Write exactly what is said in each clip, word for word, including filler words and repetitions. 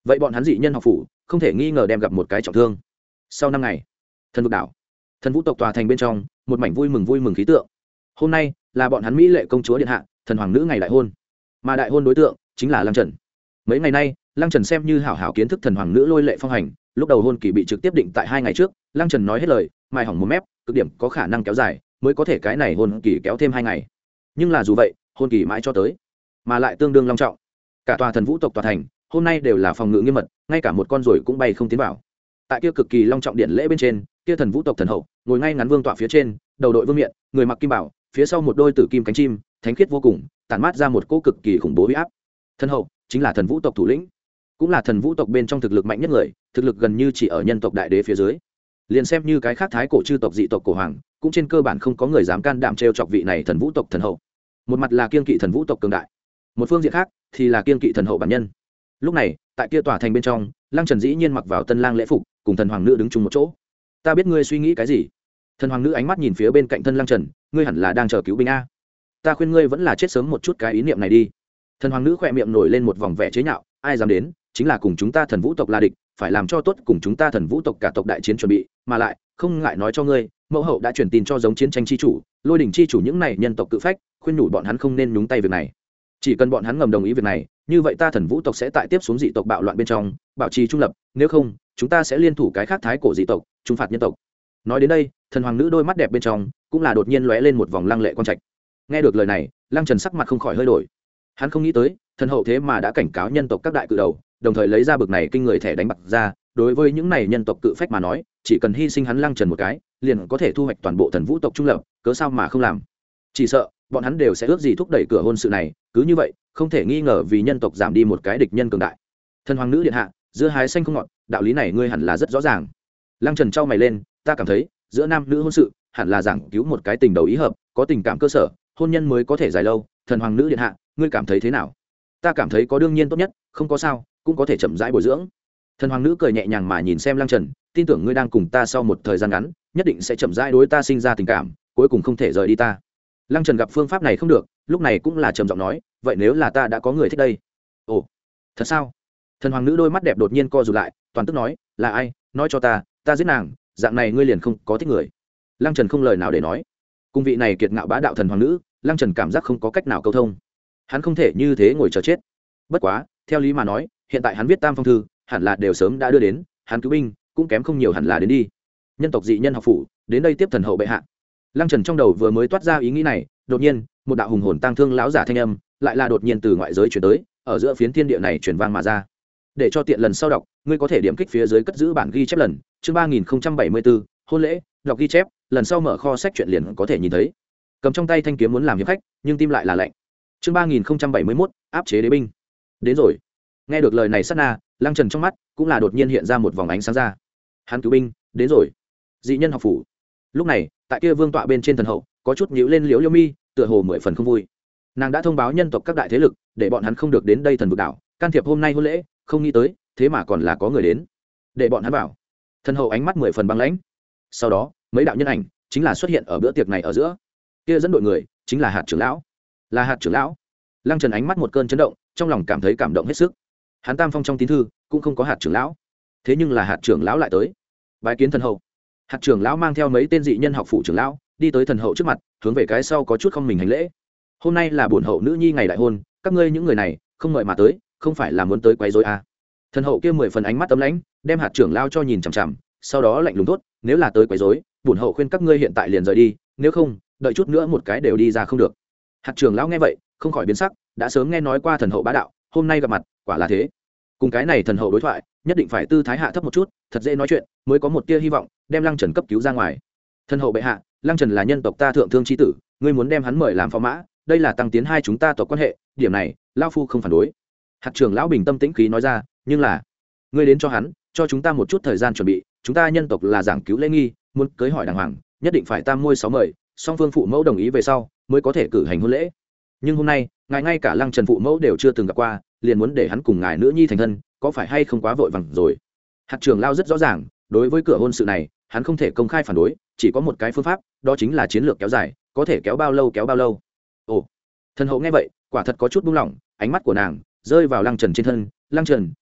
vậy bọn hắn dị nhân học phủ không thể nghi ngờ đem gặp một cái trọng thương. Sau năm ngày, thần vực đảo, thần vũ tộc tòa thành bên trong một mảnh vui mừng vui mừng khí tượng. Hôm nay là bọn hắn mỹ lệ công chúa điện hạ, thần hoàng nữ ngày đại hôn, mà đại hôn đối tượng chính là Lăng Trần. Mấy ngày nay Lăng Trần xem như hảo hảo kiến thức thần hoàng nữ lôi lệ phong hành, lúc đầu hôn kỳ bị trực tiếp định tại hai ngày trước. Lăng Trần nói hết lời, mai hỏng một mép, cực điểm có khả năng kéo dài, mới có thể cái này hôn kỳ kéo thêm hai ngày. Nhưng là dù vậy, hôn kỳ mãi cho tới, mà lại tương đương long trọng. Cả tòa thần vũ tộc tòa thành hôm nay đều là phòng ngự nghiêm mật, ngay cả một con ruồi cũng bay không tiến vào. Tại kia cực kỳ long trọng điện lễ bên trên, kia thần vũ tộc thần hậu ngồi ngay ngắn vương tọa phía trên, đầu đội vương miện, người mặc kim bảo, phía sau một đôi tử kim cánh chim, thánh khiết vô cùng, tản mát ra một cỗ cực kỳ khủng bố uy áp. Thần hậu chính là thần vũ tộc thủ lĩnh, cũng là thần vũ tộc bên trong thực lực mạnh nhất người, thực lực gần như chỉ ở nhân tộc đại đế phía dưới. Liền xem như cái khác thái cổ chư tộc dị tộc cổ hoàng, cũng trên cơ bản không có người dám can đảm trêu chọc vị này thần vũ tộc thần hậu. Một mặt là kiên kỵ thần vũ tộc cường đại, một phương diện khác thì là kiên kỵ thần hậu bản nhân. Lúc này tại kia tòa thành bên trong, Lăng Trần dĩ nhiên mặc vào tân lang lễ phục, cùng thần hoàng nữ đứng chung một chỗ. Ta biết ngươi suy nghĩ cái gì. Thần hoàng nữ ánh mắt nhìn phía bên cạnh thân Lăng Trần, ngươi hẳn là đang chờ cứu binh a. Ta khuyên ngươi vẫn là chết sớm một chút cái ý niệm này đi. Thần hoàng nữ khỏe miệng nổi lên một vòng vẻ chế nhạo, ai dám đến, chính là cùng chúng ta thần vũ tộc là địch, phải làm cho tốt cùng chúng ta thần vũ tộc cả tộc đại chiến chuẩn bị, mà lại không ngại nói cho ngươi, mẫu hậu đã truyền tin cho giống chiến tranh chi chủ, lôi đỉnh chi chủ những này nhân tộc cự phách, khuyên nhủ bọn hắn không nên nhúng tay việc này. Chỉ cần bọn hắn ngầm đồng ý việc này, như vậy ta thần vũ tộc sẽ tại tiếp xuống dị tộc bạo loạn bên trong bảo trì trung lập, nếu không chúng ta sẽ liên thủ cái khác thái cổ dị tộc trung phạt nhân tộc. Nói đến đây, thần hoàng nữ đôi mắt đẹp bên trong cũng là đột nhiên lóe lên một vòng lăng lệ quan trạch. Nghe được lời này, Lăng Trần sắc mặt không khỏi hơi đổi. Hắn không nghĩ tới thần hậu thế mà đã cảnh cáo nhân tộc các đại cự đầu, đồng thời lấy ra bực này kinh người thẻ đánh bạc ra. Đối với những này nhân tộc cự phách mà nói, chỉ cần hy sinh hắn Lăng Trần một cái, liền có thể thu hoạch toàn bộ thần vũ tộc trung lập, cớ sao mà không làm. Chỉ sợ bọn hắn đều sẽ ước gì thúc đẩy cửa hôn sự này, cứ như vậy không thể nghi ngờ vì nhân tộc giảm đi một cái địch nhân cường đại. Thần hoàng nữ điện hạ, giữa hái xanh không ngọt, đạo lý này ngươi hẳn là rất rõ ràng. Lăng Trần trao mày lên, ta cảm thấy giữa nam nữ hôn sự hẳn là giảng cứu một cái tình đầu ý hợp, có tình cảm cơ sở, hôn nhân mới có thể dài lâu. Thần hoàng nữ điện hạ, ngươi cảm thấy thế nào? Ta cảm thấy có đương nhiên tốt nhất, không có sao, cũng có thể chậm rãi bồi dưỡng. Thần hoàng nữ cười nhẹ nhàng mà nhìn xem Lăng Trần, tin tưởng ngươi đang cùng ta sau một thời gian ngắn, nhất định sẽ chậm rãi đối ta sinh ra tình cảm, cuối cùng không thể rời đi ta. Lăng Trần gặp phương pháp này không được, lúc này cũng là trầm giọng nói, vậy nếu là ta đã có người thích đây? Ồ, thật sao? Thần hoàng nữ đôi mắt đẹp đột nhiên co rụt lại, toàn tức nói, là ai? Nói cho ta, ta giết nàng, dạng này ngươi liền không có thích người. Lăng Trần không lời nào để nói. Cung vị này kiệt ngạo bá đạo thần hoàng nữ, Lăng Trần cảm giác không có cách nào câu thông. Hắn không thể như thế ngồi chờ chết. Bất quá, theo lý mà nói, hiện tại hắn viết tam phong thư, hẳn là đều sớm đã đưa đến, hắn cứu binh cũng kém không nhiều hẳn là đến đi. Nhân tộc dị nhân học phủ, đến đây tiếp thần hậu bệ hạ. Lăng Trần trong đầu vừa mới toát ra ý nghĩ này, đột nhiên, một đạo hùng hồn tang thương lão giả thanh âm, lại là đột nhiên từ ngoại giới truyền tới, ở giữa phiến thiên địa này truyền vang mà ra. Để cho tiện lần sau đọc, ngươi có thể điểm kích phía dưới cất giữ bản ghi chép lần, chương ba nghìn bảy mươi bốn, hôn lễ, đọc ghi chép, lần sau mở kho sách truyện liền có thể nhìn thấy. Cầm trong tay thanh kiếm muốn làm hiệp khách, nhưng tim lại là lạnh. Chương ba nghìn bảy mươi mốt, áp chế đế binh. Đến rồi. Nghe được lời này sát na, Lăng Trần trong mắt cũng là đột nhiên hiện ra một vòng ánh sáng ra. Hắn cứu binh, đến rồi. Dị nhân học phủ. Lúc này, tại kia vương tọa bên trên thần hậu, có chút nhíu lên liễu liễu mi, tựa hồ mười phần không vui. Nàng đã thông báo nhân tộc các đại thế lực, để bọn hắn không được đến đây thần vực đảo, can thiệp hôm nay hôn lễ, không nghĩ tới, thế mà còn là có người đến, để bọn hắn vào. Thần hậu ánh mắt mười phần băng lãnh. Sau đó, mấy đạo nhân ảnh chính là xuất hiện ở bữa tiệc này ở giữa. Kia dẫn đội người chính là hạt trưởng lão. Là hạt trưởng lão. Lăng Trần ánh mắt một cơn chấn động, trong lòng cảm thấy cảm động hết sức. Hắn tam phong trong tín thư cũng không có hạt trưởng lão, thế nhưng là hạt trưởng lão lại tới bái kiến thần hậu. Hạt trưởng lão mang theo mấy tên dị nhân học phủ trưởng lão đi tới thần hậu trước mặt, hướng về cái sau có chút không mình hành lễ. Hôm nay là bổn hậu nữ nhi ngày đại hôn, các ngươi những người này không mời mà tới, không phải là muốn tới quấy rối à? Thần hậu kia mười phần ánh mắt tấm lãnh, đem hạt trưởng lão cho nhìn chằm chằm, sau đó lạnh lùng tốt, nếu là tới quấy rối, bổn hậu khuyên các ngươi hiện tại liền rời đi, nếu không, đợi chút nữa một cái đều đi ra không được. Hạt trưởng lão nghe vậy, không khỏi biến sắc, đã sớm nghe nói qua thần hậu bá đạo, hôm nay gặp mặt, quả là thế. Cùng cái này thần hậu đối thoại, nhất định phải tư thái hạ thấp một chút, thật dễ nói chuyện, mới có một tia hy vọng đem Lăng Trần cấp cứu ra ngoài. Thần hậu bệ hạ, Lăng Trần là nhân tộc ta thượng thương chi tử, ngươi muốn đem hắn mời làm phò mã, đây là tăng tiến hai chúng ta tộc quan hệ, điểm này lão phu không phản đối. Hạt trưởng lão bình tâm tĩnh khí nói ra, nhưng là ngươi đến cho hắn, cho chúng ta một chút thời gian chuẩn bị, chúng ta nhân tộc là giảng cứu lễ nghi, muốn cưới hỏi đàng hoàng, nhất định phải tam môi sáu mời, song phương phụ mẫu đồng ý về sau mới có thể cử hành hôn lễ. Nhưng hôm nay, ngài ngay cả Lăng Trần phụ mẫu đều chưa từng gặp qua, liền muốn để hắn cùng ngài nữ nhi thành thân, có phải hay không quá vội vàng rồi? Hạt trưởng lão rất rõ ràng, đối với cửa hôn sự này, hắn không thể công khai phản đối, chỉ có một cái phương pháp, đó chính là chiến lược kéo dài, có thể kéo bao lâu kéo bao lâu. Ồ, thần hậu nghe vậy, quả thật có chút buông lỏng, ánh mắt của nàng rơi vào Lăng Trần trên thân. Lăng Trần,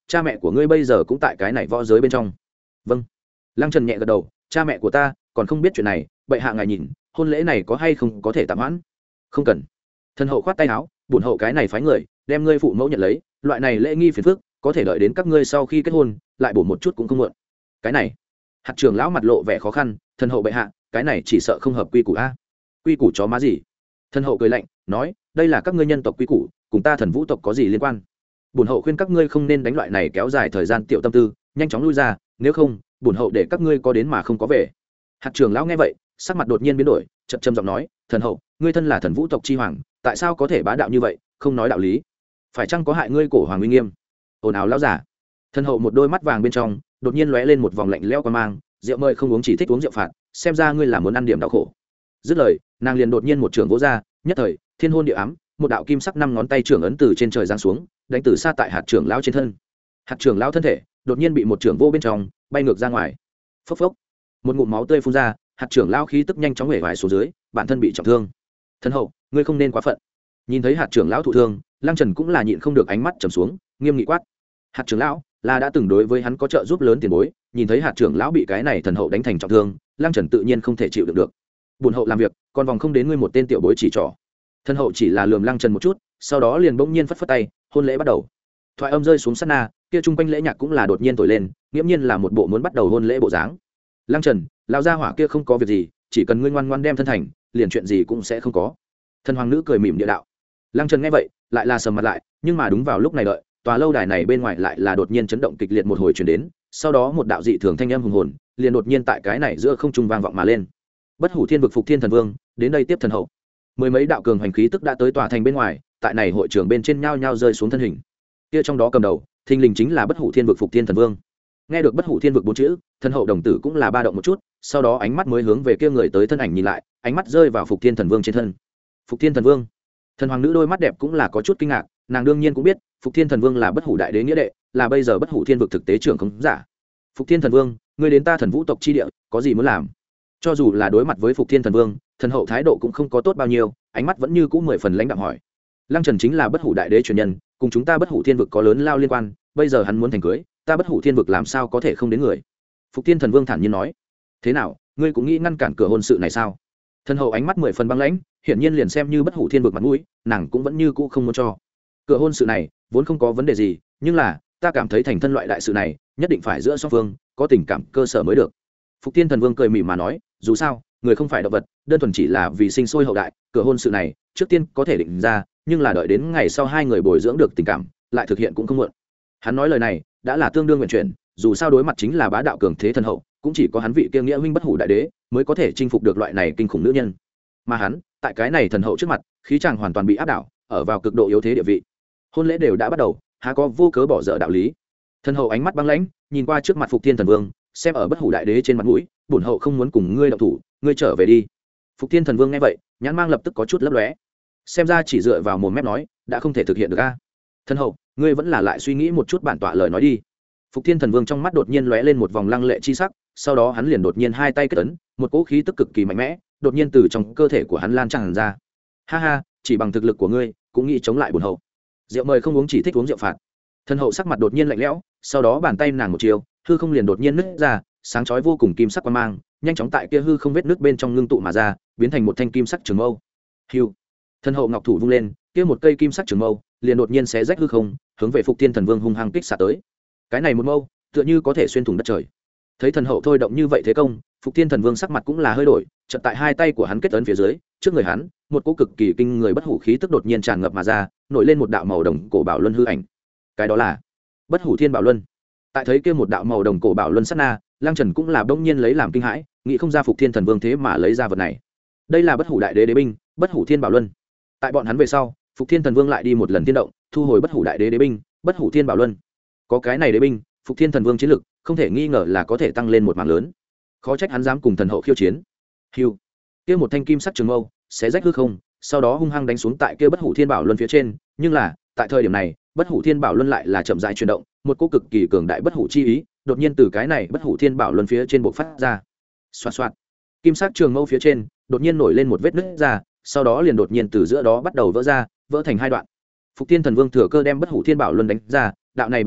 cha mẹ của ngươi bây giờ cũng tại cái này võ giới bên trong. Vâng. Lăng Trần nhẹ gật đầu, cha mẹ của ta còn không biết chuyện này, bệ hạ ngài nhìn hôn lễ này có hay không có thể tạm hoãn. Không cần. Thần hậu khoát tay áo, bổn hậu cái này phái người đem ngươi phụ mẫu nhận lấy, loại này lễ nghi phiền phức có thể đợi đến các ngươi sau khi kết hôn lại bổ một chút cũng không muộn. Cái này, hạt trưởng lão mặt lộ vẻ khó khăn, thần hậu bệ hạ, cái này chỉ sợ không hợp quy củ a. Quy củ chó má gì? Thần hậu cười lạnh nói, đây là các ngươi nhân tộc quy củ, cùng ta thần vũ tộc có gì liên quan? Bổn hậu khuyên các ngươi không nên đánh loại này kéo dài thời gian tiểu tâm tư, nhanh chóng lui ra, nếu không bổn hậu để các ngươi có đến mà không có về. Hạt trưởng lão nghe vậy sắc mặt đột nhiên biến đổi, chậm chậm giọng nói, thần hậu, ngươi thân là thần vũ tộc chi hoàng, tại sao có thể bá đạo như vậy, không nói đạo lý, phải chăng có hại ngươi cổ hoàng uy nghiêm? Ồn ào lão giả. Thần hậu một đôi mắt vàng bên trong đột nhiên lóe lên một vòng lạnh lẽo qua mang, rượu mời không uống chỉ thích uống rượu phạt, xem ra ngươi là muốn ăn điểm đau khổ. Dứt lời nàng liền đột nhiên một trường vỗ ra, nhất thời thiên hôn địa ám, một đạo kim sắc năm ngón tay trưởng ấn từ trên trời giáng xuống, đánh từ xa tại hạt trưởng lão trên thân. Hạt trưởng lão thân thể đột nhiên bị một trưởng vô bên trong bay ngược ra ngoài. Phốc phốc, một ngụm máu tươi phun ra, hạt trưởng lão khí tức nhanh chóng hể vải xuống dưới, bản thân bị trọng thương. Thần hậu, ngươi không nên quá phận. Nhìn thấy hạt trưởng lão thụ thương, Lăng Trần cũng là nhịn không được ánh mắt trầm xuống, nghiêm nghị quát. Hạt trưởng lão là đã từng đối với hắn có trợ giúp lớn tiền bối, nhìn thấy hạt trưởng lão bị cái này thần hậu đánh thành trọng thương, Lăng Trần tự nhiên không thể chịu đựng được. Bổn hậu làm việc, còn vòng không đến ngươi một tên tiểu bối chỉ trỏ. Thần hậu chỉ là lườm Lăng Trần một chút, sau đó liền bỗng nhiên phất phất tay, hôn lễ bắt đầu. Thoại âm rơi xuống sát na, kia trung quanh lễ nhạc cũng là đột nhiên thổi lên, nghiễm nhiên là một bộ muốn bắt đầu hôn lễ bộ dáng. Lăng Trần, lão gia hỏa kia không có việc gì, chỉ cần ngươi ngoan ngoan đem thân thành, liền chuyện gì cũng sẽ không có. Thần hoàng nữ cười mỉm địa đạo. Lăng Trần nghe vậy lại là sầm mặt lại, nhưng mà đúng vào lúc này đợi tòa lâu đài này bên ngoài lại là đột nhiên chấn động kịch liệt một hồi truyền đến, sau đó một đạo dị thường thanh âm hùng hồn liền đột nhiên tại cái này giữa không trung vang vọng mà lên. Bất hủ thiên vực phục thiên thần vương đến đây tiếp thần hậu. Mười mấy đạo cường hành khí tức đã tới tòa thành bên ngoài, tại này hội trường bên trên nhao nhao rơi xuống thân hình. Kia trong đó cầm đầu thình lình chính là bất hủ thiên vực phục thiên thần vương. Nghe được bất hủ thiên vực bốn chữ, thần hậu đồng tử cũng là ba động một chút, sau đó ánh mắt mới hướng về kia người tới thân ảnh nhìn lại, ánh mắt rơi vào phục thiên thần vương trên thân. Phục thiên thần vương, thần hoàng nữ đôi mắt đẹp cũng là có chút kinh ngạc, nàng đương nhiên cũng biết phục thiên thần vương là bất hủ đại đế nghĩa đệ, là bây giờ bất hủ thiên vực thực tế trưởng không giả. Phục thiên thần vương, ngươi đến ta thần vũ tộc chi địa có gì muốn làm? Cho dù là đối mặt với phục thiên thần vương, thần hậu thái độ cũng không có tốt bao nhiêu, ánh mắt vẫn như cũ mười phần lãnh đạm hỏi. Lăng Trần chính là bất hủ đại đế truyền nhân, cùng chúng ta bất hủ thiên vực có lớn lao liên quan, bây giờ hắn muốn thành cưới, ta bất hủ thiên vực làm sao có thể không đến người? Phục thiên thần vương thản nhiên nói. Thế nào, ngươi cũng nghĩ ngăn cản cửa hôn sự này sao? Thần hậu ánh mắt mười phần băng lãnh, hiển nhiên liền xem như bất hủ thiên vực mặt mũi, nàng cũng vẫn như cũ không muốn cho. Cửa hôn sự này vốn không có vấn đề gì, nhưng là ta cảm thấy thành thân loại đại sự này nhất định phải giữa song phương có tình cảm cơ sở mới được. Phục thiên thần vương cười mỉm mà nói, dù sao người không phải động vật, đơn thuần chỉ là vì sinh sôi hậu đại, cửa hôn sự này trước tiên có thể định ra, nhưng là đợi đến ngày sau hai người bồi dưỡng được tình cảm lại thực hiện cũng không muộn. Hắn nói lời này đã là tương đương nguyện chuyển, dù sao đối mặt chính là bá đạo cường thế thần hậu, cũng chỉ có hắn vị kia nghĩa huynh bất hủ đại đế mới có thể chinh phục được loại này kinh khủng nữ nhân, mà hắn tại cái này thần hậu trước mặt khí chàng hoàn toàn bị áp đảo, ở vào cực độ yếu thế địa vị. Hôn lễ đều đã bắt đầu, há có vô cớ bỏ dở đạo lý? Thần hậu ánh mắt băng lãnh nhìn qua trước mặt phục thiên thần vương, xem ở bất hủ đại đế trên mặt mũi, bổn hậu không muốn cùng ngươi động thủ, ngươi trở về đi. Phục thiên thần vương nghe vậy nhãn mang lập tức có chút lấp lóe, xem ra chỉ dựa vào mồm mép nói đã không thể thực hiện được a. Thần hậu, ngươi vẫn là lại suy nghĩ một chút bản tọa lời nói đi. Phục thiên thần vương trong mắt đột nhiên lóe lên một vòng lăng lệ chi sắc, sau đó hắn liền đột nhiên hai tay kết ấn, một cỗ khí tức cực kỳ mạnh mẽ đột nhiên từ trong cơ thể của hắn lan tràn ra. Ha ha, chỉ bằng thực lực của ngươi cũng nghĩ chống lại bổn hậu? Rượu mời không uống chỉ thích uống rượu phạt. Thần hậu sắc mặt đột nhiên lạnh lẽo, sau đó bàn tay nàng một chiều, hư không liền đột nhiên nứt ra, sáng chói vô cùng kim sắc quang mang nhanh chóng tại kia hư không vết nứt bên trong ngưng tụ mà ra, biến thành một thanh kim sắc trường mâu. Hưu. Thần hậu ngọc thủ vung lên, kia một cây kim sắc trường mâu liền đột nhiên xé rách hư không, hướng về Phục Thiên Thần Vương hung hăng kích xạ tới. Cái này một mâu tựa như có thể xuyên thủng đất trời. Thấy thần hậu thôi động như vậy thế công, Phục Thiên Thần Vương sắc mặt cũng là hơi đổi, chợt tại hai tay của hắn kết ấn phía dưới, trước người hắn một cỗ cực kỳ kinh người bất hủ khí tức đột nhiên tràn ngập mà ra, nổi lên một đạo màu đồng cổ bảo luân hư ảnh. Cái đó là bất hủ thiên bảo luân. Tại thấy kia một đạo màu đồng cổ bảo luân sát na, Lăng Trần cũng là bỗng nhiên lấy làm kinh hãi, nghĩ không ra Phục Thiên Thần Vương thế mà lấy ra vật này. Đây là bất hủ đại đế đế binh, bất hủ thiên bảo luân. Tại bọn hắn về sau, Phục Thiên Thần Vương lại đi một lần thiên động, thu hồi bất hủ đại đế đế binh, bất hủ thiên bảo luân. Có cái này đế binh, Phục Thiên Thần Vương chiến lực không thể nghi ngờ là có thể tăng lên một mảng lớn. Khó trách hắn dám cùng thần hậu khiêu chiến. Hưu. Kia một thanh kim sắc trường mâu xé rách hư không, sau đó hung hăng đánh xuống tại kia bất hủ thiên bảo luân phía trên, nhưng là tại thời điểm này bất hủ thiên bảo luân lại là chậm rãi chuyển động, một cỗ cực kỳ cường đại bất hủ chi ý đột nhiên từ cái này bất hủ thiên bảo luân phía trên bộc phát ra. Xoạt xoạt, kim sắc trường mâu phía trên đột nhiên nổi lên một vết nứt ra, sau đó liền đột nhiên từ giữa đó bắt đầu vỡ ra, vỡ thành hai đoạn. Phục Thiên Thần Vương thừa cơ đem bất hủ thiên bảo luân đánh ra, đạo này bảo luân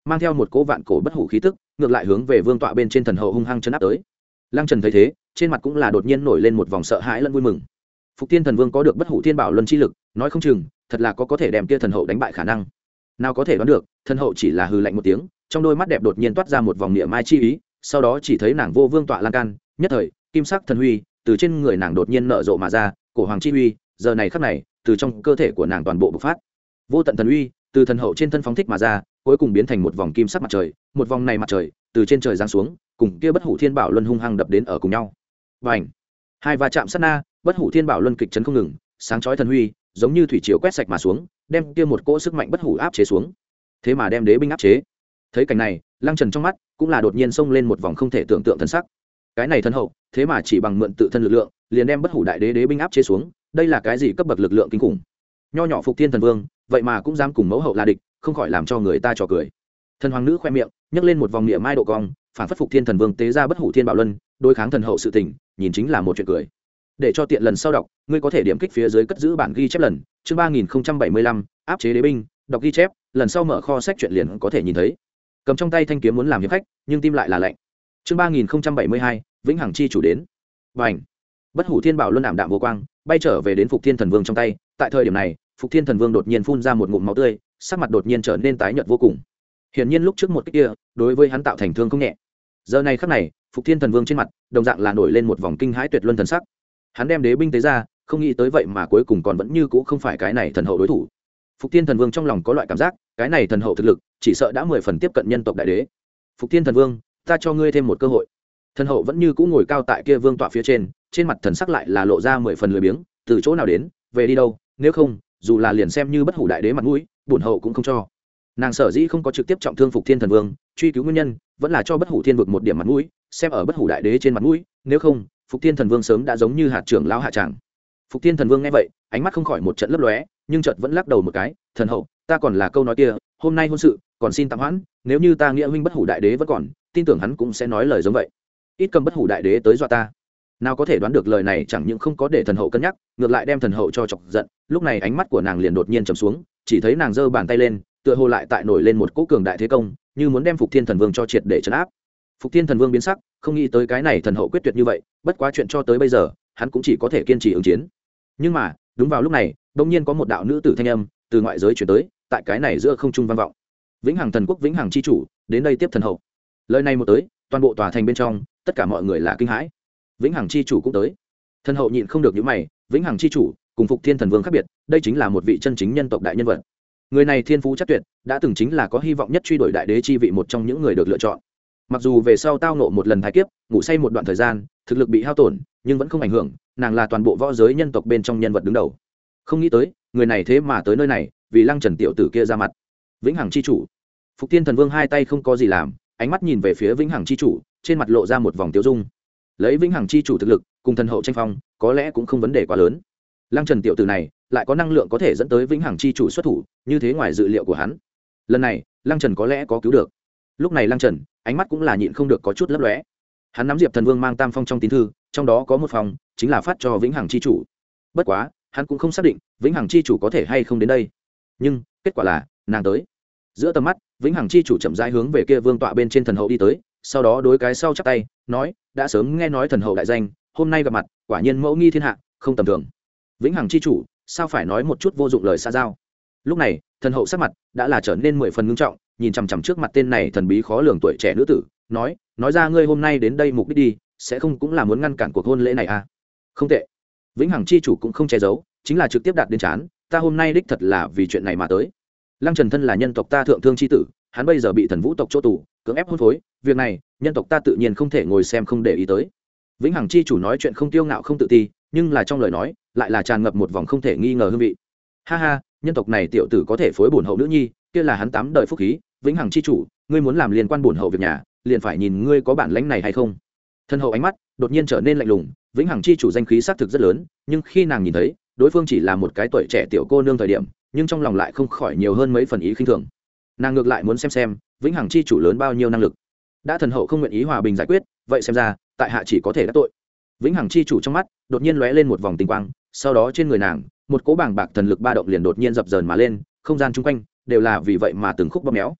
mang theo một cỗ vạn cổ bất hủ khí tức ngược lại hướng về vương tọa bên trên thần hậu hung hăng chấn áp tới. Lăng Trần thấy thế trên mặt cũng là đột nhiên nổi lên một vòng sợ hãi lẫn vui mừng. Phục Thiên Thần Vương có được bất hủ thiên bảo luân chi lực, nói không chừng thật là có có thể đem kia thần hậu đánh bại khả năng. Nào có thể đoán được, thần hậu chỉ là hừ lạnh một tiếng, trong đôi mắt đẹp đột nhiên toát ra một vòng niệm mai chi ý, sau đó chỉ thấy nàng vô vương tọa lan can, nhất thời kim sắc thần huy từ trên người nàng đột nhiên nở rộ mà ra, cổ hoàng chi huy giờ này khắc này từ trong cơ thể của nàng toàn bộ bộc phát. Vô tận thần uy từ thần hậu trên thân phóng thích mà ra, cuối cùng biến thành một vòng kim sắc mặt trời, một vòng này mặt trời từ trên trời giáng xuống, cùng kia bất hủ thiên bảo luân hung hăng đập đến ở cùng nhau. Bành! Hai va chạm sát na, bất hủ thiên bảo luân kịch chấn không ngừng, sáng chói thần huy giống như thủy triều quét sạch mà xuống, đem kia một cỗ sức mạnh bất hủ áp chế xuống. Thế mà đem đế binh áp chế. Thấy cảnh này, Lăng Trần trong mắt cũng là đột nhiên xông lên một vòng không thể tưởng tượng thần sắc. Cái này thần hậu, thế mà chỉ bằng mượn tự thân lực lượng, liền đem bất hủ đại đế đế binh áp chế xuống, đây là cái gì cấp bậc lực lượng kinh khủng. Nho nhỏ Phục Thiên Thần Vương, vậy mà cũng dám cùng mẫu hậu là địch, không khỏi làm cho người ta trò cười. Thần hoàng nữ khoe miệng nhấc lên một vòng niệm mai độ cong, phản phất Phục Thiên Thần Vương tế ra bất hủ thiên bảo luân, đối kháng thần hậu sự tình, nhìn chính là một chuyện cười. Để cho tiện lần sau đọc, ngươi có thể điểm kích phía dưới cất giữ bản ghi chép lần, chương ba nghìn bảy mươi lăm, áp chế đế binh, đọc ghi chép, lần sau mở kho sách truyện liền có thể nhìn thấy. Cầm trong tay thanh kiếm muốn làm hiệp khách, nhưng tim lại là lạnh. Chương ba nghìn bảy mươi hai, vĩnh hằng chi chủ đến. Bành! Bất hủ thiên bảo luân ảm đạm vô quang, bay trở về đến Phục Thiên Thần Vương trong tay. Tại thời điểm này, Phục Thiên Thần Vương đột nhiên phun ra một ngụm máu tươi, sắc mặt đột nhiên trở nên tái nhợt vô cùng. Hiển nhiên lúc trước một cái kia, đối với hắn tạo thành thương không nhẹ. Giờ này khắc này, Phục Thiên Thần Vương trên mặt, đồng dạng là nổi lên một vòng kinh hãi tuyệt luân thần sắc. Hắn đem đế binh tế ra, không nghĩ tới vậy mà cuối cùng còn vẫn như cũ không phải cái này thần hậu đối thủ. Phục Thiên Thần Vương trong lòng có loại cảm giác, cái này thần hậu thực lực, chỉ sợ đã mười phần tiếp cận nhân tộc đại đế. Phục Thiên Thần Vương, ta cho ngươi thêm một cơ hội. Thần hậu vẫn như cũ ngồi cao tại kia vương tọa phía trên, trên mặt thần sắc lại là lộ ra mười phần lười biếng, từ chỗ nào đến, về đi đâu, nếu không, dù là liền xem như bất hủ đại đế mặt mũi, bổn hậu cũng không cho. Nàng sở dĩ không có trực tiếp trọng thương Phục Thiên Thần Vương, truy cứu nguyên nhân, vẫn là cho bất hủ thiên vực một điểm mặt mũi, xem ở bất hủ đại đế trên mặt mũi, nếu không, Phục Thiên Thần Vương sớm đã giống như hạt trưởng lão hạ tràng. Phục Thiên Thần Vương nghe vậy, ánh mắt không khỏi một trận lấp lóe, nhưng chợt vẫn lắc đầu một cái, "Thần hậu, ta còn là câu nói kia, hôm nay hôn sự, còn xin tạm hoãn, nếu như ta nghĩa huynh bất hủ đại đế vẫn còn, tin tưởng hắn cũng sẽ nói lời giống vậy. Ít cầm bất hủ đại đế tới dọa ta." Nào có thể đoán được lời này chẳng những không có để thần hậu cân nhắc, ngược lại đem thần hậu cho chọc giận, lúc này ánh mắt của nàng liền đột nhiên trầm xuống, chỉ thấy nàng giơ bàn tay lên, tựa hồ lại tại nổi lên một cỗ cường đại thế công, như muốn đem Phục Thiên Thần Vương cho triệt để trấn áp. Phục Thiên Thần Vương biến sắc, không nghĩ tới cái này thần hậu quyết tuyệt như vậy, bất quá chuyện cho tới bây giờ, hắn cũng chỉ có thể kiên trì ứng chiến. Nhưng mà, đúng vào lúc này, đột nhiên có một đạo nữ tử thanh âm từ ngoại giới truyền tới, tại cái này giữa không trung vang vọng. "Vĩnh Hằng Thần Quốc vĩnh hằng chi chủ, đến đây tiếp thần hậu." Lời này một tới, toàn bộ tòa thành bên trong, tất cả mọi người là kinh hãi. Vĩnh Hằng chi chủ cũng tới. Thần hậu nhịn không được nhíu mày, Vĩnh Hằng chi chủ, cùng Phục Thiên Thần Vương khác biệt, đây chính là một vị chân chính nhân tộc đại nhân vật. Người này thiên phú chắc tuyệt, đã từng chính là có hy vọng nhất truy đuổi đại đế chi vị một trong những người được lựa chọn. Mặc dù về sau tao nộ một lần thái kiếp, ngủ say một đoạn thời gian, thực lực bị hao tổn, nhưng vẫn không ảnh hưởng, nàng là toàn bộ võ giới nhân tộc bên trong nhân vật đứng đầu. Không nghĩ tới, người này thế mà tới nơi này, vì Lăng Trần tiểu tử kia ra mặt. Vĩnh Hằng chi chủ. Phục Thiên Thần Vương hai tay không có gì làm, ánh mắt nhìn về phía Vĩnh Hằng chi chủ, trên mặt lộ ra một vòng tiêu dung. Lấy Vĩnh Hằng chi chủ thực lực, cùng thần hậu tranh phong, có lẽ cũng không vấn đề quá lớn. Lăng Trần tiểu tử này, lại có năng lượng có thể dẫn tới Vĩnh Hằng chi chủ xuất thủ, như thế ngoài dự liệu của hắn. Lần này, Lăng Trần có lẽ có cứu được. Lúc này Lăng Trần, ánh mắt cũng là nhịn không được có chút lấp lóe. Hắn nắm Diệp Thần Vương mang tam phong trong tín thư, trong đó có một phòng chính là phát cho Vĩnh Hằng chi chủ. Bất quá, hắn cũng không xác định Vĩnh Hằng chi chủ có thể hay không đến đây. Nhưng, kết quả là, nàng tới. Giữa tầm mắt, Vĩnh Hằng chi chủ chậm rãi hướng về kia vương tọa bên trên thần hậu đi tới, sau đó đối cái sau chắp tay, nói, đã sớm nghe nói thần hậu đại danh, hôm nay gặp mặt, quả nhiên mẫu nghi thiên hạ, không tầm thường. Vĩnh Hằng chi chủ, sao phải nói một chút vô dụng lời xa giao. Lúc này, thần hậu sắc mặt đã là trở nên mười phần ngưng trọng, nhìn chằm chằm trước mặt tên này thần bí khó lường tuổi trẻ nữ tử, nói, nói ra ngươi hôm nay đến đây mục đích đi, sẽ không cũng là muốn ngăn cản cuộc hôn lễ này à? Không tệ. Vĩnh Hằng chi chủ cũng không che giấu, chính là trực tiếp đạt đến chán, ta hôm nay đích thật là vì chuyện này mà tới. Lăng Trần thân là nhân tộc ta thượng thương chi tử, hắn bây giờ bị thần vũ tộc chỗ tù, cưỡng ép hôn phối, việc này, nhân tộc ta tự nhiên không thể ngồi xem không để ý tới. Vĩnh Hằng chi chủ nói chuyện không tiêu ngạo không tự ti, nhưng là trong lời nói, lại là tràn ngập một vòng không thể nghi ngờ hương vị. Ha ha, nhân tộc này tiểu tử có thể phối bổn hậu nữ nhi, kia là hắn tám đời phúc khí, Vĩnh Hằng chi chủ, ngươi muốn làm liên quan bổn hậu việc nhà, liền phải nhìn ngươi có bản lĩnh này hay không. Thân hậu ánh mắt đột nhiên trở nên lạnh lùng, Vĩnh Hằng chi chủ danh khí xác thực rất lớn, nhưng khi nàng nhìn thấy, đối phương chỉ là một cái tuổi trẻ tiểu cô nương thời điểm, nhưng trong lòng lại không khỏi nhiều hơn mấy phần ý khinh thường. Nàng ngược lại muốn xem xem, Vĩnh Hằng chi chủ lớn bao nhiêu năng lực. Đã thần hậu không nguyện ý hòa bình giải quyết, vậy xem ra, tại hạ chỉ có thể đắc tội. Vĩnh Hằng chi chủ trong mắt đột nhiên lóe lên một vòng tinh quang, sau đó trên người nàng, một cỗ bàng bạc thần lực ba động liền đột nhiên dập dờn mà lên, không gian chung quanh đều là vì vậy mà từng khúc bóp méo.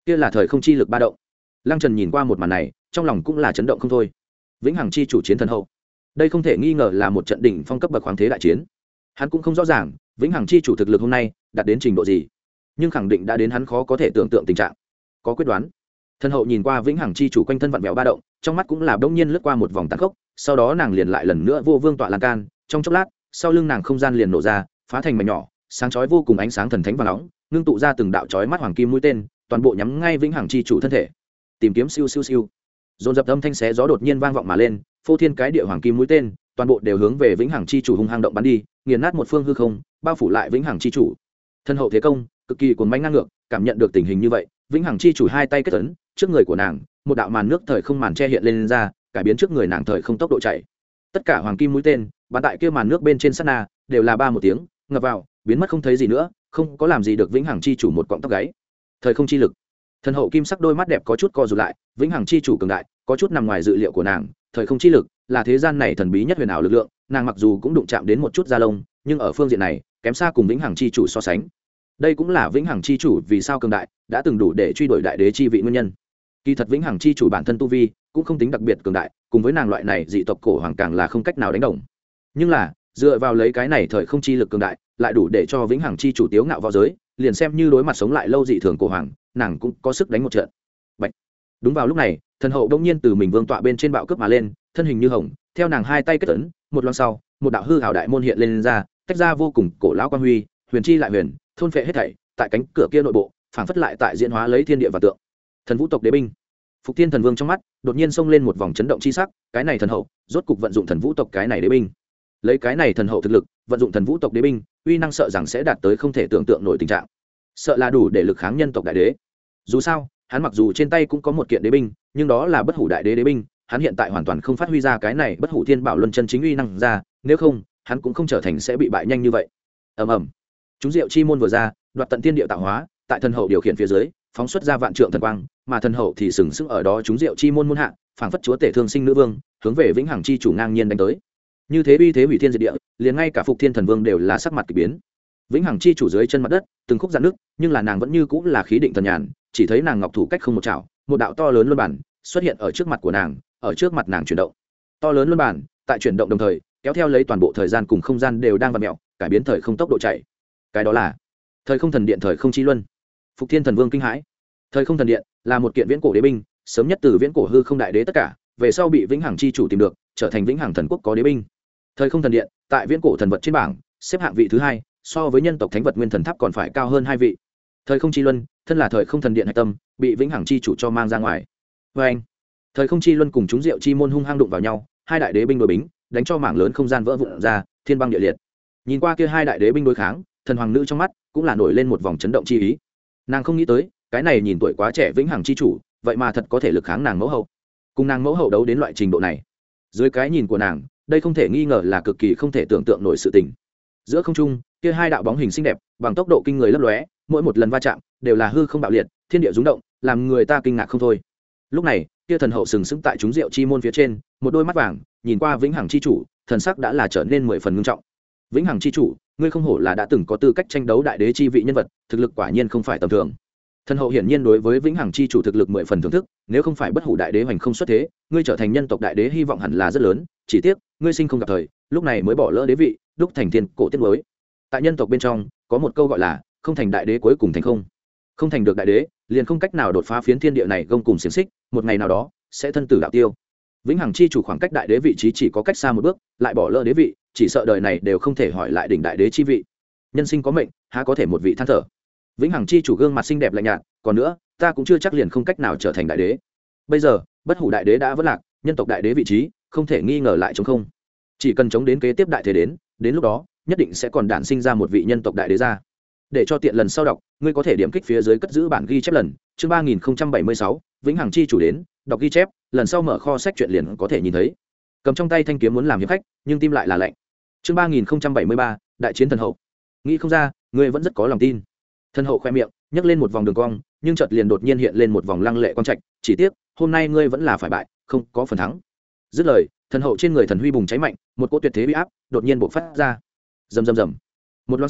kia là thời không chi lực ba động. Lăng Trần nhìn qua một màn này, trong lòng cũng là chấn động không thôi. Vĩnh hằng chi chủ chiến thần hậu, đây không thể nghi ngờ là một trận đỉnh phong cấp bậc khoáng thế đại chiến. Hắn cũng không rõ ràng vĩnh hằng chi chủ thực lực hôm nay đạt đến trình độ gì, nhưng khẳng định đã đến hắn khó có thể tưởng tượng tình trạng. Có quyết đoán. Thần hậu nhìn qua vĩnh hằng chi chủ quanh thân vặn vẹo ba động, trong mắt cũng là bỗng nhiên lướt qua một vòng tàn khốc, sau đó nàng liền lại lần nữa vô vương tọa lan can, trong chốc lát, sau lưng nàng không gian liền nổ ra, phá thành mảnh nhỏ, sáng chói vô cùng ánh sáng thần thánh vàng nóng, ngưng tụ ra từng đạo chói mắt hoàng kim mũi tên, toàn bộ nhắm ngay vĩnh hằng chi chủ thân thể. Tìm kiếm siêu siêu siêu. Dồn dập âm thanh xé gió đột nhiên vang vọng mà lên, phô thiên cái địa hoàng kim mũi tên, toàn bộ đều hướng về vĩnh hằng chi chủ hung hăng động bắn đi, nghiền nát một phương hư không, bao phủ lại vĩnh hằng chi chủ. Thân hậu thế công cực kỳ cuồng mãnh ngang ngược, cảm nhận được tình hình như vậy, vĩnh hằng chi chủ hai tay kết ấn, trước người của nàng, một đạo màn nước thời không màn che hiện lên, lên ra, cải biến trước người nàng thời không tốc độ chạy. Tất cả hoàng kim mũi tên, bắn tại kia màn nước bên trên sát na, đều là ba một tiếng, ngập vào, biến mất không thấy gì nữa, không có làm gì được vĩnh hằng chi chủ một cọng tóc gáy. Thời không chi lực. Thần hậu kim sắc đôi mắt đẹp có chút co rụt lại, vĩnh hằng chi chủ cường đại, có chút nằm ngoài dự liệu của nàng. Thời không chi lực là thế gian này thần bí nhất huyền ảo lực lượng, nàng mặc dù cũng đụng chạm đến một chút da lông, nhưng ở phương diện này kém xa cùng vĩnh hằng chi chủ so sánh. Đây cũng là vĩnh hằng chi chủ vì sao cường đại, đã từng đủ để truy đuổi đại đế chi vị nguyên nhân. Kỳ thật vĩnh hằng chi chủ bản thân tu vi cũng không tính đặc biệt cường đại, cùng với nàng loại này dị tộc cổ hoàng càng là không cách nào đánh đồng. Nhưng là dựa vào lấy cái này thời không chi lực cường đại, lại đủ để cho vĩnh hằng chi chủ tiếu ngạo võ giới, liền xem như đối mặt sống lại lâu dị thường cổ hoàng, nàng cũng có sức đánh một trận. Bạch. Đúng vào lúc này, thần hậu đông nhiên từ mình vương tọa bên trên bạo cướp mà lên, thân hình như hồng, theo nàng hai tay kết ấn, một loan sau, một đạo hư hào đại môn hiện lên, lên ra, tách ra vô cùng cổ lão quan huy, huyền chi lại huyền, thôn phệ hết thảy, tại cánh cửa kia nội bộ, phảng phất lại tại diễn hóa lấy thiên địa và tượng. Thần vũ tộc đế binh. Phục Thiên Thần Vương trong mắt đột nhiên xông lên một vòng chấn động chi sắc, cái này thần hậu, rốt cục vận dụng thần vũ tộc cái này đế binh. Lấy cái này thần hậu thực lực, vận dụng thần vũ tộc đế binh, uy năng sợ rằng sẽ đạt tới không thể tưởng tượng nổi tình trạng. Sợ là đủ để lực kháng nhân tộc đại đế. Dù sao, hắn mặc dù trên tay cũng có một kiện đế binh, nhưng đó là bất hủ đại đế đế binh, hắn hiện tại hoàn toàn không phát huy ra cái này bất hủ thiên bảo luân chân chính uy năng ra, nếu không, hắn cũng không trở thành sẽ bị bại nhanh như vậy. Ầm ầm. Chúng diệu chi môn vừa ra, đoạt tận thiên địa tạo hóa, tại thần hậu điều khiển phía dưới, phóng xuất ra vạn trượng thần quang, mà thần hậu thì sừng sững ở đó chúng diệu chi môn môn hạ, phảng phất chúa tể thương sinh nữ vương, hướng về vĩnh hằng chi chủ ngang nhiên đánh tới. Như thế uy thế hủy thiên diệt địa, liền ngay cả Phục Thiên Thần Vương đều là sắc mặt kỳ biến. Vĩnh hằng chi chủ dưới chân mặt đất, từng khúc dạn nước, nhưng là nàng vẫn như cũng là khí định thần nhàn, chỉ thấy nàng ngọc thủ cách không một chảo, một đạo to lớn luân bản xuất hiện ở trước mặt của nàng, ở trước mặt nàng chuyển động. To lớn luân bản, tại chuyển động đồng thời, kéo theo lấy toàn bộ thời gian cùng không gian đều đang vặn mèo, cải biến thời không tốc độ chạy. Cái đó là thời không thần điện thời không chi luân. Phục Thiên Thần Vương kinh hãi. Thời không thần điện là một kiện viễn cổ đế binh, sớm nhất từ viễn cổ hư không đại đế tất cả, về sau bị vĩnh hằng chi chủ tìm được, trở thành vĩnh hằng thần quốc có đế binh. Thời không thần điện tại viễn cổ thần vật trên bảng xếp hạng vị thứ hai, so với nhân tộc thánh vật nguyên thần tháp còn phải cao hơn hai vị. Thời không chi luân thân là thời không thần điện hạch tâm, bị vĩnh hằng chi chủ cho mang ra ngoài. Vê anh, thời không chi luân cùng chúng diệu chi môn hung hăng đụng vào nhau, hai đại đế binh đối bính, đánh cho mảng lớn không gian vỡ vụn ra, thiên băng địa liệt. Nhìn qua kia hai đại đế binh đối kháng, thần hoàng nữ trong mắt cũng là nổi lên một vòng chấn động chi ý. Nàng không nghĩ tới, cái này nhìn tuổi quá trẻ vĩnh hằng chi chủ, vậy mà thật có thể lực kháng nàng mẫu hậu. Cùng nàng mẫu hậu đấu đến loại trình độ này, dưới cái nhìn của nàng, đây không thể nghi ngờ là cực kỳ không thể tưởng tượng nổi sự tình. Giữa không trung, kia hai đạo bóng hình xinh đẹp, bằng tốc độ kinh người lấp lóe, mỗi một lần va chạm đều là hư không bạo liệt, thiên địa rung động, làm người ta kinh ngạc không thôi. Lúc này, kia thần hậu sừng sững tại chúng diệu chi môn phía trên, một đôi mắt vàng, nhìn qua vĩnh hằng chi chủ, thần sắc đã là trở nên mười phần ngưng trọng. Vĩnh hằng chi chủ, ngươi không hổ là đã từng có tư cách tranh đấu đại đế chi vị nhân vật, thực lực quả nhiên không phải tầm thường. Thần hậu hiển nhiên đối với vĩnh hằng chi chủ thực lực mười phần thưởng thức, nếu không phải bất hủ đại đế hoành không xuất thế, ngươi trở thành nhân tộc đại đế hy vọng hẳn là rất lớn, chỉ tiếc, ngươi sinh không gặp thời, lúc này mới bỏ lỡ đế vị, đúc thành thiên cổ tiết mới. Tại nhân tộc bên trong, có một câu gọi là không thành đại đế cuối cùng thành không. Không thành được đại đế, liền không cách nào đột phá phiến thiên địa này gông cùng xiềng xích, một ngày nào đó sẽ thân tử đạo tiêu. Vĩnh hằng chi chủ khoảng cách đại đế vị trí chỉ có cách xa một bước, lại bỏ lỡ đế vị, chỉ sợ đời này đều không thể hỏi lại đỉnh đại đế chi vị. Nhân sinh có mệnh, há có thể một vị than thở. Vĩnh hằng chi chủ gương mặt xinh đẹp lạnh nhạt, còn nữa, ta cũng chưa chắc liền không cách nào trở thành đại đế. Bây giờ, bất hủ đại đế đã vất lạc, nhân tộc đại đế vị trí không thể nghi ngờ lại chống không. Chỉ cần chống đến kế tiếp đại thế đến, đến lúc đó, nhất định sẽ còn đản sinh ra một vị nhân tộc đại đế ra. Để cho tiện lần sau đọc, ngươi có thể điểm kích phía dưới cất giữ bản ghi chép lần, chương ba nghìn bảy mươi sáu, Vĩnh hằng chi chủ đến, đọc ghi chép, lần sau mở kho sách truyện liền có thể nhìn thấy. Cầm trong tay thanh kiếm muốn làm hiệp khách, nhưng tim lại là lạnh. Chương ba nghìn bảy mươi ba, đại chiến thần hậu. Nghĩ không ra, ngươi vẫn rất có lòng tin. Thần hậu khoe miệng nhấc lên một vòng đường cong, nhưng chợt liền đột nhiên hiện lên một vòng lăng lệ quang trạch, chỉ tiếc, hôm nay ngươi vẫn là phải bại, không có phần thắng. Dứt lời, thần hậu trên người thần huy bùng cháy mạnh, một cỗ tuyệt thế uy áp đột nhiên bộc phát ra. Rầm rầm rầm. Một loang sau,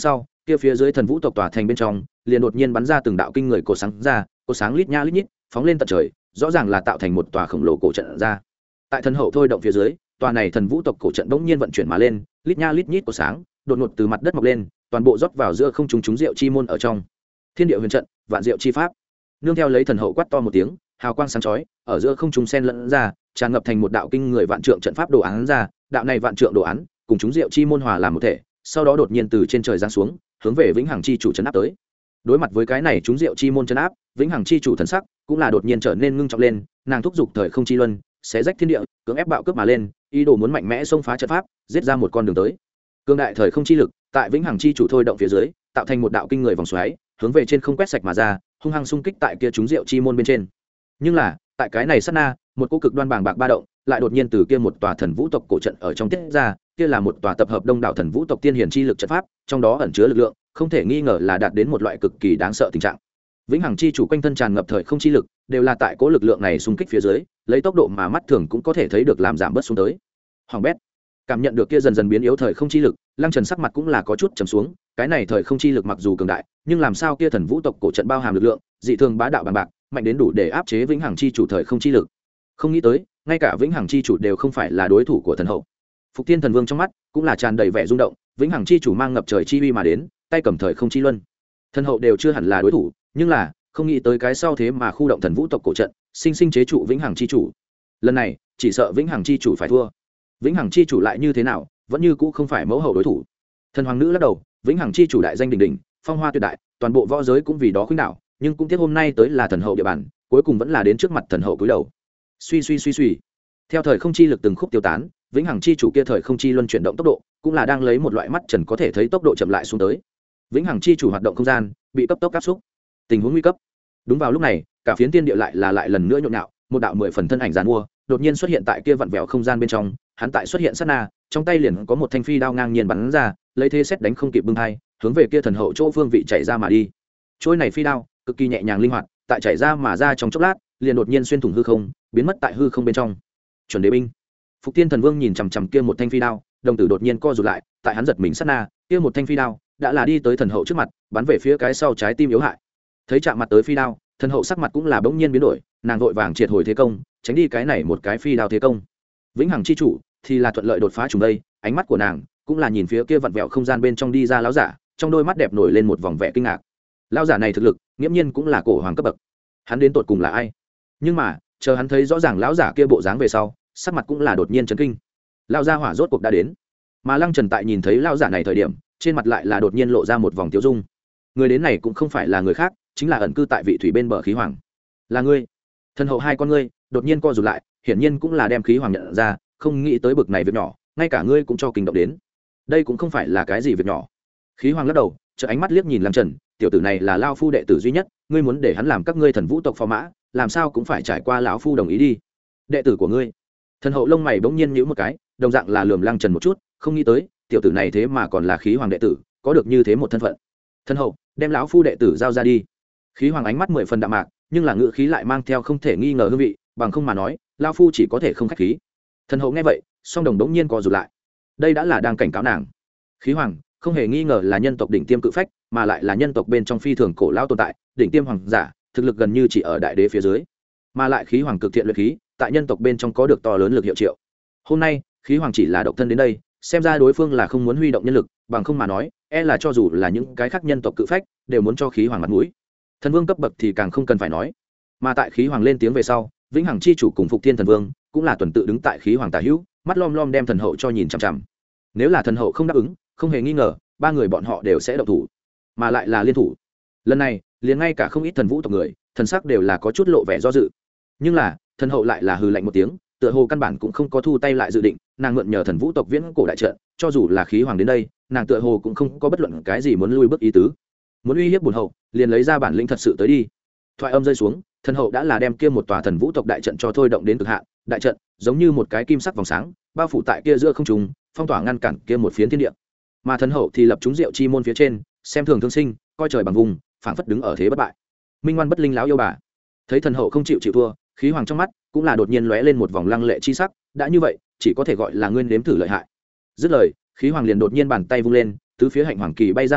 kia phía dưới thần vũ tộc tòa thành bên trong liền đột nhiên bắn ra từng đạo kinh người cổ sáng ra, cổ sáng lít nha lít nhít phóng lên tận trời, rõ ràng là tạo thành một tòa khổng lồ cổ trận ra. Tại thần hậu thôi động phía dưới, tòa này thần vũ tộc cổ trận bỗng nhiên vận chuyển mà lên, lít nha lít nhít cổ sáng đột ngột từ mặt đất mọc lên, toàn bộ rót vào giữa không trung chúng diệu chi môn ở trong. Thiên địa huyền trận, vạn diệu chi pháp. Nương theo lấy thần hậu quát to một tiếng, hào quang sáng chói ở giữa không trung xen lẫn ra, tràn ngập thành một đạo kinh người vạn trượng trận pháp đồ án ra. Đạo này vạn trượng đồ án cùng chúng diệu chi môn hòa làm một thể, sau đó đột nhiên từ trên trời giáng xuống, hướng về vĩnh hằng chi chủ trấn áp tới. Đối mặt với cái này chúng diệu chi môn trấn áp, vĩnh hằng chi chủ thần sắc cũng là đột nhiên trở nên ngưng trọng lên, nàng thúc giục thời không chi luân, xé rách thiên địa, cưỡng ép bạo cướp mà lên, ý đồ muốn mạnh mẽ xông phá trận pháp, giết ra một con đường tới. Cương đại thời không chi lực tại vĩnh hằng chi chủ thôi động phía dưới, tạo thành một đạo kinh người vòng xoáy, hướng về trên không quét sạch mà ra, hung hăng xung kích tại kia chúng diệu chi môn bên trên. Nhưng là, tại cái này sát na, một cỗ cực đoan bàng bạc ba động, lại đột nhiên từ kia một tòa thần vũ tộc cổ trận ở trong tiết ra, kia là một tòa tập hợp đông đảo thần vũ tộc tiên hiển chi lực trận pháp, trong đó ẩn chứa lực lượng, không thể nghi ngờ là đạt đến một loại cực kỳ đáng sợ tình trạng. Vĩnh hằng chi chủ quanh thân tràn ngập thời không chi lực, đều là tại cỗ lực lượng này xung kích phía dưới, lấy tốc độ mà mắt thường cũng có thể thấy được làm giảm bớt xuống tới. Hoàng bét, cảm nhận được kia dần dần biến yếu thời không chi lực, Lăng Trần sắc mặt cũng là có chút trầm xuống, cái này thời không chi lực mặc dù cường đại, nhưng làm sao kia thần vũ tộc cổ trận bao hàm lực lượng, dị thường bá đạo bằng bạc, mạnh đến đủ để áp chế vĩnh hằng chi chủ thời không chi lực. Không nghĩ tới, ngay cả vĩnh hằng chi chủ đều không phải là đối thủ của thần hậu. Phục Thiên Thần Vương trong mắt cũng là tràn đầy vẻ rung động, vĩnh hằng chi chủ mang ngập trời chi uy mà đến, tay cầm thời không chi luân. Thần hậu đều chưa hẳn là đối thủ, nhưng là không nghĩ tới cái sau thế mà khu động thần vũ tộc cổ trận, sinh sinh chế trụ vĩnh hằng chi chủ. Lần này, chỉ sợ vĩnh hằng chi chủ phải thua. Vĩnh hằng chi chủ lại như thế nào, vẫn như cũ không phải mẫu hậu đối thủ. Thần hoàng nữ lắc đầu, vĩnh hằng chi chủ đại danh đỉnh đỉnh, phong hoa tuyệt đại, toàn bộ võ giới cũng vì đó khuynh đảo, nhưng cũng tiếc hôm nay tới là thần hậu địa bàn, cuối cùng vẫn là đến trước mặt thần hậu cúi đầu. Suy suy suy suy. Theo thời không chi lực từng khúc tiêu tán, vĩnh hằng chi chủ kia thời không chi luân chuyển động tốc độ, cũng là đang lấy một loại mắt trần có thể thấy tốc độ chậm lại xuống tới. Vĩnh hằng chi chủ hoạt động không gian bị cấp tốc áp xúc. Tình huống nguy cấp. Đúng vào lúc này, cả phiến tiên địa lại là lại lần nữa nhộn nhạo, một đạo mười phần thân ảnh giàn mua, đột nhiên xuất hiện tại kia vặn vẹo không gian bên trong, hắn tại xuất hiện sát na, trong tay liền có một thanh phi đao ngang nhiên bắn ra, lấy thế xét đánh không kịp bưng hai, hướng về kia thần hậu chỗ phương vị chạy ra mà đi. Trôi này phi đao cực kỳ nhẹ nhàng linh hoạt, tại chạy ra mà ra trong chốc lát, liền đột nhiên xuyên thủng hư không, biến mất tại hư không bên trong. Chuẩn đế binh. Phục Tiên Thần Vương nhìn chằm chằm kia một thanh phi đao, đồng tử đột nhiên co rụt lại, tại hắn giật mình sát na, kia một thanh phi đao đã là đi tới thần hậu trước mặt, bắn về phía cái sau trái tim yếu hại. Thấy chạm mặt tới phi đao, thần hậu sắc mặt cũng là bỗng nhiên biến đổi, nàng vội vàng triệt hồi thế công, tránh đi cái này một cái phi đao thế công. Vĩnh hằng chi chủ thì là thuận lợi đột phá trùng đây, ánh mắt của nàng cũng là nhìn phía kia vặn vẹo không gian bên trong đi ra lão giả, trong đôi mắt đẹp nổi lên một vòng vẻ kinh ngạc. Lão giả này thực lực nghiễm nhiên cũng là cổ hoàng cấp bậc, hắn đến tột cùng là ai? Nhưng mà chờ hắn thấy rõ ràng lão giả kia bộ dáng về sau, sắc mặt cũng là đột nhiên chấn kinh. Lão gia hỏa rốt cuộc đã đến. Mà Lăng Trần tại nhìn thấy lão giả này thời điểm, trên mặt lại là đột nhiên lộ ra một vòng tiêu dung. Người đến này cũng không phải là người khác, chính là ẩn cư tại vị thủy bên bờ khí hoàng. Là ngươi? Thần hậu hai con ngươi đột nhiên co rụt lại, hiển nhiên cũng là đem khí hoàng nhận ra, không nghĩ tới bực này việc nhỏ, ngay cả ngươi cũng cho kinh động đến. Đây cũng không phải là cái gì việc nhỏ. Khí hoàng lắc đầu, chợ ánh mắt liếc nhìn Lăng Trần, tiểu tử này là lao phu đệ tử duy nhất, ngươi muốn để hắn làm các ngươi thần vũ tộc phò mã, làm sao cũng phải trải qua lão phu đồng ý đi. Đệ tử của ngươi? Thần hậu lông mày bỗng nhiên nhíu một cái, đồng dạng là lườm Lăng Trần một chút, không nghĩ tới tiểu tử này thế mà còn là khí hoàng đệ tử, có được như thế một thân phận. Thần hậu, đem lão phu đệ tử giao ra đi. Khí hoàng ánh mắt mười phần đạm mạc, nhưng là ngữ khí lại mang theo không thể nghi ngờ hương vị, bằng không mà nói, lão phu chỉ có thể không khách khí. Thần hậu nghe vậy, song đồng đống nhiên co rụt lại. Đây đã là đang cảnh cáo nàng. Khí hoàng không hề nghi ngờ là nhân tộc đỉnh tiêm cự phách, mà lại là nhân tộc bên trong phi thường cổ lão tồn tại, đỉnh tiêm hoàng giả, thực lực gần như chỉ ở đại đế phía dưới. Mà lại khí hoàng cực thiện luyện khí, tại nhân tộc bên trong có được to lớn lực hiệu triệu. Hôm nay, khí hoàng chỉ là độc thân đến đây, xem ra đối phương là không muốn huy động nhân lực, bằng không mà nói, e là cho dù là những cái khác nhân tộc cự phách, đều muốn cho khí hoàng mặt mũi. Thần vương cấp bậc thì càng không cần phải nói. Mà tại khí hoàng lên tiếng về sau, vĩnh hằng chi chủ cùng Phục Thiên Thần Vương cũng là tuần tự đứng tại khí hoàng tả hữu, mắt lom lom đem thần hậu cho nhìn chằm chằm. Nếu là thần hậu không đáp ứng, không hề nghi ngờ, ba người bọn họ đều sẽ động thủ, mà lại là liên thủ. Lần này, liền ngay cả không ít thần vũ tộc người, thần sắc đều là có chút lộ vẻ do dự. Nhưng là, thần hậu lại là hừ lạnh một tiếng, tựa hồ căn bản cũng không có thu tay lại dự định, nàng mượn nhờ thần vũ tộc viễn cổ đại trận, cho dù là khí hoàng đến đây, nàng tựa hồ cũng không có bất luận cái gì muốn lui bước ý tứ. Muốn uy hiếp bổn hậu, liền lấy ra bản lĩnh thật sự tới đi. Thoại âm rơi xuống, thần hậu đã là đem kia một tòa thần vũ tộc đại trận cho thôi động đến cực hạn, đại trận giống như một cái kim sắc vòng sáng, bao phủ tại kia giữa không trung, phong tỏa ngăn cản kia một phiến thiên địa. Mà thần hậu thì lập chúng diệu chi môn phía trên, xem thường thương sinh, coi trời bằng vùng, phảng phất đứng ở thế bất bại. Minh ngoan bất linh lão yêu bà. Thấy thần hậu không chịu chịu thua, khí hoàng trong mắt cũng là đột nhiên lóe lên một vòng lăng lệ chi sắc, đã như vậy, chỉ có thể gọi là nguyên nếm thử lợi hại. Dứt lời, khí hoàng liền đột nhiên bàn tay vung lên, tứ phía hạnh hoàng kỳ bay ra ngoài,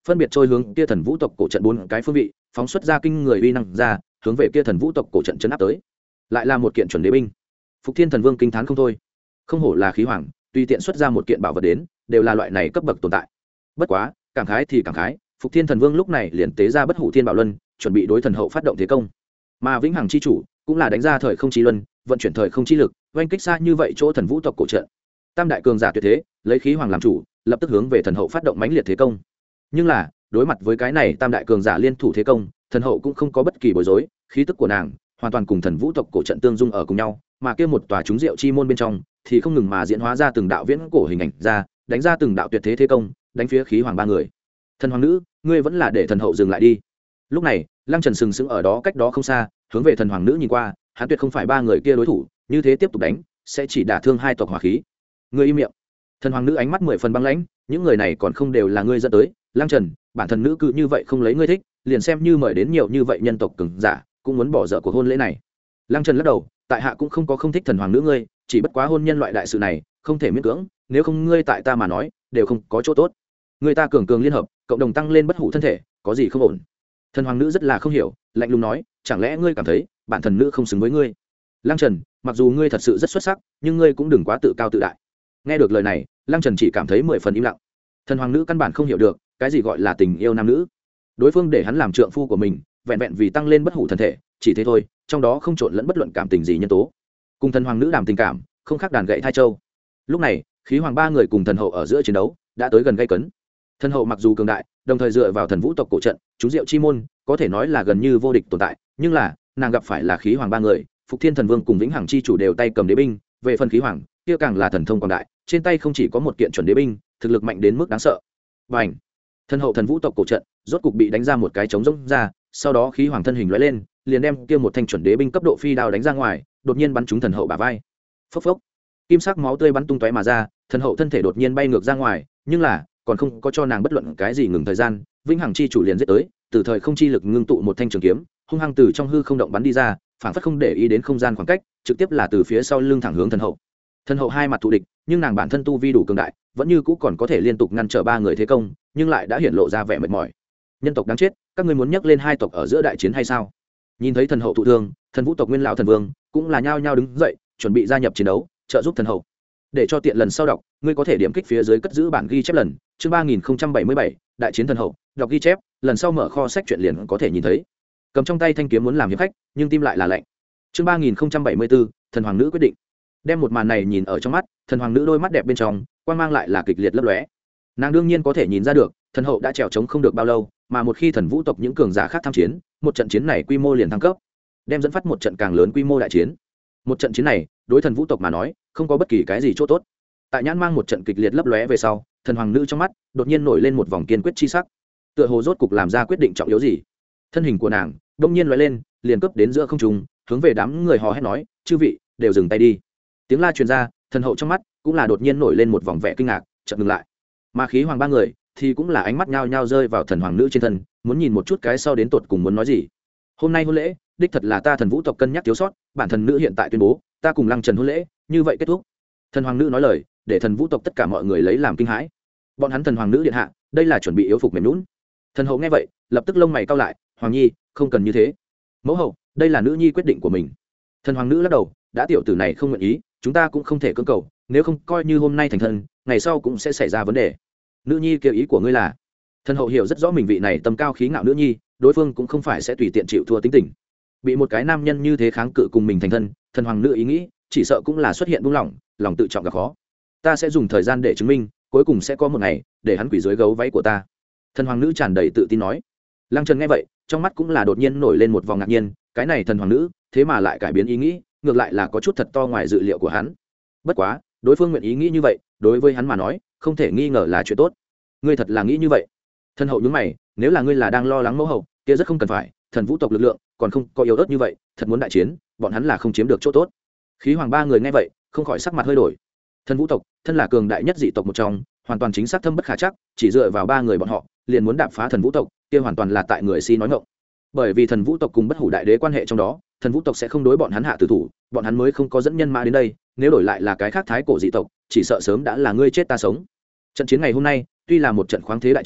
phân biệt trôi hướng kia thần vũ tộc cổ trận bốn cái phương vị, phóng xuất ra kinh người uy năng ra, hướng về kia thần vũ tộc cổ trận chấn áp tới. Lại là một kiện chuẩn đế binh. Phục Thiên Thần Vương kinh thán không thôi. Không hổ là khí hoàng, tùy tiện xuất ra một kiện bảo vật đến, đều là loại này cấp bậc tồn tại. Bất quá, cảm khái thì cảm khái, Phục Thiên Thần Vương lúc này liền tế ra Bất Hủ Thiên Bảo Luân, chuẩn bị đối thần hậu phát động thế công. Mà Vĩnh Hằng chi chủ cũng là đánh ra thời không chi luân, vận chuyển thời không chi lực, oanh kích xa như vậy chỗ thần vũ tộc cổ trận. Tam đại cường giả tuyệt thế, lấy khí hoàng làm chủ, lập tức hướng về thần hậu phát động mãnh liệt thế công. Nhưng là, đối mặt với cái này tam đại cường giả liên thủ thế công, thần hậu cũng không có bất kỳ bối rối, khí tức của nàng hoàn toàn cùng thần vũ tộc cổ trận tương dung ở cùng nhau, mà kia một tòa chúng diệu chi môn bên trong thì không ngừng mà diễn hóa ra từng đạo viễn cổ hình ảnh ra, đánh ra từng đạo tuyệt thế thế công, đánh phía khí hoàng ba người. Thần hoàng nữ, ngươi vẫn là để thần hậu dừng lại đi. Lúc này, Lăng Trần sừng sững ở đó cách đó không xa, hướng về thần hoàng nữ nhìn qua, hắn tuyệt không phải ba người kia đối thủ, như thế tiếp tục đánh, sẽ chỉ đả thương hai tộc hỏa khí. Ngươi im miệng. Thần hoàng nữ ánh mắt mười phần băng lãnh, những người này còn không đều là ngươi dẫn tới, Lăng Trần, bản thân nữ cứ như vậy không lấy ngươi thích, liền xem như mời đến nhiều như vậy nhân tộc cường giả, cũng muốn bỏ dở cuộc hôn lễ này. Lăng Trần lắc đầu, tại hạ cũng không có không thích thần hoàng nữ ngươi, chỉ bất quá hôn nhân loại đại sự này, không thể miễn cưỡng, nếu không ngươi tại ta mà nói, đều không có chỗ tốt. Người ta cường cường liên hợp, cộng đồng tăng lên bất hủ thân thể, có gì không ổn? Thần hoàng nữ rất là không hiểu, lạnh lùng nói, chẳng lẽ ngươi cảm thấy bản thần nữ không xứng với ngươi? Lăng Trần, mặc dù ngươi thật sự rất xuất sắc, nhưng ngươi cũng đừng quá tự cao tự đại. Nghe được lời này, Lăng Trần chỉ cảm thấy mười phần im lặng. Thần hoàng nữ căn bản không hiểu được cái gì gọi là tình yêu nam nữ. Đối phương để hắn làm trượng phu của mình, vẹn vẹn vì tăng lên bất hủ thân thể, chỉ thế thôi, trong đó không trộn lẫn bất luận cảm tình gì nhân tố. Cùng thần hoàng nữ đàm tình cảm, không khác đàn gậy thai châu. Lúc này, khí hoàng ba người cùng thần hậu ở giữa chiến đấu đã tới gần gay cấn. Thần hậu mặc dù cường đại, đồng thời dựa vào thần vũ tộc cổ trận, chúng diệu chi môn, có thể nói là gần như vô địch tồn tại, nhưng là, nàng gặp phải là khí hoàng ba người, Phục Thiên Thần Vương cùng Vĩnh Hằng chi chủ đều tay cầm đế binh, về phần khí hoàng, kia càng là thần thông quảng đại, trên tay không chỉ có một kiện chuẩn đế binh, thực lực mạnh đến mức đáng sợ. Bành! Thần hậu thần vũ tộc cổ trận, rốt cục bị đánh ra một cái trống rỗng ra, sau đó khí hoàng thân hình lóe lên, liền đem kia một thanh chuẩn đế binh cấp độ phi đao đánh ra ngoài, đột nhiên bắn trúng thần hậu bả vai. Phốc phốc! Kim sắc máu tươi bắn tung tóe mà ra, thần hậu thân thể đột nhiên bay ngược ra ngoài, nhưng là, còn không có cho nàng bất luận cái gì ngừng thời gian, Vĩnh Hằng chi chủ liền giết tới, từ thời không chi lực ngưng tụ một thanh trường kiếm, hung hăng từ trong hư không động bắn đi ra, phảng phất không để ý đến không gian khoảng cách, trực tiếp là từ phía sau lưng thẳng hướng thần hậu. Thần hậu hai mặt thù địch, nhưng nàng bản thân tu vi đủ cường đại, vẫn như cũ còn có thể liên tục ngăn trở ba người thế công, nhưng lại đã hiện lộ ra vẻ mệt mỏi. Nhân tộc đáng chết, các ngươi muốn nhắc lên hai tộc ở giữa đại chiến hay sao? Nhìn thấy thần hậu thụ thương, thần vũ tộc nguyên lão thần vương cũng là nhao nhao đứng dậy, chuẩn bị gia nhập chiến đấu, trợ giúp thần hậu. Để cho tiện lần sau đọc, ngươi có thể điểm kích phía dưới cất giữ bản ghi chép lần, chương ba nghìn không trăm bảy mươi bảy, đại chiến thần hậu, đọc ghi chép, lần sau mở kho sách truyện liền có thể nhìn thấy. Cầm trong tay thanh kiếm muốn làm hiệp khách, nhưng tim lại là lạnh. Chương ba nghìn không trăm bảy mươi bốn, thần hoàng nữ quyết định. Đem một màn này nhìn ở trong mắt, thần hoàng nữ đôi mắt đẹp bên trong, quang mang lại là kịch liệt lấp lóe. Nàng đương nhiên có thể nhìn ra được, thần hậu đã trèo trống không được bao lâu, mà một khi thần vũ tộc những cường giả khác tham chiến, một trận chiến này quy mô liền thăng cấp, đem dẫn phát một trận càng lớn quy mô đại chiến. Một trận chiến này, đối thần vũ tộc mà nói, không có bất kỳ cái gì chỗ tốt. Tại nhãn mang một trận kịch liệt lấp lóe về sau, thần hoàng nữ trong mắt đột nhiên nổi lên một vòng kiên quyết chi sắc, tựa hồ rốt cục làm ra quyết định trọng yếu gì. Thân hình của nàng đột nhiên lóe lên, liền cấp đến giữa không trung, hướng về đám người hò hét nói, chư vị đều dừng tay đi. Tiếng la truyền ra, thần hậu trong mắt cũng là đột nhiên nổi lên một vòng vẻ kinh ngạc, chợt ngừng lại. Mà khí hoàng ba người thì cũng là ánh mắt nhao nhao rơi vào thần hoàng nữ trên thân, muốn nhìn một chút cái sau đến tột cùng muốn nói gì. Hôm nay hôn lễ, đích thật là ta thần vũ tộc cân nhắc thiếu sót, bản thần nữ hiện tại tuyên bố, ta cùng Lăng Trần hôn lễ, như vậy kết thúc. Thần hoàng nữ nói lời, để thần vũ tộc tất cả mọi người lấy làm kinh hãi. Bọn hắn thần hoàng nữ điện hạ, đây là chuẩn bị yếu phục mềm nhũn. Thần hậu nghe vậy, lập tức lông mày cau lại, hoàng nhi, không cần như thế. Mẫu hậu, đây là nữ nhi quyết định của mình. Thần hoàng nữ lắc đầu, đã tiểu tử này không nguyện ý, chúng ta cũng không thể cưỡng cầu, nếu không coi như hôm nay thành thân, ngày sau cũng sẽ xảy ra vấn đề. Nữ nhi kêu ý của ngươi là? Thần hậu hiểu rất rõ mình vị này tâm cao khí ngạo nữ nhi, đối phương cũng không phải sẽ tùy tiện chịu thua tính tình. Bị một cái nam nhân như thế kháng cự cùng mình thành thân, thần hoàng nữ ý nghĩ, chỉ sợ cũng là xuất hiện buông lỏng, lòng tự trọng gặp khó. Ta sẽ dùng thời gian để chứng minh, cuối cùng sẽ có một ngày để hắn quỳ dưới gấu váy của ta. Thần hoàng nữ tràn đầy tự tin nói. Lăng Trần nghe vậy, trong mắt cũng là đột nhiên nổi lên một vòng ngạc nhiên, cái này thần hoàng nữ, thế mà lại cải biến ý nghĩ, ngược lại là có chút thật to ngoài dự liệu của hắn. Bất quá, đối phương nguyện ý nghĩ như vậy, đối với hắn mà nói, không thể nghi ngờ là chuyện tốt. Ngươi thật là nghĩ như vậy? Thần hậu nhướng mày, nếu là ngươi là đang lo lắng mẫu hậu, kia rất không cần phải, thần vũ tộc lực lượng còn không có yếu ớt như vậy, thật muốn đại chiến, bọn hắn là không chiếm được chỗ tốt. Khí hoàng ba người nghe vậy, không khỏi sắc mặt hơi đổi. Thần vũ tộc, thân là cường đại nhất dị tộc một trong, hoàn toàn chính xác thâm bất khả chắc, chỉ dựa vào ba người bọn họ, liền muốn đạp phá thần vũ tộc, kia hoàn toàn là tại người si nói ngọng. Bởi vì thần vũ tộc cùng bất hủ đại đế quan hệ trong đó, thần vũ tộc sẽ không đối bọn hắn hạ tử thủ, bọn hắn mới không có dẫn nhân mã đến đây, nếu đổi lại là cái khác thái cổ dị tộc, chỉ sợ sớm đã là ngươi chết ta sống. Trận chiến ngày hôm nay, tuy là một trận khoáng thế đại chiến,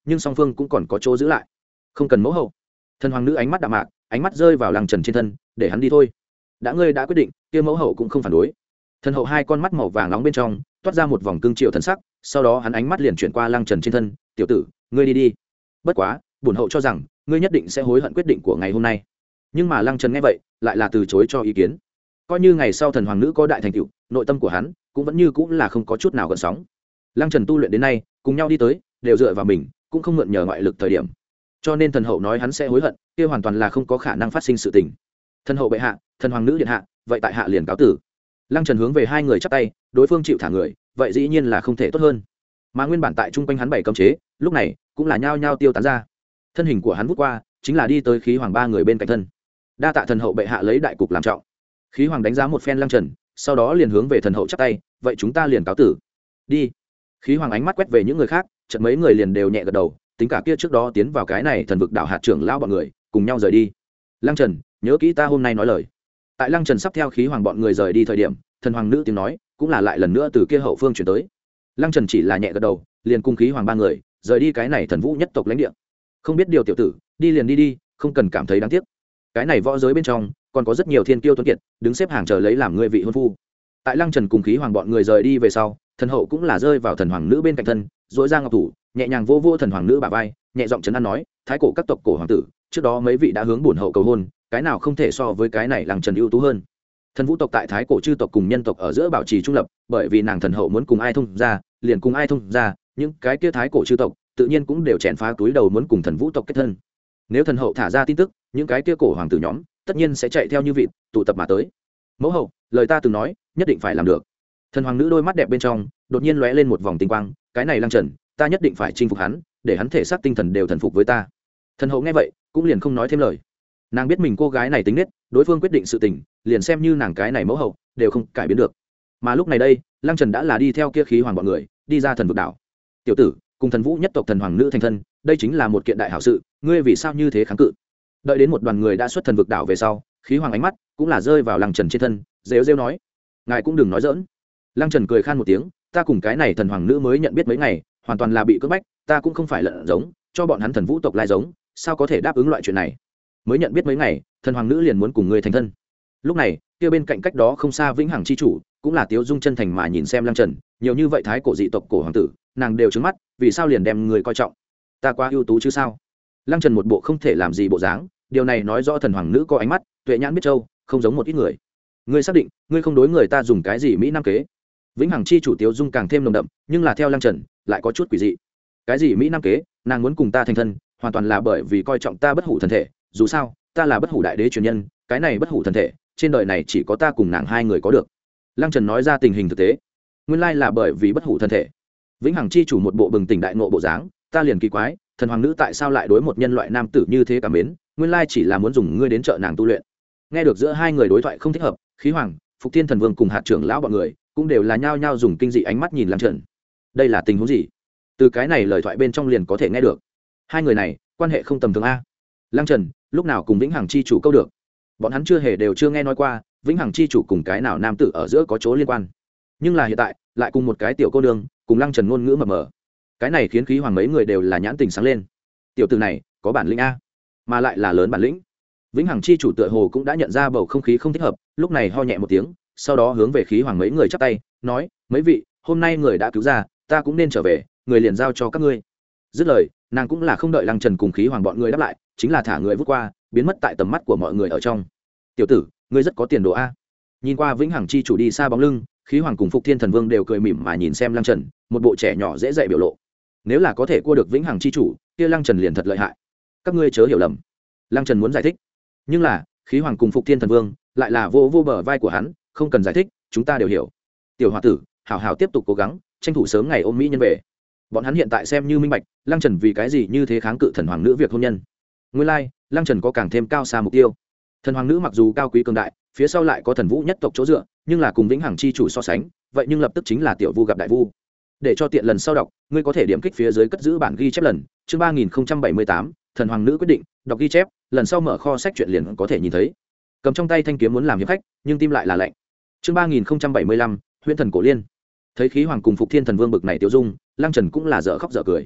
nhưng song phương cũng còn có chỗ giữ lại. Không cần mẫu hậu. Thần hoàng nữ ánh mắt đạm mạc, ánh mắt rơi vào Lăng Trần trên thân, để hắn đi thôi. Đã ngươi đã quyết định, kia mẫu hậu cũng không phản đối. Thần hậu hai con mắt màu vàng nóng bên trong toát ra một vòng cương triệu thần sắc, sau đó hắn ánh mắt liền chuyển qua Lăng Trần trên thân, tiểu tử, ngươi đi đi. Bất quá, bổn hậu cho rằng ngươi nhất định sẽ hối hận quyết định của ngày hôm nay. Nhưng mà Lăng Trần nghe vậy, lại là từ chối cho ý kiến. Coi như ngày sau thần hoàng nữ có đại thành tựu, nội tâm của hắn cũng vẫn như cũng là không có chút nào gợn sóng. Lăng Trần tu luyện đến nay, cùng nhau đi tới, đều dựa vào mình, cũng không mượn nhờ ngoại lực thời điểm. Cho nên thần hậu nói hắn sẽ hối hận, kia hoàn toàn là không có khả năng phát sinh sự tình. Thần hậu bệ hạ, thần hoàng nữ điện hạ, vậy tại hạ liền cáo tử. Lăng Trần hướng về hai người chắp tay, đối phương chịu thả người, vậy dĩ nhiên là không thể tốt hơn. Mà nguyên bản tại trung quanh hắn bảy cấm chế, lúc này cũng là nhao nhao tiêu tán ra. Thân hình của hắn vút qua, chính là đi tới khí hoàng ba người bên cạnh thân. Đa tạ thần hậu bệ hạ lấy đại cục làm trọng. Khí hoàng đánh giá một phen Lăng Trần, sau đó liền hướng về thần hậu chắp tay, vậy chúng ta liền cáo tử. Đi. Khí hoàng ánh mắt quét về những người khác, chợt mấy người liền đều nhẹ gật đầu, tính cả kia trước đó tiến vào cái này thần vực đảo hạt trưởng lao bọn người, cùng nhau rời đi. Lăng Trần, nhớ kỹ ta hôm nay nói lời. Tại Lăng Trần sắp theo khí hoàng bọn người rời đi thời điểm, thần hoàng nữ tiếng nói cũng là lại lần nữa từ kia hậu phương chuyển tới. Lăng Trần chỉ là nhẹ gật đầu, liền cùng khí hoàng ba người rời đi cái này thần vũ nhất tộc lãnh địa. Không biết điều tiểu tử, đi liền đi đi, không cần cảm thấy đáng tiếc. Cái này võ giới bên trong còn có rất nhiều thiên kiêu tuấn kiệt đứng xếp hàng chờ lấy làm người vị hôn phu. Tại Lăng Trần cùng khí hoàng bọn người rời đi về sau, thần hậu cũng là rơi vào thần hoàng nữ bên cạnh thân, duỗi ra ngọc thủ, nhẹ nhàng vô vô thần hoàng nữ bả vai, nhẹ giọng trấn an nói, thái cổ các tộc cổ hoàng tử, trước đó mấy vị đã hướng bổn hậu cầu hôn, cái nào không thể so với cái này Lăng Trần ưu tú hơn. Thần vũ tộc tại thái cổ chư tộc cùng nhân tộc ở giữa bảo trì trung lập, bởi vì nàng thần hậu muốn cùng ai thông ra, liền cùng ai thông ra, những cái kia thái cổ chư tộc tự nhiên cũng đều chèn phá túi đầu muốn cùng thần vũ tộc kết thân. Nếu thần hậu thả ra tin tức, những cái kia cổ hoàng tử nhóm tất nhiên sẽ chạy theo như vịt, tụ tập mà tới. Mẫu hậu, lời ta từng nói, nhất định phải làm được. Thần hoàng nữ đôi mắt đẹp bên trong đột nhiên lóe lên một vòng tinh quang, cái này Lăng Trần, ta nhất định phải chinh phục hắn, để hắn thể xác tinh thần đều thần phục với ta. Thần hậu nghe vậy cũng liền không nói thêm lời. Nàng biết mình cô gái này tính nết, đối phương quyết định sự tình, liền xem như nàng cái này mẫu hậu đều không cải biến được. Mà lúc này đây, Lăng Trần đã là đi theo kia khí hoàng bọn người đi ra thần vực đảo. Tiểu tử, cùng thần vũ nhất tộc thần hoàng nữ thành thân, đây chính là một kiện đại hảo sự, ngươi vì sao như thế kháng cự? Đợi đến một đoàn người đã xuất thần vực đảo về sau, khí hoàng ánh mắt cũng là rơi vào Lăng Trần trên thân, rêu rêu nói, ngài cũng đừng nói dỡn. Lăng Trần cười khan một tiếng, ta cùng cái này thần hoàng nữ mới nhận biết mấy ngày, hoàn toàn là bị cưỡng bách, ta cũng không phải lợn giống, cho bọn hắn thần vũ tộc lai giống, sao có thể đáp ứng loại chuyện này? Mới nhận biết mấy ngày, thần hoàng nữ liền muốn cùng ngươi thành thân. Lúc này, kia bên cạnh cách đó không xa vĩnh hằng chi chủ, cũng là Tiếu Dung chân thành mà nhìn xem Lăng Trần, nhiều như vậy thái cổ dị tộc cổ hoàng tử, nàng đều trứng mắt, vì sao liền đem người coi trọng? Ta quá ưu tú chứ sao? Lăng Trần một bộ không thể làm gì bộ dáng, điều này nói rõ thần hoàng nữ có ánh mắt, tuệ nhãn biết châu, không giống một ít người. Ngươi xác định, ngươi không đối người ta dùng cái gì mỹ nam kế? Vĩnh hằng chi chủ Tiếu Dung càng thêm nồng đậm, nhưng là theo Lăng Trần, lại có chút quỷ dị. Cái gì mỹ nam kế? Nàng muốn cùng ta thành thân, hoàn toàn là bởi vì coi trọng ta bất hủ thần thể, dù sao, ta là bất hủ đại đế truyền nhân, cái này bất hủ thần thể, trên đời này chỉ có ta cùng nàng hai người có được. Lăng Trần nói ra tình hình thực tế, nguyên lai là bởi vì bất hủ thần thể. Vĩnh hằng chi chủ một bộ bừng tỉnh đại ngộ bộ dáng, ta liền kỳ quái, thần hoàng nữ tại sao lại đối một nhân loại nam tử như thế cảm mến, nguyên lai chỉ là muốn dùng ngươi đến trợ nàng tu luyện. Nghe được giữa hai người đối thoại không thích hợp, khí hoàng, Phục Thiên thần vương cùng hạt trưởng lão bọn người cũng đều là nhao nhao dùng kinh dị ánh mắt nhìn Lăng Trần. Đây là tình huống gì? Từ cái này lời thoại bên trong liền có thể nghe được, hai người này quan hệ không tầm thường a. Lăng Trần lúc nào cùng Vĩnh hằng chi chủ câu được? Bọn hắn chưa hề đều chưa nghe nói qua Vĩnh hằng chi chủ cùng cái nào nam tử ở giữa có chỗ liên quan, nhưng là hiện tại lại cùng một cái tiểu cô nương cùng Lăng Trần ngôn ngữ mập mờ, cái này khiến khí hoàng mấy người đều là nhãn tình sáng lên. Tiểu tử này có bản lĩnh a, mà lại là lớn bản lĩnh. Vĩnh hằng chi chủ tựa hồ cũng đã nhận ra bầu không khí không thích hợp, lúc này ho nhẹ một tiếng, sau đó hướng về khí hoàng mấy người chắp tay nói, mấy vị, hôm nay người đã cứu ra, ta cũng nên trở về, người liền giao cho các ngươi. Dứt lời, nàng cũng là không đợi Lăng Trần cùng khí hoàng bọn người đáp lại, chính là thả người vút qua, biến mất tại tầm mắt của mọi người ở trong. Tiểu tử, ngươi rất có tiền đồ a. Nhìn qua Vĩnh hằng chi chủ đi xa bóng lưng, khí hoàng cùng Phục Thiên thần vương đều cười mỉm mà nhìn xem Lăng Trần, một bộ trẻ nhỏ dễ dạy biểu lộ. Nếu là có thể cua được Vĩnh hằng chi chủ, kia Lăng Trần liền thật lợi hại. Các ngươi chớ hiểu lầm. Lăng Trần muốn giải thích, nhưng là khí hoàng cùng Phục Thiên thần vương lại là vô vô bờ vai của hắn, không cần giải thích, chúng ta đều hiểu. Tiểu hòa tử, hảo hảo tiếp tục cố gắng, tranh thủ sớm ngày ôm mỹ nhân về. Bọn hắn hiện tại xem như minh bạch, Lăng Trần vì cái gì như thế kháng cự thần hoàng nữ việc hôn nhân. Nguyên lai, like, Lăng Trần có càng thêm cao xa mục tiêu. Thần hoàng nữ mặc dù cao quý cường đại, phía sau lại có thần vũ nhất tộc chỗ dựa, nhưng là cùng Vĩnh hằng chi chủ so sánh, vậy nhưng lập tức chính là tiểu vu gặp đại vu. Để cho tiện lần sau đọc, ngươi có thể điểm kích phía dưới cất giữ bản ghi chép lần, chương ba nghìn không trăm bảy mươi tám, thần hoàng nữ quyết định, đọc ghi chép, lần sau mở kho sách truyện liền có thể nhìn thấy. Cầm trong tay thanh kiếm muốn làm hiệp khách, nhưng tim lại là lạnh. Chương ba nghìn không trăm bảy mươi lăm, Huyễn thần cổ liên. Thấy khí hoàng cùng Phục Thiên thần vương bực này tiêu dung, Lăng Trần cũng là dở khóc dở cười.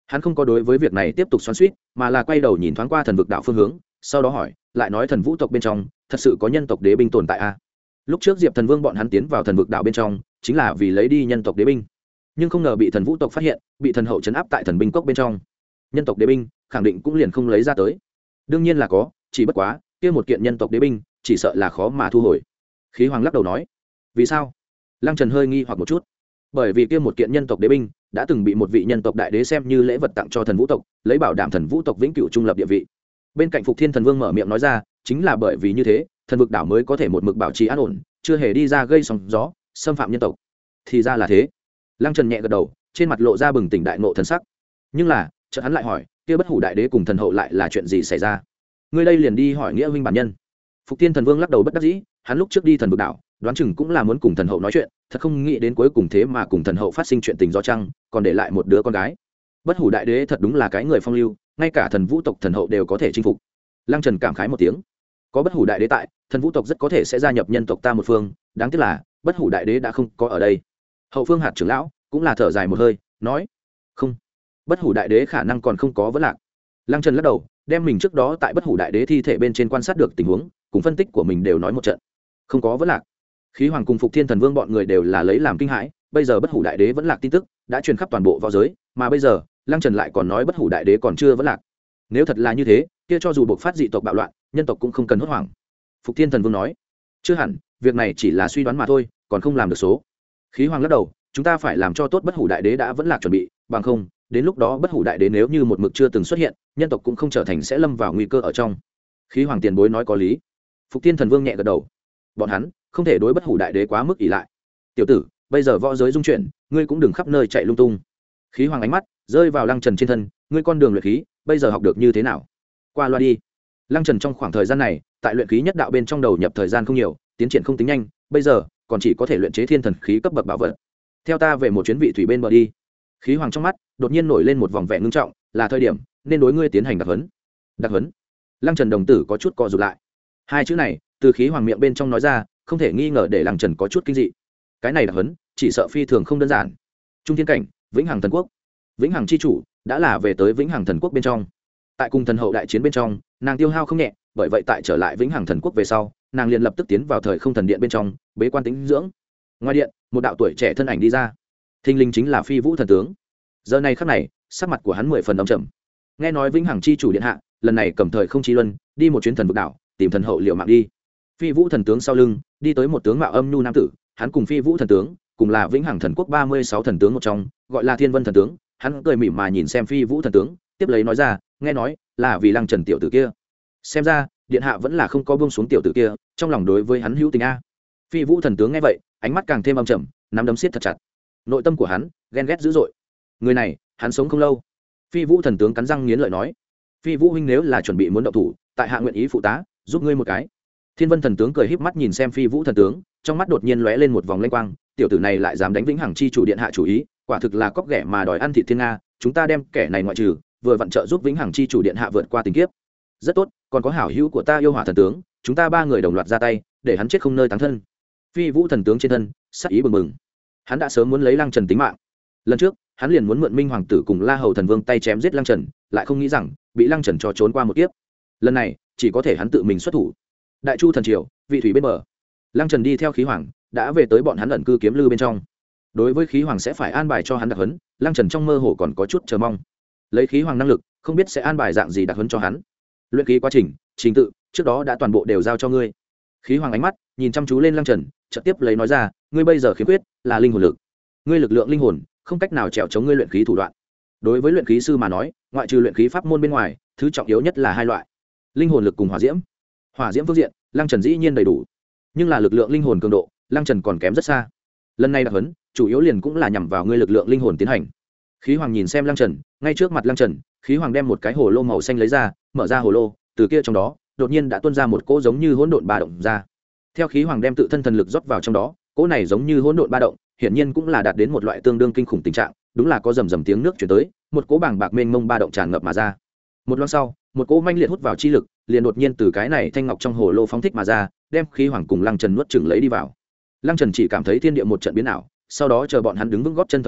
Hắn không có đối với việc này tiếp tục xoắn xuýt, mà là quay đầu nhìn thoáng qua thần vực đạo phương hướng, sau đó hỏi, lại nói thần vũ tộc bên trong thật sự có nhân tộc đế binh tồn tại a? Lúc trước Diệp Thần Vương bọn hắn tiến vào thần vực đạo bên trong chính là vì lấy đi nhân tộc đế binh, nhưng không ngờ bị thần vũ tộc phát hiện, bị thần hậu trấn áp tại thần binh cốc bên trong. Nhân tộc đế binh khẳng định cũng liền không lấy ra tới. Đương nhiên là có, chỉ bất quá kia một kiện nhân tộc đế binh chỉ sợ là khó mà thu hồi. Khí Hoàng lắc đầu nói. Vì sao? Lăng Trần hơi nghi hoặc một chút. Bởi vì kia một kiện nhân tộc đế binh đã từng bị một vị nhân tộc đại đế xem như lễ vật tặng cho thần vũ tộc, lấy bảo đảm thần vũ tộc vĩnh cửu trung lập địa vị. Bên cạnh Phục Thiên Thần Vương mở miệng nói ra, chính là bởi vì như thế, thần vực đảo mới có thể một mực bảo trì an ổn, chưa hề đi ra gây sóng gió, xâm phạm nhân tộc. Thì ra là thế. Lăng Trần nhẹ gật đầu, trên mặt lộ ra bừng tỉnh đại ngộ thần sắc. Nhưng là, chợt hắn lại hỏi, kia bất hủ đại đế cùng thần hậu lại là chuyện gì xảy ra? Ngươi đây liền đi hỏi nghĩa huynh bản nhân. Phục Thiên Thần Vương lắc đầu bất đắc dĩ, hắn lúc trước đi thần vực đảo, đoán chừng cũng là muốn cùng thần hậu nói chuyện, thật không nghĩ đến cuối cùng thế mà cùng thần hậu phát sinh chuyện tình do trăng, còn để lại một đứa con gái. Bất hủ đại đế thật đúng là cái người phong lưu, ngay cả thần vũ tộc thần hậu đều có thể chinh phục. Lăng Trần cảm khái một tiếng. Có bất hủ đại đế tại, thần vũ tộc rất có thể sẽ gia nhập nhân tộc ta một phương, đáng tiếc là bất hủ đại đế đã không có ở đây. Hậu phương hạt trưởng lão cũng là thở dài một hơi, nói: "Không, bất hủ đại đế khả năng còn không có vấn lạc." Lăng Trần lắc đầu, đem mình trước đó tại bất hủ đại đế thi thể bên trên quan sát được tình huống cùng phân tích của mình đều nói một trận. Không có vấn lạc. Khí Hoàng cùng Phục Thiên Thần Vương bọn người đều là lấy làm kinh hãi, bây giờ bất hủ đại đế vẫn lạc tin tức đã truyền khắp toàn bộ võ giới, mà bây giờ Lăng Trần lại còn nói bất hủ đại đế còn chưa vẫn lạc. Nếu thật là như thế, kia cho dù buộc phát dị tộc bạo loạn, nhân tộc cũng không cần hốt hoảng. Phục Thiên Thần Vương nói: "Chưa hẳn, việc này chỉ là suy đoán mà thôi, còn không làm được số." Khí Hoàng lắc đầu: "Chúng ta phải làm cho tốt bất hủ đại đế đã vẫn lạc chuẩn bị, bằng không, đến lúc đó bất hủ đại đế nếu như một mực chưa từng xuất hiện, nhân tộc cũng không trở thành sẽ lâm vào nguy cơ ở trong." Khí Hoàng tiền bối nói có lý. Phục Thiên Thần Vương nhẹ gật đầu. Bọn hắn không thể đối bất hủ đại đế quá mức ỷ lại. "Tiểu tử, bây giờ võ giới dung chuyển, ngươi cũng đừng khắp nơi chạy lung tung." Khí Hoàng ánh mắt rơi vào Lăng Trần trên thân, "Ngươi con đường luyện khí, bây giờ học được như thế nào? Qua loa đi." Lăng Trần trong khoảng thời gian này, tại luyện khí nhất đạo bên trong đầu nhập thời gian không nhiều, tiến triển không tính nhanh, bây giờ còn chỉ có thể luyện chế thiên thần khí cấp bậc bảo vật. "Theo ta về một chuyến vị thủy bên bờ đi." Khí Hoàng trong mắt đột nhiên nổi lên một vòng vẻ ngưng trọng, "Là thời điểm nên đối ngươi tiến hành đặc huấn." "Đặc huấn?" Lăng Trần đồng tử có chút co rụt lại. Hai chữ này từ Khí Hoàng miệng bên trong nói ra, không thể nghi ngờ để Lăng Trần có chút kinh dị. Cái này đặc huấn chỉ sợ phi thường không đơn giản. Trung thiên cảnh, Vĩnh Hằng thần quốc. Vĩnh Hằng chi chủ đã là về tới Vĩnh Hằng thần quốc bên trong. Tại cùng thần hậu đại chiến bên trong, nàng tiêu hao không nhẹ, bởi vậy tại trở lại Vĩnh Hằng thần quốc về sau, nàng liền lập tức tiến vào thời không thần điện bên trong, bế quan tĩnh dưỡng. Ngoài điện, một đạo tuổi trẻ thân ảnh đi ra. Thinh linh chính là Phi Vũ thần tướng. Giờ này khắc này, sắc mặt của hắn mười phần âm trầm. Nghe nói Vĩnh Hằng chi chủ điện hạ, lần này cầm thời không chi luân, đi một chuyến thần vực đảo, tìm thần hậu liệu mạng đi. Phi Vũ thần tướng sau lưng, đi tới một tướng mạo âm nhu nam tử, hắn cùng Phi Vũ thần tướng, cùng là Vĩnh Hằng thần quốc ba mươi sáu thần tướng một trong, gọi là Thiên Vân thần tướng, hắn cười mỉm mà nhìn xem Phi Vũ thần tướng, tiếp lấy nói ra, nghe nói là vì Lăng Trần tiểu tử kia. Xem ra, điện hạ vẫn là không có buông xuống tiểu tử kia, trong lòng đối với hắn hữu tình a. Phi Vũ thần tướng nghe vậy, ánh mắt càng thêm âm trầm, nắm đấm siết thật chặt. Nội tâm của hắn ghen ghét dữ dội. Người này, hắn sống không lâu. Phi Vũ thần tướng cắn răng nghiến lợi nói, Phi Vũ huynh nếu là chuẩn bị muốn động thủ, tại hạ nguyện ý phụ tá, giúp ngươi một cái. Thiên Vân thần tướng cười híp mắt nhìn xem Phi Vũ thần tướng, trong mắt đột nhiên lóe lên một vòng lanh quang, tiểu tử này lại dám đánh Vĩnh Hằng chi chủ điện hạ chủ ý, quả thực là cóc ghẻ mà đòi ăn thịt thiên nga, chúng ta đem kẻ này ngoại trừ, vừa vặn trợ giúp Vĩnh Hằng chi chủ điện hạ vượt qua tình kiếp. Rất tốt, còn có hảo hữu của ta yêu hỏa thần tướng, chúng ta ba người đồng loạt ra tay, để hắn chết không nơi táng thân. Phi Vũ thần tướng trên thân sắc ý bừng bừng, hắn đã sớm muốn lấy Lăng Trần tính mạng. Lần trước, hắn liền muốn mượn Minh hoàng tử cùng La Hầu thần vương tay chém giết Lăng Trần, lại không nghĩ rằng bị Lăng Trần cho trốn qua một kiếp. Lần này, chỉ có thể hắn tự mình xuất thủ. Đại Chu thần triều, vị thủy bên bờ, Lăng Trần đi theo Khí Hoàng, đã về tới bọn hắn ẩn cư kiếm lư bên trong. Đối với Khí Hoàng sẽ phải an bài cho hắn đặc huấn, Lăng Trần trong mơ hồ còn có chút chờ mong. Lấy Khí Hoàng năng lực, không biết sẽ an bài dạng gì đặc huấn cho hắn. Luyện khí quá trình, trình tự, trước đó đã toàn bộ đều giao cho ngươi. Khí Hoàng ánh mắt nhìn chăm chú lên Lăng Trần, chợt tiếp lấy nói ra, ngươi bây giờ khiếm khuyết là linh hồn lực. Ngươi lực lượng linh hồn không cách nào trèo chống ngươi luyện khí thủ đoạn. Đối với luyện khí sư mà nói, ngoại trừ luyện khí pháp môn bên ngoài, thứ trọng yếu nhất là hai loại: linh hồn lực cùng hỏa diễm. Hỏa diễm phương diện, Lăng Trần dĩ nhiên đầy đủ, nhưng là lực lượng linh hồn cường độ, Lăng Trần còn kém rất xa. Lần này đặc huấn, chủ yếu liền cũng là nhằm vào ngươi lực lượng linh hồn tiến hành. Khí Hoàng nhìn xem Lăng Trần, ngay trước mặt Lăng Trần, Khí Hoàng đem một cái hồ lô màu xanh lấy ra, mở ra hồ lô, từ kia trong đó, đột nhiên đã tuôn ra một cỗ giống như hỗn độn ba động ra. Theo Khí Hoàng đem tự thân thần lực rót vào trong đó, cỗ này giống như hỗn độn ba động, hiển nhiên cũng là đạt đến một loại tương đương kinh khủng tình trạng, đúng là có rầm rầm tiếng nước truyền tới, một cỗ bàng bạc mênh mông ba động tràn ngập mà ra. Một lát sau, một cỗ manh liệt hút vào chi lực, liền đột nhiên từ cái này thanh ngọc trong hồ lô phóng thích mà ra, đem Khí Hoàng cùng Lăng Trần nuốt chửng lấy đi vào. Lăng Trần chỉ cảm thấy thiên địa một trận biến ảo, sau đó chờ bọn hắn đứng vững gót chân thời điểm,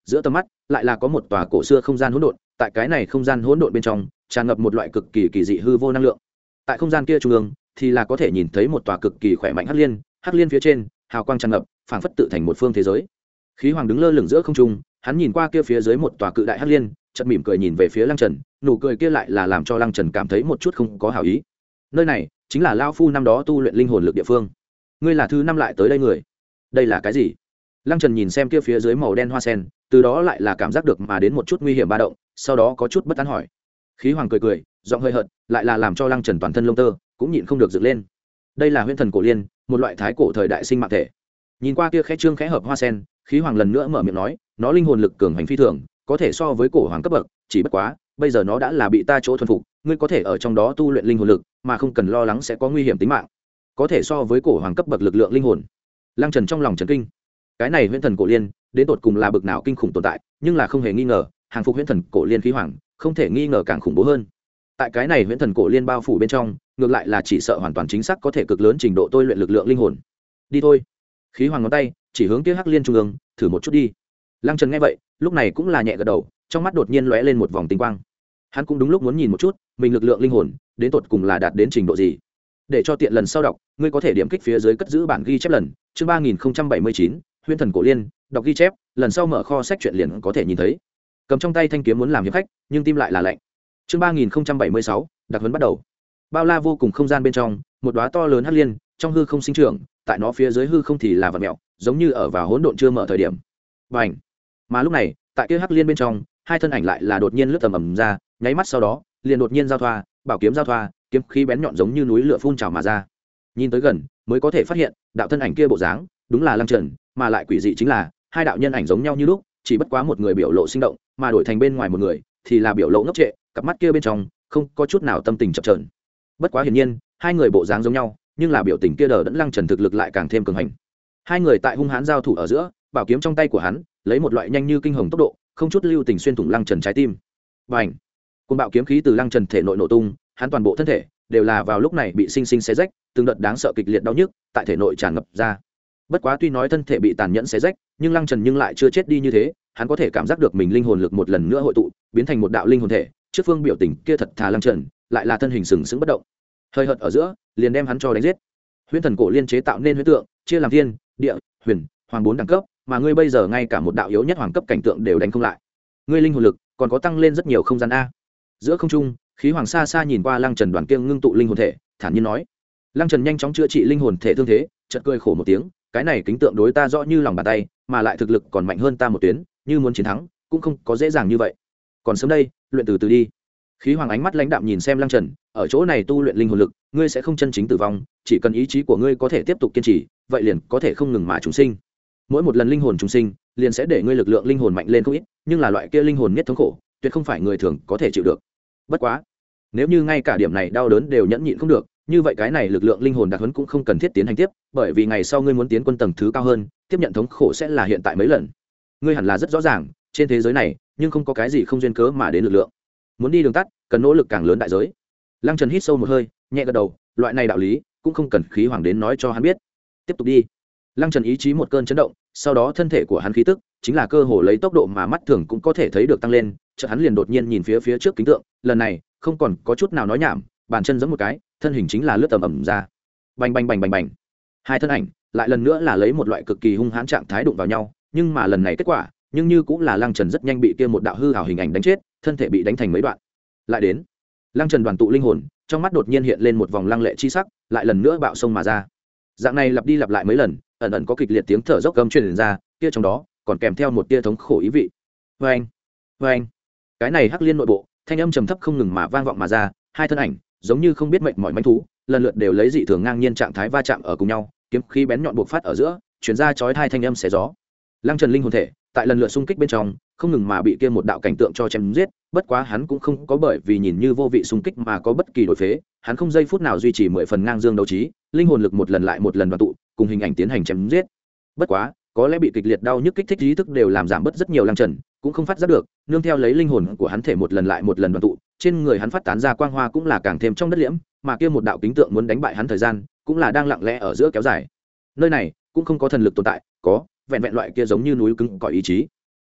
giữa tầm mắt lại là có một tòa cổ xưa không gian hỗn độn, tại cái này không gian hỗn độn bên trong tràn ngập một loại cực kỳ kỳ dị hư vô năng lượng. Tại không gian kia trung ương thì là có thể nhìn thấy một tòa cực kỳ khỏe mạnh hắc liên, hắc liên phía trên hào quang tràn ngập, phảng phất tự thành một phương thế giới. Khí Hoàng đứng lơ lửng giữa không trung, hắn nhìn qua kia phía dưới một tòa cự đại hắc liên, chợt mỉm cười nhìn về phía Lăng Trần, nụ cười kia lại là làm cho Lăng Trần cảm thấy một chút không có hảo ý. Nơi này chính là lão phu năm đó tu luyện linh hồn lực địa phương. Ngươi là thứ năm lại tới đây người. Đây là cái gì? Lăng Trần nhìn xem kia phía dưới màu đen hoa sen, từ đó lại là cảm giác được mà đến một chút nguy hiểm ba động, sau đó có chút bất an hỏi. Khí Hoàng cười cười, giọng hơi hận, lại là làm cho Lăng Trần toàn thân lông tơ cũng nhịn không được dựng lên. Đây là Huyễn Thần Cổ Liên, một loại thái cổ thời đại sinh mạng thể. Nhìn qua kia khẽ trương khẽ hợp hoa sen, Khí Hoàng lần nữa mở miệng nói, nó linh hồn lực cường hành phi thường, có thể so với cổ hoàng cấp bậc, chỉ bất quá, bây giờ nó đã là bị ta chỗ thuần phục, ngươi có thể ở trong đó tu luyện linh hồn lực, mà không cần lo lắng sẽ có nguy hiểm tính mạng. Có thể so với cổ hoàng cấp bậc lực lượng linh hồn. Lăng Trần trong lòng chấn kinh. Cái này Huyễn Thần Cổ Liên, đến tột cùng là bậc nào kinh khủng tồn tại, nhưng là không hề nghi ngờ, hàng phục Huyễn Thần Cổ Liên Khí Hoàng, không thể nghi ngờ càng khủng bố hơn. Tại cái này Huyễn Thần Cổ Liên bao phủ bên trong, ngược lại là chỉ sợ hoàn toàn chính xác có thể cực lớn trình độ tôi luyện lực lượng linh hồn. Đi thôi. Khí Hoàng ngón tay chỉ hướng kia hắc liên trung ương, thử một chút đi. Lăng Trần nghe vậy, lúc này cũng là nhẹ gật đầu, trong mắt đột nhiên lóe lên một vòng tinh quang. Hắn cũng đúng lúc muốn nhìn một chút, mình lực lượng linh hồn đến tột cùng là đạt đến trình độ gì. Để cho tiện lần sau đọc, ngươi có thể điểm kích phía dưới cất giữ bản ghi chép lần, chương ba nghìn bảy mươi chín, Huyễn Thần Cổ Liên, đọc ghi chép, lần sau mở kho sách truyện liền có thể nhìn thấy. Cầm trong tay thanh kiếm muốn làm hiệp khách, nhưng tim lại là lạnh. Chương ba nghìn bảy mươi sáu, đặc huấn bắt đầu. Bao la vô cùng không gian bên trong, một đóa to lớn hắc liên, trong hư không sinh trưởng, tại nó phía dưới hư không thì là vật mèo, giống như ở vào hỗn độn chưa mở thời điểm. Bành! Mà lúc này, tại kia hắc liên bên trong, hai thân ảnh lại là đột nhiên lướt tầm ầm ra, nháy mắt sau đó, liền đột nhiên giao thoa, bảo kiếm giao thoa, kiếm khí bén nhọn giống như núi lửa phun trào mà ra. Nhìn tới gần, mới có thể phát hiện, đạo thân ảnh kia bộ dáng, đúng là Lăng Trần, mà lại quỷ dị chính là, hai đạo nhân ảnh giống nhau như lúc, chỉ bất quá một người biểu lộ sinh động, mà đổi thành bên ngoài một người thì là biểu lộ ngốc trệ, cặp mắt kia bên trong không có chút nào tâm tình chập chờn. Bất quá hiển nhiên, hai người bộ dáng giống nhau, nhưng là biểu tình kia đờ đẫn Lăng Trần thực lực lại càng thêm cường hành. Hai người tại hung hãn giao thủ ở giữa, bảo kiếm trong tay của hắn lấy một loại nhanh như kinh hồng tốc độ, không chút lưu tình xuyên thủng Lăng Trần trái tim. Bành! Cơn bạo kiếm khí từ Lăng Trần thể nội nổ tung, hắn toàn bộ thân thể đều là vào lúc này bị sinh sinh xé rách, từng đợt đáng sợ kịch liệt đau nhức tại thể nội tràn ngập ra. Bất quá tuy nói thân thể bị tàn nhẫn xé rách, nhưng Lăng Trần nhưng lại chưa chết đi như thế, hắn có thể cảm giác được mình linh hồn lực một lần nữa hội tụ, biến thành một đạo linh hồn thể. Trước phương biểu tình kia thật thà Lăng Trần, lại là thân hình sừng sững bất động. Hơi hợt ở giữa, liền đem hắn cho đánh giết. Huyễn Thần Cổ Liên chế tạo nên huyễn tượng, chia làm thiên, địa, huyền, hoàng bốn đẳng cấp, mà ngươi bây giờ ngay cả một đạo yếu nhất hoàng cấp cảnh tượng đều đánh không lại. Ngươi linh hồn lực còn có tăng lên rất nhiều không gian a. Giữa không trung, Khí Hoàng xa xa nhìn qua Lăng Trần đoàn kia ngưng tụ linh hồn thể, thản nhiên nói. Lăng Trần nhanh chóng chữa trị linh hồn thể thương thế, chợt cười khổ một tiếng, cái này kính tượng đối ta rõ như lòng bàn tay, mà lại thực lực còn mạnh hơn ta một tuyến, như muốn chiến thắng cũng không có dễ dàng như vậy. Còn sớm đây, luyện từ từ đi. Khí Hoàng ánh mắt lãnh đạm nhìn xem Lăng Trần, ở chỗ này tu luyện linh hồn lực, ngươi sẽ không chân chính tử vong, chỉ cần ý chí của ngươi có thể tiếp tục kiên trì, vậy liền có thể không ngừng mà trùng sinh. Mỗi một lần linh hồn trùng sinh, liền sẽ để ngươi lực lượng linh hồn mạnh lên không ít, nhưng là loại kia linh hồn nhất thống khổ, tuyệt không phải người thường có thể chịu được. Bất quá, nếu như ngay cả điểm này đau đớn đều nhẫn nhịn không được, như vậy cái này lực lượng linh hồn đặc huấn cũng không cần thiết tiến hành tiếp, bởi vì ngày sau ngươi muốn tiến quân tầng thứ cao hơn, tiếp nhận thống khổ sẽ là hiện tại mấy lần. Ngươi hẳn là rất rõ ràng, trên thế giới này, nhưng không có cái gì không duyên cớ mà đến lực lượng. Muốn đi đường tắt, cần nỗ lực càng lớn đại giới. Lăng Trần hít sâu một hơi, nhẹ gật đầu, loại này đạo lý cũng không cần Khí Hoàng đến nói cho hắn biết. Tiếp tục đi. Lăng Trần ý chí một cơn chấn động, sau đó thân thể của hắn khí tức chính là cơ hồ lấy tốc độ mà mắt thường cũng có thể thấy được tăng lên, chợt hắn liền đột nhiên nhìn phía phía trước kính tượng, lần này không còn có chút nào nói nhảm, bàn chân giẫm một cái, thân hình chính là lướt tầm ầm ra. Bành bành bành bành bành. Hai thân ảnh lại lần nữa là lấy một loại cực kỳ hung hãn trạng thái đụng vào nhau, nhưng mà lần này kết quả, nhưng như cũng là Lăng Trần rất nhanh bị kia một đạo hư ảo hình ảnh đánh chết, thân thể bị đánh thành mấy đoạn. Lại đến, Lăng Trần đoàn tụ linh hồn, trong mắt đột nhiên hiện lên một vòng lăng lệ chi sắc, lại lần nữa bạo sông mà ra. Dạng này lặp đi lặp lại mấy lần, ẩn ẩn có kịch liệt tiếng thở dốc gầm truyền ra, kia trong đó còn kèm theo một tia thống khổ ý vị. Oeng, oeng. Cái này hắc liên nội bộ, thanh âm trầm thấp không ngừng mà vang vọng mà ra, hai thân ảnh giống như không biết mệnh mỏi manh thú, lần lượt đều lấy dị thường ngang nhiên trạng thái va chạm ở cùng nhau, kiếm khí bén nhọn buộc phát ở giữa, truyền ra chói tai thanh âm xé gió. Lăng Trần linh hồn thể, tại lần lượt xung kích bên trong, không ngừng mà bị kia một đạo cảnh tượng cho chém giết, bất quá hắn cũng không có bởi vì nhìn như vô vị xung kích mà có bất kỳ đổi phế, hắn không giây phút nào duy trì mười phần ngang dương đấu trí, linh hồn lực một lần lại một lần đoàn tụ, cùng hình ảnh tiến hành chém giết. Bất quá, có lẽ bị kịch liệt đau nhức kích thích ý thức đều làm giảm bớt rất nhiều. Lăng Trần cũng không phát giác được, nương theo lấy linh hồn của hắn thể một lần lại một lần đoàn tụ, trên người hắn phát tán ra quang hoa cũng là càng thêm trong đất liễm, mà kia một đạo kính tượng muốn đánh bại hắn thời gian, cũng là đang lặng lẽ ở giữa kéo dài. Nơi này cũng không có thần lực tồn tại, có vẹn vẹn loại kia giống như núi cứng cỏi ý chí.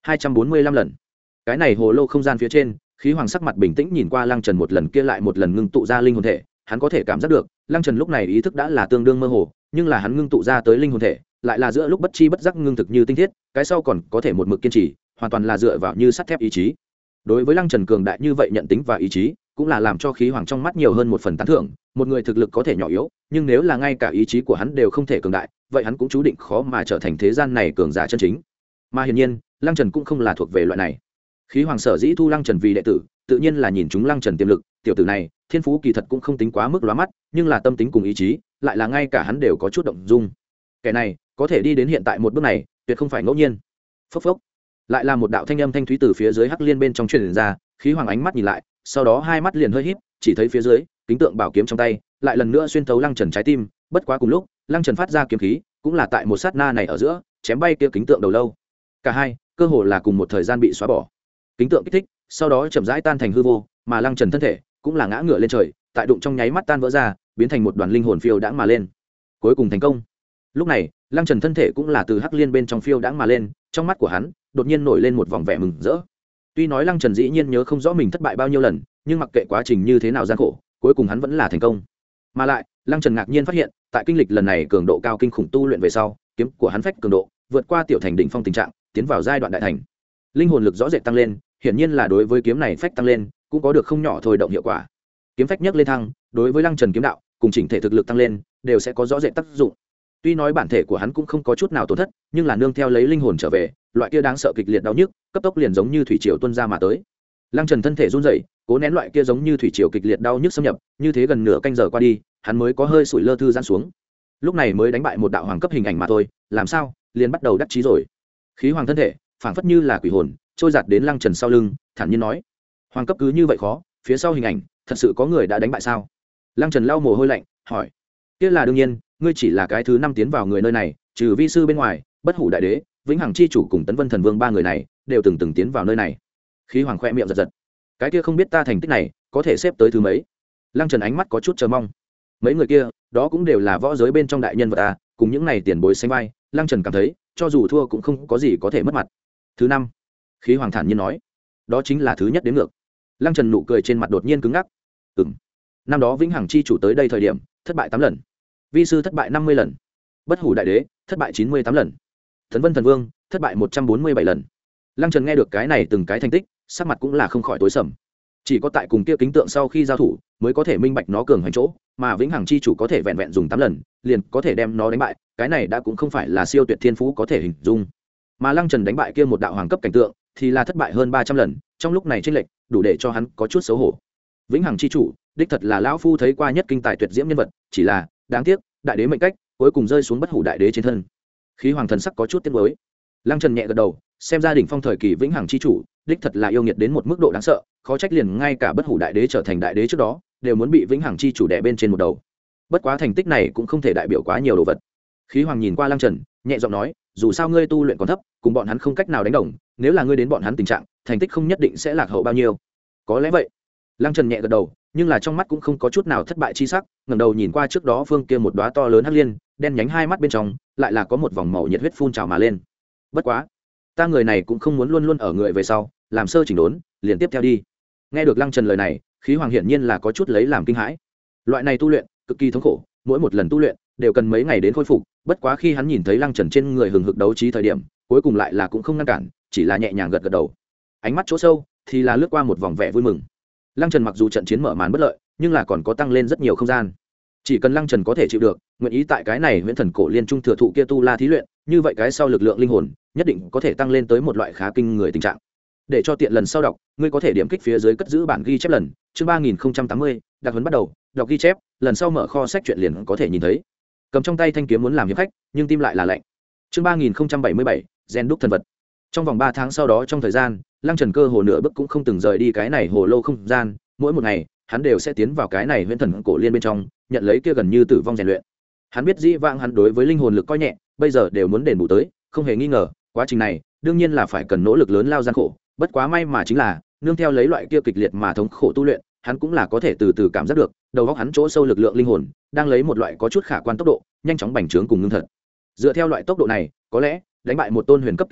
hai trăm bốn mươi lăm lần. Cái này hồ lô không gian phía trên, khí hoàng sắc mặt bình tĩnh nhìn qua Lăng Trần một lần kia lại một lần ngưng tụ ra linh hồn thể, hắn có thể cảm giác được Lăng Trần lúc này ý thức đã là tương đương mơ hồ, nhưng là hắn ngưng tụ ra tới linh hồn thể lại là giữa lúc bất chi bất giác ngưng thực như tinh thiết, cái sau còn có thể một mực kiên trì, hoàn toàn là dựa vào như sắt thép ý chí. Đối với Lăng Trần cường đại như vậy nhận tính và ý chí, cũng là làm cho khí hoàng trong mắt nhiều hơn một phần tán thưởng. Một người thực lực có thể nhỏ yếu, nhưng nếu là ngay cả ý chí của hắn đều không thể cường đại, vậy hắn cũng chú định khó mà trở thành thế gian này cường giả chân chính. Mà hiển nhiên, Lăng Trần cũng không là thuộc về loại này. Khí hoàng sở dĩ thu Lăng Trần vì đệ tử, tự nhiên là nhìn chúng Lăng Trần tiềm lực, tiểu tử này, thiên phú kỳ thật cũng không tính quá mức lóa mắt, nhưng là tâm tính cùng ý chí, lại là ngay cả hắn đều có chút động dung. Kẻ này, có thể đi đến hiện tại một bước này, tuyệt không phải ngẫu nhiên. Phốc phốc. Lại là một đạo thanh âm thanh thúy từ phía dưới hắc liên bên trong truyền ra, khí hoàng ánh mắt nhìn lại, sau đó hai mắt liền hơi híp, chỉ thấy phía dưới, kính tượng bảo kiếm trong tay, lại lần nữa xuyên thấu Lăng Trần trái tim, bất quá cùng lúc, Lăng Trần phát ra kiếm khí, cũng là tại một sát na này ở giữa, chém bay kia kính tượng đầu lâu. Cả hai, cơ hồ là cùng một thời gian bị xóa bỏ. Kính tượng kích thích, sau đó chậm rãi tan thành hư vô, mà Lăng Trần thân thể cũng là ngã ngửa lên trời, tại đụng trong nháy mắt tan vỡ ra, biến thành một đoàn linh hồn phiêu đãng mà lên. Cuối cùng thành công. Lúc này, Lăng Trần thân thể cũng là từ hắc liên bên trong phiêu đãng mà lên, trong mắt của hắn đột nhiên nổi lên một vòng vẻ mừng rỡ. Tuy nói Lăng Trần dĩ nhiên nhớ không rõ mình thất bại bao nhiêu lần, nhưng mặc kệ quá trình như thế nào gian khổ, cuối cùng hắn vẫn là thành công. Mà lại, Lăng Trần ngạc nhiên phát hiện, tại kinh lịch lần này cường độ cao kinh khủng tu luyện về sau, kiếm của hắn phách cường độ vượt qua tiểu thành đỉnh phong tình trạng, tiến vào giai đoạn đại thành. Linh hồn lực rõ rệt tăng lên, hiển nhiên là đối với kiếm này phách tăng lên, cũng có được không nhỏ thôi động hiệu quả. Kiếm phách nhấc lên thăng, đối với Lăng Trần kiếm đạo, cùng chỉnh thể thực lực tăng lên, đều sẽ có rõ rệt tác dụng. Tuy nói bản thể của hắn cũng không có chút nào tổn thất, nhưng là nương theo lấy linh hồn trở về, loại kia đáng sợ kịch liệt đau nhức, cấp tốc liền giống như thủy triều tuôn ra mà tới. Lăng Trần thân thể run rẩy, cố nén loại kia giống như thủy triều kịch liệt đau nhức xâm nhập, như thế gần nửa canh giờ qua đi, hắn mới có hơi sủi lơ thư giãn xuống. Lúc này mới đánh bại một đạo hoàng cấp hình ảnh mà thôi, làm sao, liền bắt đầu đắc chí rồi. Khí hoàng thân thể, phảng phất như là quỷ hồn, trôi giạt đến Lăng Trần sau lưng, thản nhiên nói: "Hoàng cấp cứ như vậy khó, phía sau hình ảnh, thật sự có người đã đánh bại sao?" Lăng Trần lau mồ hôi lạnh, hỏi: "Kia là đương nhiên, ngươi chỉ là cái thứ năm tiến vào người nơi này, trừ vi sư bên ngoài, Bất Hủ Đại Đế, Vĩnh Hằng chi chủ cùng Tấn Vân Thần Vương ba người này, đều từng từng tiến vào nơi này." Khí hoàng khoe miệng giật giật. Cái kia không biết ta thành tích này, có thể xếp tới thứ mấy? Lăng Trần ánh mắt có chút chờ mong. Mấy người kia, đó cũng đều là võ giới bên trong đại nhân vật à, cùng những này tiền bối sánh vai, Lăng Trần cảm thấy, cho dù thua cũng không có gì có thể mất mặt. Thứ năm. Khí hoàng thản nhiên nói. Đó chính là thứ nhất đến ngược. Lăng Trần nụ cười trên mặt đột nhiên cứng ngắc. Ừm. Năm đó Vĩnh Hằng chi chủ tới đây thời điểm, thất bại tám lần. Vi sư thất bại năm mươi lần. Bất Hủ Đại Đế, thất bại chín mươi tám lần. Thần Vân Thần Vương, thất bại một trăm bốn mươi bảy lần. Lăng Trần nghe được cái này từng cái thành tích, sắc mặt cũng là không khỏi tối sầm. Chỉ có tại cùng kia kính tượng sau khi giao thủ, mới có thể minh bạch nó cường hành chỗ, mà Vĩnh Hằng chi chủ có thể vẹn vẹn dùng tám lần, liền có thể đem nó đánh bại, cái này đã cũng không phải là siêu tuyệt thiên phú có thể hình dung. Mà Lăng Trần đánh bại kia một đạo hoàng cấp cảnh tượng, thì là thất bại hơn ba trăm lần, trong lúc này chênh lệch, đủ để cho hắn có chút xấu hổ. Vĩnh Hằng chi chủ, đích thật là lão phu thấy qua nhất kinh tài tuyệt diễm nhân vật, chỉ là, đáng tiếc, đại đế mệnh cách, cuối cùng rơi xuống Bất Hủ Đại Đế trên thân. Khí hoàng thần sắc có chút tiếc nuối. Lăng Trần nhẹ gật đầu, xem ra đỉnh phong thời kỳ Vĩnh Hằng chi chủ, đích thật là yêu nghiệt đến một mức độ đáng sợ, khó trách liền ngay cả Bất Hủ Đại Đế trở thành đại đế trước đó, đều muốn bị Vĩnh Hằng chi chủ đè bên trên một đầu. Bất quá thành tích này cũng không thể đại biểu quá nhiều đồ vật. Khí hoàng nhìn qua Lăng Trần, nhẹ giọng nói, dù sao ngươi tu luyện còn thấp, cùng bọn hắn không cách nào đánh đồng, nếu là ngươi đến bọn hắn tình trạng, thành tích không nhất định sẽ lạc hậu bao nhiêu. Có lẽ vậy. Lăng Trần nhẹ gật đầu, nhưng là trong mắt cũng không có chút nào thất bại chi sắc, ngẩng đầu nhìn qua trước đó phương kia một đóa to lớn hắc liên, đen nhánh hai mắt bên trong, lại là có một vòng màu nhiệt huyết phun trào mà lên. Bất quá, ta người này cũng không muốn luôn luôn ở người về sau, làm sơ chỉnh đốn, liền tiếp theo đi. Nghe được Lăng Trần lời này, Khí hoàng hiển nhiên là có chút lấy làm kinh hãi. Loại này tu luyện cực kỳ thống khổ, mỗi một lần tu luyện đều cần mấy ngày đến khôi phục, bất quá khi hắn nhìn thấy Lăng Trần trên người hừng hực đấu trí thời điểm, cuối cùng lại là cũng không ngăn cản, chỉ là nhẹ nhàng gật gật đầu. Ánh mắt chỗ sâu thì là lướt qua một vòng vẻ vui mừng. Lăng Trần mặc dù trận chiến mở màn bất lợi, nhưng là còn có tăng lên rất nhiều không gian. Chỉ cần Lăng Trần có thể chịu được, nguyện ý tại cái này Huyễn Thần Cổ Liên trung thừa thụ kia tu la thí luyện, như vậy cái sau lực lượng linh hồn nhất định có thể tăng lên tới một loại khá kinh người tình trạng. Để cho tiện lần sau đọc, ngươi có thể điểm kích phía dưới cất giữ bản ghi chép lần, chương ba nghìn tám mươi, đặc huấn bắt đầu, đọc ghi chép, lần sau mở kho sách truyện liền có thể nhìn thấy. Cầm trong tay thanh kiếm muốn làm hiệp khách, nhưng tim lại là lạnh. Chương ba nghìn bảy mươi bảy, gen đúc thần vật. Trong vòng ba tháng sau đó trong thời gian, Lăng Trần cơ hồ nửa bước cũng không từng rời đi cái này hồ lô không gian, mỗi một ngày, hắn đều sẽ tiến vào cái này Huyễn Thần Cổ Liên bên trong, nhận lấy kia gần như tử vong rèn luyện. Hắn biết dĩ vãng hắn đối với linh hồn lực coi nhẹ, bây giờ đều muốn đền bù tới, không hề nghi ngờ, quá trình này, đương nhiên là phải cần nỗ lực lớn lao gian khổ, bất quá may mà chính là, nương theo lấy loại kia kịch liệt mà thống khổ tu luyện, hắn cũng là có thể từ từ cảm giác được, đầu óc hắn chỗ sâu lực lượng linh hồn, đang lấy một loại có chút khả quan tốc độ, nhanh chóng bành trướng cùng ngưng thật. Dựa theo loại tốc độ này, có lẽ, đánh bại một tôn huyền cấp kính tượng,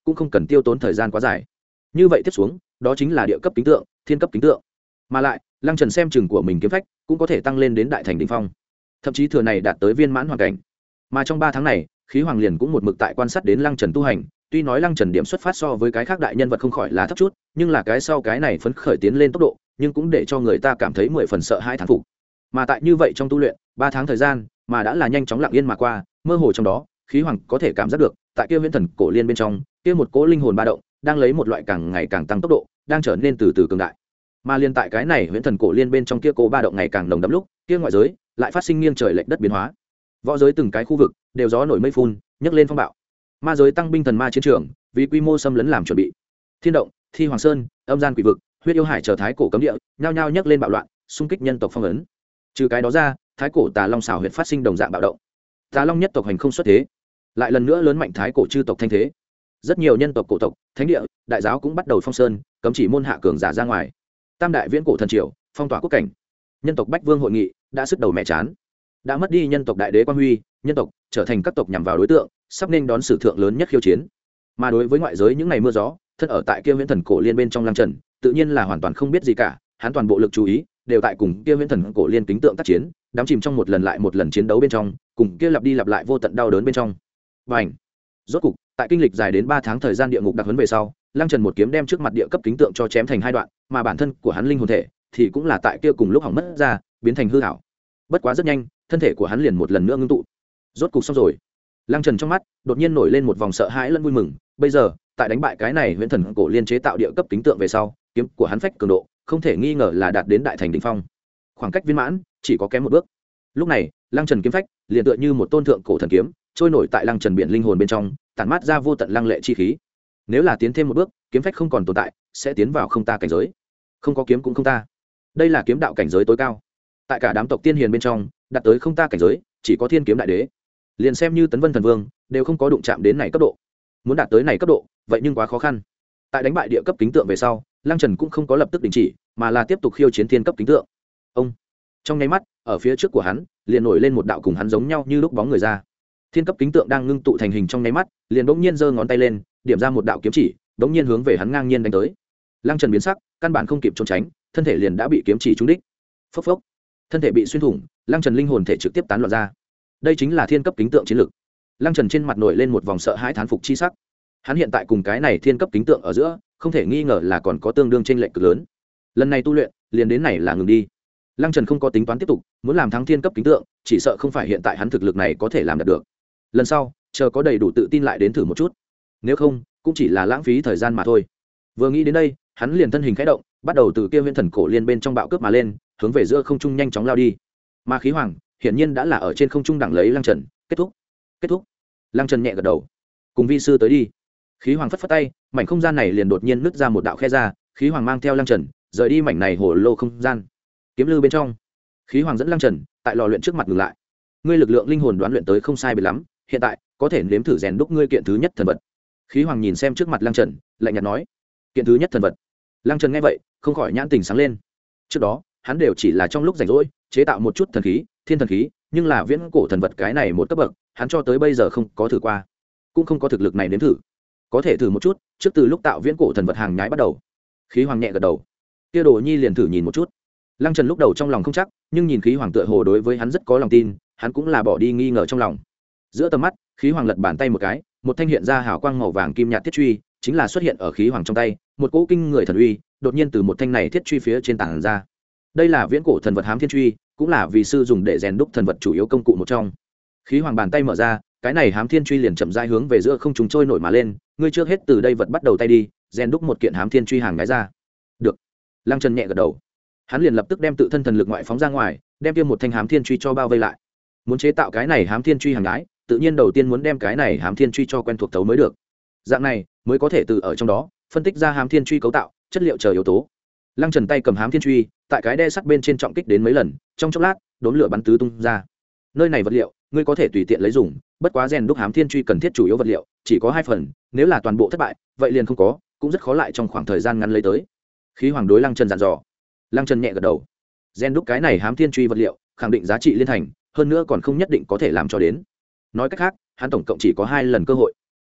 cũng không cần tiêu tốn thời gian quá dài. Như vậy tiếp xuống đó chính là địa cấp kính tượng, thiên cấp kính tượng, mà lại Lăng Trần xem chừng của mình kiếm phách cũng có thể tăng lên đến đại thành đỉnh phong, thậm chí thừa này đạt tới viên mãn hoàn cảnh. Mà trong ba tháng này khí hoàng liền cũng một mực tại quan sát đến Lăng Trần tu hành. Tuy nói Lăng Trần điểm xuất phát so với cái khác đại nhân vật không khỏi là thấp chút, nhưng là cái sau cái này phấn khởi tiến lên tốc độ nhưng cũng để cho người ta cảm thấy mười phần sợ hãi thán phục. Mà tại như vậy trong tu luyện ba tháng thời gian mà đã là nhanh chóng lặng yên mà qua, mơ hồ trong đó khí hoàng có thể cảm giác được tại kia huyễn thần cổ liên bên trong kia một cỗ linh hồn ba động đang lấy một loại càng ngày càng tăng tốc độ đang trở nên từ từ cường đại. Mà liên tại cái này huyễn thần cổ liên bên trong kia cỗ ba động ngày càng nồng đậm lúc kia ngoại giới lại phát sinh nghiêng trời lệch đất biến hóa. Võ giới từng cái khu vực đều gió nổi mây phun, nhấc lên phong bạo. Ma giới tăng binh thần ma chiến trường vì quy mô xâm lấn làm chuẩn bị. Thiên động, Thi Hoàng Sơn, âm gian quỷ vực, huyết yêu hải trở thái cổ cấm địa nhao nhao nhấc lên bạo loạn, xung kích nhân tộc phong ấn. Trừ cái đó ra, thái cổ Tà Long xảo huyệt phát sinh đồng dạng bạo động. Tà Long nhất tộc hành không xuất thế, lại lần nữa lớn mạnh thái cổ chư tộc thanh thế. Rất nhiều nhân tộc cổ tộc, thánh địa, đại giáo cũng bắt đầu phong sơn, cấm chỉ môn hạ cường giả ra ngoài. Tam đại viễn cổ thần triều, phong tỏa quốc cảnh. Nhân tộc bách vương hội nghị đã sức đầu mẹ chán, đã mất đi nhân tộc đại đế quan huy, nhân tộc trở thành các tộc nhằm vào đối tượng, sắp nên đón sử thượng lớn nhất khiêu chiến. Mà đối với ngoại giới những ngày mưa gió, thân ở tại kia huyễn thần cổ liên bên trong Lăng Trần tự nhiên là hoàn toàn không biết gì cả. Hắn toàn bộ lực chú ý đều tại cùng kia huyễn thần cổ liên kính tượng tác chiến, đắm chìm trong một lần lại một lần chiến đấu bên trong, cùng kia lặp đi lặp lại vô tận đau đớn bên trong. Và ảnh rốt cục tại kinh lịch dài đến ba tháng thời gian địa ngục đặc huấn về sau, Lăng Trần một kiếm đem trước mặt địa cấp kính tượng cho chém thành hai đoạn, mà bản thân của hắn linh hồn thể thì cũng là tại kia cùng lúc hỏng mất ra, biến thành hư ảo. Bất quá rất nhanh, thân thể của hắn liền một lần nữa ngưng tụ. Rốt cục xong rồi. Lăng Trần trong mắt đột nhiên nổi lên một vòng sợ hãi lẫn vui mừng. Bây giờ, tại đánh bại cái này huyễn thần cổ liên chế tạo địa cấp kính tượng về sau, kiếm của hắn phách cường độ không thể nghi ngờ là đạt đến đại thành đỉnh phong. Khoảng cách viên mãn chỉ có kém một bước. Lúc này, Lăng Trần kiếm phách liền tựa như một tôn thượng cổ thần kiếm, trôi nổi tại Lăng Trần biển linh hồn bên trong, tản mát ra vô tận lăng lệ chi khí. Nếu là tiến thêm một bước, kiếm phách không còn tồn tại, sẽ tiến vào không ta cảnh giới. Không có kiếm cũng không ta. Đây là kiếm đạo cảnh giới tối cao. Tại cả đám tộc tiên hiền bên trong, đạt tới không ta cảnh giới, chỉ có Thiên Kiếm Đại Đế. Liền xem như Tấn Vân Thần Vương, đều không có đụng chạm đến này cấp độ. Muốn đạt tới này cấp độ, vậy nhưng quá khó khăn. Tại đánh bại địa cấp kính tượng về sau, Lăng Trần cũng không có lập tức đình chỉ, mà là tiếp tục khiêu chiến thiên cấp kính tượng. Ông trong nháy mắt, ở phía trước của hắn, liền nổi lên một đạo cùng hắn giống nhau như lúc bóng người ra. Thiên cấp kính tượng đang ngưng tụ thành hình trong nháy mắt, liền bỗng nhiên giơ ngón tay lên, điểm ra một đạo kiếm chỉ, bỗng nhiên hướng về hắn ngang nhiên đánh tới. Lăng Trần biến sắc, căn bản không kịp trốn tránh, thân thể liền đã bị kiếm chỉ trúng đích. Phốc phốc, thân thể bị xuyên thủng, Lăng Trần linh hồn thể trực tiếp tán loạn ra. Đây chính là thiên cấp kính tượng chiến lực. Lăng Trần trên mặt nổi lên một vòng sợ hãi thán phục chi sắc. Hắn hiện tại cùng cái này thiên cấp kính tượng ở giữa, không thể nghi ngờ là còn có tương đương chênh lệch cực lớn. Lần này tu luyện, liền đến này là ngừng đi. Lăng Trần không có tính toán tiếp tục, muốn làm thắng thiên cấp kính tượng, chỉ sợ không phải hiện tại hắn thực lực này có thể làm được. Lần sau, chờ có đầy đủ tự tin lại đến thử một chút. Nếu không, cũng chỉ là lãng phí thời gian mà thôi. Vừa nghĩ đến đây, hắn liền thân hình khẽ động, bắt đầu từ kia huyễn thần cổ liên bên trong bạo cướp mà lên, hướng về giữa không trung nhanh chóng lao đi. Mà khí hoàng hiển nhiên đã là ở trên không trung đẳng lấy Lăng Trần. Kết thúc, kết thúc. Lăng Trần nhẹ gật đầu, cùng vi sư tới đi. Khí hoàng phất phất tay, mảnh không gian này liền đột nhiên nứt ra một đạo khe ra, khí hoàng mang theo Lăng Trần rời đi mảnh này hồ lô không gian. Kiếm lư bên trong, khí hoàng dẫn Lăng Trần tại lò luyện trước mặt ngừng lại. Ngươi lực lượng linh hồn đoán luyện tới không sai biệt lắm, hiện tại có thể nếm thử rèn đúc ngươi kiện thứ nhất thần vật. Khí hoàng nhìn xem trước mặt Lăng Trần, lạnh nhạt nói: kiện thứ nhất thần vật. Lăng Trần nghe vậy không khỏi nhãn tình sáng lên. Trước đó hắn đều chỉ là trong lúc rảnh rỗi chế tạo một chút thần khí, thiên thần khí, nhưng là viễn cổ thần vật cái này một cấp bậc, hắn cho tới bây giờ không có thử qua, cũng không có thực lực này nếm thử. Có thể thử một chút, trước từ lúc tạo viễn cổ thần vật hàng nhái bắt đầu. Khí hoàng nhẹ gật đầu. Kia Đồ Nhi liền thử nhìn một chút. Lăng Trần lúc đầu trong lòng không chắc, nhưng nhìn khí hoàng tựa hồ đối với hắn rất có lòng tin, hắn cũng là bỏ đi nghi ngờ trong lòng. Giữa tầm mắt, khí hoàng lật bàn tay một cái, một thanh hiện ra hào quang màu vàng kim nhạt thiết truy, chính là xuất hiện ở khí hoàng trong tay, một cỗ kinh người thần uy, đột nhiên từ một thanh này thiết truy phía trên tản ra. Đây là viễn cổ thần vật Hám Thiên Truy, cũng là vì sư dùng để rèn đúc thần vật chủ yếu công cụ một trong. Khí hoàng bàn tay mở ra, cái này Hám Thiên Truy liền chậm rãi hướng về giữa không trung trôi nổi mà lên, ngươi trước hết từ đây vật bắt đầu tay đi, rèn đúc một kiện Hám Thiên Truy hàng gái ra. Được. Lăng Trần nhẹ gật đầu. Hắn liền lập tức đem tự thân thần lực ngoại phóng ra ngoài, đem kia một thanh Hám Thiên Truy cho bao vây lại. Muốn chế tạo cái này Hám Thiên Truy hàng gái, tự nhiên đầu tiên muốn đem cái này Hám Thiên Truy cho quen thuộc tấu mới được. Dạng này mới có thể từ ở trong đó phân tích ra Hám Thiên Truy cấu tạo, chất liệu chờ yếu tố. Lăng Trần tay cầm Hám Thiên Truy, tại cái đe sắt bên trên trọng kích đến mấy lần, trong chốc lát, đốm lửa bắn tứ tung ra. Nơi này vật liệu, ngươi có thể tùy tiện lấy dùng, bất quá rèn đúc Hám Thiên Truy cần thiết chủ yếu vật liệu chỉ có hai phần, nếu là toàn bộ thất bại, vậy liền không có, cũng rất khó lại trong khoảng thời gian ngắn lấy tới. Khí hoàng đối Lăng Trần dặn dò. Lăng Trần nhẹ gật đầu. Rèn đúc cái này Hám Thiên Truy vật liệu, khẳng định giá trị liên thành, hơn nữa còn không nhất định có thể làm cho đến. Nói cách khác, hắn tổng cộng chỉ có hai lần cơ hội.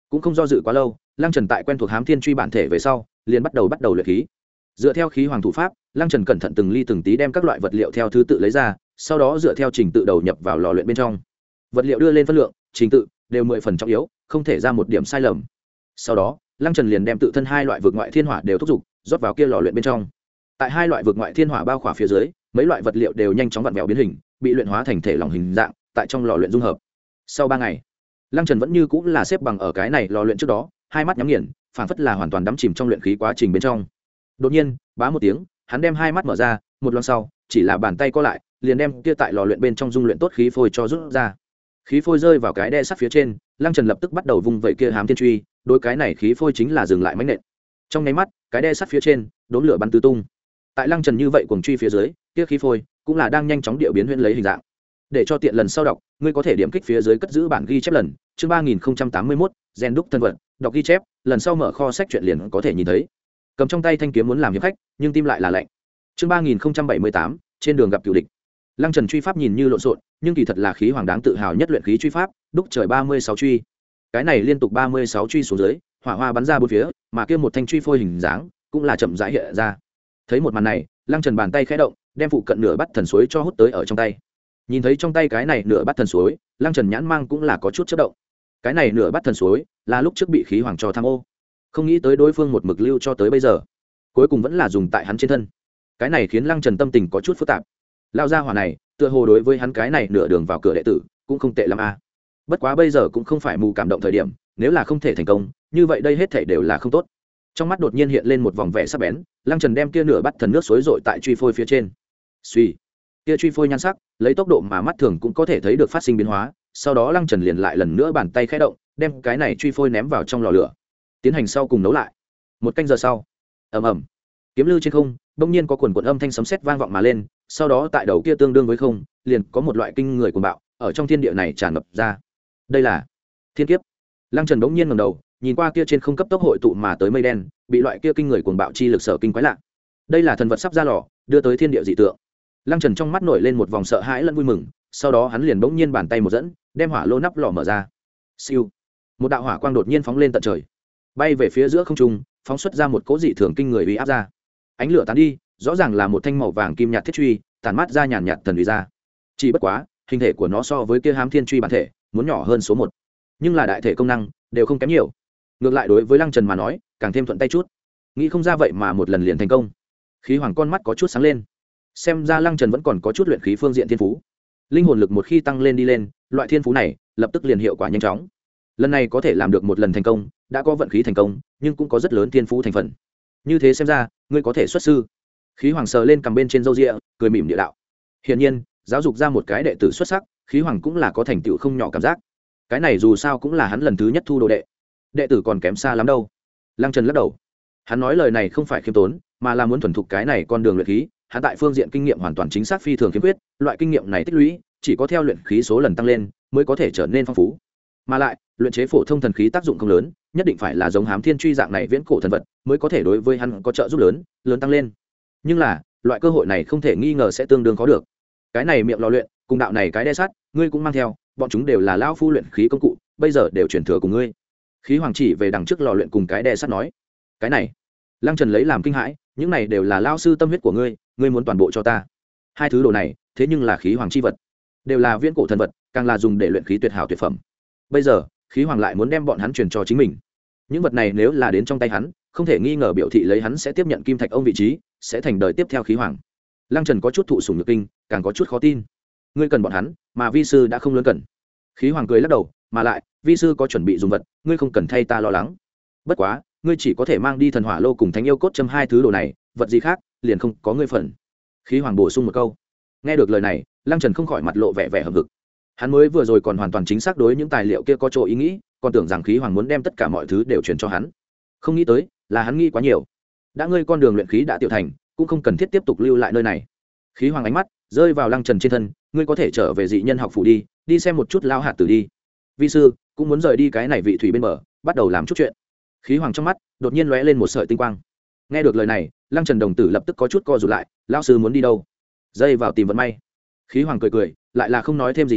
cũng không do dự quá lâu, lăng trần tại quen thuộc hám thiên truy bản thể về sau liền bắt đầu bắt đầu luyện khí. Dựa theo khí hoàng thủ pháp, lăng trần cẩn thận từng ly từng tí đem các loại vật liệu theo thứ tự lấy ra, sau đó dựa theo trình tự đầu nhập vào lò luyện bên trong. Vật liệu đưa lên phân lượng, trình tự đều mười phần trọng yếu, không thể ra một điểm sai lầm. Sau đó lăng trần liền đem tự thân hai loại vực ngoại thiên hỏa đều thúc giục rót vào kia lò luyện bên trong. Tại hai loại vực ngoại thiên hỏa bao khỏa phía dưới, mấy loại vật liệu đều nhanh chóng vặn vẹo biến hình, bị luyện hóa thành thể lỏng hình dạng, tại trong lò luyện dung hợp. Sau ba ngày, lăng trần vẫn như cũng là xếp bằng ở cái này lò luyện trước đó, hai mắt nhắm nghiền, phảng phất là hoàn toàn đắm chìm trong luyện khí quá trình bên trong. Đột nhiên bá một tiếng, hắn đem hai mắt mở ra, một lần sau chỉ là bàn tay co lại, liền đem kia tại lò luyện bên trong dung luyện tốt khí phôi cho rút ra. Khí phôi rơi vào cái đe sắt phía trên, lăng trần lập tức bắt đầu vung vẩy kia hám thiên truy, đối cái này khí phôi chính là dừng lại mãnh nện. Trong nháy mắt, cái đe sắt phía trên đốm lửa bắn tứ tung. Tại lăng trần như vậy cuồng truy phía dưới, kia khí phôi cũng là đang nhanh chóng điệu biến huyễn lấy hình dạng. Để cho tiện lần sau đọc, ngươi có thể điểm kích phía dưới cất giữ bản ghi chép lần chương ba nghìn tám mươi mốt gen đúc thân vận, đọc ghi chép, lần sau mở kho sách truyện liền có thể nhìn thấy. Cầm trong tay thanh kiếm muốn làm hiệp khách, nhưng tim lại là lạnh. chương ba nghìn bảy mươi tám trên đường gặp cựu địch. Lăng trần truy pháp nhìn như lộn xộn, nhưng kỳ thật là khí hoàng đáng tự hào nhất luyện khí truy pháp, đúc trời ba mươi sáu truy. Cái này liên tục ba mươi sáu truy xuống dưới, hỏa hoa bắn ra bốn phía, mà kia một thanh truy phôi hình dáng cũng là chậm rãi hiện ra. Thấy một màn này, lăng trần bàn tay khẽ động, đem phụ cận nửa bắt thần suối cho hút tới ở trong tay. Nhìn thấy trong tay cái này nửa bắt thần suối, lăng trần nhãn mang cũng là có chút chớp động. Cái này nửa bắt thần suối là lúc trước bị khí hoàng cho tham ô, không nghĩ tới đối phương một mực lưu cho tới bây giờ, cuối cùng vẫn là dùng tại hắn trên thân. Cái này khiến lăng trần tâm tình có chút phức tạp. Lao ra hỏa này tựa hồ đối với hắn cái này nửa đường vào cửa đệ tử cũng không tệ lắm a. Bất quá bây giờ cũng không phải mù cảm động thời điểm, nếu là không thể thành công như vậy đây hết thể đều là không tốt. Trong mắt đột nhiên hiện lên một vòng vẻ sắc bén, lăng trần đem kia nửa bắt thần nước suối dội tại truy phôi phía trên. Suy, kia truy phôi nhan sắc lấy tốc độ mà mắt thường cũng có thể thấy được phát sinh biến hóa. Sau đó lăng trần liền lại lần nữa bàn tay khẽ động, đem cái này truy phôi ném vào trong lò lửa, tiến hành sau cùng nấu lại. Một canh giờ sau, ầm ầm, kiếm lư trên không bỗng nhiên có quần quần âm thanh sấm sét vang vọng mà lên. Sau đó tại đầu kia tương đương với không, liền có một loại kinh người cuồng bạo ở trong thiên địa này tràn ngập ra. Đây là thiên kiếp. Lăng trần bỗng nhiên ngẩng đầu, nhìn qua kia trên không cấp tốc hội tụ mà tới mây đen, bị loại kia kinh người cuồng bạo chi lực sở kinh quái lạ. Đây là thần vật sắp ra lò, đưa tới thiên địa dị tượng. Lăng trần trong mắt nổi lên một vòng sợ hãi lẫn vui mừng, sau đó hắn liền bỗng nhiên bàn tay một dẫn, đem hỏa lô nắp lò mở ra. Siêu, một đạo hỏa quang đột nhiên phóng lên tận trời, bay về phía giữa không trung, phóng xuất ra một cỗ dị thường kinh người uy áp ra. Ánh lửa tán đi, rõ ràng là một thanh màu vàng kim nhạt thiết truy, tản mát ra nhàn nhạt thần uy ra. Chỉ bất quá hình thể của nó so với kia hám thiên truy bản thể muốn nhỏ hơn số một, nhưng là đại thể công năng đều không kém nhiều. Ngược lại đối với lăng trần mà nói càng thêm thuận tay chút. Nghĩ không ra vậy mà một lần liền thành công. Khí hoàng con mắt có chút sáng lên, xem ra lăng trần vẫn còn có chút luyện khí phương diện thiên phú. Linh hồn lực một khi tăng lên đi lên, loại thiên phú này lập tức liền hiệu quả nhanh chóng. Lần này có thể làm được một lần thành công, đã có vận khí thành công, nhưng cũng có rất lớn thiên phú thành phần. Như thế xem ra ngươi có thể xuất sư. Khí hoàng sờ lên cầm bên trên râu ria, cười mỉm địa đạo. Hiển nhiên giáo dục ra một cái đệ tử xuất sắc, khí hoàng cũng là có thành tựu không nhỏ cảm giác. Cái này dù sao cũng là hắn lần thứ nhất thu đồ đệ, đệ tử còn kém xa lắm đâu. Lăng trần lắc đầu, hắn nói lời này không phải khiêm tốn, mà là muốn thuần thục cái này con đường luyện khí. Hắn tại phương diện kinh nghiệm hoàn toàn chính xác phi thường khiếm khuyết, loại kinh nghiệm này tích lũy chỉ có theo luyện khí số lần tăng lên mới có thể trở nên phong phú. Mà lại luyện chế phổ thông thần khí tác dụng không lớn, nhất định phải là giống hám thiên truy dạng này viễn cổ thần vật mới có thể đối với hắn có trợ giúp lớn lớn tăng lên. Nhưng là loại cơ hội này không thể nghi ngờ sẽ tương đương khó được. Cái này miệng lò luyện cùng đạo này cái đe sắt ngươi cũng mang theo, bọn chúng đều là lão phu luyện khí công cụ, bây giờ đều chuyển thừa cùng ngươi. Khí hoàng chỉ về đằng trước lò luyện cùng cái đe sắt nói. Cái này lăng trần lấy làm kinh hãi, những này đều là lao sư tâm huyết của ngươi, ngươi muốn toàn bộ cho ta. Hai thứ đồ này thế nhưng là khí hoàng chi vật, đều là viễn cổ thần vật, càng là dùng để luyện khí tuyệt hảo tuyệt phẩm. Bây giờ khí hoàng lại muốn đem bọn hắn truyền cho chính mình. Những vật này nếu là đến trong tay hắn, không thể nghi ngờ biểu thị lấy hắn sẽ tiếp nhận kim thạch ông vị trí, sẽ thành đời tiếp theo khí hoàng. Lăng trần có chút thụ sủng nhược kinh, càng có chút khó tin. Ngươi cần bọn hắn, mà vi sư đã không lớn cần. Khí hoàng cười lắc đầu, mà lại vi sư có chuẩn bị dùng vật, ngươi không cần thay ta lo lắng. Bất quá ngươi chỉ có thể mang đi thần hỏa lô cùng thánh yêu cốt châm hai thứ đồ này, vật gì khác liền không có ngươi phần. Khí hoàng bổ sung một câu. Nghe được lời này, lăng trần không khỏi mặt lộ vẻ vẻ hậm hực. Hắn mới vừa rồi còn hoàn toàn chính xác đối những tài liệu kia có chỗ ý nghĩ, còn tưởng rằng khí hoàng muốn đem tất cả mọi thứ đều truyền cho hắn. Không nghĩ tới là hắn nghĩ quá nhiều. Đã ngươi con đường luyện khí đã tiểu thành, cũng không cần thiết tiếp tục lưu lại nơi này. Khí hoàng ánh mắt rơi vào lăng trần trên thân, ngươi có thể trở về dị nhân học phủ đi, đi xem một chút lao hạt tử đi. Vi sư cũng muốn rời đi cái này vị thủy bên bờ, bắt đầu làm chút chuyện. Khí hoàng trong mắt đột nhiên lóe lên một sợi tinh quang. Nghe được lời này, lăng trần đồng tử lập tức có chút co rụt lại. Lão sư muốn đi đâu? Dây vào tìm vận may. Khí hoàng cười cười, lại là không nói thêm gì nữa,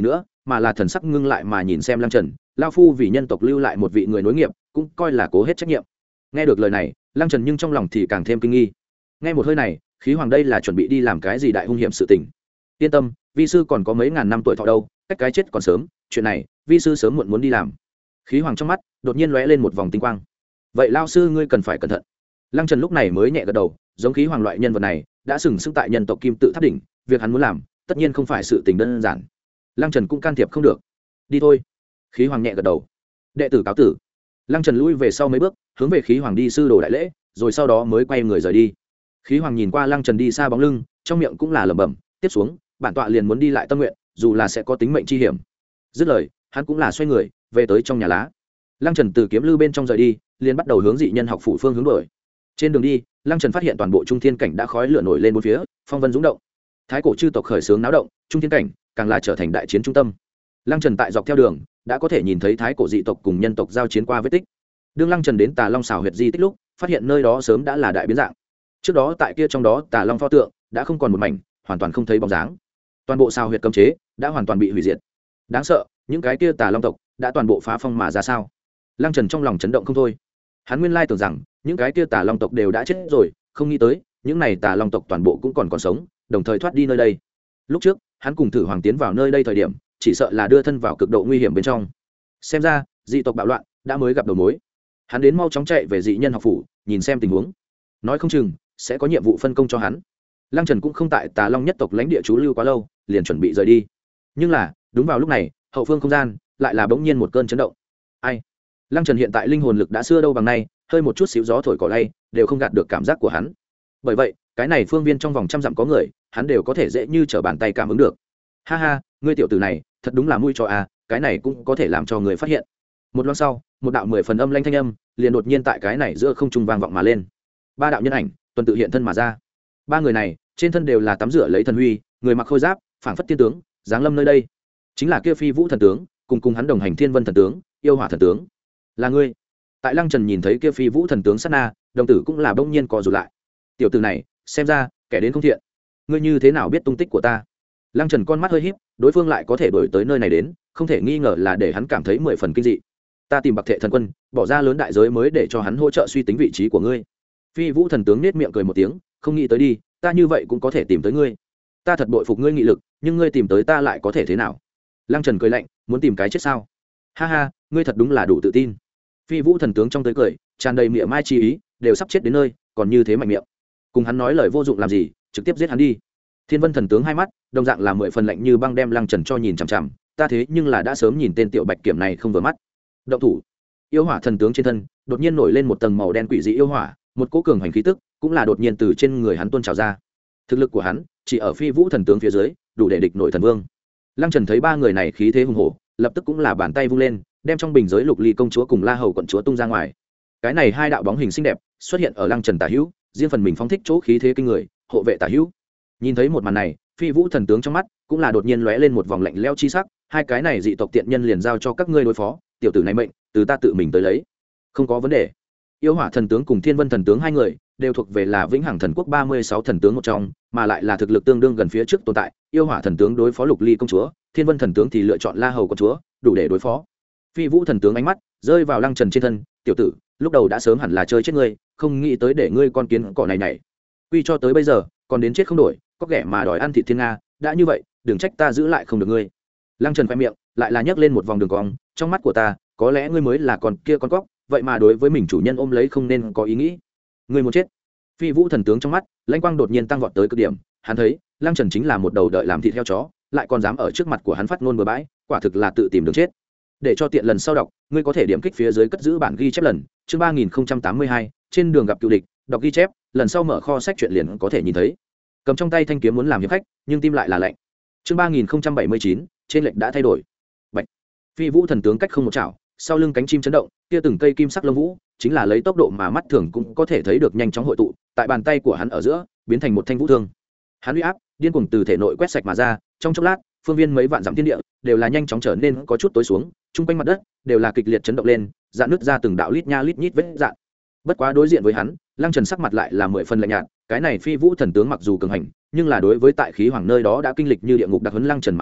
mà là thần sắc ngưng lại mà nhìn xem lăng trần. Lao phu vì nhân tộc lưu lại một vị người nối nghiệp, cũng coi là cố hết trách nhiệm. Nghe được lời này, lăng trần nhưng trong lòng thì càng thêm kinh nghi. Nghe một hơi này, khí hoàng đây là chuẩn bị đi làm cái gì đại hung hiểm sự tình. Yên tâm, vi sư còn có mấy ngàn năm tuổi thọ đâu, cách cái chết còn sớm, chuyện này vi sư sớm muộn muốn đi làm. Khí hoàng trong mắt đột nhiên lóe lên một vòng tinh quang. Vậy lao sư ngươi cần phải cẩn thận. Lăng trần lúc này mới nhẹ gật đầu, giống khí hoàng loại nhân vật này đã sừng sững tại nhân tộc kim tự tháp đỉnh, việc hắn muốn làm tất nhiên không phải sự tình đơn giản. Lăng trần cũng can thiệp không được. Đi thôi. Khí hoàng nhẹ gật đầu. Đệ tử cáo tử. Lăng trần lui về sau mấy bước, hướng về khí hoàng đi sư đồ đại lễ, rồi sau đó mới quay người rời đi. Khí hoàng nhìn qua lăng trần đi xa bóng lưng, trong miệng cũng là lẩm bẩm, tiếp xuống bản tọa liền muốn đi lại tâm nguyện, dù là sẽ có tính mệnh chi hiểm. Dứt lời, hắn cũng là xoay người về tới trong nhà lá. Lăng trần từ kiếm lư bên trong rời đi, liền bắt đầu hướng dị nhân học phủ phương hướng đổi. Trên đường đi, Lăng trần phát hiện toàn bộ trung thiên cảnh đã khói lửa nổi lên bốn phía, phong vân dũng động. Thái cổ chư tộc khởi xướng náo động, trung thiên cảnh càng là trở thành đại chiến trung tâm. Lăng trần tại dọc theo đường đã có thể nhìn thấy thái cổ dị tộc cùng nhân tộc giao chiến qua vết tích. Đương Lăng trần đến Tà Long xào huyệt di tích lúc, phát hiện nơi đó sớm đã là đại biến dạng. Trước đó tại kia trong đó Tà Long pho tượng đã không còn một mảnh, hoàn toàn không thấy bóng dáng. Toàn bộ xào huyệt cấm chế đã hoàn toàn bị hủy diệt. Đáng sợ, những cái kia Tà Long tộc đã toàn bộ phá phong mà ra sao? Lăng trần trong lòng chấn động không thôi. Hắn nguyên lai tưởng rằng những cái kia Tà Long tộc đều đã chết rồi, không nghĩ tới những này Tà Long tộc toàn bộ cũng còn còn sống, đồng thời thoát đi nơi đây. Lúc trước hắn cùng Thử Hoàng tiến vào nơi đây thời điểm, chỉ sợ là đưa thân vào cực độ nguy hiểm bên trong. Xem ra dị tộc bạo loạn đã mới gặp đầu mối. Hắn đến mau chóng chạy về dị nhân học phủ, nhìn xem tình huống, nói không chừng sẽ có nhiệm vụ phân công cho hắn. Lăng trần cũng không tại Tà Long nhất tộc lãnh địa trú lưu quá lâu, liền chuẩn bị rời đi. Nhưng là đúng vào lúc này, hậu phương không gian lại là bỗng nhiên một cơn chấn động. Ai? Lăng trần hiện tại linh hồn lực đã xưa đâu bằng nay, hơi một chút xíu gió thổi cỏ lay đều không gạt được cảm giác của hắn. Bởi vậy cái này phương viên trong vòng trăm dặm có người, hắn đều có thể dễ như trở bàn tay cảm ứng được. Ha ha, ngươi tiểu tử này thật đúng là mui cho à, cái này cũng có thể làm cho người phát hiện. Một loang sau, một đạo mười phần âm lanh thanh âm liền đột nhiên tại cái này giữa không trung vang vọng mà lên. Ba đạo nhân ảnh tuần tự hiện thân mà ra. Ba người này trên thân đều là tắm rửa lấy thần huy, người mặc khôi giáp phảng phất tiên tướng giáng lâm nơi đây. Chính là kia Phi Vũ thần tướng, cùng cùng hắn đồng hành Thiên Vân thần tướng, Yêu Hỏa thần tướng. Là ngươi? Tại Lăng trần nhìn thấy kia Phi Vũ thần tướng sát na, đồng tử cũng là bỗng nhiên co rụt lại. Tiểu tử này xem ra kẻ đến không thiện. Ngươi như thế nào biết tung tích của ta? Lăng trần con mắt hơi híp, đối phương lại có thể đổi tới nơi này đến, không thể nghi ngờ là để hắn cảm thấy mười phần kinh dị. Ta tìm Bạc Thệ thần quân, bỏ ra lớn đại giới mới để cho hắn hỗ trợ suy tính vị trí của ngươi. Phi Vũ thần tướng nết miệng cười một tiếng, không nghĩ tới đi, ta như vậy cũng có thể tìm tới ngươi. Ta thật bội phục ngươi nghị lực, nhưng ngươi tìm tới ta lại có thể thế nào? Lăng trần cười lạnh, muốn tìm cái chết sao? Ha ha, ngươi thật đúng là đủ tự tin. Phi Vũ thần tướng trong tới cười tràn đầy miệng mai chi ý, đều sắp chết đến nơi còn như thế mạnh miệng. Cùng hắn nói lời vô dụng làm gì, trực tiếp giết hắn đi. Thiên Vân thần tướng hai mắt đồng dạng là mười phần lạnh như băng, đem Lăng trần cho nhìn chằm chằm. Ta thế nhưng là đã sớm nhìn tên tiểu bạch kiểm này không vừa mắt. Động thủ. Yêu Hỏa thần tướng trên thân đột nhiên nổi lên một tầng màu đen quỷ dị yêu hỏa, một cỗ cường hành khí tức cũng là đột nhiên từ trên người hắn tuôn trào ra. Thực lực của hắn chỉ ở Phi Vũ thần tướng phía dưới, đủ để địch nổi thần vương. Lăng trần thấy ba người này khí thế hùng hổ, lập tức cũng là bàn tay vung lên, đem trong bình giới Lục Ly công chúa cùng La Hầu quận chúa tung ra ngoài. Cái này hai đạo bóng hình xinh đẹp xuất hiện ở Lăng trần tả hữu, riêng phần mình phóng thích chỗ khí thế kinh người, hộ vệ tả hữu. Nhìn thấy một màn này, Phi Vũ thần tướng trong mắt cũng là đột nhiên lóe lên một vòng lạnh lẽo chi sắc. Hai cái này dị tộc tiện nhân liền giao cho các ngươi đối phó, tiểu tử này mệnh từ ta tự mình tới lấy, không có vấn đề. Yêu Hỏa thần tướng cùng Thiên Vân thần tướng hai người đều thuộc về là Vĩnh Hằng thần quốc ba mươi sáu thần tướng một trong, mà lại là thực lực tương đương gần phía trước tồn tại. Yêu Hỏa thần tướng đối phó Lục Ly công chúa, Thiên Vân thần tướng thì lựa chọn La Hầu công chúa, đủ để đối phó. Phi Vũ thần tướng ánh mắt rơi vào Lăng trần trên thân, tiểu tử, lúc đầu đã sớm hẳn là chơi chết ngươi, không nghĩ tới để ngươi con kiến cỏ này nhảy. Quy cho tới bây giờ, còn đến chết không đổi, có ghẻ mà đòi ăn thịt thiên nga, đã như vậy, đừng trách ta giữ lại không được ngươi. Lăng trần khoe miệng lại là nhấc lên một vòng đường cong, trong mắt của ta, có lẽ ngươi mới là con kia con cóc, vậy mà đối với mình chủ nhân ôm lấy không nên có ý nghĩ. Ngươi muốn chết. Phi Vũ thần tướng trong mắt lãnh quang đột nhiên tăng vọt tới cực điểm, hắn thấy Lăng trần chính là một đầu đợi làm thịt heo chó, lại còn dám ở trước mặt của hắn phát ngôn bừa bãi, quả thực là tự tìm đường chết. Để cho tiện lần sau đọc, ngươi có thể điểm kích phía dưới cất giữ bản ghi chép lần, chương ba nghìn tám mươi hai, trên đường gặp cựu địch, đọc ghi chép, lần sau mở kho sách truyện liền có thể nhìn thấy. Cầm trong tay thanh kiếm muốn làm hiệp khách, nhưng tim lại là lạnh. Chương ba nghìn bảy mươi chín, trên lệnh đã thay đổi. Bạch. Phi Vũ thần tướng cách không một chảo, sau lưng cánh chim chấn động, kia từng cây kim sắc lông vũ, chính là lấy tốc độ mà mắt thường cũng có thể thấy được nhanh chóng hội tụ, tại bàn tay của hắn ở giữa, biến thành một thanh vũ thương. Hắn uy áp điên cuồng từ thể nội quét sạch mà ra, trong chốc lát, phương viên mấy vạn dặm thiên địa đều là nhanh chóng trở nên có chút tối xuống, trung quanh mặt đất đều là kịch liệt chấn động lên, dạn nứt ra từng đạo lít nha lít nhít vết dạn. Bất quá đối diện với hắn, Lăng trần sắc mặt lại là mười phần lạnh nhạt, cái này Phi Vũ thần tướng mặc dù cường hành, nhưng là đối với tại khí hoàng nơi đó đã kinh lịch như địa ngục đặc huấn Lăng trần mà nói,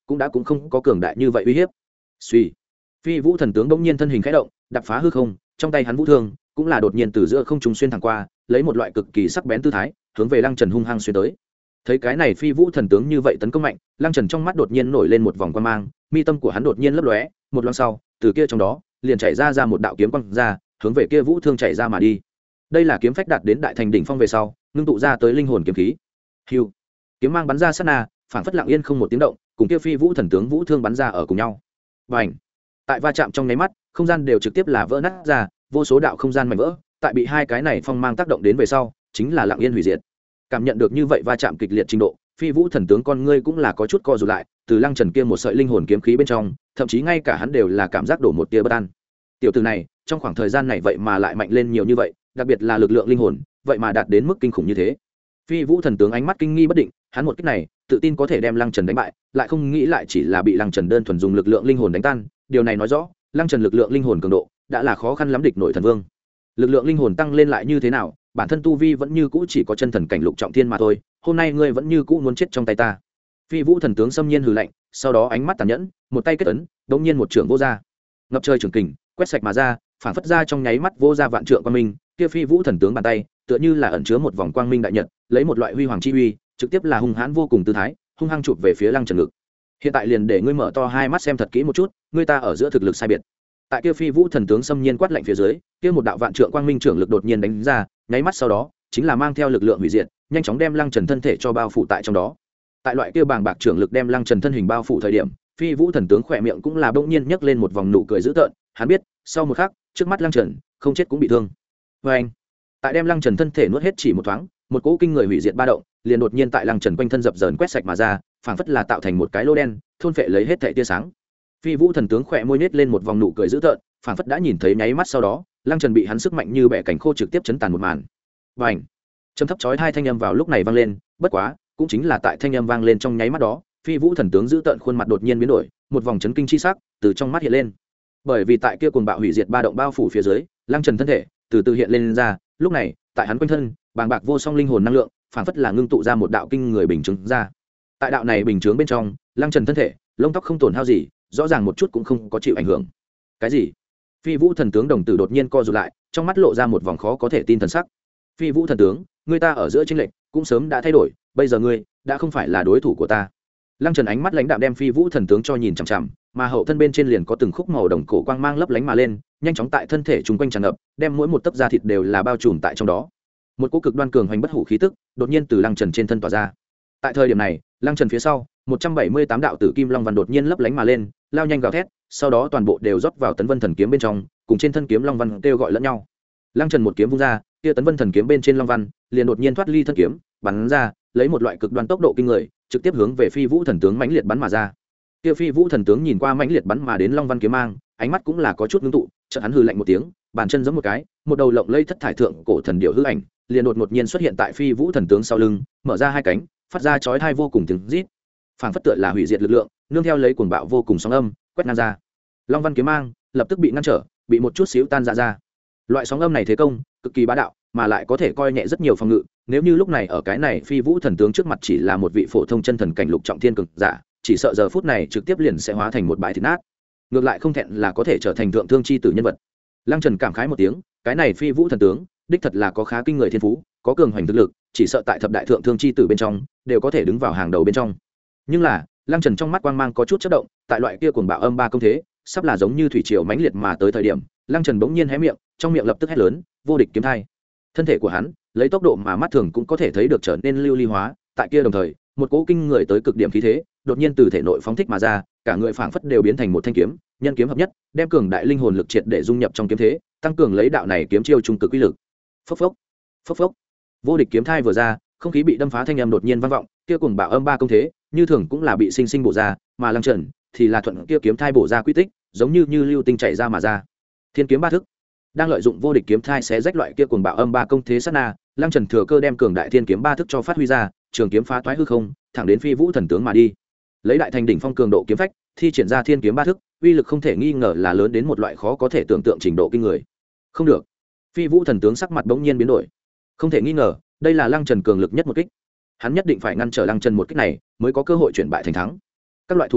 cũng đã cũng không có cường đại như vậy uy hiếp. Suy, phi vũ thần tướng bỗng nhiên thân hình khẽ động, đập phá hư không, trong tay hắn vũ thương cũng là đột nhiên từ giữa không trung xuyên thẳng qua, lấy một loại cực kỳ sắc bén tư thái hướng về Lăng Trần hung hăng xuyên tới. Thấy cái này phi vũ thần tướng như vậy tấn công mạnh, Lăng Trần trong mắt đột nhiên nổi lên một vòng quang mang, mi tâm của hắn đột nhiên lấp lóe, một loáng sau, từ kia trong đó liền chảy ra ra một đạo kiếm quang ra, hướng về kia vũ thương chảy ra mà đi. Đây là kiếm phách đạt đến đại thành đỉnh phong về sau, ngưng tụ ra tới linh hồn kiếm khí. Hưu, kiếm mang bắn ra sát na, phảng phất lặng yên không một tiếng động, cùng kia phi vũ thần tướng vũ thương bắn ra ở cùng nhau. Bành! Tại va chạm trong nháy mắt, không gian đều trực tiếp là vỡ nát ra, vô số đạo không gian mảnh vỡ, tại bị hai cái này phong mang tác động đến về sau, chính là lặng yên hủy diệt. Cảm nhận được như vậy va chạm kịch liệt trình độ, phi vũ thần tướng con ngươi cũng là có chút co rụt lại, từ Lăng Trần kia một sợi linh hồn kiếm khí bên trong, thậm chí ngay cả hắn đều là cảm giác đổ một tia bất an. Tiểu tử này, trong khoảng thời gian này vậy mà lại mạnh lên nhiều như vậy, đặc biệt là lực lượng linh hồn, vậy mà đạt đến mức kinh khủng như thế. Phi vũ thần tướng ánh mắt kinh nghi bất định, hắn một kích này, tự tin có thể đem Lăng Trần đánh bại, lại không nghĩ lại chỉ là bị Lăng Trần đơn thuần dùng lực lượng linh hồn đánh tan, điều này nói rõ, Lăng Trần lực lượng linh hồn cường độ đã là khó khăn lắm địch nổi thần vương. Lực lượng linh hồn tăng lên lại như thế nào, bản thân tu vi vẫn như cũ chỉ có chân thần cảnh lục trọng thiên mà thôi, hôm nay ngươi vẫn như cũ muốn chết trong tay ta. Phi vũ thần tướng xâm nhiên hừ lạnh, sau đó ánh mắt tàn nhẫn, một tay kết ấn, đống nhiên một trưởng vô ra, ngập trời trường kình quét sạch mà ra, phản phất ra trong nháy mắt vô ra vạn trượng quang minh. Kia phi vũ thần tướng bàn tay tựa như là ẩn chứa một vòng quang minh đại nhật, lấy một loại huy hoàng chi uy, trực tiếp là hung hãn vô cùng tư thái, hung hăng chụp về phía Lăng Trần ngực. Hiện tại liền để ngươi mở to hai mắt xem thật kỹ một chút, ngươi ta ở giữa thực lực sai biệt. Tại kia phi vũ thần tướng xâm nhiên quát lạnh phía dưới, kia một đạo vạn trượng quang minh trưởng lực đột nhiên đánh ra, nháy mắt sau đó chính là mang theo lực lượng hủy diệt, nhanh chóng đem Lăng Trần thân thể cho bao phủ tại trong đó. Tại loại kia bàng bạc trưởng lực đem Lăng Trần thân hình bao phủ thời điểm, phi vũ thần tướng khỏe miệng cũng là bỗng nhiên nhấc lên một vòng nụ cười dữ tợn, hắn biết, sau một khắc, trước mắt Lăng Trần, không chết cũng bị thương. Và anh, tại đem Lăng Trần thân thể nuốt hết chỉ một thoáng, một cỗ kinh người hủy diệt ba động, liền đột nhiên tại Lăng Trần quanh thân dập dờn quét sạch mà ra, phảng phất là tạo thành một cái lỗ đen, thôn phệ lấy hết thảy tia sáng. Phi vũ thần tướng khỏe môi nhếch lên một vòng nụ cười dữ tợn, phảng phất đã nhìn thấy nháy mắt sau đó, Lăng Trần bị hắn sức mạnh như bẻ cảnh khô trực tiếp chấn tàn một màn. Và ảnh, trầm thấp chói hai thanh âm vào lúc này vang lên, bất quá, cũng chính là tại thanh âm vang lên trong nháy mắt đó, phi vũ thần tướng giữ tợn khuôn mặt đột nhiên biến đổi, một vòng chấn kinh chi sắc từ trong mắt hiện lên. Bởi vì tại kia cuồng bạo hủy diệt ba động bao phủ phía dưới, Lăng Trần thân thể từ từ hiện lên, lên ra, lúc này, tại hắn quanh thân, bàng bạc vô song linh hồn năng lượng, phảng phất là ngưng tụ ra một đạo kinh người bình chứng ra. Tại đạo này bình chứng bên trong, Lăng Trần thân thể, lông tóc không tổn hao gì, rõ ràng một chút cũng không có chịu ảnh hưởng. Cái gì? Phi vũ thần tướng đồng tử đột nhiên co rụt lại, trong mắt lộ ra một vòng khó có thể tin thần sắc. Phi vũ thần tướng, ngươi ta ở giữa chênh lệch cũng sớm đã thay đổi, bây giờ ngươi đã không phải là đối thủ của ta. Lăng Trần ánh mắt lãnh đạm đem phi vũ thần tướng cho nhìn chằm chằm, mà hậu thân bên trên liền có từng khúc màu đồng cổ quang mang lấp lánh mà lên, nhanh chóng tại thân thể chúng quanh tràn ngập, đem mỗi một tấc da thịt đều là bao trùm tại trong đó. Một cỗ cực đoan cường hoành bất hủ khí tức đột nhiên từ Lăng Trần trên thân tỏa ra. Tại thời điểm này, Lăng Trần phía sau, một trăm bảy mươi tám đạo tử kim long văn đột nhiên lấp lánh mà lên, lao nhanh gào thét, sau đó toàn bộ đều rót vào Tấn Vân Thần kiếm bên trong, cùng trên thân kiếm long văn kêu gọi lẫn nhau. Lăng Trần một kiếm vung ra, kia Tấn Vân Thần kiếm bên trên long văn liền đột nhiên thoát ly thân kiếm, bắn ra, lấy một loại cực đoan tốc độ kinh người, trực tiếp hướng về phi vũ thần tướng mãnh liệt bắn mà ra. Kia phi vũ thần tướng nhìn qua mãnh liệt bắn mà đến long văn kiếm mang, ánh mắt cũng là có chút ngưng tụ, chợt hắn hừ lạnh một tiếng, bàn chân giẫm một cái, một đầu lộng lây thất thải thượng cổ thần điểu hư ảnh, liền đột ngột nhiên xuất hiện tại phi vũ thần tướng sau lưng, mở ra hai cánh, phát ra chói tai vô cùng tiếng rít, phảng phất tựa là hủy diệt lực lượng, nương theo lấy cuồng bạo vô cùng sóng âm, quét ngang ra. Long văn kiếm mang lập tức bị ngăn trở, bị một chút xíu tan ra ra. Loại sóng âm này thế công cực kỳ bá đạo, mà lại có thể coi nhẹ rất nhiều phòng ngự, nếu như lúc này ở cái này phi vũ thần tướng trước mặt chỉ là một vị phổ thông chân thần cảnh lục trọng thiên cường giả, chỉ sợ giờ phút này trực tiếp liền sẽ hóa thành một bãi thịt nát. Ngược lại không thẹn là có thể trở thành thượng thương chi tử nhân vật. Lăng Trần cảm khái một tiếng, cái này phi vũ thần tướng đích thật là có khá kinh người thiên phú, có cường hoành thực lực, chỉ sợ tại thập đại thượng thương chi tử bên trong đều có thể đứng vào hàng đầu bên trong. Nhưng là, Lăng Trần trong mắt quang mang có chút chớp động, tại loại kia cuồng bạo âm ba công thế, sắp là giống như thủy triều mãnh liệt mà tới thời điểm, Lăng Trần bỗng nhiên hé miệng, trong miệng lập tức hét lớn, vô địch kiếm thai. Thân thể của hắn, lấy tốc độ mà mắt thường cũng có thể thấy được trở nên lưu ly hóa, tại kia đồng thời, một cỗ kinh người tới cực điểm khí thế, đột nhiên từ thể nội phóng thích mà ra, cả người phảng phất đều biến thành một thanh kiếm, nhân kiếm hợp nhất, đem cường đại linh hồn lực triệt để dung nhập trong kiếm thế, tăng cường lấy đạo này kiếm chiêu trung cực uy lực. Phốc phốc, phốc phốc. Vô địch kiếm thai vừa ra, không khí bị đâm phá thanh âm đột nhiên vang vọng, kia cuồng bạo âm ba công thế, như thường cũng là bị sinh sinh bổ ra, mà Lăng Trần thì là thuận kia kiếm thai bổ ra quy tích, giống như như lưu tinh chảy ra mà ra. Thiên kiếm ba thức, đang lợi dụng vô địch kiếm thai xé rách loại kia cuồng bạo âm ba công thế sát na, Lăng Trần thừa cơ đem cường đại thiên kiếm ba thức cho phát huy ra, trường kiếm phá toái hư không, thẳng đến phi vũ thần tướng mà đi. Lấy đại thành đỉnh phong cường độ kiếm phách, thi triển ra thiên kiếm ba thức, uy lực không thể nghi ngờ là lớn đến một loại khó có thể tưởng tượng trình độ kinh người. Không được. Phi vũ thần tướng sắc mặt bỗng nhiên biến đổi. Không thể nghi ngờ, đây là Lăng Trần cường lực nhất một kích. Hắn nhất định phải ngăn trở Lăng Trần một kích này, mới có cơ hội chuyển bại thành thắng. Các loại thủ đoạn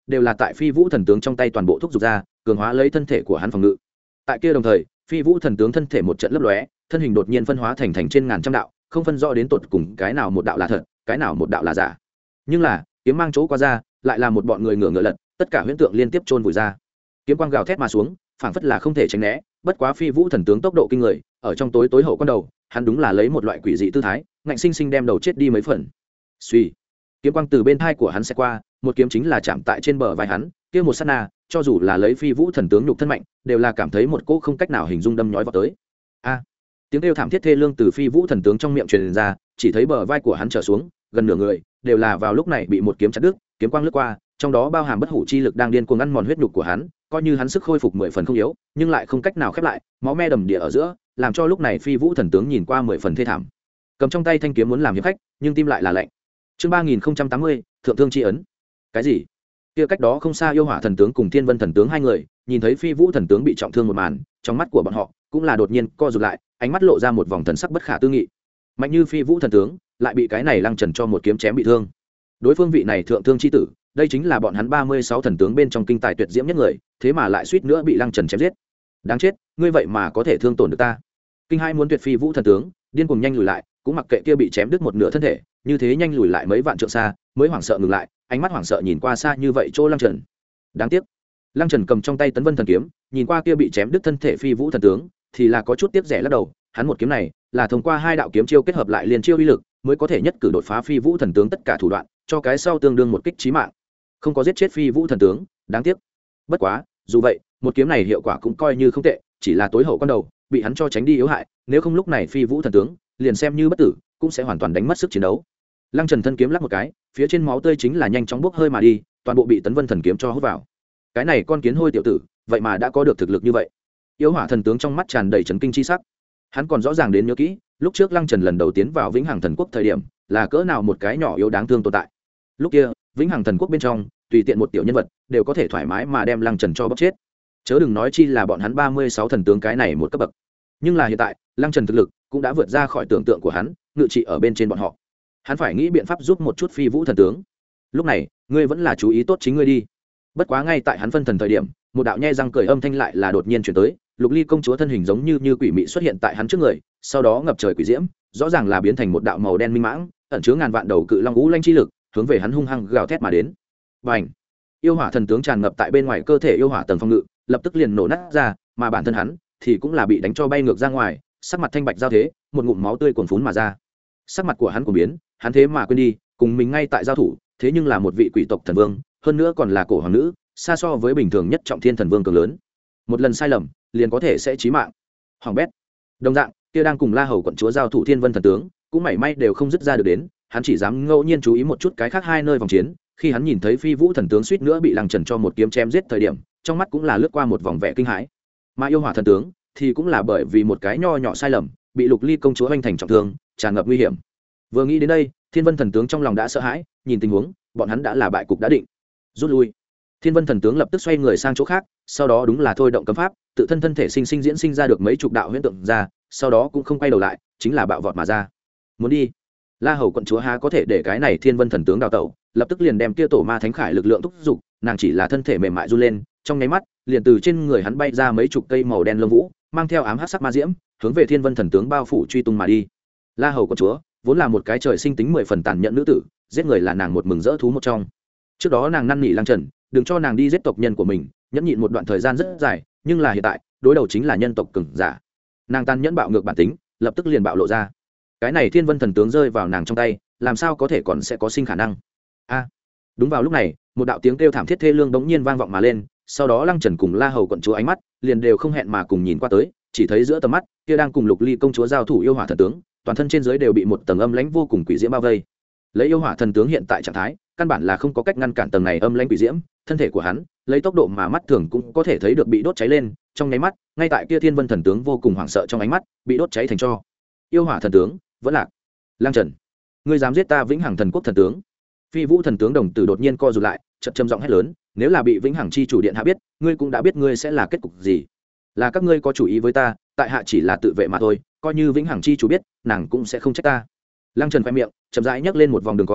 đều là tại phi vũ thần tướng trong tay toàn bộ thúc giục ra, cường hóa lấy thân thể của hắn phòng ngự. Tại kia đồng thời, phi vũ thần tướng thân thể một trận lấp lóe, thân hình đột nhiên phân hóa thành thành trên ngàn trăm đạo, không phân rõ đến tột cùng cái nào một đạo là thật, cái nào một đạo là giả. Nhưng là kiếm mang chỗ qua ra, lại là một bọn người ngửa ngửa lật, tất cả huyễn tượng liên tiếp chôn vùi ra. Kiếm quang gào thét mà xuống, phảng phất là không thể tránh né, bất quá phi vũ thần tướng tốc độ kinh người, ở trong tối tối hậu quan đầu, hắn đúng là lấy một loại quỷ dị tư thái, ngạnh sinh sinh đem đầu chết đi mấy phần. Suy, kiếm quang từ bên thai của hắn sẽ qua, một kiếm chính là chạm tại trên bờ vai hắn, kia một sát na, cho dù là lấy phi vũ thần tướng nhục thân mạnh, đều là cảm thấy một cỗ không cách nào hình dung đâm nhói vào tới. A! Tiếng kêu thảm thiết thê lương từ phi vũ thần tướng trong miệng truyền ra, chỉ thấy bờ vai của hắn trở xuống, gần nửa người, đều là vào lúc này bị một kiếm chặt đứt, kiếm quang lướt qua, trong đó bao hàm bất hủ chi lực đang điên cuồng ăn mòn huyết nhục của hắn, coi như hắn sức khôi phục mười phần không yếu, nhưng lại không cách nào khép lại, máu me đầm địa ở giữa, làm cho lúc này phi vũ thần tướng nhìn qua mười phần thê thảm. Cầm trong tay thanh kiếm muốn làm hiệp khách, nhưng tim lại là lạnh. Chương ba nghìn tám mươi, thượng thương chi ấn. Cái gì? Kia cách đó không xa yêu hỏa thần tướng cùng thiên vân thần tướng hai người, nhìn thấy phi vũ thần tướng bị trọng thương một màn, trong mắt của bọn họ cũng là đột nhiên co rụt lại, ánh mắt lộ ra một vòng thần sắc bất khả tư nghị. Mạnh như phi vũ thần tướng, lại bị cái này Lăng Trần cho một kiếm chém bị thương. Đối phương vị này thượng thương chi tử, đây chính là bọn hắn ba mươi sáu thần tướng bên trong kinh tài tuyệt diễm nhất người, thế mà lại suýt nữa bị Lăng Trần chém giết. Đáng chết, ngươi vậy mà có thể thương tổn được ta. Kinh hai muốn tuyệt phi vũ thần tướng, điên cuồng nhanh lùi lại, cũng mặc kệ kia bị chém đứt một nửa thân thể, như thế nhanh lùi lại mấy vạn trượng xa, mới hoảng sợ ngừng lại, ánh mắt hoảng sợ nhìn qua xa như vậy chỗ Lăng Trần. Đáng tiếc, Lăng Trần cầm trong tay Tấn Vân thần kiếm, nhìn qua kia bị chém đứt thân thể phi vũ thần tướng, thì là có chút tiếc rẻ lắc đầu, hắn một kiếm này là thông qua hai đạo kiếm chiêu kết hợp lại liền chiêu uy lực, mới có thể nhất cử đột phá phi vũ thần tướng tất cả thủ đoạn, cho cái sau tương đương một kích chí mạng. Không có giết chết phi vũ thần tướng, đáng tiếc. Bất quá, dù vậy, một kiếm này hiệu quả cũng coi như không tệ, chỉ là tối hậu quan đầu, bị hắn cho tránh đi yếu hại, nếu không lúc này phi vũ thần tướng, liền xem như bất tử, cũng sẽ hoàn toàn đánh mất sức chiến đấu. Lăng Trần thân kiếm lắc một cái, phía trên máu tươi chính là nhanh chóng bốc hơi mà đi, toàn bộ bị Tấn Vân thần kiếm cho hút vào. Cái này con kiến hôi tiểu tử, vậy mà đã có được thực lực như vậy. Yêu hỏa thần tướng trong mắt tràn đầy chấn kinh chi sắc. Hắn còn rõ ràng đến nhớ kỹ, lúc trước Lăng Trần lần đầu tiến vào Vĩnh Hằng Thần Quốc thời điểm, là cỡ nào một cái nhỏ yếu đáng thương tồn tại. Lúc kia, Vĩnh Hằng Thần Quốc bên trong, tùy tiện một tiểu nhân vật, đều có thể thoải mái mà đem Lăng Trần cho bóc chết. Chớ đừng nói chi là bọn hắn ba mươi sáu thần tướng cái này một cấp bậc. Nhưng là hiện tại, Lăng Trần thực lực cũng đã vượt ra khỏi tưởng tượng của hắn, ngự trị ở bên trên bọn họ. Hắn phải nghĩ biện pháp giúp một chút phi vũ thần tướng. Lúc này, ngươi vẫn là chú ý tốt chính ngươi đi. Bất quá ngay tại hắn phân thần thời điểm, một đạo nhe răng cười âm thanh lại là đột nhiên truyền tới, Lục Ly công chúa thân hình giống như như quỷ mị xuất hiện tại hắn trước người, sau đó ngập trời quỷ diễm, rõ ràng là biến thành một đạo màu đen minh mãng, ẩn chứa ngàn vạn đầu cự long ngũ lanh chi lực, hướng về hắn hung hăng gào thét mà đến. Bành! Yêu hỏa thần tướng tràn ngập tại bên ngoài cơ thể yêu hỏa tầng phòng ngự, lập tức liền nổ nát ra, mà bản thân hắn thì cũng là bị đánh cho bay ngược ra ngoài, sắc mặt thanh bạch giao thế, một ngụm máu tươi cuồn phún mà ra. Sắc mặt của hắn cũng biến, hắn thế mà quên đi, cùng mình ngay tại giao thủ, thế nhưng là một vị quỷ tộc thần vương, hơn nữa còn là cổ hoàng nữ, xa so với bình thường nhất trọng thiên thần vương cường lớn. Một lần sai lầm, liền có thể sẽ chí mạng. Hoàng bét. Đồng dạng, kia đang cùng La Hầu quận chúa giao thủ Thiên Vân thần tướng, cũng mảy may đều không dứt ra được đến, hắn chỉ dám ngẫu nhiên chú ý một chút cái khác hai nơi vòng chiến, khi hắn nhìn thấy Phi Vũ thần tướng suýt nữa bị Lăng Trần cho một kiếm chém giết thời điểm, trong mắt cũng là lướt qua một vòng vẻ kinh hãi. Mà yêu hỏa thần tướng thì cũng là bởi vì một cái nho nhỏ sai lầm, bị Lục Ly công chúa hoành thành trọng thương, tràn ngập nguy hiểm. Vừa nghĩ đến đây, Thiên Vân thần tướng trong lòng đã sợ hãi, nhìn tình huống, bọn hắn đã là bại cục đã định. Rút lui. Thiên Vân thần tướng lập tức xoay người sang chỗ khác, sau đó đúng là thôi động cấm pháp, tự thân thân thể sinh sinh diễn sinh ra được mấy chục đạo huyễn tượng ra, sau đó cũng không quay đầu lại, chính là bạo vọt mà ra. Muốn đi. La Hầu quận chúa há có thể để cái này Thiên Vân thần tướng đào tẩu, lập tức liền đem kia tổ ma thánh khải lực lượng thúc giục, nàng chỉ là thân thể mềm mại run lên, trong nháy mắt, liền từ trên người hắn bay ra mấy chục cây màu đen lông vũ, mang theo ám hắc sắc ma diễm, hướng về Thiên Vân thần tướng bao phủ truy tung mà đi. La Hầu quận chúa vốn là một cái trời sinh tính mười phần tàn nhẫn nữ tử, giết người là nàng một mừng rỡ thú một trong. Trước đó nàng năn nỉ Lăng Trần, đừng cho nàng đi giết tộc nhân của mình, nhẫn nhịn một đoạn thời gian rất dài, nhưng là hiện tại, đối đầu chính là nhân tộc cường giả. Nàng tàn nhẫn bạo ngược bản tính, lập tức liền bạo lộ ra. Cái này Thiên Vân thần tướng rơi vào nàng trong tay, làm sao có thể còn sẽ có sinh khả năng. A. Đúng vào lúc này, một đạo tiếng kêu thảm thiết thê lương bỗng nhiên vang vọng mà lên, sau đó Lăng Trần cùng La Hầu quận chúa ánh mắt liền đều không hẹn mà cùng nhìn qua tới, chỉ thấy giữa tầm mắt, kia đang cùng Lục Ly công chúa giao thủ yêu hỏa thần tướng, toàn thân trên dưới đều bị một tầng âm lãnh vô cùng quỷ diễm bao vây. Lấy yêu hỏa thần tướng hiện tại trạng thái, căn bản là không có cách ngăn cản tầng này âm lãnh quỷ diễm, thân thể của hắn, lấy tốc độ mà mắt thường cũng có thể thấy được bị đốt cháy lên, trong nháy mắt, ngay tại kia Thiên Vân thần tướng vô cùng hoảng sợ trong ánh mắt, bị đốt cháy thành tro. Yêu hỏa thần tướng, vẫn lạc. Lăng Trần, ngươi dám giết ta Vĩnh Hằng thần quốc thần tướng? Phi Vũ thần tướng đồng tử đột nhiên co rụt lại, chậm trầm giọng hét lớn, nếu là bị Vĩnh Hằng chi chủ điện hạ biết, ngươi cũng đã biết ngươi sẽ là kết cục gì. Là các ngươi có chủ ý với ta, tại hạ chỉ là tự vệ mà thôi, coi như Vĩnh Hằng chi chủ biết, nàng cũng sẽ không trách ta. Lăng Trần khoe miệng, chậm rãi nhấc lên một vòng đường cong,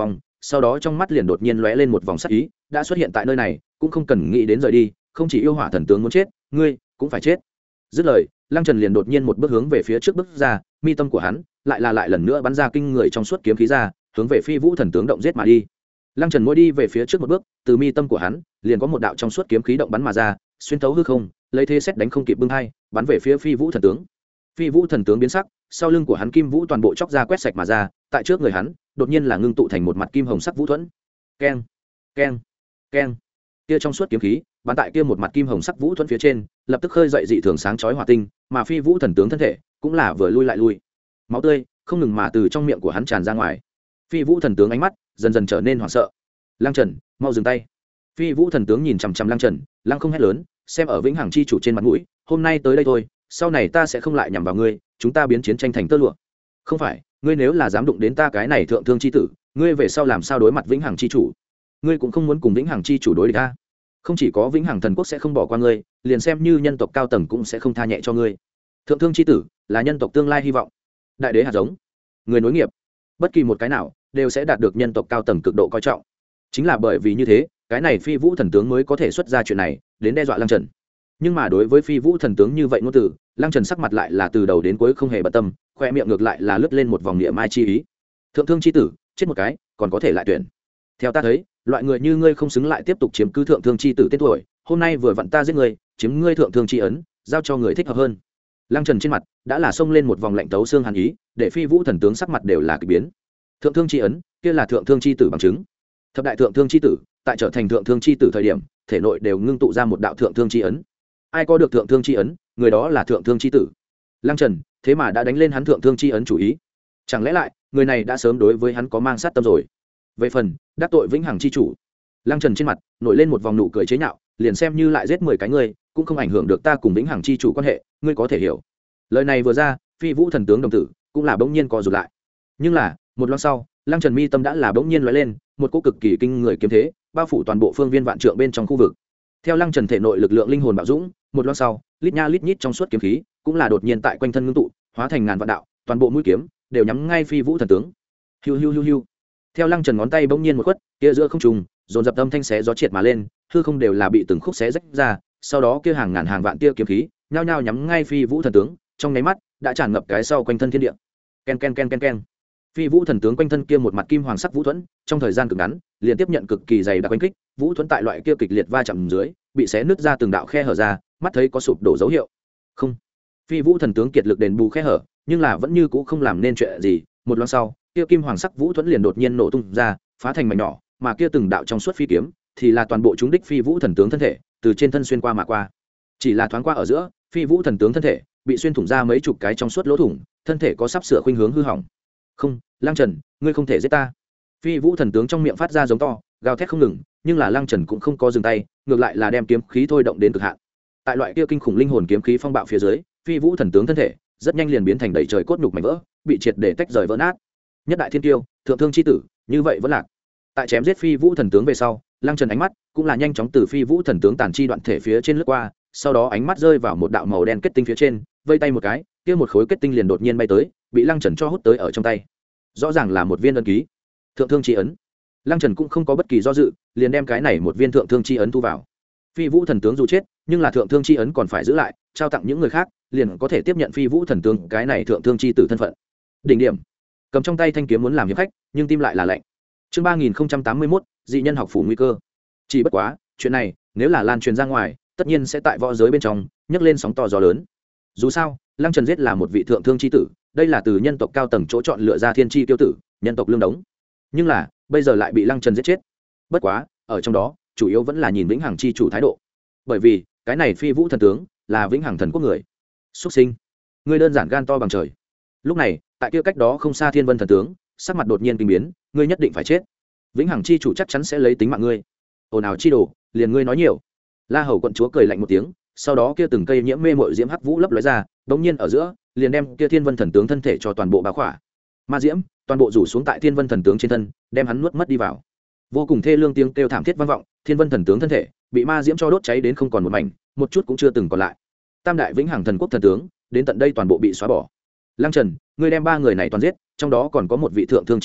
sau đó trong mắt liền đột nhiên lóe lên một vòng sắc ý, đã xuất hiện tại nơi này cũng không cần nghĩ đến rời đi, không chỉ yêu hỏa thần tướng muốn chết, ngươi cũng phải chết. Dứt lời, Lăng Trần liền đột nhiên một bước hướng về phía trước bước ra, mi tâm của hắn lại là lại lần nữa bắn ra kinh người trong suốt kiếm khí ra, hướng về Phi Vũ thần tướng động giết mà đi. Lăng Trần mỗi đi về phía trước một bước, từ mi tâm của hắn liền có một đạo trong suốt kiếm khí động bắn mà ra, xuyên thấu hư không, lấy thế xét đánh không kịp bưng hai, bắn về phía Phi Vũ thần tướng. Phi Vũ thần tướng biến sắc, sau lưng của hắn kim vũ toàn bộ chóc ra quét sạch mà ra, tại trước người hắn, đột nhiên là ngưng tụ thành một mặt kim hồng sắc vũ thuẫn. Keng, keng, keng. Kia trong suốt kiếm khí, bắn tại kia một mặt kim hồng sắc vũ thuẫn phía trên, lập tức khơi dậy dị thường sáng chói hỏa tinh, mà Phi Vũ thần tướng thân thể cũng là vừa lui lại lui. Máu tươi không ngừng mà từ trong miệng của hắn tràn ra ngoài. Phi Vũ thần tướng ánh mắt dần dần trở nên hoảng sợ. Lăng Trần, mau dừng tay. Phi Vũ thần tướng nhìn chằm chằm Lăng Trần, Lăng không hét lớn, xem ở vĩnh hằng chi chủ trên mặt mũi, hôm nay tới đây thôi, sau này ta sẽ không lại nhằm vào ngươi, chúng ta biến chiến tranh thành tơ lụa. Không phải, ngươi nếu là dám đụng đến ta cái này thượng thương chi tử, ngươi về sau làm sao đối mặt vĩnh hằng chi chủ? Ngươi cũng không muốn cùng vĩnh hằng chi chủ đối địch ta. Không chỉ có vĩnh hằng thần quốc sẽ không bỏ qua ngươi, liền xem như nhân tộc cao tầng cũng sẽ không tha nhẹ cho ngươi. Thượng thương chi tử là nhân tộc tương lai hy vọng, đại đế hạt giống, người nối nghiệp, bất kỳ một cái nào đều sẽ đạt được nhân tộc cao tầng cực độ coi trọng. Chính là bởi vì như thế, cái này Phi Vũ thần tướng mới có thể xuất ra chuyện này đến đe dọa Lăng Trần. Nhưng mà đối với Phi Vũ thần tướng như vậy ngôn từ, Lăng Trần sắc mặt lại là từ đầu đến cuối không hề bận tâm, khoe miệng ngược lại là lướt lên một vòng niệm mai chi ý. Thượng thương chi tử chết một cái còn có thể lại tuyển. Theo ta thấy, loại người như ngươi không xứng lại tiếp tục chiếm cứ thượng thương chi tử tên tuổi, hôm nay vừa vặn ta giết ngươi, chiếm ngươi thượng thương chi ấn, giao cho người thích hợp hơn. Lăng Trần trên mặt đã là xông lên một vòng lạnh tấu xương hàn ý, để Phi Vũ thần tướng sắc mặt đều là kỳ biến. Thượng thương chi ấn, kia là thượng thương chi tử bằng chứng. Thập đại thượng thương chi tử, tại trở thành thượng thương chi tử thời điểm, thể nội đều ngưng tụ ra một đạo thượng thương chi ấn. Ai có được thượng thương chi ấn, người đó là thượng thương chi tử. Lăng Trần thế mà đã đánh lên hắn thượng thương chi ấn chủ ý, chẳng lẽ lại người này đã sớm đối với hắn có mang sát tâm rồi? Về phần đắc tội vĩnh hằng chi chủ, Lăng Trần trên mặt nổi lên một vòng nụ cười chế nhạo, liền xem như lại giết mười cái ngươi, cũng không ảnh hưởng được ta cùng vĩnh hằng chi chủ quan hệ, ngươi có thể hiểu. Lời này vừa ra, Phi Vũ thần tướng đồng tử cũng là bỗng nhiên co rụt lại. Nhưng là một lát sau, Lăng Trần mi tâm đã là bỗng nhiên lóe lên một cỗ cực kỳ kinh người kiếm thế, bao phủ toàn bộ phương viên vạn trượng bên trong khu vực. Theo Lăng Trần thể nội lực lượng linh hồn bạo dũng, một lát sau, lít nha lít nhít trong suốt kiếm khí cũng là đột nhiên tại quanh thân ngưng tụ, hóa thành ngàn vạn đạo, toàn bộ mũi kiếm đều nhắm ngay Phi Vũ thần tướng. Hiu hiu hiu hiu. Theo Lăng Trần ngón tay bỗng nhiên một quất, kia giữa không trung dồn dập âm thanh xé gió triệt mà lên, hư không đều là bị từng khúc xé rách ra, sau đó kia hàng ngàn hàng vạn tia kiếm khí nhao nhao nhắm ngay Phi Vũ thần tướng, trong nháy mắt đã tràn ngập cái sau quanh thân thiên địa. Ken ken ken ken ken. Phi Vũ thần tướng quanh thân kia một mặt kim hoàng sắc vũ thuẫn, trong thời gian cực ngắn, liền tiếp nhận cực kỳ dày đặc đánh kích, vũ thuẫn tại loại kia kịch liệt va chạm dưới, bị xé nứt ra từng đạo khe hở ra, mắt thấy có sụp đổ dấu hiệu. Không. Phi Vũ thần tướng kiệt lực đền bù khe hở, nhưng là vẫn như cũ không làm nên chuyện gì, một lát sau, kia kim hoàng sắc vũ thuẫn liền đột nhiên nổ tung ra, phá thành mảnh nhỏ, mà kia từng đạo trong suốt phi kiếm thì là toàn bộ chúng đích Phi Vũ thần tướng thân thể, từ trên thân xuyên qua mà qua. Chỉ là thoáng qua ở giữa, Phi Vũ thần tướng thân thể bị xuyên thủng ra mấy chục cái trong suốt lỗ thủng, thân thể có sắp sửa khuynh hướng hư hỏng. Không, Lăng Trần, ngươi không thể giết ta. Phi Vũ thần tướng trong miệng phát ra giống to, gào thét không ngừng, nhưng là Lăng Trần cũng không có dừng tay, ngược lại là đem kiếm khí thôi động đến cực hạn. Tại loại kia kinh khủng linh hồn kiếm khí phong bạo phía dưới, Phi Vũ thần tướng thân thể rất nhanh liền biến thành đầy trời cốt nhục mảnh vỡ, bị triệt để tách rời vỡ nát. Nhất đại thiên tiêu, thượng thương chi tử, như vậy vẫn lạc. Tại chém giết Phi Vũ thần tướng về sau, Lăng Trần ánh mắt cũng là nhanh chóng từ Phi Vũ thần tướng tàn chi đoạn thể phía trên lướt qua, sau đó ánh mắt rơi vào một đạo màu đen kết tinh phía trên, vây tay một cái, kia một khối kết tinh liền đột nhiên bay tới, bị Lăng Trần cho hút tới ở trong tay. Rõ ràng là một viên ấn ký, thượng thương chi ấn. Lăng Trần cũng không có bất kỳ do dự, liền đem cái này một viên thượng thương chi ấn thu vào. Phi Vũ thần tướng dù chết, nhưng là thượng thương chi ấn còn phải giữ lại, trao tặng những người khác, liền có thể tiếp nhận Phi Vũ thần tướng cái này thượng thương chi tử thân phận. Đỉnh điểm, cầm trong tay thanh kiếm muốn làm hiệp khách, nhưng tim lại là lạnh. Chương ba nghìn tám mươi mốt, dị nhân học phủ nguy cơ. Chỉ bất quá, chuyện này nếu là lan truyền ra ngoài, tất nhiên sẽ tại võ giới bên trong nhấc lên sóng to gió lớn. Dù sao, Lăng Trần giết là một vị thượng thương chi tử, đây là từ nhân tộc cao tầng chỗ chọn lựa ra thiên chi tiêu tử, nhân tộc lương đống. Nhưng là, bây giờ lại bị Lăng Trần giết chết. Bất quá, ở trong đó, chủ yếu vẫn là nhìn vĩnh hằng chi chủ thái độ. Bởi vì, cái này Phi Vũ thần tướng là vĩnh hằng thần quốc người. Xuất sinh, ngươi đơn giản gan to bằng trời. Lúc này, tại kia cách đó không xa Thiên Vân thần tướng, sắc mặt đột nhiên kinh biến, ngươi nhất định phải chết. Vĩnh hằng chi chủ chắc chắn sẽ lấy tính mạng ngươi. Ồn ào chi đồ, liền ngươi nói nhiều. La Hầu quận chúa cười lạnh một tiếng, sau đó kia từng cây nhiễm mê mội diễm hắc vũ lấp lóe ra, đống nhiên ở giữa, liền đem kia Thiên Vân thần tướng thân thể cho toàn bộ bao khỏa. Ma diễm, toàn bộ rủ xuống tại Thiên Vân thần tướng trên thân, đem hắn nuốt mất đi vào. Vô cùng thê lương tiếng kêu thảm thiết vang vọng, Thiên Vân thần tướng thân thể bị ma diễm cho đốt cháy đến không còn một mảnh, một chút cũng chưa từng còn lại. Tam đại vĩnh hằng thần quốc thần tướng, đến tận đây toàn bộ bị xóa bỏ. Lăng Trần, ngươi đem ba người này toàn giết, trong đó còn có một vị thượng thương chi tử,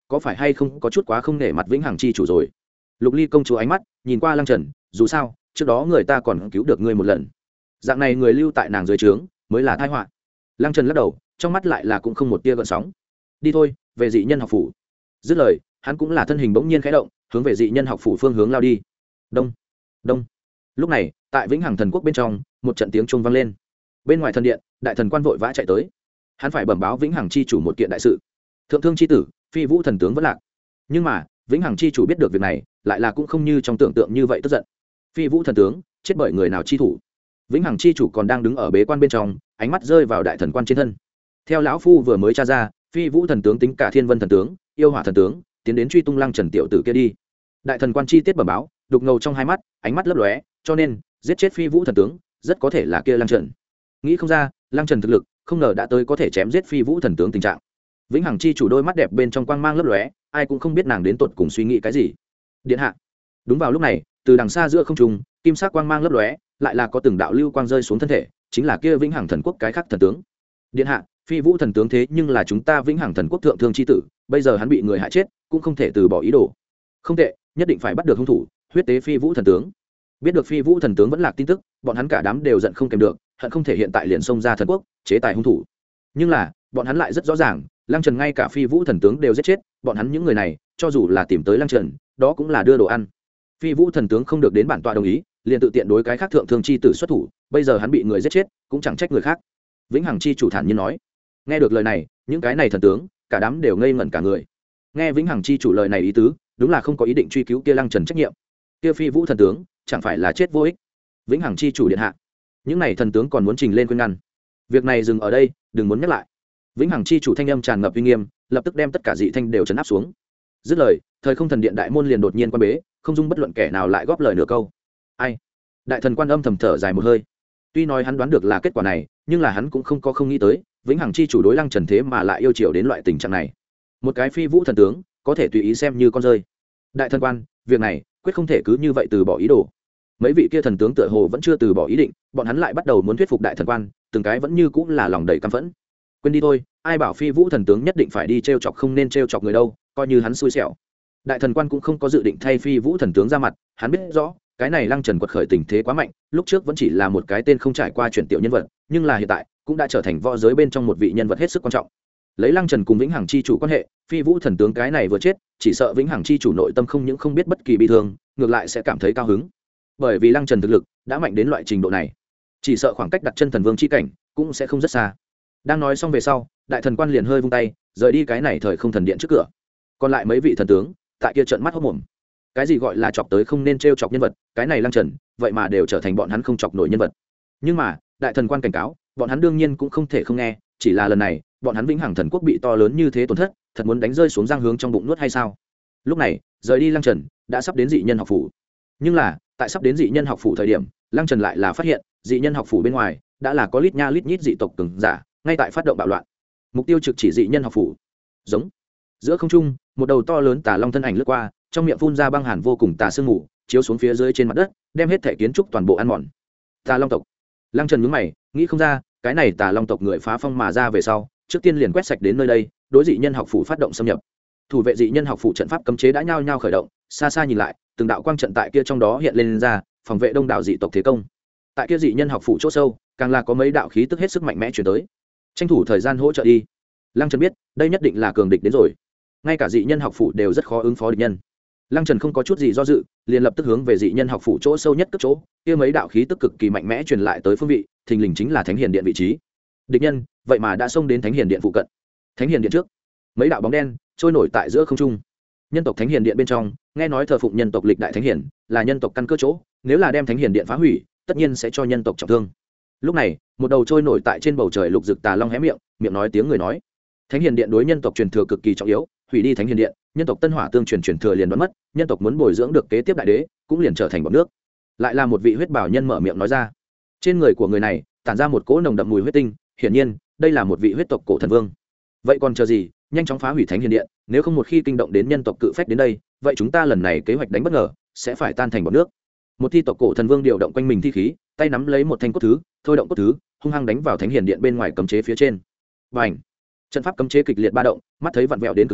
có phải hay không có chút quá không nể mặt vĩnh hằng chi chủ rồi. Lục Ly công chúa ánh mắt nhìn qua Lăng Trần, dù sao trước đó người ta còn cứu được ngươi một lần, dạng này người lưu tại nàng dưới trướng mới là tai họa. Lăng Trần lắc đầu, trong mắt lại là cũng không một tia gợn sóng. Đi thôi, về dị nhân học phủ. Dứt lời, hắn cũng là thân hình bỗng nhiên khẽ động, hướng về dị nhân học phủ phương hướng lao đi. Đông, đông. Lúc này, tại Vĩnh Hằng Thần Quốc bên trong, một trận tiếng chuông vang lên. Bên ngoài thần điện, đại thần quan vội vã chạy tới. Hắn phải bẩm báo Vĩnh Hằng chi chủ một kiện đại sự. Thượng thương chi tử, Phi Vũ thần tướng vẫn lạc. Nhưng mà, Vĩnh Hằng chi chủ biết được việc này, lại là cũng không như trong tưởng tượng như vậy tức giận. Phi Vũ thần tướng chết bởi người nào chi thủ? Vĩnh Hằng chi chủ còn đang đứng ở bế quan bên trong, ánh mắt rơi vào đại thần quan trên thân. Theo lão phu vừa mới tra ra, Phi Vũ thần tướng tính cả Thiên Vân thần tướng, Yêu Hỏa thần tướng, tiến đến truy tung Lăng Trần tiểu tử kia đi. Đại thần quan chi tiết bẩm báo, đục ngầu trong hai mắt, ánh mắt lấp lóe, cho nên giết chết Phi Vũ thần tướng, rất có thể là kia Lăng Trần. Nghĩ không ra, Lăng Trần thực lực, không ngờ đã tới có thể chém giết Phi Vũ thần tướng tình trạng. Vĩnh Hằng chi chủ đôi mắt đẹp bên trong quang mang lấp lóe, ai cũng không biết nàng đến tột cùng suy nghĩ cái gì. Điện hạ. Đúng vào lúc này, từ đằng xa giữa không trung, kim sắc quang mang lấp lóe, lại là có từng đạo lưu quang rơi xuống thân thể, chính là kia Vĩnh Hằng thần quốc cái khác thần tướng. Điện hạ, Phi Vũ thần tướng thế nhưng là chúng ta Vĩnh Hằng thần quốc thượng thương chi tử, bây giờ hắn bị người hại chết, cũng không thể từ bỏ ý đồ. Không tệ, nhất định phải bắt được hung thủ, huyết tế Phi Vũ thần tướng. Biết được Phi Vũ thần tướng vẫn lạc tin tức, bọn hắn cả đám đều giận không kèm được, hận không thể hiện tại liền xông ra thần quốc, chế tài hung thủ. Nhưng là, bọn hắn lại rất rõ ràng, Lăng Trần ngay cả Phi Vũ thần tướng đều giết chết, bọn hắn những người này, cho dù là tìm tới Lăng Trần, đó cũng là đưa đồ ăn. Phi Vũ thần tướng không được đến bản tọa đồng ý, liền tự tiện đối cái khác thượng thương chi tử xuất thủ, bây giờ hắn bị người giết chết, cũng chẳng trách người khác. Vĩnh Hằng chi chủ thản nhiên nói. Nghe được lời này, những cái này thần tướng, cả đám đều ngây ngẩn cả người. Nghe Vĩnh Hằng chi chủ lời này ý tứ, đúng là không có ý định truy cứu kia Lăng Trần trách nhiệm. Kia Phi Vũ thần tướng, chẳng phải là chết vô ích. Vĩnh Hằng chi chủ điện hạ, những này thần tướng còn muốn trình lên khuyên ngăn. Việc này dừng ở đây, đừng muốn nhắc lại. Vĩnh Hằng chi chủ thanh âm tràn ngập uy nghiêm, lập tức đem tất cả dị thanh đều trấn áp xuống. Dứt lời, thời không thần điện đại môn liền đột nhiên quan bế, không dung bất luận kẻ nào lại góp lời nửa câu. Ai? Đại thần quan âm thầm thở dài một hơi. Tuy nói hắn đoán được là kết quả này, nhưng là hắn cũng không có không nghĩ tới, Vĩnh Hằng chi chủ đối Lăng Trần thế mà lại yêu chiều đến loại tình trạng này. Một cái Phi Vũ thần tướng, có thể tùy ý xem như con rơi. Đại thần quan, việc này quyết không thể cứ như vậy từ bỏ ý đồ. Mấy vị kia thần tướng tựa hồ vẫn chưa từ bỏ ý định, bọn hắn lại bắt đầu muốn thuyết phục đại thần quan, từng cái vẫn như cũng là lòng đầy căm phẫn. Quên đi thôi, ai bảo Phi Vũ thần tướng nhất định phải đi trêu chọc không nên trêu chọc người đâu, coi như hắn xui xẻo. Đại thần quan cũng không có dự định thay Phi Vũ thần tướng ra mặt, hắn biết rõ, cái này Lăng Trần quật khởi tình thế quá mạnh, lúc trước vẫn chỉ là một cái tên không trải qua chuyển tiểu nhân vật, nhưng là hiện tại cũng đã trở thành võ giới bên trong một vị nhân vật hết sức quan trọng. Lấy Lăng Trần cùng Vĩnh Hằng chi chủ quan hệ, Phi Vũ thần tướng cái này vừa chết, chỉ sợ Vĩnh Hằng chi chủ nội tâm không những không biết bất kỳ bi thương, ngược lại sẽ cảm thấy cao hứng. Bởi vì Lăng Trần thực lực đã mạnh đến loại trình độ này, chỉ sợ khoảng cách đặt chân thần vương chi cảnh cũng sẽ không rất xa. Đang nói xong về sau, đại thần quan liền hơi vung tay, rời đi cái này thời không thần điện trước cửa. Còn lại mấy vị thần tướng, tại kia trợn mắt hốt mồm. Cái gì gọi là chọc tới không nên trêu chọc nhân vật, cái này Lăng Trần, vậy mà đều trở thành bọn hắn không chọc nổi nhân vật. Nhưng mà, đại thần quan cảnh cáo, bọn hắn đương nhiên cũng không thể không nghe, chỉ là lần này, bọn hắn Vĩnh Hằng thần quốc bị to lớn như thế tổn thất, thật muốn đánh rơi xuống giang hướng trong bụng nuốt hay sao? Lúc này, rời đi Lăng Trần, đã sắp đến dị nhân học phủ. Nhưng là, tại sắp đến dị nhân học phủ thời điểm, Lăng Trần lại là phát hiện, dị nhân học phủ bên ngoài đã là có lít nha lít nhít dị tộc cường giả, ngay tại phát động bạo loạn. Mục tiêu trực chỉ dị nhân học phủ. Giống. Giữa không trung, một đầu to lớn tà long thân ảnh lướt qua, trong miệng phun ra băng hàn vô cùng tà sương mù, chiếu xuống phía dưới trên mặt đất, đem hết thể kiến trúc toàn bộ ăn mòn. Tà long tộc. Lăng Trần nhướng mày, nghĩ không ra, cái này tà long tộc người phá phong mà ra về sau, trước tiên liền quét sạch đến nơi đây, đối dị nhân học phủ phát động xâm nhập. Thủ vệ dị nhân học phủ trận pháp cấm chế đã nhao nhao khởi động, xa xa nhìn lại, từng đạo quang trận tại kia trong đó hiện lên, lên ra, phòng vệ đông đảo dị tộc thế công. Tại kia dị nhân học phủ chỗ sâu, càng là có mấy đạo khí tức hết sức mạnh mẽ truyền tới. Tranh thủ thời gian hỗ trợ đi. Lăng Trần biết, đây nhất định là cường địch đến rồi. Ngay cả dị nhân học phủ đều rất khó ứng phó địch nhân. Lăng Trần không có chút gì do dự, liền lập tức hướng về dị nhân học phủ chỗ sâu nhất cấp chỗ, kia mấy đạo khí tức cực kỳ mạnh mẽ truyền lại tới phương vị, thình lình chính là Thánh Hiền Điện vị trí. Địch nhân, vậy mà đã xông đến Thánh Hiền Điện phụ cận. Thánh Hiền Điện trước, mấy đạo bóng đen trôi nổi tại giữa không trung. Nhân tộc Thánh Hiền Điện bên trong, nghe nói thờ phụng nhân tộc lịch đại thánh hiền, là nhân tộc căn cơ chỗ, nếu là đem Thánh Hiền Điện phá hủy, tất nhiên sẽ cho nhân tộc trọng thương. Lúc này, một đầu trôi nổi tại trên bầu trời lục dực tà long hé miệng, miệng nói tiếng người nói: Thánh Hiền Điện đối nhân tộc truyền thừa cực kỳ trọng yếu, hủy đi Thánh Hiền Điện, nhân tộc Tân Hỏa tương truyền truyền thừa liền đoán mất, nhân tộc muốn bồi dưỡng được kế tiếp đại đế, cũng liền trở thành bọt nước. Lại là một vị huyết bảo nhân mở miệng nói ra. Trên người của người này tản ra một cỗ nồng đậm mùi huyết tinh, hiển nhiên, đây là một vị huyết tộc cổ thần vương. Vậy còn chờ gì, nhanh chóng phá hủy Thánh Hiền Điện, nếu không một khi kinh động đến nhân tộc cự phách đến đây, vậy chúng ta lần này kế hoạch đánh bất ngờ sẽ phải tan thành bọt nước. Một thi tộc cổ thần vương điều động quanh mình thi khí, tay nắm lấy một thanh cốt thứ, thôi động cốt thứ, hung hăng đánh vào Thánh Hiền Điện bên ngoài cấm chế phía trên. Bành! Trận pháp cấm chế kịch liệt ba động, mắt thấy vặn vẹo đến cực hạn,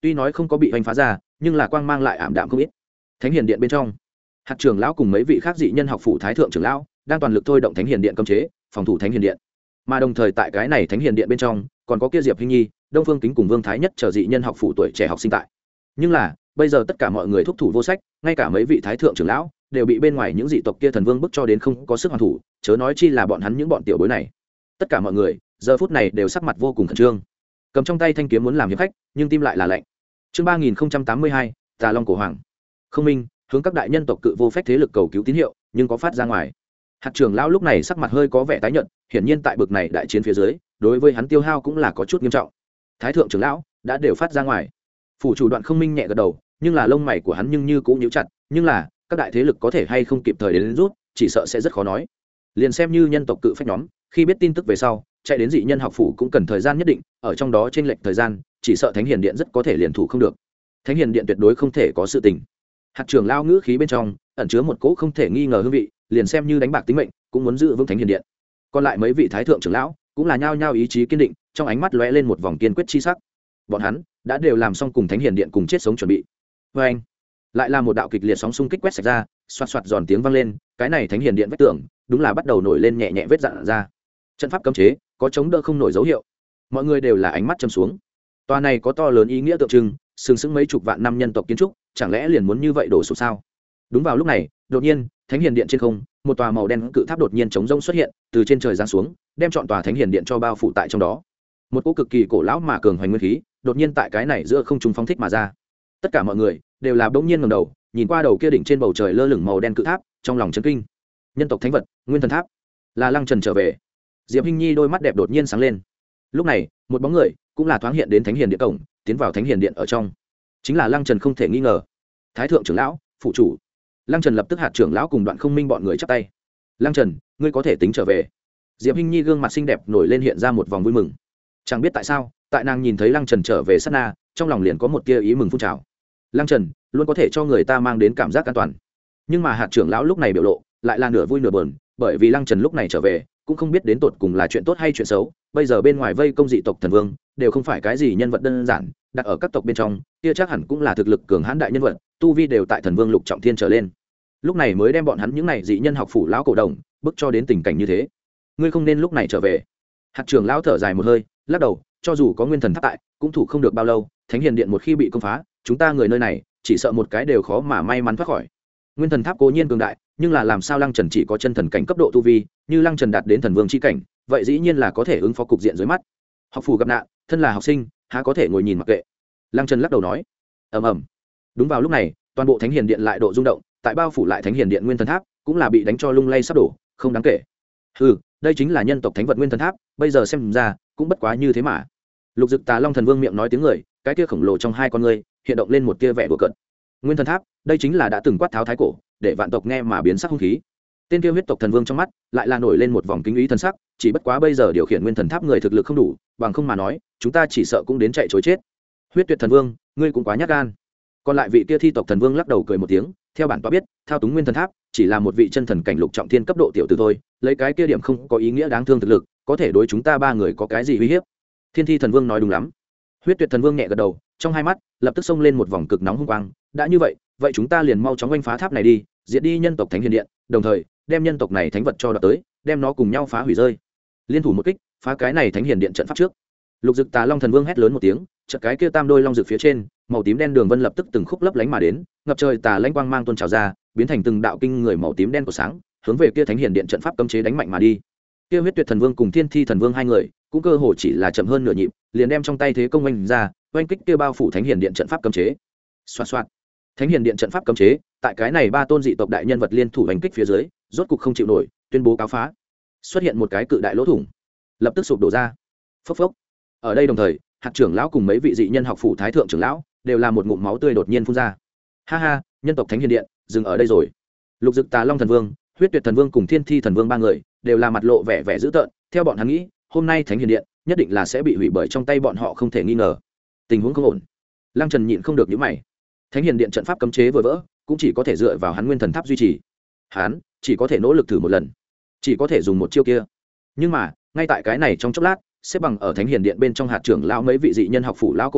tuy nói không có bị hoành phá ra, nhưng là quang mang lại ảm đạm không ít. Thánh hiền điện bên trong, hạt trưởng lão cùng mấy vị khác dị nhân học phủ thái thượng trưởng lão đang toàn lực thôi động thánh hiền điện cấm chế, phòng thủ thánh hiền điện. Mà đồng thời tại cái này thánh hiền điện bên trong, còn có kia Diệp Hinh Nhi, Đông Phương Kính cùng Vương Thái Nhất chờ dị nhân học phủ tuổi trẻ học sinh tại. Nhưng là, bây giờ tất cả mọi người thúc thủ vô sách, ngay cả mấy vị thái thượng trưởng lão đều bị bên ngoài những dị tộc kia thần vương bức cho đến không có sức hoàn thủ, chớ nói chi là bọn hắn những bọn tiểu bối này. Tất cả mọi người, giờ phút này đều sắc mặt vô cùng khẩn trương, cầm trong tay thanh kiếm muốn làm hiệp khách, nhưng tim lại là lạnh. Chương ba nghìn tám mươi hai, Tà Long cổ hoàng. Không minh, hướng các đại nhân tộc cự vô phách thế lực cầu cứu tín hiệu, nhưng có phát ra ngoài. Hạt trưởng lão lúc này sắc mặt hơi có vẻ tái nhợt, hiển nhiên tại bực này đại chiến phía dưới, đối với hắn tiêu hao cũng là có chút nghiêm trọng. Thái thượng trưởng lão đã đều phát ra ngoài. Phủ chủ Đoạn Không Minh nhẹ gật đầu, nhưng là lông mày của hắn nhưng như cũng nhíu chặt, nhưng là các đại thế lực có thể hay không kịp thời đến, đến rút, chỉ sợ sẽ rất khó nói. Liền xem như nhân tộc cự phách nhóm, khi biết tin tức về sau, chạy đến dị nhân học phủ cũng cần thời gian nhất định, ở trong đó chênh lệch thời gian, chỉ sợ Thánh Hiền Điện rất có thể liền thủ không được. Thánh Hiền Điện tuyệt đối không thể có sự tình. Hạt trưởng lao ngữ khí bên trong ẩn chứa một cỗ không thể nghi ngờ hương vị, liền xem như đánh bạc tính mệnh cũng muốn giữ vững Thánh Hiền Điện. Còn lại mấy vị thái thượng trưởng lão cũng là nhao nhao ý chí kiên định, trong ánh mắt lóe lên một vòng kiên quyết chi sắc. Bọn hắn đã đều làm xong cùng Thánh Hiền Điện cùng chết sống chuẩn bị. Và anh lại là một đạo kịch liệt sóng xung kích quét sạch ra, xoạt xoạt giòn tiếng vang lên, cái này Thánh Hiền Điện vách tường đúng là bắt đầu nổi lên nhẹ nhẹ vết dạn ra. Trận pháp cấm chế có chống đỡ không nổi dấu hiệu, mọi người đều là ánh mắt châm xuống. Tòa này có to lớn ý nghĩa tượng trưng, sừng sững mấy chục vạn năm nhân tộc kiến trúc, chẳng lẽ liền muốn như vậy đổ sụp sao? Đúng vào lúc này, đột nhiên, Thánh Hiền Điện trên không, một tòa màu đen cự tháp đột nhiên chống rông xuất hiện, từ trên trời giáng xuống, đem trọn tòa Thánh Hiền Điện cho bao phủ tại trong đó. Một cỗ cực kỳ cổ lão mà cường hoành nguyên khí, đột nhiên tại cái này giữa không trung phóng thích mà ra. Tất cả mọi người đều là bỗng nhiên ngẩng đầu, nhìn qua đầu kia đỉnh trên bầu trời lơ lửng màu đen cự tháp, trong lòng chấn kinh. Nhân tộc thánh vật, Nguyên Thần Tháp, là Lăng Trần trở về. Diệp Hinh Nhi đôi mắt đẹp đột nhiên sáng lên. Lúc này, một bóng người cũng là thoáng hiện đến Thánh Hiền Điện cổng, tiến vào Thánh Hiền Điện ở trong. Chính là Lăng Trần không thể nghi ngờ. Thái thượng trưởng lão, phụ chủ. Lăng Trần lập tức hạt trưởng lão cùng Đoạn Không Minh bọn người chắp tay. Lăng Trần, ngươi có thể tính trở về. Diệp Hinh Nhi gương mặt xinh đẹp nổi lên hiện ra một vòng vui mừng. Chẳng biết tại sao, tại nàng nhìn thấy Lăng Trần trở về sát na, trong lòng liền có một tia ý mừng phun trào. Lăng Trần luôn có thể cho người ta mang đến cảm giác an toàn. Nhưng mà hạt trưởng lão lúc này biểu lộ lại là nửa vui nửa buồn, bởi vì Lăng Trần lúc này trở về, cũng không biết đến tột cùng là chuyện tốt hay chuyện xấu. Bây giờ bên ngoài vây công dị tộc thần vương đều không phải cái gì nhân vật đơn giản, đặt ở các tộc bên trong kia chắc hẳn cũng là thực lực cường hãn đại nhân vật, tu vi đều tại thần vương lục trọng thiên trở lên. Lúc này mới đem bọn hắn những này dị nhân học phủ lão cổ đồng bức cho đến tình cảnh như thế. Ngươi không nên lúc này trở về. Hạt trưởng lão thở dài một hơi, lắc đầu, cho dù có Nguyên Thần Tháp tại, cũng thủ không được bao lâu. Thánh Hiền Điện một khi bị công phá, chúng ta người nơi này chỉ sợ một cái đều khó mà may mắn thoát khỏi. Nguyên Thần Tháp cố nhiên cường đại, nhưng là làm sao Lăng Trần chỉ có chân thần cảnh cấp độ tu vi, như Lăng Trần đạt đến thần vương chi cảnh, vậy dĩ nhiên là có thể ứng phó cục diện dưới mắt. Học phủ gặp nạn, thân là học sinh, há có thể ngồi nhìn mặc kệ. Lăng Trần lắc đầu nói. Ầm ầm. Đúng vào lúc này, toàn bộ Thánh Hiền Điện lại độ rung động, tại bao phủ lại Thánh Hiền Điện Nguyên Thần Tháp cũng là bị đánh cho lung lay sắp đổ, không đáng kể. Hừ, đây chính là nhân tộc thánh vật Nguyên Thần Tháp, bây giờ xem ra cũng bất quá như thế mà. Lục Dực Tà Long Thần Vương miệng nói tiếng người, cái kia khổng lồ trong hai con ngươi hiện động lên một tia vẻ đùa cợt. Nguyên Thần Tháp, đây chính là đã từng quát tháo thái cổ, để vạn tộc nghe mà biến sắc hung khí. Tên kia huyết tộc thần vương trong mắt lại là nổi lên một vòng kính ý thần sắc, chỉ bất quá bây giờ điều khiển Nguyên Thần Tháp người thực lực không đủ, bằng không mà nói, chúng ta chỉ sợ cũng đến chạy trối chết. Huyết Tuyệt thần vương, ngươi cũng quá nhát gan. Còn lại vị kia thi tộc thần vương lắc đầu cười một tiếng, theo bản tọa biết, thao túng Nguyên Thần Tháp chỉ là một vị chân thần cảnh lục trọng thiên cấp độ tiểu tử thôi, lấy cái kia điểm không có ý nghĩa đáng thương thực lực, có thể đối chúng ta ba người có cái gì uy hiếp? Thiên Thi thần vương nói đúng lắm. Huyết Tuyệt thần vương nhẹ gật đầu, trong hai mắt lập tức xông lên một vòng cực nóng hung quang, đã như vậy, vậy chúng ta liền mau chóng oanh phá tháp này đi, diệt đi nhân tộc Thánh Hiền Điện, đồng thời đem nhân tộc này thánh vật cho đoạt tới, đem nó cùng nhau phá hủy rơi. Liên thủ một kích, phá cái này Thánh Hiền Điện trận pháp trước. Lục Dực Tà Long Thần Vương hét lớn một tiếng, chợt cái kia tam đôi long dực phía trên, màu tím đen đường vân lập tức từng khúc lấp lánh mà đến, ngập trời tà lãnh quang mang tuôn trào ra, biến thành từng đạo kinh người màu tím đen của sáng, hướng về kia Thánh Hiền Điện trận pháp cấm chế đánh mạnh mà đi. Kia Huyết Tuyệt thần vương cùng Thiên Thi thần vương hai người, cũng cơ hồ chỉ là chậm hơn nửa nhịp, liền đem trong tay thế công oanh ra, oanh kích kia bao phủ Thánh Hiền Điện trận pháp cấm chế. Xoạt xoạt. Thánh Hiền Điện trận pháp cấm chế, tại cái này ba tôn dị tộc đại nhân vật liên thủ oanh kích phía dưới, rốt cục không chịu nổi, tuyên bố cáo phá. Xuất hiện một cái cự đại lỗ thủng, lập tức sụp đổ ra. Phốc phốc. Ở đây đồng thời, hạt trưởng lão cùng mấy vị dị nhân học phủ thái thượng trưởng lão đều là một ngụm máu tươi đột nhiên phun ra. Ha ha, nhân tộc Thánh Hiền Điện dừng ở đây rồi. Lục Dực Tà Long Thần Vương, Huyết Tuyệt thần vương cùng Thiên Thi thần vương ba người đều là mặt lộ vẻ vẻ dữ tợn, theo bọn hắn nghĩ, hôm nay Thánh Hiền Điện nhất định là sẽ bị hủy bởi trong tay bọn họ không thể nghi ngờ. Tình huống không ổn. Lăng Trần nhịn không được nhíu mày. Thánh Hiền Điện trận pháp cấm chế vừa vỡ, cũng chỉ có thể dựa vào hắn Nguyên Thần Tháp duy trì. Hắn chỉ có thể nỗ lực thử một lần, chỉ có thể dùng một chiêu kia. Nhưng mà, ngay tại cái này trong chốc lát, xếp bằng ở Thánh Hiền Điện bên trong hạt trưởng lão mấy vị dị nhân học phủ lão cổ đồng,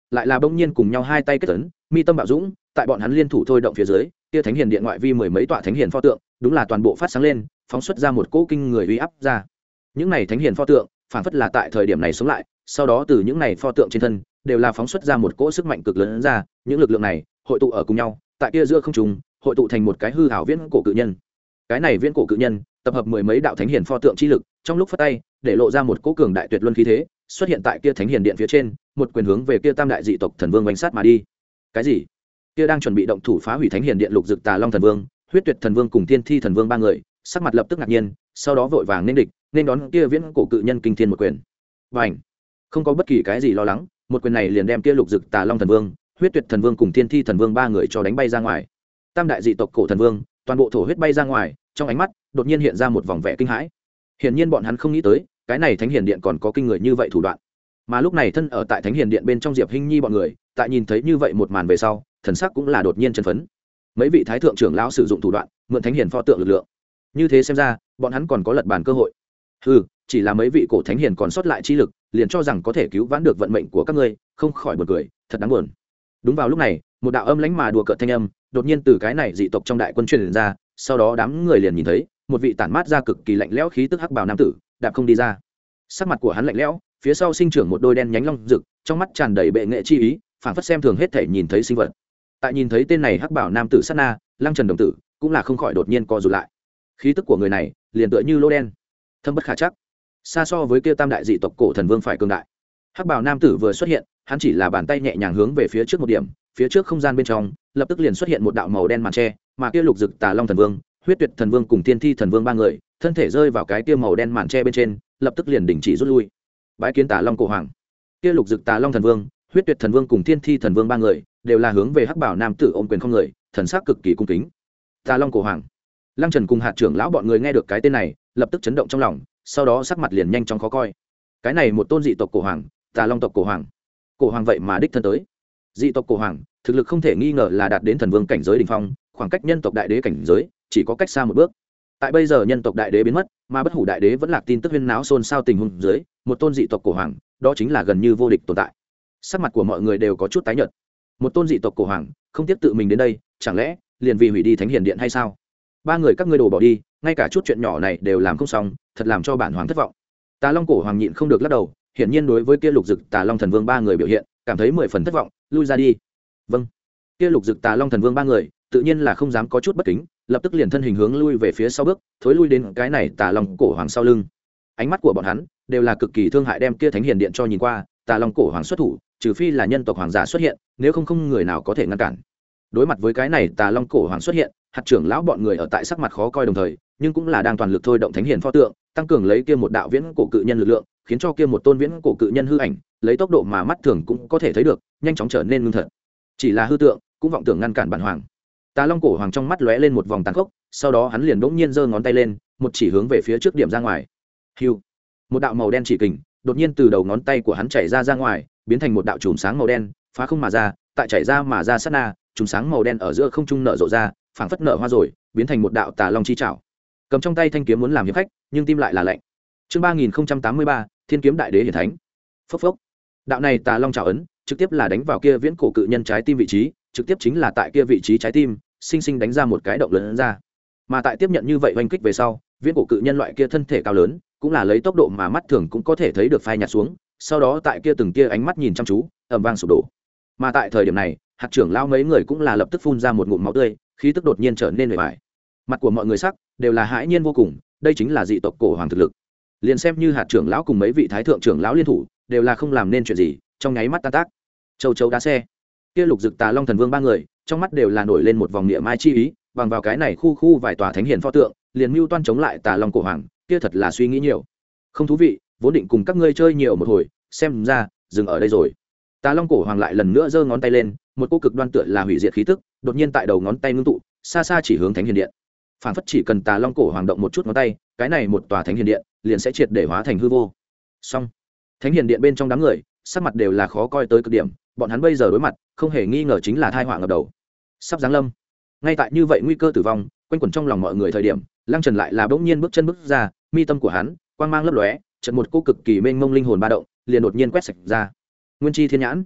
lại là bỗng nhiên cùng nhau hai tay kết tấn, mi tâm bạo dũng, tại bọn hắn liên thủ thôi động phía dưới, kia thánh hiền điện ngoại vi mười mấy tọa thánh hiền pho tượng, đúng là toàn bộ phát sáng lên, phóng xuất ra một cỗ kinh người uy áp ra. Những này thánh hiền pho tượng, phản phất là tại thời điểm này sống lại, sau đó từ những này pho tượng trên thân, đều là phóng xuất ra một cỗ sức mạnh cực lớn ra, những lực lượng này hội tụ ở cùng nhau, tại kia giữa không trung, hội tụ thành một cái hư ảo viễn cổ cự nhân. Cái này viễn cổ cự nhân, tập hợp mười mấy đạo thánh hiền pho tượng chi lực, trong lúc phất tay, để lộ ra một cỗ cường đại tuyệt luân khí thế, xuất hiện tại kia thánh hiền điện phía trên, một quyền hướng về kia tam đại dị tộc thần vương vành sát mà đi. Cái gì? Kia đang chuẩn bị động thủ phá hủy thánh hiền điện lục dực tà long thần vương, huyết tuyệt thần vương cùng tiên thi thần vương ba người, sắc mặt lập tức ngạc nhiên, sau đó vội vàng nên địch, nên đón kia viễn cổ cự nhân kinh thiên một quyền. Bành! Không có bất kỳ cái gì lo lắng, một quyền này liền đem kia lục dực tà long thần vương, huyết tuyệt thần vương cùng tiên thi thần vương ba người cho đánh bay ra ngoài. Tam đại dị tộc cổ thần vương, toàn bộ thổ huyết bay ra ngoài, trong ánh mắt đột nhiên hiện ra một vòng vẻ kinh hãi. Hiển nhiên bọn hắn không nghĩ tới, cái này thánh hiền điện còn có kinh người như vậy thủ đoạn. Mà lúc này thân ở tại thánh hiền điện bên trong Diệp Hinh Nhi bọn người, tại nhìn thấy như vậy một màn về sau, thần sắc cũng là đột nhiên chấn phấn. Mấy vị thái thượng trưởng lão sử dụng thủ đoạn, mượn thánh hiền pho tượng lực lượng. Như thế xem ra, bọn hắn còn có lật bàn cơ hội. Hừ, chỉ là mấy vị cổ thánh hiền còn sót lại chi lực, liền cho rằng có thể cứu vãn được vận mệnh của các ngươi, không khỏi buồn cười, thật đáng buồn. Đúng vào lúc này, một đạo âm lãnh mà đùa cợt thanh âm, đột nhiên từ cái này dị tộc trong đại quân truyền ra, sau đó đám người liền nhìn thấy, một vị tản mát ra cực kỳ lạnh lẽo khí tức hắc bào nam tử, đạp không đi ra. Sắc mặt của hắn lạnh lẽo, phía sau sinh trưởng một đôi đen nhánh long rực, trong mắt tràn đầy bệ nghệ chi ý, phảng phất xem thường hết thể nhìn thấy sinh vật. Tại nhìn thấy tên này hắc bảo nam tử sát na, Lăng Trần đồng tử cũng là không khỏi đột nhiên co rụt lại. Khí tức của người này liền tựa như lô đen, thâm bất khả chắc, xa so với kia tam đại dị tộc cổ thần vương phải cường đại. Hắc bảo nam tử vừa xuất hiện, hắn chỉ là bàn tay nhẹ nhàng hướng về phía trước một điểm, phía trước không gian bên trong lập tức liền xuất hiện một đạo màu đen màn tre, mà kia lục dực tà long thần vương, huyết tuyệt thần vương cùng tiên thi thần vương ba người, thân thể rơi vào cái kia màu đen màn tre bên trên, lập tức liền đình chỉ rút lui. Bái kiến tà long cổ hoàng. Kia lục dực tà long thần vương, huyết tuyệt thần vương cùng tiên thi thần vương ba người, đều là hướng về hắc bảo nam tử ôm quyền không người, thần sắc cực kỳ cung kính. Tà long cổ hoàng. Lăng Trần cùng hạt trưởng lão bọn người nghe được cái tên này, lập tức chấn động trong lòng, sau đó sắc mặt liền nhanh chóng khó coi. Cái này một tôn dị tộc cổ hoàng, tà long tộc cổ hoàng. Cổ hoàng vậy mà đích thân tới. Dị tộc cổ hoàng, thực lực không thể nghi ngờ là đạt đến thần vương cảnh giới đỉnh phong, khoảng cách nhân tộc đại đế cảnh giới chỉ có cách xa một bước. Tại bây giờ nhân tộc đại đế biến mất, mà bất hủ đại đế vẫn lạc tin tức huyên náo xôn xao tình huống dưới, một tôn dị tộc cổ hoàng, đó chính là gần như vô địch tồn tại. Sắc mặt của mọi người đều có chút tái nhợt. Một tôn dị tộc cổ hoàng, không tiếp tự mình đến đây, chẳng lẽ liền vì hủy đi thánh hiền điện hay sao? Ba người các ngươi đổ bỏ đi, ngay cả chút chuyện nhỏ này đều làm không xong, thật làm cho bản hoàng thất vọng. Tà Long cổ hoàng nhịn không được lắc đầu, hiển nhiên đối với kia lục dực Tà Long thần vương ba người biểu hiện, cảm thấy mười phần thất vọng, lui ra đi. Vâng. Kia lục dực Tà Long thần vương ba người, tự nhiên là không dám có chút bất kính, lập tức liền thân hình hướng lui về phía sau bước, thối lui đến cái này Tà Long cổ hoàng sau lưng. Ánh mắt của bọn hắn đều là cực kỳ thương hại đem kia thánh hiền điện cho nhìn qua, Tà Long cổ hoàng xuất thủ, trừ phi là nhân tộc hoàng giả xuất hiện, nếu không không người nào có thể ngăn cản. Đối mặt với cái này Tà Long cổ hoàng xuất hiện, hạt trưởng lão bọn người ở tại sắc mặt khó coi đồng thời, nhưng cũng là đang toàn lực thôi động thánh hiền pho tượng, tăng cường lấy kia một đạo viễn cổ cự nhân lực lượng, khiến cho kia một tôn viễn cổ cự nhân hư ảnh, lấy tốc độ mà mắt thường cũng có thể thấy được, nhanh chóng trở nên ngưng thật. Chỉ là hư tượng, cũng vọng tưởng ngăn cản bản hoàng. Tà Long cổ hoàng trong mắt lóe lên một vòng tàn khốc, sau đó hắn liền bỗng nhiên giơ ngón tay lên, một chỉ hướng về phía trước điểm ra ngoài. Hưu. Một đạo màu đen chỉ kình, đột nhiên từ đầu ngón tay của hắn chảy ra ra ngoài, biến thành một đạo chùm sáng màu đen, phá không mà ra, tại chảy ra mà ra sát na, chùm sáng màu đen ở giữa không trung nở rộ ra, phảng phất nở hoa rồi, biến thành một đạo tà long chi trảo. Cầm trong tay thanh kiếm muốn làm hiệp khách, nhưng tim lại là lạnh. Chương ba nghìn tám mươi ba, Thiên kiếm đại đế hiển thánh. Phốc phốc. Đạo này tà long trảo ấn, trực tiếp là đánh vào kia viễn cổ cự nhân trái tim vị trí, trực tiếp chính là tại kia vị trí trái tim, sinh sinh đánh ra một cái động lớn ra. Mà tại tiếp nhận như vậy oanh kích về sau, viễn cổ cự nhân loại kia thân thể cao lớn, cũng là lấy tốc độ mà mắt thường cũng có thể thấy được phai nhạt xuống, sau đó tại kia từng kia ánh mắt nhìn chăm chú, ầm vang sụp đổ. Mà tại thời điểm này, hạt trưởng lão mấy người cũng là lập tức phun ra một ngụm máu tươi, khí tức đột nhiên trở nên bề bại. Mặt của mọi người sắc đều là hãi nhiên vô cùng, đây chính là dị tộc cổ hoàng thực lực. Liền xem như hạt trưởng lão cùng mấy vị thái thượng trưởng lão liên thủ, đều là không làm nên chuyện gì, trong nháy mắt tan tác. Châu chấu đá xe, kia lục dực Tà Long thần vương ba người, trong mắt đều là nổi lên một vòng niệm mai chi ý, bằng vào cái này khu khu vài tòa thánh hiền pho tượng, liền mưu toan chống lại Tà Long cổ hoàng, kia thật là suy nghĩ nhiều. Không thú vị, vốn định cùng các ngươi chơi nhiều một hồi, xem ra dừng ở đây rồi. Tà Long cổ hoàng lại lần nữa giơ ngón tay lên, một cô cực đoan tựa là hủy diệt khí tức, đột nhiên tại đầu ngón tay ngưng tụ, xa xa chỉ hướng thánh hiền điện. Phản phất chỉ cần Tà Long cổ hoàng động một chút ngón tay, cái này một tòa thánh hiền điện liền sẽ triệt để hóa thành hư vô. Xong, thánh hiền điện bên trong đám người, sắc mặt đều là khó coi tới cực điểm, bọn hắn bây giờ đối mặt, không hề nghi ngờ chính là tai họa ngập đầu. Sắp giáng lâm. Ngay tại như vậy nguy cơ tử vong, quanh quẩn trong lòng mọi người thời điểm, Lăng Trần lại là bỗng nhiên bước chân bước ra, mi tâm của hắn, quang mang lấp lóe, chợt một cô cực kỳ mênh mông linh hồn ba động, liền đột nhiên quét sạch ra. Nguyên chi thiên nhãn.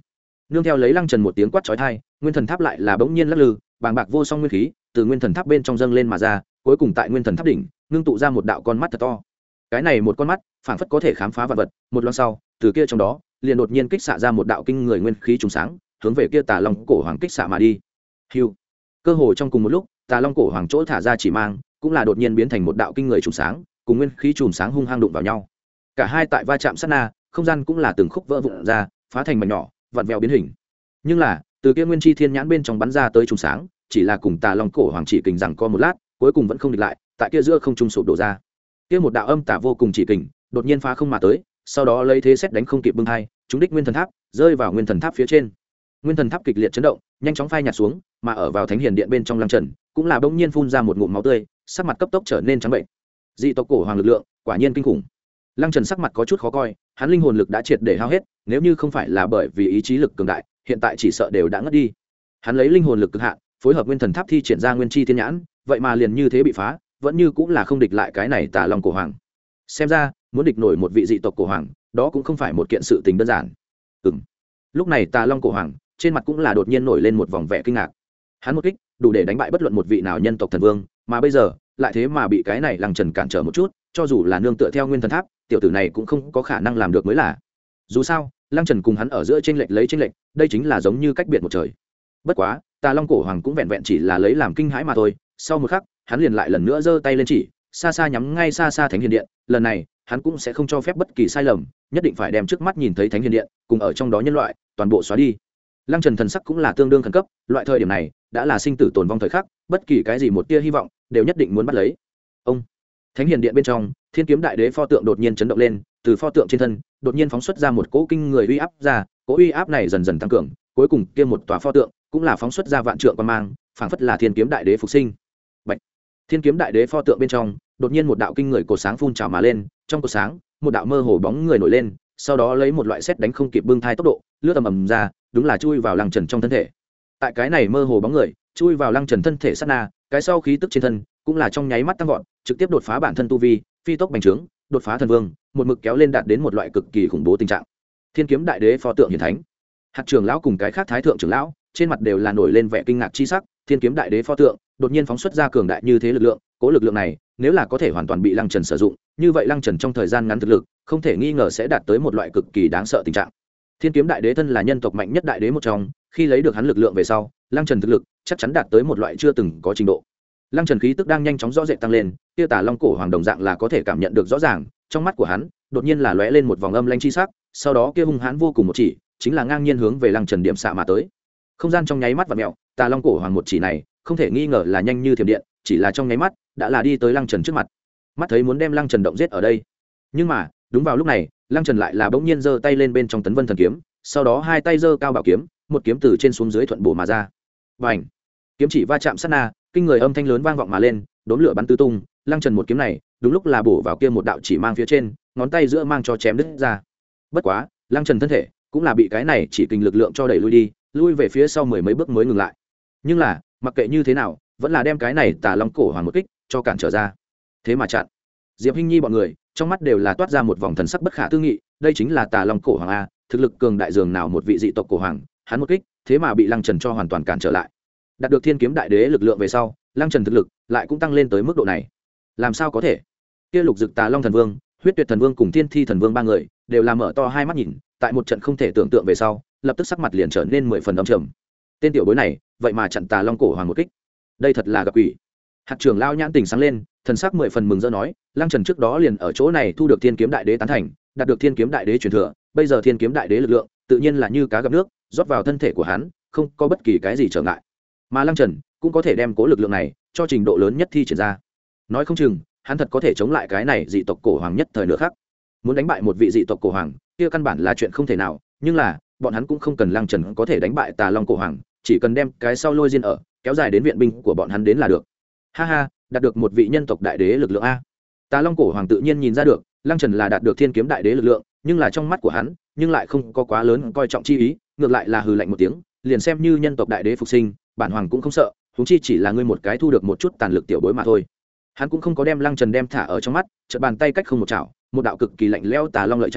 nương theo lấy lăng trần một tiếng quát chói tai, nguyên thần tháp lại là bỗng nhiên lắc lư, bàng bạc vô song nguyên khí từ nguyên thần tháp bên trong dâng lên mà ra, cuối cùng tại nguyên thần tháp đỉnh ngưng tụ ra một đạo con mắt thật to. Cái này một con mắt phảng phất có thể khám phá vạn vật, một loáng sau từ kia trong đó liền đột nhiên kích xạ ra một đạo kinh người nguyên khí trùng sáng, hướng về kia Tà Long cổ hoàng kích xạ mà đi. Hưu. Cơ hồ trong cùng một lúc, Tà Long cổ hoàng chỗ thả ra chỉ mang cũng là đột nhiên biến thành một đạo kinh người trùng sáng, cùng nguyên khí trùng sáng hung hăng đụng vào nhau. Cả hai tại va chạm sát na, không gian cũng là từng khúc vỡ vụn ra, phá thành mảnh nhỏ, vặn vẹo biến hình. Nhưng là, từ kia nguyên chi thiên nhãn bên trong bắn ra tới trùng sáng, chỉ là cùng Tà Long cổ hoàng chỉ kình rằng co một lát, cuối cùng vẫn không địch lại, tại kia giữa không trung sụp đổ ra. Kia một đạo âm tà vô cùng chỉ kình, đột nhiên phá không mà tới, sau đó lấy thế xét đánh không kịp bưng hai, trúng đích nguyên thần tháp, rơi vào nguyên thần tháp phía trên. Nguyên thần tháp kịch liệt chấn động, nhanh chóng phai nhạt xuống, mà ở vào thánh hiền điện bên trong Lăng Trần, cũng là bỗng nhiên phun ra một ngụm máu tươi, sắc mặt cấp tốc trở nên trắng bệnh. Dị tộc cổ hoàng lực lượng, quả nhiên kinh khủng. Lăng Trần sắc mặt có chút khó coi, hắn linh hồn lực đã triệt để hao hết, nếu như không phải là bởi vì ý chí lực cường đại, hiện tại chỉ sợ đều đã ngất đi. Hắn lấy linh hồn lực cực hạn, phối hợp nguyên thần tháp thi triển ra nguyên chi thiên nhãn, vậy mà liền như thế bị phá, vẫn như cũng là không địch lại cái này Tà Long cổ hoàng. Xem ra, muốn địch nổi một vị dị tộc cổ hoàng, đó cũng không phải một kiện sự tình đơn giản. Ừm. Lúc này Tà Long cổ hoàng, trên mặt cũng là đột nhiên nổi lên một vòng vẻ kinh ngạc. Hắn một kích, đủ để đánh bại bất luận một vị nào nhân tộc thần vương, mà bây giờ, lại thế mà bị cái này Lăng Trần cản trở một chút, cho dù là nương tựa theo nguyên thần tháp, tiểu tử này cũng không có khả năng làm được mới là. Dù sao, Lăng Trần cùng hắn ở giữa chênh lệch lấy chênh lệch, đây chính là giống như cách biệt một trời. Bất quá, Tà Long cổ hoàng cũng vẹn vẹn chỉ là lấy làm kinh hãi mà thôi, sau một khắc, hắn liền lại lần nữa giơ tay lên chỉ, xa xa nhắm ngay xa xa Thánh Hiền Điện, lần này, hắn cũng sẽ không cho phép bất kỳ sai lầm, nhất định phải đem trước mắt nhìn thấy Thánh Hiền Điện, cùng ở trong đó nhân loại, toàn bộ xóa đi. Lăng Trần thần sắc cũng là tương đương khẩn cấp, loại thời điểm này, đã là sinh tử tồn vong thời khắc, bất kỳ cái gì một tia hy vọng, đều nhất định muốn bắt lấy. Ông Thánh Hiền Điện bên trong, Thiên Kiếm Đại Đế pho tượng đột nhiên chấn động lên, từ pho tượng trên thân, đột nhiên phóng xuất ra một cỗ kinh người uy áp ra, cỗ uy áp này dần dần tăng cường, cuối cùng kia một tòa pho tượng cũng là phóng xuất ra vạn trượng quang mang, phảng phất là Thiên Kiếm Đại Đế phục sinh. Bạch. Thiên Kiếm Đại Đế pho tượng bên trong, đột nhiên một đạo kinh người cột sáng phun trào mà lên, trong cột sáng, một đạo mơ hồ bóng người nổi lên, sau đó lấy một loại sét đánh không kịp bưng thai tốc độ, lướt ầm ầm ra, đúng là chui vào Lăng Trần trong thân thể. Tại cái này mơ hồ bóng người, chui vào Lăng Trần thân thể sát na, cái sau khí tức trên thân, cũng là trong nháy mắt tăng vọt, trực tiếp đột phá bản thân tu vi, phi tốc bành trướng, đột phá thần vương, một mực kéo lên đạt đến một loại cực kỳ khủng bố tình trạng. Thiên Kiếm Đại Đế pho tượng hiển thánh. Hạt trưởng lão cùng cái khác thái thượng trưởng lão, trên mặt đều là nổi lên vẻ kinh ngạc chi sắc, Thiên Kiếm Đại Đế pho tượng, đột nhiên phóng xuất ra cường đại như thế lực lượng, cố lực lượng này, nếu là có thể hoàn toàn bị Lăng Trần sử dụng, như vậy Lăng Trần trong thời gian ngắn thực lực, không thể nghi ngờ sẽ đạt tới một loại cực kỳ đáng sợ tình trạng. Thiên Kiếm Đại Đế thân là nhân tộc mạnh nhất đại đế một trong, khi lấy được hắn lực lượng về sau, Lăng Trần thực lực chắc chắn đạt tới một loại chưa từng có trình độ. Lăng Trần khí tức đang nhanh chóng rõ rệt tăng lên, kia Tà Long cổ hoàng đồng dạng là có thể cảm nhận được rõ ràng, trong mắt của hắn, đột nhiên là lóe lên một vòng âm lanh chi sắc, sau đó kia hung hãn vô cùng một chỉ, chính là ngang nhiên hướng về Lăng Trần điểm xạ mà tới. Không gian trong nháy mắt vặn mèo, Tà Long cổ hoàng một chỉ này, không thể nghi ngờ là nhanh như thiểm điện, chỉ là trong nháy mắt, đã là đi tới Lăng Trần trước mặt. Mắt thấy muốn đem Lăng Trần động giết ở đây. Nhưng mà, đúng vào lúc này, Lăng Trần lại là bỗng nhiên giơ tay lên bên trong Tấn Vân thần kiếm, sau đó hai tay giơ cao bảo kiếm, một kiếm từ trên xuống dưới thuận bổ mà ra. Bành! Kiếm chỉ va chạm sát na, kinh người âm thanh lớn vang vọng mà lên, đốm lửa bắn tứ tung, Lăng Trần một kiếm này, đúng lúc là bổ vào kia một đạo chỉ mang phía trên, ngón tay giữa mang cho chém đứt ra. Bất quá, Lăng Trần thân thể cũng là bị cái này chỉ kình lực lượng cho đẩy lui đi, lui về phía sau mười mấy bước mới ngừng lại. Nhưng là, mặc kệ như thế nào, vẫn là đem cái này Tà Long cổ hoàng một kích cho cản trở ra. Thế mà chặn. Diệp Hinh Nhi bọn người, trong mắt đều là toát ra một vòng thần sắc bất khả tư nghị, đây chính là Tà Long cổ hoàng a, thực lực cường đại dường nào một vị dị tộc cổ hoàng, hắn một kích, thế mà bị Lăng Trần cho hoàn toàn cản trở lại. Đạt được Thiên Kiếm Đại Đế lực lượng về sau, Lăng Trần thực lực lại cũng tăng lên tới mức độ này. Làm sao có thể? Kia Lục Dực Tà Long thần vương, Huyết Tuyệt thần vương cùng Thiên Thi thần vương ba người, đều là mở to hai mắt nhìn, tại một trận không thể tưởng tượng về sau, lập tức sắc mặt liền trở nên mười phần âm trầm. Tên tiểu bối này, vậy mà chặn Tà Long cổ hoàng một kích. Đây thật là gặp quỷ. Hạt trưởng lao nhãn tình sáng lên, thần sắc mười phần mừng rỡ nói, Lăng Trần trước đó liền ở chỗ này thu được Thiên Kiếm Đại Đế tán thành, đạt được Thiên Kiếm Đại Đế truyền thừa, bây giờ Thiên Kiếm Đại Đế lực lượng, tự nhiên là như cá gặp nước, rót vào thân thể của hắn, không có bất kỳ cái gì trở ngại. Mà Lăng Trần cũng có thể đem cố lực lượng này cho trình độ lớn nhất thi triển ra. Nói không chừng, hắn thật có thể chống lại cái này dị tộc cổ hoàng nhất thời nữa khác. Muốn đánh bại một vị dị tộc cổ hoàng, kia căn bản là chuyện không thể nào, nhưng là, bọn hắn cũng không cần Lăng Trần có thể đánh bại Tà Long cổ hoàng, chỉ cần đem cái sau lôi diên ở, kéo dài đến viện binh của bọn hắn đến là được. Ha ha, đạt được một vị nhân tộc đại đế lực lượng a. Tà Long cổ hoàng tự nhiên nhìn ra được, Lăng Trần là đạt được Thiên Kiếm Đại Đế lực lượng, nhưng là trong mắt của hắn, nhưng lại không có quá lớn coi trọng chi ý, ngược lại là hừ lạnh một tiếng, liền xem như nhân tộc đại đế phục sinh, bản hoàng cũng không sợ, huống chi chỉ là ngươi một cái thu được một chút tàn lực tiểu bối mà thôi. Hắn cũng không có đem Lăng Trần đem thả ở trong mắt, chợt bàn tay cách không một chảo, một đạo cực kỳ lạnh lẽo Tà Long lợi chảo,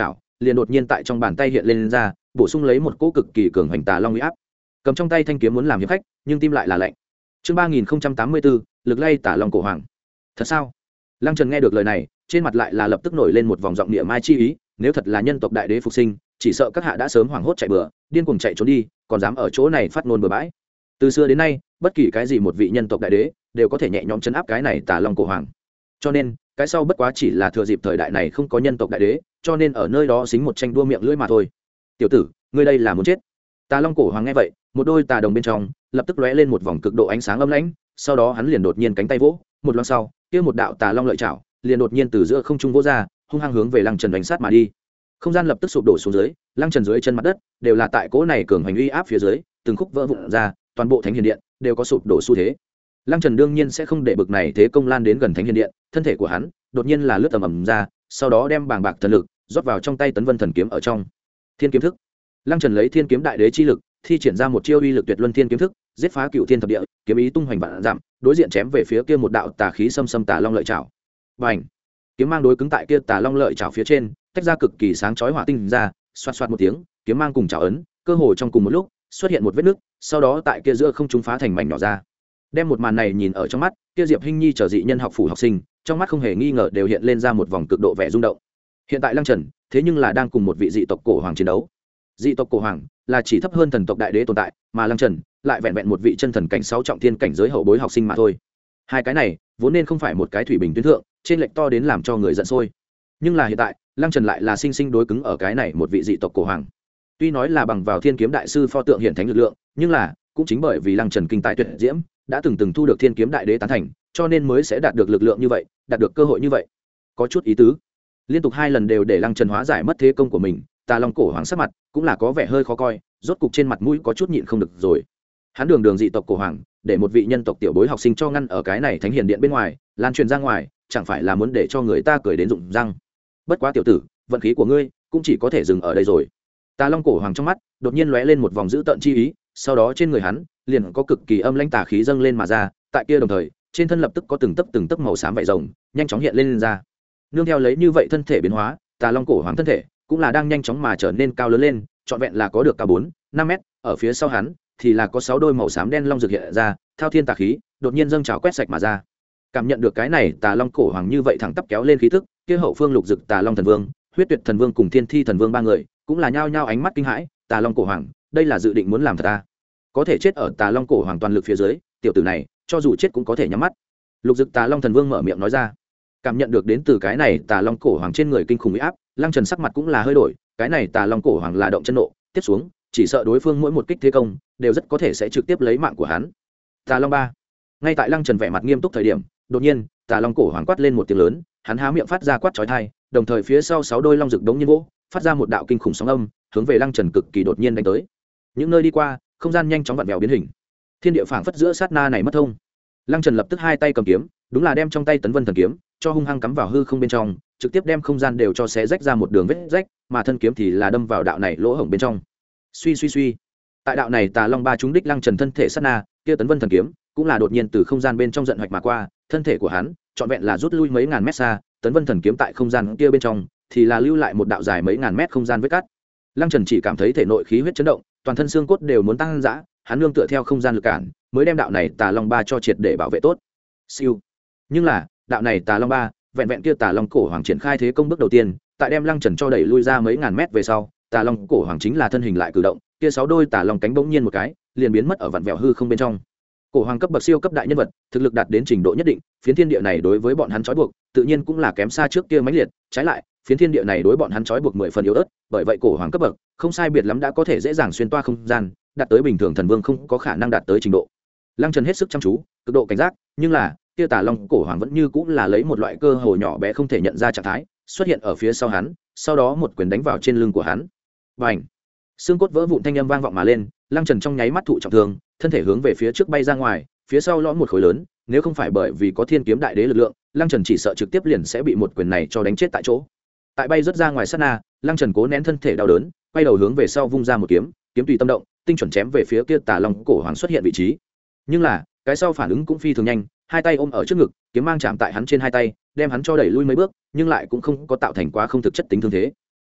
liền đột nhiên tại trong bàn tay hiện lên, lên ra, bổ sung lấy một cỗ cực kỳ cường hoành tà long uy áp. Cầm trong tay thanh kiếm muốn làm hiệp khách, nhưng tim lại là lạnh. Chương ba nghìn tám mươi bốn, lực lay tà long cổ hoàng. Thật sao? Lăng Trần nghe được lời này, trên mặt lại là lập tức nổi lên một vòng giọng địa mai chi ý, nếu thật là nhân tộc đại đế phục sinh, chỉ sợ các hạ đã sớm hoảng hốt chạy bừa, điên cuồng chạy trốn đi, còn dám ở chỗ này phát ngôn bừa bãi. Từ xưa đến nay, bất kỳ cái gì một vị nhân tộc đại đế đều có thể nhẹ nhõm chấn áp cái này tà long cổ hoàng. Cho nên, cái sau bất quá chỉ là thừa dịp thời đại này không có nhân tộc đại đế, cho nên ở nơi đó xính một tranh đua miệng lưỡi mà thôi. Tiểu tử, ngươi đây là muốn chết. Tà long cổ hoàng nghe vậy, một đôi tà đồng bên trong lập tức lóe lên một vòng cực độ ánh sáng âm lãnh, sau đó hắn liền đột nhiên cánh tay vỗ, một loáng sau, kia một đạo tà long lợi chảo liền đột nhiên từ giữa không trung vỗ ra, hung hăng hướng về Lăng Trần đánh sát mà đi. Không gian lập tức sụp đổ xuống dưới, Lăng Trần dưới chân mặt đất đều là tại cỗ này cường hành uy áp phía dưới, từng khúc vỡ vụn ra, toàn bộ thánh hiền điện đều có sụp đổ xu thế. Lăng Trần đương nhiên sẽ không để bực này thế công lan đến gần thánh hiền điện, thân thể của hắn đột nhiên là lướt tầm ầm ra, sau đó đem bàng bạc thần lực rót vào trong tay Tấn Vân thần kiếm ở trong. Thiên kiếm thức. Lăng Trần lấy Thiên kiếm đại đế chi lực, thi triển ra một chiêu uy lực tuyệt luân thiên kiếm thức, giết phá cựu thiên thập địa, kiếm ý tung hoành vạn dặm, đối diện chém về phía kia một đạo tà khí xâm xâm tà long lợi chảo. Bành! Kiếm mang đối cứng tại kia tà long lợi chảo phía trên, tách ra cực kỳ sáng chói hỏa tinh ra, xoạt xoạt một tiếng, kiếm mang cùng chảo ấn, cơ hồ trong cùng một lúc, xuất hiện một vết nứt, sau đó tại kia giữa không trung phá thành mảnh nhỏ ra. Đem một màn này nhìn ở trong mắt, kia Diệp Hinh Nhi trở dị nhân học phủ học sinh, trong mắt không hề nghi ngờ đều hiện lên ra một vòng cực độ vẻ rung động. Hiện tại Lăng Trần, thế nhưng là đang cùng một vị dị tộc cổ hoàng chiến đấu. Dị tộc cổ hoàng là chỉ thấp hơn thần tộc đại đế tồn tại, mà Lăng Trần lại vẹn vẹn một vị chân thần cảnh sáu trọng thiên cảnh giới hậu bối học sinh mà thôi. Hai cái này vốn nên không phải một cái thủy bình tuyến thượng, trên lệch to đến làm cho người giận sôi. Nhưng là hiện tại, Lăng Trần lại là sinh sinh đối cứng ở cái này một vị dị tộc cổ hoàng. Tuy nói là bằng vào Thiên kiếm đại sư pho tượng hiển thánh lực lượng, nhưng là cũng chính bởi vì Lăng Trần kinh tài tuyệt diễm, đã từng từng thu được Thiên kiếm đại đế tán thành, cho nên mới sẽ đạt được lực lượng như vậy, đạt được cơ hội như vậy. Có chút ý tứ. Liên tục hai lần đều để Lăng Trần hóa giải mất thế công của mình, Tà Long cổ hoàng sắc mặt cũng là có vẻ hơi khó coi, rốt cục trên mặt mũi có chút nhịn không được rồi. Hắn đường đường dị tộc cổ hoàng, để một vị nhân tộc tiểu bối học sinh cho ngăn ở cái này thánh hiền điện bên ngoài, lan truyền ra ngoài, chẳng phải là muốn để cho người ta cười đến rụng răng. Bất quá tiểu tử, vận khí của ngươi cũng chỉ có thể dừng ở đây rồi. Tà Long cổ hoàng trong mắt đột nhiên lóe lên một vòng dữ tợn chi ý, sau đó trên người hắn liền có cực kỳ âm lãnh tà khí dâng lên mà ra, tại kia đồng thời, trên thân lập tức có từng tấc từng tấc màu xám vảy rồng, nhanh chóng hiện lên, lên ra. Nương theo lấy như vậy thân thể biến hóa, Tà Long cổ hoàng thân thể cũng là đang nhanh chóng mà trở nên cao lớn lên, trọn vẹn là có được cao bốn, năm mét, ở phía sau hắn thì là có sáu đôi màu xám đen long rực hiện ra, thao thiên tà khí đột nhiên dâng trào quét sạch mà ra. Cảm nhận được cái này Tà Long cổ hoàng như vậy thẳng tắp kéo lên khí tức, kia hậu phương lục dực Tà Long thần vương, huyết tuyệt thần vương cùng thiên thi thần vương ba người cũng là nhao nhao ánh mắt kinh hãi. Tà Long cổ hoàng, đây là dự định muốn làm thật ta? Có thể chết ở Tà Long cổ hoàng toàn lực phía dưới, tiểu tử này cho dù chết cũng có thể nhắm mắt. Lục dực Tà Long thần vương mở miệng nói ra. Cảm nhận được đến từ cái này Tà Long cổ hoàng trên người kinh khủng uy áp, Lăng Trần sắc mặt cũng là hơi đổi. Cái này Tà Long cổ hoàng là động chân nộ, tiếp xuống chỉ sợ đối phương mỗi một kích thế công đều rất có thể sẽ trực tiếp lấy mạng của hắn. Tà Long ba. Ngay tại Lăng Trần vẻ mặt nghiêm túc thời điểm, đột nhiên Tà Long cổ hoàng quát lên một tiếng lớn, hắn há miệng phát ra quát chói tai, đồng thời phía sau sáu đôi long rực đống nhiên vỗ, phát ra một đạo kinh khủng sóng âm, hướng về Lăng Trần cực kỳ đột nhiên đánh tới. Những nơi đi qua, không gian nhanh chóng vặn vẹo biến hình, thiên địa phảng phất giữa sát na này mất thông. Lăng Trần lập tức hai tay cầm kiếm, đúng là đem trong tay Tấn Vân thần kiếm cho hung hăng cắm vào hư không bên trong, trực tiếp đem không gian đều cho xé rách ra một đường vết rách, mà thân kiếm thì là đâm vào đạo này lỗ hổng bên trong. Suy suy suy. Tại đạo này Tà Long ba trúng đích Lăng Trần thân thể sát na, kia Tấn Vân thần kiếm cũng là đột nhiên từ không gian bên trong giận hoạch mà qua, thân thể của hắn trọn vẹn là rút lui mấy ngàn mét xa, Tấn Vân thần kiếm tại không gian kia bên trong thì là lưu lại một đạo dài mấy ngàn mét không gian vết cắt. Lăng Trần chỉ cảm thấy thể nội khí huyết chấn động, toàn thân xương cốt đều muốn tăng dã, hắn nương tựa theo không gian lực cản, mới đem đạo này Tà Long ba cho triệt để bảo vệ tốt. Siêu. Nhưng là, đạo này Tà Long ba, vẹn vẹn kia Tà Long cổ hoàng triển khai thế công bước đầu tiên, tại đem Lăng Trần cho đẩy lui ra mấy ngàn mét về sau, Tà Long cổ hoàng chính là thân hình lại cử động, kia sáu đôi Tà Long cánh bỗng nhiên một cái, liền biến mất ở vạn vẹo hư không bên trong. Cổ hoàng cấp bậc siêu cấp đại nhân vật, thực lực đạt đến trình độ nhất định, phiến thiên địa này đối với bọn hắn trói buộc, tự nhiên cũng là kém xa trước kia mãnh liệt, trái lại, phiến thiên địa này đối bọn hắn trói buộc mười phần yếu ớt, bởi vậy cổ hoàng cấp bậc, không sai biệt lắm đã có thể dễ dàng xuyên toa không gian, đạt tới bình thường thần vương không có khả năng đạt tới trình độ. Lăng Trần hết sức chăm chú, cực độ cảnh giác, nhưng là, kia Tà Long cổ hoàng vẫn như cũng là lấy một loại cơ hồ nhỏ bé không thể nhận ra trạng thái, xuất hiện ở phía sau hắn, sau đó một quyền đánh vào trên lưng của hắn. Bành! Xương cốt vỡ vụn thanh âm vang vọng mà lên, Lăng Trần trong nháy mắt thụ trọng thương, thân thể hướng về phía trước bay ra ngoài, phía sau lõm một khối lớn, nếu không phải bởi vì có Thiên kiếm đại đế lực lượng, Lăng Trần chỉ sợ trực tiếp liền sẽ bị một quyền này cho đánh chết tại chỗ. Tại bay rất ra ngoài sát na, Lăng Trần cố nén thân thể đau đớn, quay đầu hướng về sau vung ra một kiếm, kiếm tùy tâm động, tinh chuẩn chém về phía kia Tà Long cổ hoàng xuất hiện vị trí. Nhưng là, cái sau phản ứng cũng phi thường nhanh, hai tay ôm ở trước ngực, kiếm mang chạm tại hắn trên hai tay, đem hắn cho đẩy lui mấy bước, nhưng lại cũng không có tạo thành quá không thực chất tính thương thế.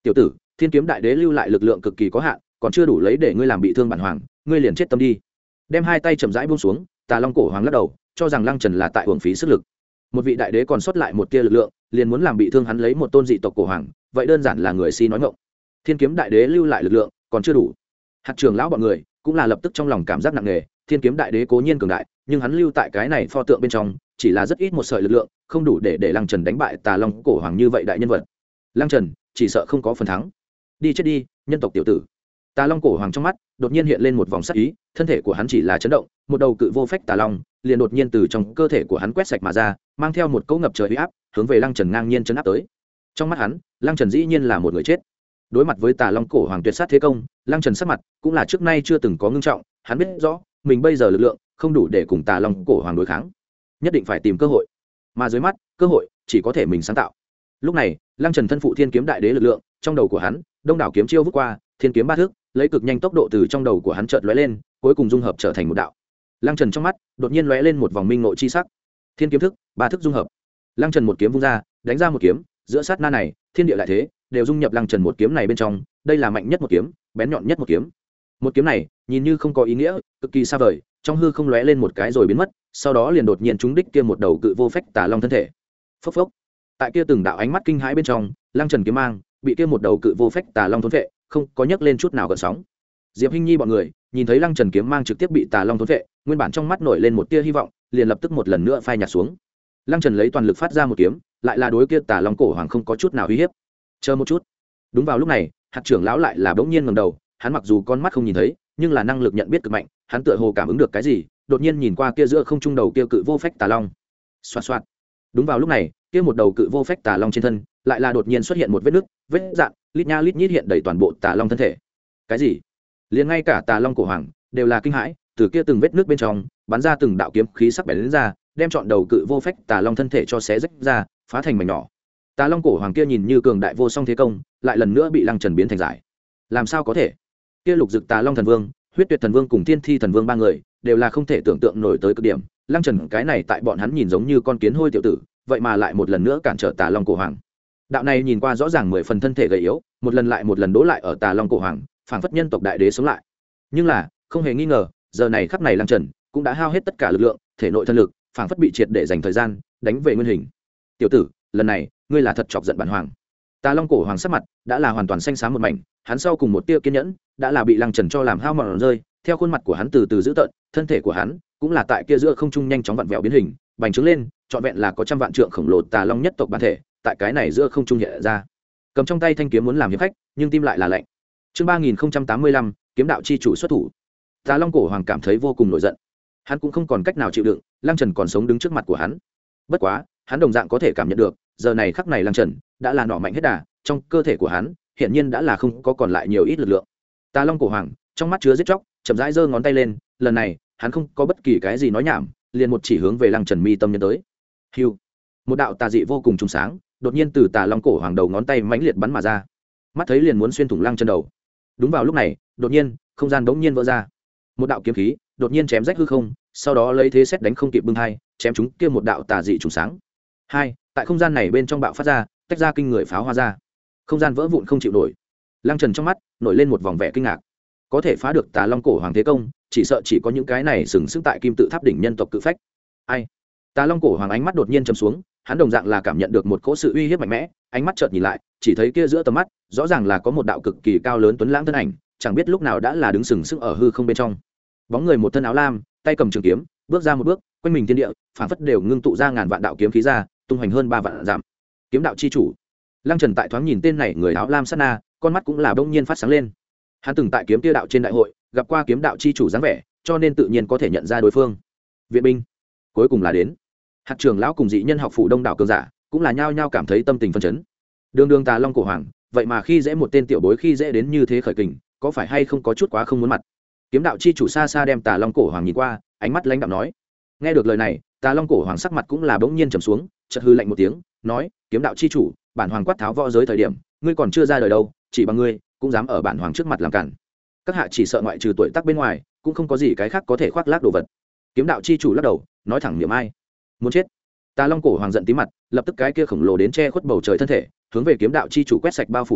tiểu tử, thiên kiếm đại đế lưu lại lực lượng cực kỳ có hạn, còn chưa đủ lấy để ngươi làm bị thương bản hoàng, ngươi liền chết tâm đi. Đem hai tay chậm rãi buông xuống, Tà Long cổ hoàng lắc đầu, cho rằng Lăng Trần là tại uổng phí sức lực. Một vị đại đế còn sót lại một tia lực lượng, liền muốn làm bị thương hắn lấy một tôn dị tộc cổ hoàng, vậy đơn giản là người si nói ngọng. Thiên kiếm đại đế lưu lại lực lượng còn chưa đủ. Hạt trưởng lão bọn người cũng là lập tức trong lòng cảm giác nặng nề, thiên kiếm đại đế cố nhiên cường đại, nhưng hắn lưu tại cái này pho tượng bên trong, chỉ là rất ít một sợi lực lượng, không đủ để để Lăng Trần đánh bại Tà Long cổ hoàng như vậy đại nhân vật. Lăng Trần chỉ sợ không có phần thắng. Đi chết đi, nhân tộc tiểu tử. Tà Long cổ hoàng trong mắt đột nhiên hiện lên một vòng sắc ý, thân thể của hắn chỉ là chấn động, một đầu cự vô phách tà long liền đột nhiên từ trong cơ thể của hắn quét sạch mà ra, mang theo một cỗ ngập trời uy áp, hướng về Lăng Trần ngang nhiên chấn áp tới. Trong mắt hắn, Lăng Trần dĩ nhiên là một người chết. Đối mặt với Tà Long cổ hoàng tuyệt sát thế công, Lăng Trần sắc mặt cũng là trước nay chưa từng có ngưng trọng, hắn biết rõ, mình bây giờ lực lượng không đủ để cùng Tà Long cổ hoàng đối kháng, nhất định phải tìm cơ hội. Mà dưới mắt, cơ hội chỉ có thể mình sáng tạo. Lúc này, Lăng Trần thân phụ thiên kiếm đại đế lực lượng, trong đầu của hắn, đông đảo kiếm chiêu vút qua, thiên kiếm ba thước, lấy cực nhanh tốc độ từ trong đầu của hắn chợt lóe lên, cuối cùng dung hợp trở thành một đạo. Lăng Trần trong mắt đột nhiên lóe lên một vòng minh ngộ chi sắc. Thiên kiếm thức, ba thức dung hợp. Lăng Trần một kiếm vung ra, đánh ra một kiếm, giữa sát na này, thiên địa lại thế, đều dung nhập Lăng Trần một kiếm này bên trong, đây là mạnh nhất một kiếm, bén nhọn nhất một kiếm. Một kiếm này, nhìn như không có ý nghĩa, cực kỳ xa vời, trong hư không lóe lên một cái rồi biến mất, sau đó liền đột nhiên trúng đích kia một đầu cự vô phách tà long thân thể. Phốc phốc. Tại kia từng đạo ánh mắt kinh hãi bên trong, Lăng Trần kiếm mang bị kia một đầu cự vô phách tà long thôn phệ, không có nhấc lên chút nào gợn sóng. Diệp Hinh Nhi bọn người nhìn thấy Lăng Trần kiếm mang trực tiếp bị tà long thôn phệ, nguyên bản trong mắt nổi lên một tia hy vọng, liền lập tức một lần nữa phai nhạt xuống. Lăng Trần lấy toàn lực phát ra một kiếm, lại là đối kia tà long cổ hoàng không có chút nào uy hiếp. Chờ một chút. Đúng vào lúc này, hạt trưởng lão lại là bỗng nhiên ngẩng đầu, hắn mặc dù con mắt không nhìn thấy, nhưng là năng lực nhận biết cực mạnh, hắn tựa hồ cảm ứng được cái gì, đột nhiên nhìn qua kia giữa không trung đầu kia cự vô phách tà long. Xoạt xoạt. Đúng vào lúc này, kia một đầu cự vô phách tà long trên thân, lại là đột nhiên xuất hiện một vết nứt, vết dạn, lít nha lít nhít hiện đầy toàn bộ tà long thân thể. Cái gì? Liền ngay cả tà long cổ hoàng đều là kinh hãi, từ kia từng vết nước bên trong bắn ra từng đạo kiếm khí sắc bén lên ra, đem chọn đầu cự vô phách tà long thân thể cho xé rách ra, phá thành mảnh nhỏ. Tà long cổ hoàng kia nhìn như cường đại vô song thế công, lại lần nữa bị Lăng Trần biến thành giải. Làm sao có thể? Kia lục dực tà long thần vương, huyết tuyệt thần vương cùng thiên thi thần vương ba người đều là không thể tưởng tượng nổi tới cực điểm. Lăng Trần cái này tại bọn hắn nhìn giống như con kiến hôi tiểu tử, vậy mà lại một lần nữa cản trở tà long cổ hoàng. Đạo này nhìn qua rõ ràng mười phần thân thể gầy yếu, một lần lại một lần đổ lại ở tà long cổ hoàng, phảng phất nhân tộc đại đế sống lại. Nhưng là không hề nghi ngờ, giờ này khắp này Lăng Trần cũng đã hao hết tất cả lực lượng, thể nội thân lực phảng phất bị triệt để dành thời gian đánh về nguyên hình. Tiểu tử, lần này ngươi là thật chọc giận bản hoàng. Tà long cổ hoàng sắc mặt đã là hoàn toàn xanh xám một mảnh, hắn sau cùng một tia kiên nhẫn đã là bị Lăng Trần cho làm hao mòn rơi, theo khuôn mặt của hắn từ từ giữ tợn, thân thể của hắn cũng là tại kia giữa không trung nhanh chóng vặn vẹo biến hình, bành trướng lên, trọn vẹn là có trăm vạn trượng khổng lồ tà long nhất tộc bản thể, tại cái này giữa không trung hiện ra. Cầm trong tay thanh kiếm muốn làm hiệp khách, nhưng tim lại là lạnh. Chương ba nghìn tám mươi lăm, kiếm đạo chi chủ xuất thủ. Tà long cổ hoàng cảm thấy vô cùng nổi giận. Hắn cũng không còn cách nào chịu đựng, Lăng Trần còn sống đứng trước mặt của hắn. Bất quá, hắn đồng dạng có thể cảm nhận được, giờ này khắc này Lăng Trần đã là nỏ mạnh hết đà, trong cơ thể của hắn hiển nhiên đã là không có còn lại nhiều ít lực lượng. Tà long cổ hoàng trong mắt chứa giết chóc, chậm rãi giơ ngón tay lên, lần này hắn không có bất kỳ cái gì nói nhảm, liền một chỉ hướng về Lăng Trần mi tâm nhân tới. Hưu, một đạo tà dị vô cùng trùng sáng đột nhiên từ tà long cổ hoàng đầu ngón tay mãnh liệt bắn mà ra, mắt thấy liền muốn xuyên thủng Lăng Trần đầu. Đúng vào lúc này, đột nhiên không gian bỗng nhiên vỡ ra, một đạo kiếm khí đột nhiên chém rách hư không, sau đó lấy thế xét đánh không kịp bưng hai, chém chúng kia một đạo tà dị trùng sáng. Hai, tại không gian này bên trong bạo phát ra, tách ra kinh người pháo hoa ra, không gian vỡ vụn không chịu nổi. Lăng Trần trong mắt nổi lên một vòng vẻ kinh ngạc, có thể phá được tà long cổ hoàng thế công, chỉ sợ chỉ có những cái này sừng sững tại kim tự tháp đỉnh nhân tộc cự phách. Ai? Tà long cổ hoàng ánh mắt đột nhiên trầm xuống, hắn đồng dạng là cảm nhận được một cỗ sự uy hiếp mạnh mẽ, ánh mắt chợt nhìn lại, chỉ thấy kia giữa tầm mắt rõ ràng là có một đạo cực kỳ cao lớn tuấn lãng thân ảnh, chẳng biết lúc nào đã là đứng sừng sững ở hư không bên trong. Bóng người một thân áo lam, tay cầm trường kiếm, bước ra một bước, quanh mình thiên địa phảng phất đều ngưng tụ ra ngàn vạn đạo kiếm khí ra, tung hoành hơn ba vạn dặm. Kiếm đạo chi chủ. Lăng Trần tại thoáng nhìn tên này người áo lam sát na, con mắt cũng là bỗng nhiên phát sáng lên. Hắn từng tại kiếm kia đạo trên đại hội gặp qua kiếm đạo chi chủ dáng vẻ, cho nên tự nhiên có thể nhận ra đối phương. Viện binh cuối cùng là đến. Hạt trưởng lão cùng dị nhân học phủ đông đảo cường giả cũng là nhao nhao cảm thấy tâm tình phấn chấn. Đường đường tà long cổ hoàng, vậy mà khi dễ một tên tiểu bối khi dễ đến như thế khởi kình, có phải hay không có chút quá không muốn mặt. Kiếm đạo chi chủ xa xa đem tà long cổ hoàng nhìn qua, ánh mắt lãnh đạm nói. Nghe được lời này, tà long cổ hoàng sắc mặt cũng là bỗng nhiên trầm xuống, chợt hư lạnh một tiếng, nói: kiếm đạo chi chủ, bản hoàng quát tháo võ giới thời điểm, ngươi còn chưa ra đời đâu, chỉ bằng ngươi cũng dám ở bản hoàng trước mặt làm cản. Các hạ chỉ sợ ngoại trừ tuổi tác bên ngoài, cũng không có gì cái khác có thể khoác lác đồ vật. Kiếm đạo chi chủ lắc đầu, nói thẳng miệng ai. Muốn chết. Tà long cổ hoàng giận tí mặt, lập tức cái kia khổng lồ đến che khuất bầu trời thân thể, hướng về kiếm đạo chi chủ quét sạch bao phủ tới,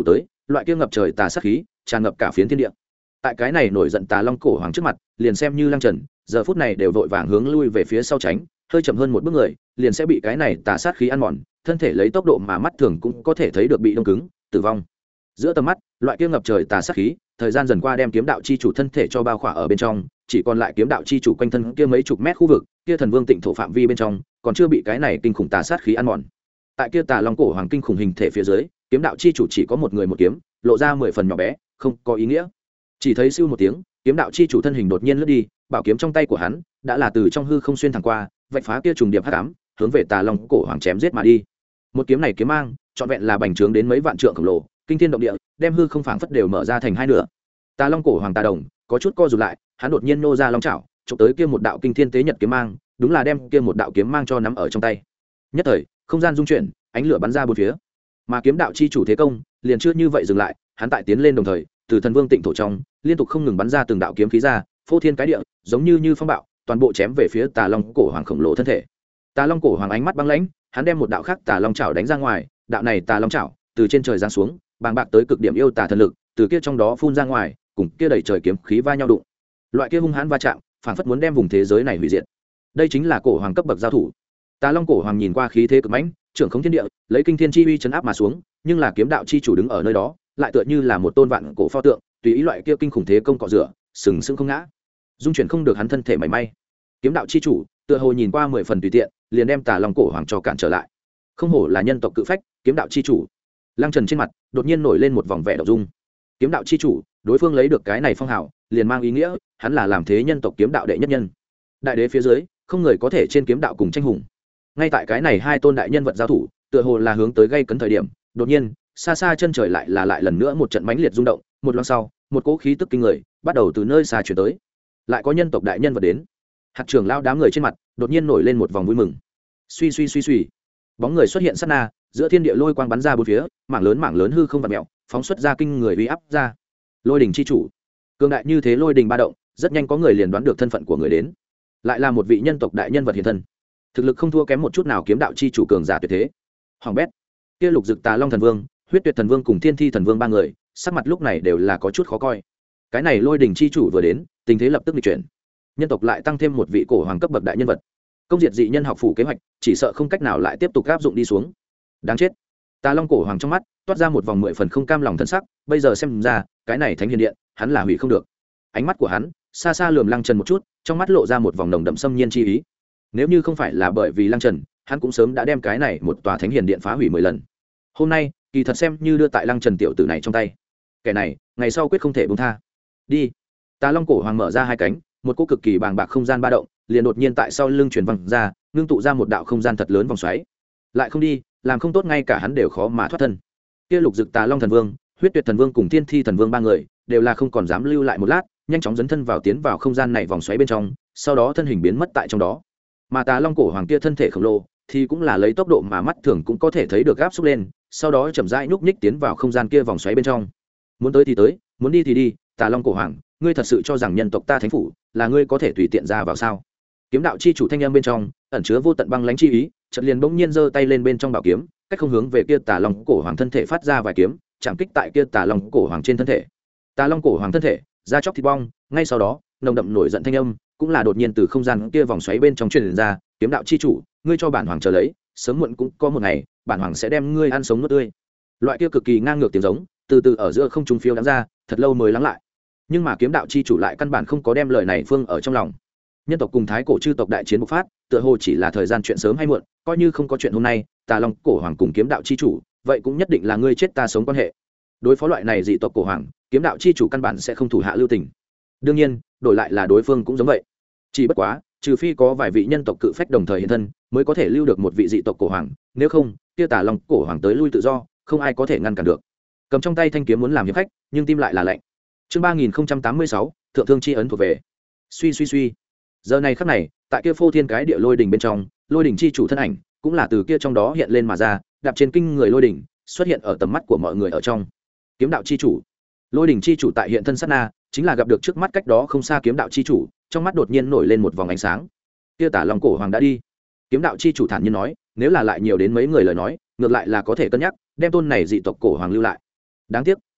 loại kia ngập trời tà sát khí tràn ngập cả phiến thiên địa. Tại cái này nổi giận tà long cổ hoàng trước mặt, liền xem như Lăng Trần giờ phút này đều vội vàng hướng lui về phía sau tránh, hơi chậm hơn một bước người liền sẽ bị cái này tà sát khí ăn mòn, thân thể lấy tốc độ mà mắt thường cũng có thể thấy được bị đông cứng tử vong. Giữa tầm mắt, loại kia ngập trời tà sát khí thời gian dần qua đem kiếm đạo chi chủ thân thể cho bao khỏa ở bên trong, chỉ còn lại kiếm đạo chi chủ quanh thân kia mấy chục mét khu vực, kia thần vương tịnh thổ phạm vi bên trong còn chưa bị cái này kinh khủng tà sát khí ăn mòn. Tại kia tà long cổ hoàng kinh khủng hình thể phía dưới, kiếm đạo chi chủ chỉ có một người một kiếm, lộ ra mười phần nhỏ bé, không có ý nghĩa. Chỉ thấy siêu một tiếng, kiếm đạo chi chủ thân hình đột nhiên lướt đi, bảo kiếm trong tay của hắn đã là từ trong hư không xuyên thẳng qua, vạch phá kia trùng điệp hắc ám, hướng về tà long cổ hoàng chém giết mà đi. Một kiếm này kiếm mang trọn vẹn là bành trướng đến mấy vạn trượng khổng lồ, kinh thiên động địa, đem hư không phảng phất đều mở ra thành hai nửa. Tà long cổ hoàng tà đồng có chút co rụt lại, hắn đột nhiên nô ra long chảo, chụp tới kia một đạo kinh thiên tế nhật kiếm mang, đúng là đem kia một đạo kiếm mang cho nắm ở trong tay. Nhất thời, không gian rung chuyển, ánh lửa bắn ra bốn phía. Mà kiếm đạo chi chủ thế công liền chưa như vậy dừng lại, hắn tại tiến lên đồng thời, từ thần vương tịnh thổ trong liên tục không ngừng bắn ra từng đạo kiếm khí ra, phô thiên cái địa, giống như như phong bạo, toàn bộ chém về phía tà long cổ hoàng khổng lồ thân thể. Tà long cổ hoàng ánh mắt băng lãnh, hắn đem một đạo khác tà long chảo đánh ra ngoài, đạo này tà long chảo từ trên trời giáng xuống, bàng bạc tới cực điểm yêu tà thần lực, từ kia trong đó phun ra ngoài, cùng kia đầy trời kiếm khí va nhau đụng. Loại kia hung hãn va chạm, phảng phất muốn đem vùng thế giới này hủy diệt. Đây chính là cổ hoàng cấp bậc giao thủ. Tà long cổ hoàng nhìn qua khí thế cực mãnh, trưởng khống thiên địa, lấy kinh thiên chi uy chấn áp mà xuống, nhưng là kiếm đạo chi chủ đứng ở nơi đó, lại tựa như là một tôn vạn cổ pho tượng, tùy ý loại kia kinh khủng thế công cọ rửa, sừng sững không ngã, dung chuyển không được hắn thân thể mảy may. Kiếm đạo chi chủ tựa hồ nhìn qua mười phần tùy tiện, liền đem tà long cổ hoàng cho cản trở lại. Không hổ là nhân tộc cự phách, kiếm đạo chi chủ. Lăng Trần trên mặt đột nhiên nổi lên một vòng vẻ động dung. Kiếm đạo chi chủ, đối phương lấy được cái này phong hào, liền mang ý nghĩa hắn là làm thế nhân tộc kiếm đạo đệ nhất nhân. Đại đế phía dưới, không người có thể trên kiếm đạo cùng tranh hùng. Ngay tại cái này hai tôn đại nhân vật giao thủ, tựa hồ là hướng tới gây cấn thời điểm, đột nhiên, xa xa chân trời lại là lại lần nữa một trận mãnh liệt rung động, một loáng sau, một cỗ khí tức kinh người bắt đầu từ nơi xa truyền tới. Lại có nhân tộc đại nhân vật đến. Hạt trưởng lao đám người trên mặt đột nhiên nổi lên một vòng vui mừng. Suy suy suy suy, bóng người xuất hiện sát na, giữa thiên địa lôi quang bắn ra bốn phía, mảng lớn mảng lớn hư không vặn mèo, phóng xuất ra kinh người uy áp ra. Lôi đỉnh chi chủ, cường đại như thế lôi đỉnh ba động, rất nhanh có người liền đoán được thân phận của người đến. Lại là một vị nhân tộc đại nhân vật hiện thân, thực lực không thua kém một chút nào kiếm đạo chi chủ cường giả tuyệt thế. Hoàng bét, kia lục dực tà long thần vương, huyết tuyệt thần vương cùng thiên thi thần vương ba người, sắc mặt lúc này đều là có chút khó coi. Cái này lôi đỉnh chi chủ vừa đến, tình thế lập tức bị chuyển. Nhân tộc lại tăng thêm một vị cổ hoàng cấp bậc đại nhân vật, công diệt dị nhân học phủ kế hoạch chỉ sợ không cách nào lại tiếp tục áp dụng đi xuống. Đáng chết. Tà long cổ hoàng trong mắt toát ra một vòng mười phần không cam lòng thân sắc, bây giờ xem ra cái này thánh hiền điện hắn là hủy không được. Ánh mắt của hắn xa xa lườm Lăng Trần một chút, trong mắt lộ ra một vòng nồng đậm xâm nhiên chi ý. Nếu như không phải là bởi vì Lăng Trần, hắn cũng sớm đã đem cái này một tòa thánh hiền điện phá hủy mười lần. Hôm nay kỳ thật xem như đưa tại Lăng Trần tiểu tử này trong tay, kẻ này ngày sau quyết không thể buông tha. Đi. Tà long cổ hoàng mở ra hai cánh, một cỗ cực kỳ bàng bạc không gian ba động liền đột nhiên tại sau lưng truyền văng ra, ngưng tụ ra một đạo không gian thật lớn vòng xoáy. Lại không đi, làm không tốt ngay cả hắn đều khó mà thoát thân. Kia lục dực tà long thần vương, huyết tuyệt thần vương cùng thiên thi thần vương ba người đều là không còn dám lưu lại một lát, nhanh chóng dấn thân vào tiến vào không gian này vòng xoáy bên trong, sau đó thân hình biến mất tại trong đó. Mà tà long cổ hoàng kia thân thể khổng lồ thì cũng là lấy tốc độ mà mắt thường cũng có thể thấy được áp xúc lên, sau đó chậm rãi nhúc nhích tiến vào không gian kia vòng xoáy bên trong. Muốn tới thì tới, muốn đi thì đi. Tà long cổ hoàng, ngươi thật sự cho rằng nhân tộc ta thánh phủ là ngươi có thể tùy tiện ra vào sao? Kiếm đạo chi chủ thanh âm bên trong ẩn chứa vô tận băng lãnh chi ý, chợt liền bỗng nhiên giơ tay lên bên trong bảo kiếm, cách không hướng về kia tà long cổ hoàng thân thể phát ra vài kiếm, chạm kích tại kia tà long cổ hoàng trên thân thể. Tà long cổ hoàng thân thể da chóc thịt bong, ngay sau đó nồng đậm nổi giận thanh âm cũng là đột nhiên từ không gian kia vòng xoáy bên trong truyền ra. Kiếm đạo chi chủ, ngươi cho bản hoàng chờ lấy, sớm muộn cũng có một ngày bản hoàng sẽ đem ngươi ăn sống nuốt tươi. Loại kia cực kỳ ngang ngược tiếng giống từ từ ở giữa không trung phiêu đãng ra, thật lâu mới lắng lại. Nhưng mà kiếm đạo chi chủ lại căn bản không có đem lời này phương ở trong lòng. Nhân tộc cùng thái cổ chư tộc đại chiến bộc phát, tựa hồ chỉ là thời gian chuyện sớm hay muộn, coi như không có chuyện hôm nay, tà long cổ hoàng cùng kiếm đạo chi chủ, vậy cũng nhất định là ngươi chết ta sống quan hệ. Đối phó loại này dị tộc cổ hoàng, kiếm đạo chi chủ căn bản sẽ không thủ hạ lưu tình. Đương nhiên, đổi lại là đối phương cũng giống vậy. Chỉ bất quá, trừ phi có vài vị nhân tộc cự phách đồng thời hiện thân, mới có thể lưu được một vị dị tộc cổ hoàng, nếu không, kia tà long cổ hoàng tới lui tự do, không ai có thể ngăn cản được. Cầm trong tay thanh kiếm muốn làm hiệp khách, nhưng tim lại là lạnh. Chương ba nghìn tám mươi sáu, thượng thương chi ấn thuộc về. Suy suy suy. Giờ này khắc này, tại kia phô thiên cái địa lôi đỉnh bên trong, lôi đỉnh chi chủ thân ảnh cũng là từ kia trong đó hiện lên mà ra, đạp trên kinh người lôi đỉnh, xuất hiện ở tầm mắt của mọi người ở trong. Kiếm đạo chi chủ. Lôi đỉnh chi chủ tại hiện thân sát na, chính là gặp được trước mắt cách đó không xa kiếm đạo chi chủ, trong mắt đột nhiên nổi lên một vòng ánh sáng. Kia tả long cổ hoàng đã đi. Kiếm đạo chi chủ thản nhiên nói, nếu là lại nhiều đến mấy người lời nói, ngược lại là có thể cân nhắc đem tôn này dị tộc cổ hoàng lưu lại. Đáng tiếc,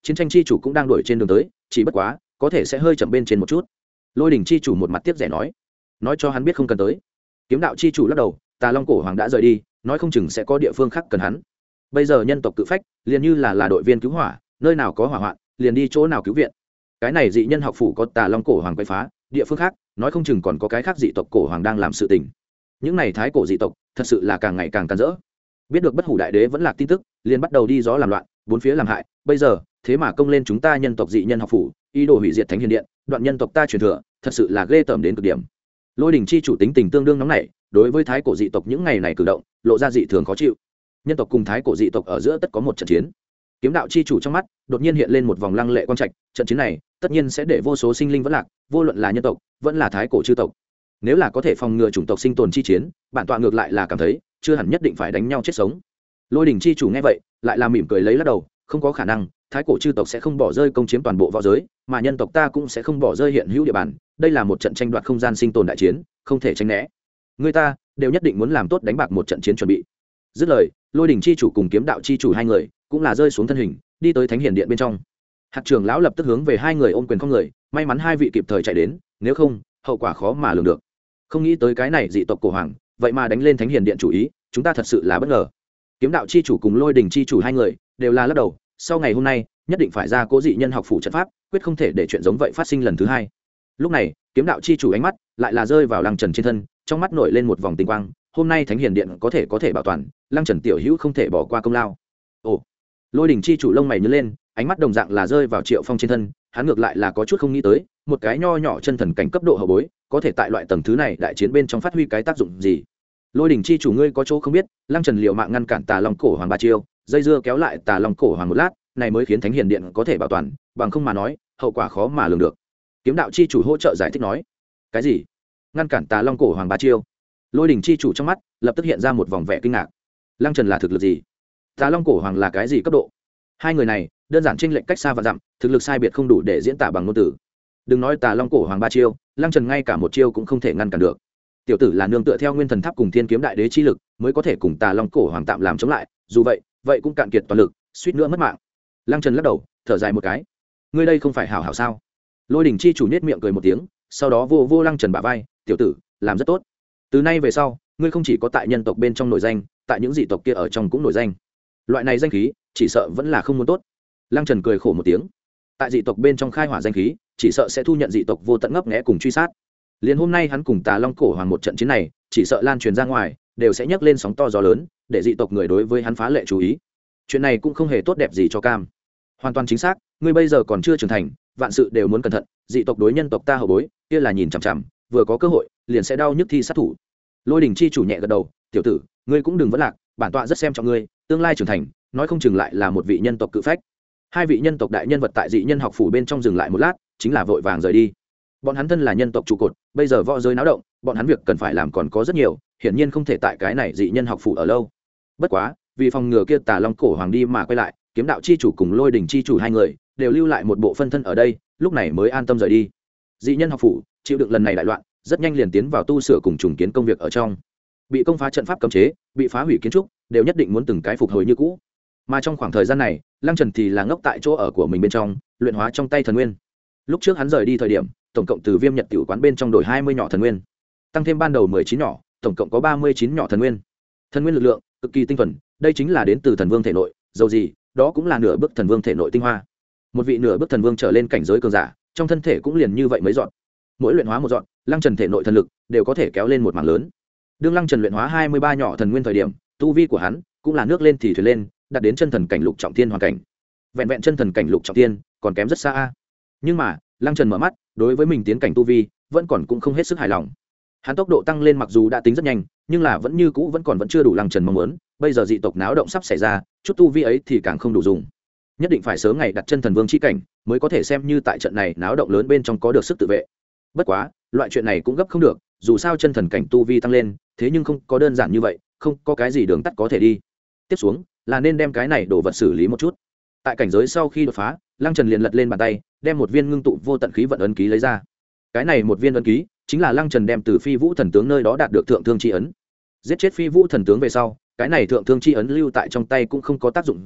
chiến tranh chi chủ cũng đang đuổi trên đường tới, chỉ bất quá có thể sẽ hơi chậm bên trên một chút. Lôi đỉnh chi chủ một mặt tiếc rẻ nói, nói cho hắn biết không cần tới. Kiếm đạo chi chủ lắc đầu, Tà Long cổ hoàng đã rời đi, nói không chừng sẽ có địa phương khác cần hắn. Bây giờ nhân tộc cự phách liền như là là đội viên cứu hỏa, nơi nào có hỏa hoạn liền đi chỗ nào cứu viện. Cái này dị nhân học phủ có Tà Long cổ hoàng quấy phá, địa phương khác nói không chừng còn có cái khác dị tộc cổ hoàng đang làm sự tình. Những này thái cổ dị tộc thật sự là càng ngày càng càn rỡ. Biết được bất hủ đại đế vẫn lạc tin tức, liền bắt đầu đi gió làm loạn, bốn phía làm hại. Bây giờ thế mà công lên chúng ta nhân tộc dị nhân học phủ, ý đồ hủy diệt thánh hiền điện, đoạn nhân tộc ta truyền thừa, thật sự là ghê tởm đến cực điểm. Lôi đỉnh chi chủ tính tình tương đương nóng nảy, đối với thái cổ dị tộc những ngày này cử động lộ ra dị thường khó chịu. Nhân tộc cùng thái cổ dị tộc ở giữa tất có một trận chiến. Kiếm đạo chi chủ trong mắt đột nhiên hiện lên một vòng lăng lệ quang trạch, trận chiến này tất nhiên sẽ để vô số sinh linh vẫn lạc, vô luận là nhân tộc vẫn là thái cổ chư tộc. Nếu là có thể phòng ngừa chủng tộc sinh tồn chi chiến, bản tọa ngược lại là cảm thấy chưa hẳn nhất định phải đánh nhau chết sống. Lôi đỉnh chi chủ nghe vậy lại là mỉm cười lấy lắc đầu, không có khả năng, thái cổ chư tộc sẽ không bỏ rơi công chiếm toàn bộ võ giới, mà nhân tộc ta cũng sẽ không bỏ rơi hiện hữu địa bàn. Đây là một trận tranh đoạt không gian sinh tồn đại chiến, không thể tránh né. Người ta đều nhất định muốn làm tốt đánh bạc một trận chiến chuẩn bị. Dứt lời, lôi đỉnh chi chủ cùng kiếm đạo chi chủ hai người cũng là rơi xuống thân hình, đi tới thánh hiển điện bên trong. Hạt trưởng lão lập tức hướng về hai người ôm quyền không người, may mắn hai vị kịp thời chạy đến, nếu không hậu quả khó mà lường được. Không nghĩ tới cái này dị tộc cổ hoàng vậy mà đánh lên thánh hiển điện chủ ý, chúng ta thật sự là bất ngờ. Kiếm đạo chi chủ cùng lôi đỉnh chi chủ hai người đều là lắc đầu, sau ngày hôm nay nhất định phải ra cố dị nhân học phủ trận pháp, quyết không thể để chuyện giống vậy phát sinh lần thứ hai. Lúc này kiếm đạo chi chủ ánh mắt lại là rơi vào Lăng Trần trên thân, trong mắt nổi lên một vòng tinh quang. Hôm nay thánh hiền điện có thể có thể bảo toàn, Lăng Trần tiểu hữu không thể bỏ qua công lao. Ồ, lôi đỉnh chi chủ lông mày nhớ lên, ánh mắt đồng dạng là rơi vào Triệu Phong trên thân. Hắn ngược lại là có chút không nghĩ tới, một cái nho nhỏ chân thần cảnh cấp độ hậu bối có thể tại loại tầng thứ này đại chiến bên trong phát huy cái tác dụng gì. Lôi đỉnh chi chủ ngươi có chỗ không biết, Lăng Trần liều mạng ngăn cản Tà Long cổ hoàng ba chiêu, dây dưa kéo lại Tà Long cổ hoàng một lát, này mới khiến thánh hiền điện có thể bảo toàn, bằng không mà nói hậu quả khó mà lường được. Kiếm đạo chi chủ hỗ trợ giải thích nói, cái gì? Ngăn cản Tà Long cổ hoàng ba chiêu? Lôi đỉnh chi chủ trong mắt lập tức hiện ra một vòng vẻ kinh ngạc. Lăng Trần là thực lực gì? Tà Long cổ hoàng là cái gì cấp độ? Hai người này đơn giản chênh lệch cách xa và dặm, thực lực sai biệt không đủ để diễn tả bằng ngôn từ. Đừng nói Tà Long cổ hoàng ba chiêu, Lăng Trần ngay cả một chiêu cũng không thể ngăn cản được. Tiểu tử là nương tựa theo nguyên thần tháp cùng thiên kiếm đại đế chi lực mới có thể cùng Tà Long cổ hoàng tạm làm chống lại, dù vậy vậy cũng cạn kiệt toàn lực, suýt nữa mất mạng. Lăng Trần lắc đầu thở dài một cái, ngươi đây không phải hảo hảo sao? Lôi đỉnh chi chủ nết miệng cười một tiếng, sau đó vô vô Lăng Trần bả vai, tiểu tử làm rất tốt, từ nay về sau ngươi không chỉ có tại nhân tộc bên trong nổi danh, tại những dị tộc kia ở trong cũng nổi danh. Loại này danh khí chỉ sợ vẫn là không muốn tốt. Lăng Trần cười khổ một tiếng, tại dị tộc bên trong khai hỏa danh khí chỉ sợ sẽ thu nhận dị tộc vô tận ngấp nghé cùng truy sát. Liền hôm nay hắn cùng Tà Long cổ hoàng một trận chiến này chỉ sợ lan truyền ra ngoài đều sẽ nhấc lên sóng to gió lớn, để dị tộc người đối với hắn phá lệ chú ý. Chuyện này cũng không hề tốt đẹp gì cho Cam. Hoàn toàn chính xác, ngươi bây giờ còn chưa trưởng thành, vạn sự đều muốn cẩn thận, dị tộc đối nhân tộc ta hậu bối kia là nhìn chằm chằm, vừa có cơ hội liền sẽ đau nhức thi sát thủ. Lôi đỉnh chi chủ nhẹ gật đầu, tiểu tử ngươi cũng đừng vấn lạc, bản tọa rất xem trọng ngươi, tương lai trưởng thành nói không chừng lại là một vị nhân tộc cự phách. Hai vị nhân tộc đại nhân vật tại dị nhân học phủ bên trong dừng lại một lát, chính là vội vàng rời đi. Bọn hắn thân là nhân tộc trụ cột, bây giờ võ giới náo động, bọn hắn việc cần phải làm còn có rất nhiều, hiển nhiên không thể tại cái này dị nhân học phủ ở lâu. Bất quá vì phòng ngừa kia Tà Long cổ hoàng đi mà quay lại, kiếm đạo chi chủ cùng lôi đỉnh chi chủ hai người đều lưu lại một bộ phân thân ở đây, lúc này mới an tâm rời đi. Dị nhân học phủ chịu đựng lần này đại loạn, rất nhanh liền tiến vào tu sửa cùng trùng kiến công việc ở trong. Bị công phá trận pháp cấm chế, bị phá hủy kiến trúc, đều nhất định muốn từng cái phục hồi như cũ. Mà trong khoảng thời gian này, Lăng Trần thì là ngốc tại chỗ ở của mình bên trong, luyện hóa trong tay thần nguyên. Lúc trước hắn rời đi thời điểm, tổng cộng từ Viêm Nhật tiểu quán bên trong đổi hai mươi nhỏ thần nguyên, tăng thêm ban đầu mười chín nhỏ, tổng cộng có ba mươi chín nhỏ thần nguyên. Thần nguyên lực lượng cực kỳ tinh thuần, đây chính là đến từ thần vương thể nội, dầu gì, đó cũng là nửa bước thần vương thể nội tinh hoa. Một vị nửa bước thần vương trở lên cảnh giới cường giả, trong thân thể cũng liền như vậy mấy dọn. Mỗi luyện hóa một dọn, Lăng Trần thể nội thần lực đều có thể kéo lên một mảng lớn. Đương Lăng Trần luyện hóa hai mươi ba nhỏ thần nguyên thời điểm, tu vi của hắn cũng là nước lên thì thuyền lên, đạt đến chân thần cảnh lục trọng thiên hoàn cảnh. Vẹn vẹn chân thần cảnh lục trọng thiên, còn kém rất xa a. Nhưng mà, Lăng Trần mở mắt, đối với mình tiến cảnh tu vi, vẫn còn cũng không hết sức hài lòng. Hắn tốc độ tăng lên mặc dù đã tính rất nhanh, nhưng là vẫn như cũ vẫn còn vẫn chưa đủ Lăng Trần mong muốn. Bây giờ dị tộc náo động sắp xảy ra, chút tu vi ấy thì càng không đủ dùng. Nhất định phải sớm ngày đặt chân thần vương chi cảnh, mới có thể xem như tại trận này náo động lớn bên trong có được sức tự vệ. Bất quá, loại chuyện này cũng gấp không được, dù sao chân thần cảnh tu vi tăng lên, thế nhưng không có đơn giản như vậy, không có cái gì đường tắt có thể đi. Tiếp xuống, là nên đem cái này đổ vật xử lý một chút. Tại cảnh giới sau khi đột phá, Lăng Trần liền lật lên bàn tay, đem một viên ngưng tụ vô tận khí vận ấn ký lấy ra. Cái này một viên ấn ký chính là Lăng Trần đem từ Phi Vũ thần tướng nơi đó đạt được thượng thương chi ấn. Giết chết Phi Vũ thần tướng về sau, cái này thượng thương chi ấn lưu tại trong tay cũng không có tác dụng gì,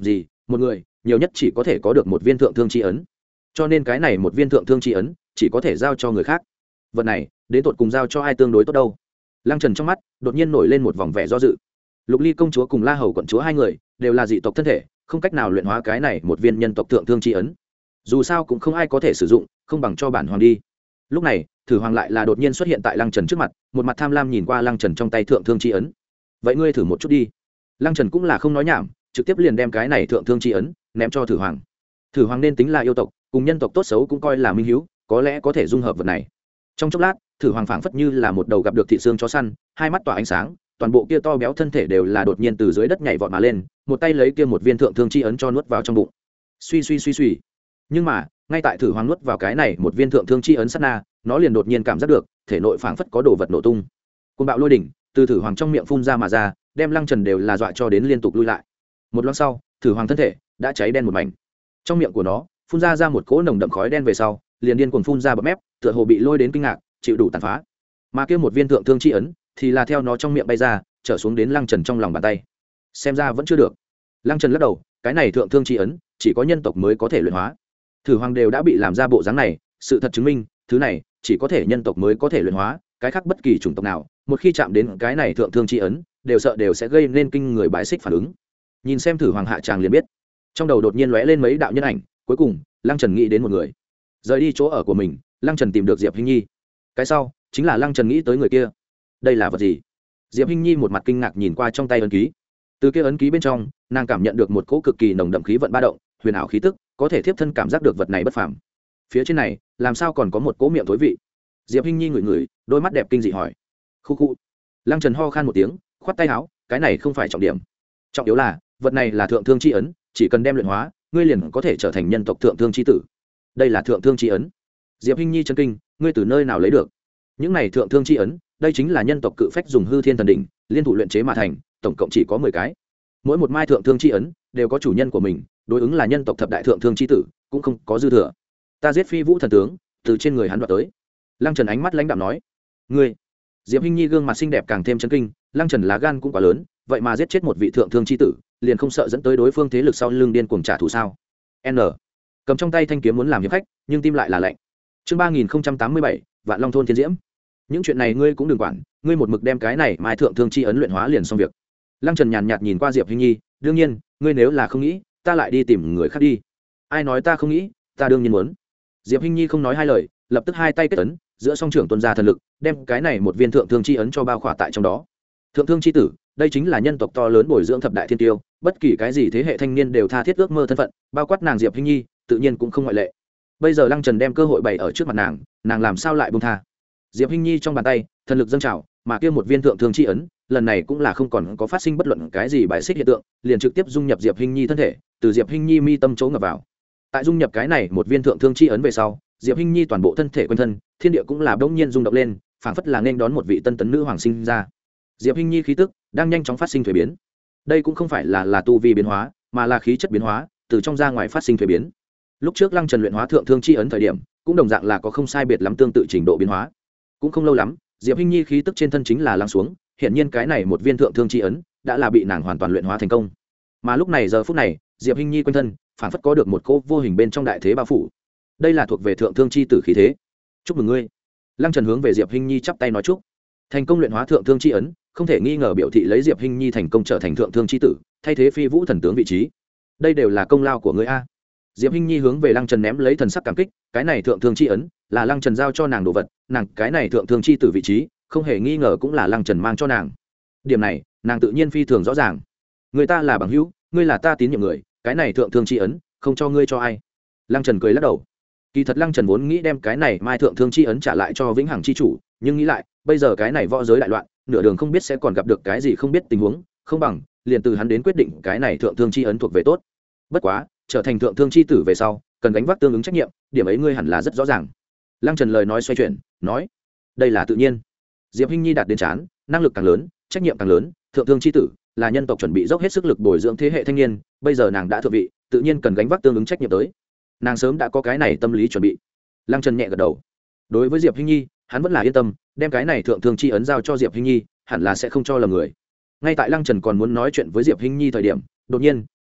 một người nhiều nhất chỉ có thể có được một viên thượng thương tri ấn, cho nên cái này một viên thượng thương tri ấn chỉ có thể giao cho người khác. Vật này đến tột cùng giao cho ai tương đối tốt đâu? Lăng Trần trong mắt đột nhiên nổi lên một vòng vẻ do dự. Lục Ly công chúa cùng La Hầu quận chúa hai người đều là dị tộc thân thể, không cách nào luyện hóa cái này một viên nhân tộc thượng thương tri ấn. Dù sao cũng không ai có thể sử dụng, không bằng cho bản hoàng đi. Lúc này, Thử Hoàng lại là đột nhiên xuất hiện tại Lăng Trần trước mặt, một mặt tham lam nhìn qua Lăng Trần trong tay thượng thương tri ấn. Vậy ngươi thử một chút đi. Lăng Trần cũng là không nói nhảm, trực tiếp liền đem cái này thượng thương tri ấn ném cho Thử Hoàng. Thử Hoàng nên tính là yêu tộc, cùng nhân tộc tốt xấu cũng coi là minh hiếu, có lẽ có thể dung hợp vật này. Trong chốc lát, Thử Hoàng phảng phất như là một đầu gặp được thị xương chó săn, hai mắt tỏa ánh sáng, toàn bộ kia to béo thân thể đều là đột nhiên từ dưới đất nhảy vọt mà lên, một tay lấy kia một viên thượng thương chi ấn cho nuốt vào trong bụng. Suy suy suy suy. Nhưng mà, ngay tại Thử Hoàng nuốt vào cái này một viên thượng thương chi ấn sát na, nó liền đột nhiên cảm giác được, thể nội phảng phất có đồ vật nổ tung. Cơn bạo lôi đỉnh từ Thử Hoàng trong miệng phun ra mà ra, đem Lăng Trần đều là dọa cho đến liên tục lui lại. Một lát sau, Thử Hoàng thân thể đã cháy đen một mảnh. Trong miệng của nó phun ra ra một cỗ nồng đậm khói đen về sau, liền điên cuồng phun ra bọt mép, tựa hồ bị lôi đến kinh ngạc, chịu đủ tàn phá. Mà kia một viên thượng thương chi ấn thì là theo nó trong miệng bay ra, trở xuống đến Lăng Trần trong lòng bàn tay. Xem ra vẫn chưa được. Lăng Trần lắc đầu, cái này thượng thương chi ấn chỉ có nhân tộc mới có thể luyện hóa. Thử Hoàng đều đã bị làm ra bộ dáng này, sự thật chứng minh, thứ này chỉ có thể nhân tộc mới có thể luyện hóa, cái khác bất kỳ chủng tộc nào, một khi chạm đến cái này thượng thương chi ấn, đều sợ đều sẽ gây nên kinh người bái xích phản ứng. Nhìn xem Thử Hoàng hạ tràng liền biết. Trong đầu đột nhiên lóe lên mấy đạo nhân ảnh, cuối cùng, Lăng Trần nghĩ đến một người. Rời đi chỗ ở của mình, Lăng Trần tìm được Diệp Hinh Nhi. Cái sau chính là Lăng Trần nghĩ tới người kia. Đây là vật gì? Diệp Hinh Nhi một mặt kinh ngạc nhìn qua trong tay ấn ký. Từ kia ấn ký bên trong, nàng cảm nhận được một cỗ cực kỳ nồng đậm khí vận ba động, huyền ảo khí tức, có thể tiếp thân cảm giác được vật này bất phàm. Phía trên này, làm sao còn có một cỗ miệng thối vị? Diệp Hinh Nhi ngửi ngửi, đôi mắt đẹp kinh dị hỏi. Khu khu. Lăng Trần ho khan một tiếng, khoát tay áo, cái này không phải trọng điểm. Trọng yếu là, vật này là thượng thương chi ấn, chỉ cần đem luyện hóa, ngươi liền có thể trở thành nhân tộc thượng thương chi tử. Đây là thượng thương chi ấn. Diệp Hinh Nhi chấn kinh, ngươi từ nơi nào lấy được? Những này thượng thương chi ấn, đây chính là nhân tộc cự phách dùng hư thiên thần đỉnh liên thủ luyện chế mà thành, tổng cộng chỉ có mười cái. Mỗi một mai thượng thương chi ấn đều có chủ nhân của mình, đối ứng là nhân tộc thập đại thượng thương chi tử, cũng không có dư thừa. Ta giết Phi Vũ thần tướng, từ trên người hắn đoạt tới. Lăng Trần ánh mắt lãnh đạm nói. Ngươi? Diệp Hinh Nhi gương mặt xinh đẹp càng thêm chấn kinh, Lăng Trần lá gan cũng quá lớn, vậy mà giết chết một vị thượng thương chi tử, liền không sợ dẫn tới đối phương thế lực sau lưng điên cuồng trả thù sao? N. Cầm trong tay thanh kiếm muốn làm hiệp khách, nhưng tim lại là lạnh. Chương ba nghìn tám mươi bảy, Vạn Long thôn thiên diễm. Những chuyện này ngươi cũng đừng quản, ngươi một mực đem cái này mai thượng thương chi ấn luyện hóa liền xong việc. Lăng Trần nhàn nhạt nhìn qua Diệp Hinh Nhi, đương nhiên, ngươi nếu là không nghĩ, ta lại đi tìm người khác đi. Ai nói ta không nghĩ, ta đương nhiên muốn. Diệp Hinh Nhi không nói hai lời, lập tức hai tay kết ấn, giữa song trưởng tuôn ra thần lực, đem cái này một viên thượng thương chi ấn cho bao khỏa tại trong đó. Thượng thương chi tử, đây chính là nhân tộc to lớn bồi dưỡng thập đại thiên tiêu, bất kỳ cái gì thế hệ thanh niên đều tha thiết ước mơ thân phận, bao quát nàng Diệp Hinh Nhi, tự nhiên cũng không ngoại lệ. Bây giờ Lăng Trần đem cơ hội bày ở trước mặt nàng, nàng làm sao lại buông tha? Diệp Hinh Nhi trong bàn tay, thần lực dâng trào, mà kia một viên thượng thương chi ấn, lần này cũng là không còn có phát sinh bất luận cái gì bài xích hiện tượng, liền trực tiếp dung nhập Diệp Hinh Nhi thân thể, từ Diệp Hinh Nhi mi tâm chỗ ngập vào. Tại dung nhập cái này một viên thượng thương chi ấn về sau, Diệp Hinh Nhi toàn bộ thân thể quanh thân, thiên địa cũng là bỗng nhiên rung động lên, phảng phất là nên đón một vị tân tấn nữ hoàng sinh ra. Diệp Hinh Nhi khí tức đang nhanh chóng phát sinh thay biến. Đây cũng không phải là là tu vi biến hóa, mà là khí chất biến hóa, từ trong ra ngoài phát sinh thay biến. Lúc trước Lăng Trần luyện hóa thượng thương chi ấn thời điểm, cũng đồng dạng là có không sai biệt lắm tương tự trình độ biến hóa. Cũng không lâu lắm, Diệp Hinh Nhi khí tức trên thân chính là lắng xuống, hiển nhiên cái này một viên thượng thương chi ấn đã là bị nàng hoàn toàn luyện hóa thành công. Mà lúc này giờ phút này, Diệp Hinh Nhi quanh thân phảng phất có được một cỗ vô hình bên trong đại thế bao phủ. Đây là thuộc về thượng thương chi tử khí thế. Chúc mừng ngươi. Lăng Trần hướng về Diệp Hinh Nhi chắp tay nói chúc. Thành công luyện hóa thượng thương chi ấn, không thể nghi ngờ biểu thị lấy Diệp Hinh Nhi thành công trở thành thượng thương chi tử, thay thế Phi Vũ thần tướng vị trí. Đây đều là công lao của ngươi a. Diệp Hinh Nhi hướng về Lăng Trần ném lấy thần sắc cảm kích, cái này thượng thương chi ấn là Lăng Trần giao cho nàng đồ vật, nàng cái này thượng thương chi tử vị trí, không hề nghi ngờ cũng là Lăng Trần mang cho nàng. Điểm này, nàng tự nhiên phi thường rõ ràng. Người ta là bằng hữu, ngươi là ta tín nhiệm người, cái này thượng thương chi ấn, không cho ngươi cho ai. Lăng Trần cười lắc đầu. Kỳ thật Lăng Trần vốn nghĩ đem cái này mai thượng thương chi ấn trả lại cho Vĩnh Hằng chi chủ, nhưng nghĩ lại, bây giờ cái này võ giới đại loạn, nửa đường không biết sẽ còn gặp được cái gì không biết tình huống, không bằng liền từ hắn đến quyết định cái này thượng thương chi ấn thuộc về tốt. Bất quá, trở thành thượng thương chi tử về sau, cần gánh vác tương ứng trách nhiệm, điểm ấy ngươi hẳn là rất rõ ràng. Lăng Trần lời nói xoay chuyển, nói, đây là tự nhiên. Diệp Hinh Nhi đạt đến chán, năng lực càng lớn, trách nhiệm càng lớn, thượng thương chi tử là nhân tộc chuẩn bị dốc hết sức lực bồi dưỡng thế hệ thanh niên, bây giờ nàng đã thượng vị, tự nhiên cần gánh vác tương ứng trách nhiệm tới. Nàng sớm đã có cái này tâm lý chuẩn bị. Lăng Trần nhẹ gật đầu. Đối với Diệp Hinh Nhi, hắn vẫn là yên tâm, đem cái này thượng thương chi ấn giao cho Diệp Hinh Nhi, hẳn là sẽ không cho lầm người. Ngay tại Lăng Trần còn muốn nói chuyện với Diệp Hinh Nhi thời điểm, đột nhiên,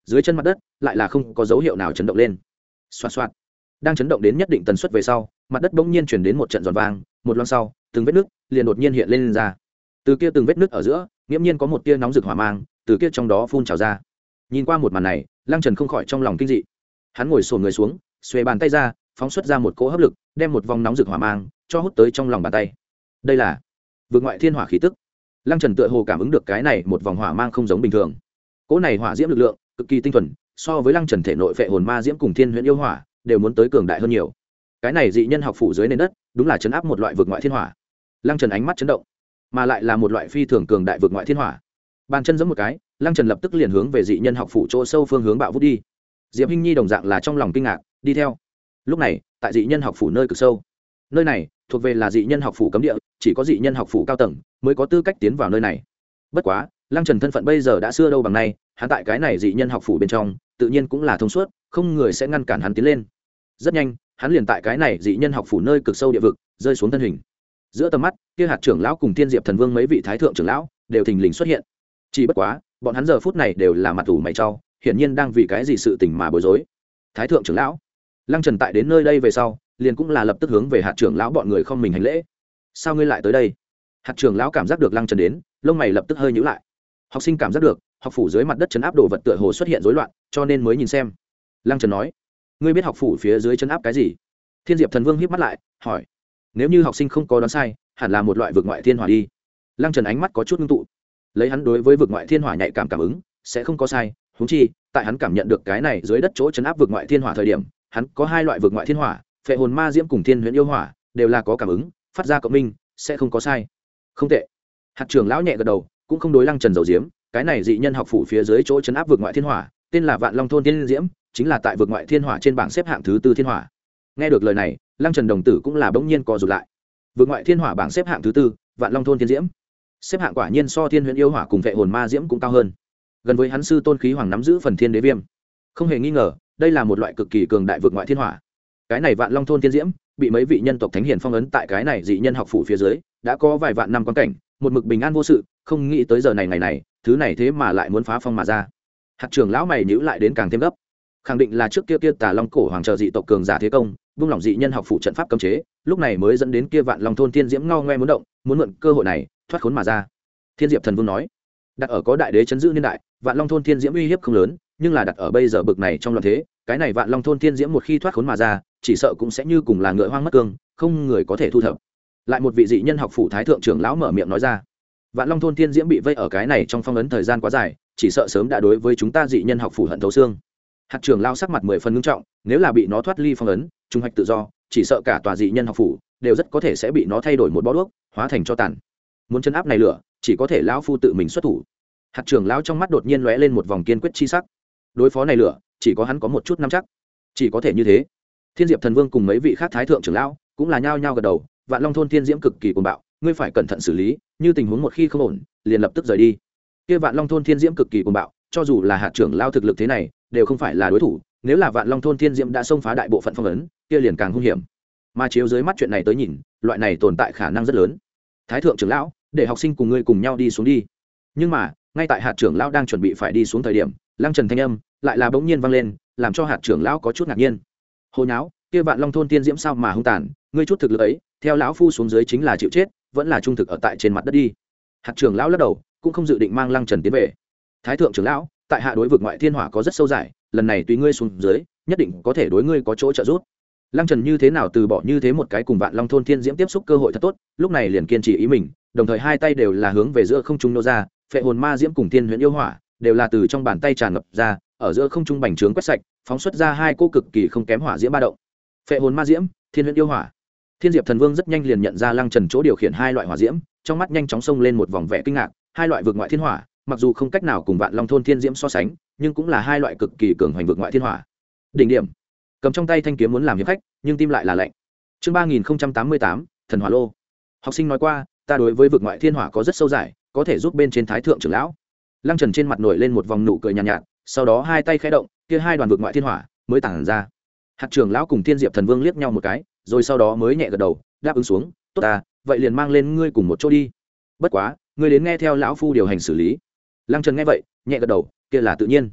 dưới chân mặt đất lại là không có dấu hiệu nào chấn động lên. Xoạt xoạt. Đang chấn động đến nhất định tần suất về sau, mặt đất bỗng nhiên chuyển đến một trận giòn vang, một loang sau, từng vết nứt liền đột nhiên hiện lên, lên ra. Từ kia từng vết nứt ở giữa, nghiễm nhiên có một tia nóng rực hỏa mang, từ kia trong đó phun trào ra. Nhìn qua một màn này, Lăng Trần không khỏi trong lòng kinh dị. Hắn ngồi xổm người xuống, xuề bàn tay ra, phóng xuất ra một cỗ hấp lực, đem một vòng nóng rực hỏa mang cho hút tới trong lòng bàn tay. Đây là vượt ngoại thiên hỏa khí tức. Lăng Trần tựa hồ cảm ứng được cái này một vòng hỏa mang không giống bình thường. Cỗ này hỏa diễm lực lượng cực kỳ tinh thuần, so với Lăng Trần thể nội phệ hồn ma diễm cùng thiên huyễn yêu hỏa đều muốn tới cường đại hơn nhiều. Cái này dị nhân học phủ dưới nền đất, đúng là chấn áp một loại vượt ngoại thiên hỏa. Lăng Trần ánh mắt chấn động, mà lại là một loại phi thường cường đại vượt ngoại thiên hỏa. Bàn chân giẫm một cái, Lăng Trần lập tức liền hướng về dị nhân học phủ chỗ sâu phương hướng bạo vút đi. Diệp Hinh Nhi đồng dạng là trong lòng kinh ngạc, đi theo. Lúc này, tại dị nhân học phủ nơi cực sâu, nơi này thuộc về là dị nhân học phủ cấm địa, chỉ có dị nhân học phủ cao tầng mới có tư cách tiến vào nơi này. Bất quá, Lăng Trần thân phận bây giờ đã xưa đâu bằng nay, hắn tại cái này dị nhân học phủ bên trong, tự nhiên cũng là thông suốt, không người sẽ ngăn cản hắn tiến lên. Rất nhanh, hắn liền tại cái này dị nhân học phủ nơi cực sâu địa vực, rơi xuống thân hình. Giữa tầm mắt, kia hạt trưởng lão cùng Thiên Diệp Thần Vương mấy vị thái thượng trưởng lão đều thình lình xuất hiện. Chỉ bất quá, bọn hắn giờ phút này đều là mặt ủ mày trao, hiển nhiên đang vì cái gì sự tình mà bối rối. Thái thượng trưởng lão, Lăng Trần tại đến nơi đây về sau, liền cũng là lập tức hướng về hạt trưởng lão bọn người không mình hành lễ. Sao ngươi lại tới đây? Hạt trưởng lão cảm giác được Lăng Trần đến, lông mày lập tức hơi nhíu lại. Học sinh cảm giác được, học phủ dưới mặt đất chấn áp đồ vật tựa hồ xuất hiện rối loạn, cho nên mới nhìn xem. Lăng Trần nói, ngươi biết học phủ phía dưới chấn áp cái gì? Thiên Diệp Thần Vương híp mắt lại, hỏi. Nếu như học sinh không có đoán sai, hẳn là một loại vực ngoại thiên hỏa đi. Lăng Trần ánh mắt có chút ngưng tụ. Lấy hắn đối với vực ngoại thiên hỏa nhạy cảm cảm ứng, sẽ không có sai, huống chi, tại hắn cảm nhận được cái này dưới đất chỗ chấn áp vực ngoại thiên hỏa thời điểm, hắn có hai loại vực ngoại thiên hỏa, phệ hồn ma diễm cùng thiên huyễn yêu hỏa, đều là có cảm ứng, phát ra cộng minh, sẽ không có sai. Không tệ. Hạt trưởng lão nhẹ gật đầu, cũng không đối Lăng Trần giấu giếm, cái này dị nhân học phủ phía dưới chỗ chấn áp vực ngoại thiên hỏa, tên là Vạn Long thôn Thiên Diễm, chính là tại vực ngoại thiên hỏa trên bảng xếp hạng thứ tư thiên hỏa. Nghe được lời này, Lăng Trần đồng tử cũng là bỗng nhiên co rụt lại. Vực ngoại thiên hỏa bảng xếp hạng thứ tư, Vạn Long thôn Thiên Diễm, xếp hạng quả nhiên so thiên huyễn yêu hỏa cùng vệ hồn ma diễm cũng cao hơn. Gần với hắn sư tôn khí hoàng nắm giữ phần thiên đế viêm, không hề nghi ngờ, đây là một loại cực kỳ cường đại vực ngoại thiên hỏa. Cái này Vạn Long thôn Thiên Diễm, bị mấy vị nhân tộc thánh hiền phong ấn tại cái này dị nhân học phủ phía dưới, đã có vài vạn năm quan cảnh, một mực bình an vô sự, không nghĩ tới giờ này ngày này, thứ này thế mà lại muốn phá phong mà ra. Hạt trưởng lão mày nhíu lại đến càng thêm gấp, khẳng định là trước kia kia Tà Long cổ hoàng chờ dị tộc cường giả thế công, buông lỏng dị nhân học phủ trận pháp cấm chế, lúc này mới dẫn đến kia Vạn Long thôn Thiên Diễm ngao ngoe muốn động, muốn mượn cơ hội này thoát khốn mà ra. Thiên Diệp Thần Vương nói, đặt ở có đại đế chấn giữ niên đại, Vạn Long thôn Thiên Diễm uy hiếp không lớn, nhưng là đặt ở bây giờ bực này trong loạn thế, cái này Vạn Long thôn Thiên Diễm một khi thoát khốn mà ra, chỉ sợ cũng sẽ như cùng là ngựa hoang mất cương, không người có thể thu thập. Lại một vị dị nhân học phủ thái thượng trưởng lão mở miệng nói ra, Vạn Long thôn Thiên Diễm bị vây ở cái này trong phong ấn thời gian quá dài, chỉ sợ sớm đã đối với chúng ta dị nhân học phủ hận thấu xương. Hạt trưởng lão sắc mặt mười phần nghiêm trọng, nếu là bị nó thoát ly phong ấn, trung hoạch tự do, chỉ sợ cả tòa dị nhân học phủ đều rất có thể sẽ bị nó thay đổi một bó đuốc, hóa thành cho tàn. Muốn chấn áp này lửa, chỉ có thể lão phu tự mình xuất thủ. Hạt trưởng lão trong mắt đột nhiên lóe lên một vòng kiên quyết chi sắc. Đối phó này lửa, chỉ có hắn có một chút nắm chắc, chỉ có thể như thế. Thiên Diệp Thần Vương cùng mấy vị khác thái thượng trưởng lão cũng là nhao nhao gật đầu. Vạn Long thôn Thiên Diễm cực kỳ cuồng bạo, ngươi phải cẩn thận xử lý, như tình huống một khi không ổn, liền lập tức rời đi. Kia Vạn Long thôn Thiên Diễm cực kỳ cuồng bạo, cho dù là hạt trưởng lão thực lực thế này, đều không phải là đối thủ. Nếu là Vạn Long thôn Thiên Diễm đã xông phá đại bộ phận phong ấn, kia liền càng hung hiểm. Mà chiếu dưới mắt chuyện này tới nhìn, loại này tồn tại khả năng rất lớn. Thái thượng trưởng lão, để học sinh cùng ngươi cùng nhau đi xuống đi. Nhưng mà, ngay tại hạt trưởng lão đang chuẩn bị phải đi xuống thời điểm, Lăng Trần thanh âm lại là bỗng nhiên vang lên, làm cho hạt trưởng lão có chút ngạc nhiên. Hồ nháo, kia Vạn Long thôn Thiên Diễm sao mà hung tàn, ngươi chút thực lực ấy, theo lão phu xuống dưới chính là chịu chết, vẫn là trung thực ở tại trên mặt đất đi. Hạt trưởng lão lắc đầu, cũng không dự định mang Lăng Trần tiến về. Thái thượng trưởng lão, tại hạ đối vực ngoại thiên hỏa có rất sâu giải, lần này tùy ngươi xuống dưới, nhất định có thể đối ngươi có chỗ trợ giúp. Lăng Trần như thế nào từ bỏ như thế một cái cùng Vạn Long thôn Thiên Diễm tiếp xúc cơ hội thật tốt, lúc này liền kiên trì ý mình, đồng thời hai tay đều là hướng về giữa không trung nô ra, phệ hồn ma diễm cùng thiên huyễn yêu hỏa đều là từ trong bàn tay tràn ngập ra, ở giữa không trung bành trướng quét sạch, phóng xuất ra hai cô cực kỳ không kém hỏa diễm ba động. Phệ hồn ma diễm, thiên huyễn yêu hỏa. Thiên Diệp Thần Vương rất nhanh liền nhận ra Lăng Trần chỗ điều khiển hai loại hỏa diễm, trong mắt nhanh chóng xông lên một vòng vẻ kinh ngạc, hai loại vực ngoại thiên hỏa, mặc dù không cách nào cùng Vạn Long thôn Thiên Diễm so sánh, nhưng cũng là hai loại cực kỳ cường hoành vực ngoại thiên hỏa. Đỉnh điểm. Cầm trong tay thanh kiếm muốn làm hiệp khách, nhưng tim lại là lạnh. Chương ba nghìn tám mươi tám, Thần Hỏa Lô. Học sinh nói qua, ta đối với vực ngoại thiên hỏa có rất sâu giải, có thể giúp bên trên thái thượng trưởng lão. Lăng Trần trên mặt nổi lên một vòng nụ cười nhàn nhạt, nhạt, sau đó hai tay khẽ động, kia hai đoàn vực ngoại thiên hỏa mới tản ra. Hạt trưởng lão cùng Thiên Diệp Thần Vương liếc nhau một cái, rồi sau đó mới nhẹ gật đầu, đáp ứng xuống, tốt ta, vậy liền mang lên ngươi cùng một chỗ đi. Bất quá, ngươi đến nghe theo lão phu điều hành xử lý. Lăng Trần nghe vậy, nhẹ gật đầu, kia là tự nhiên.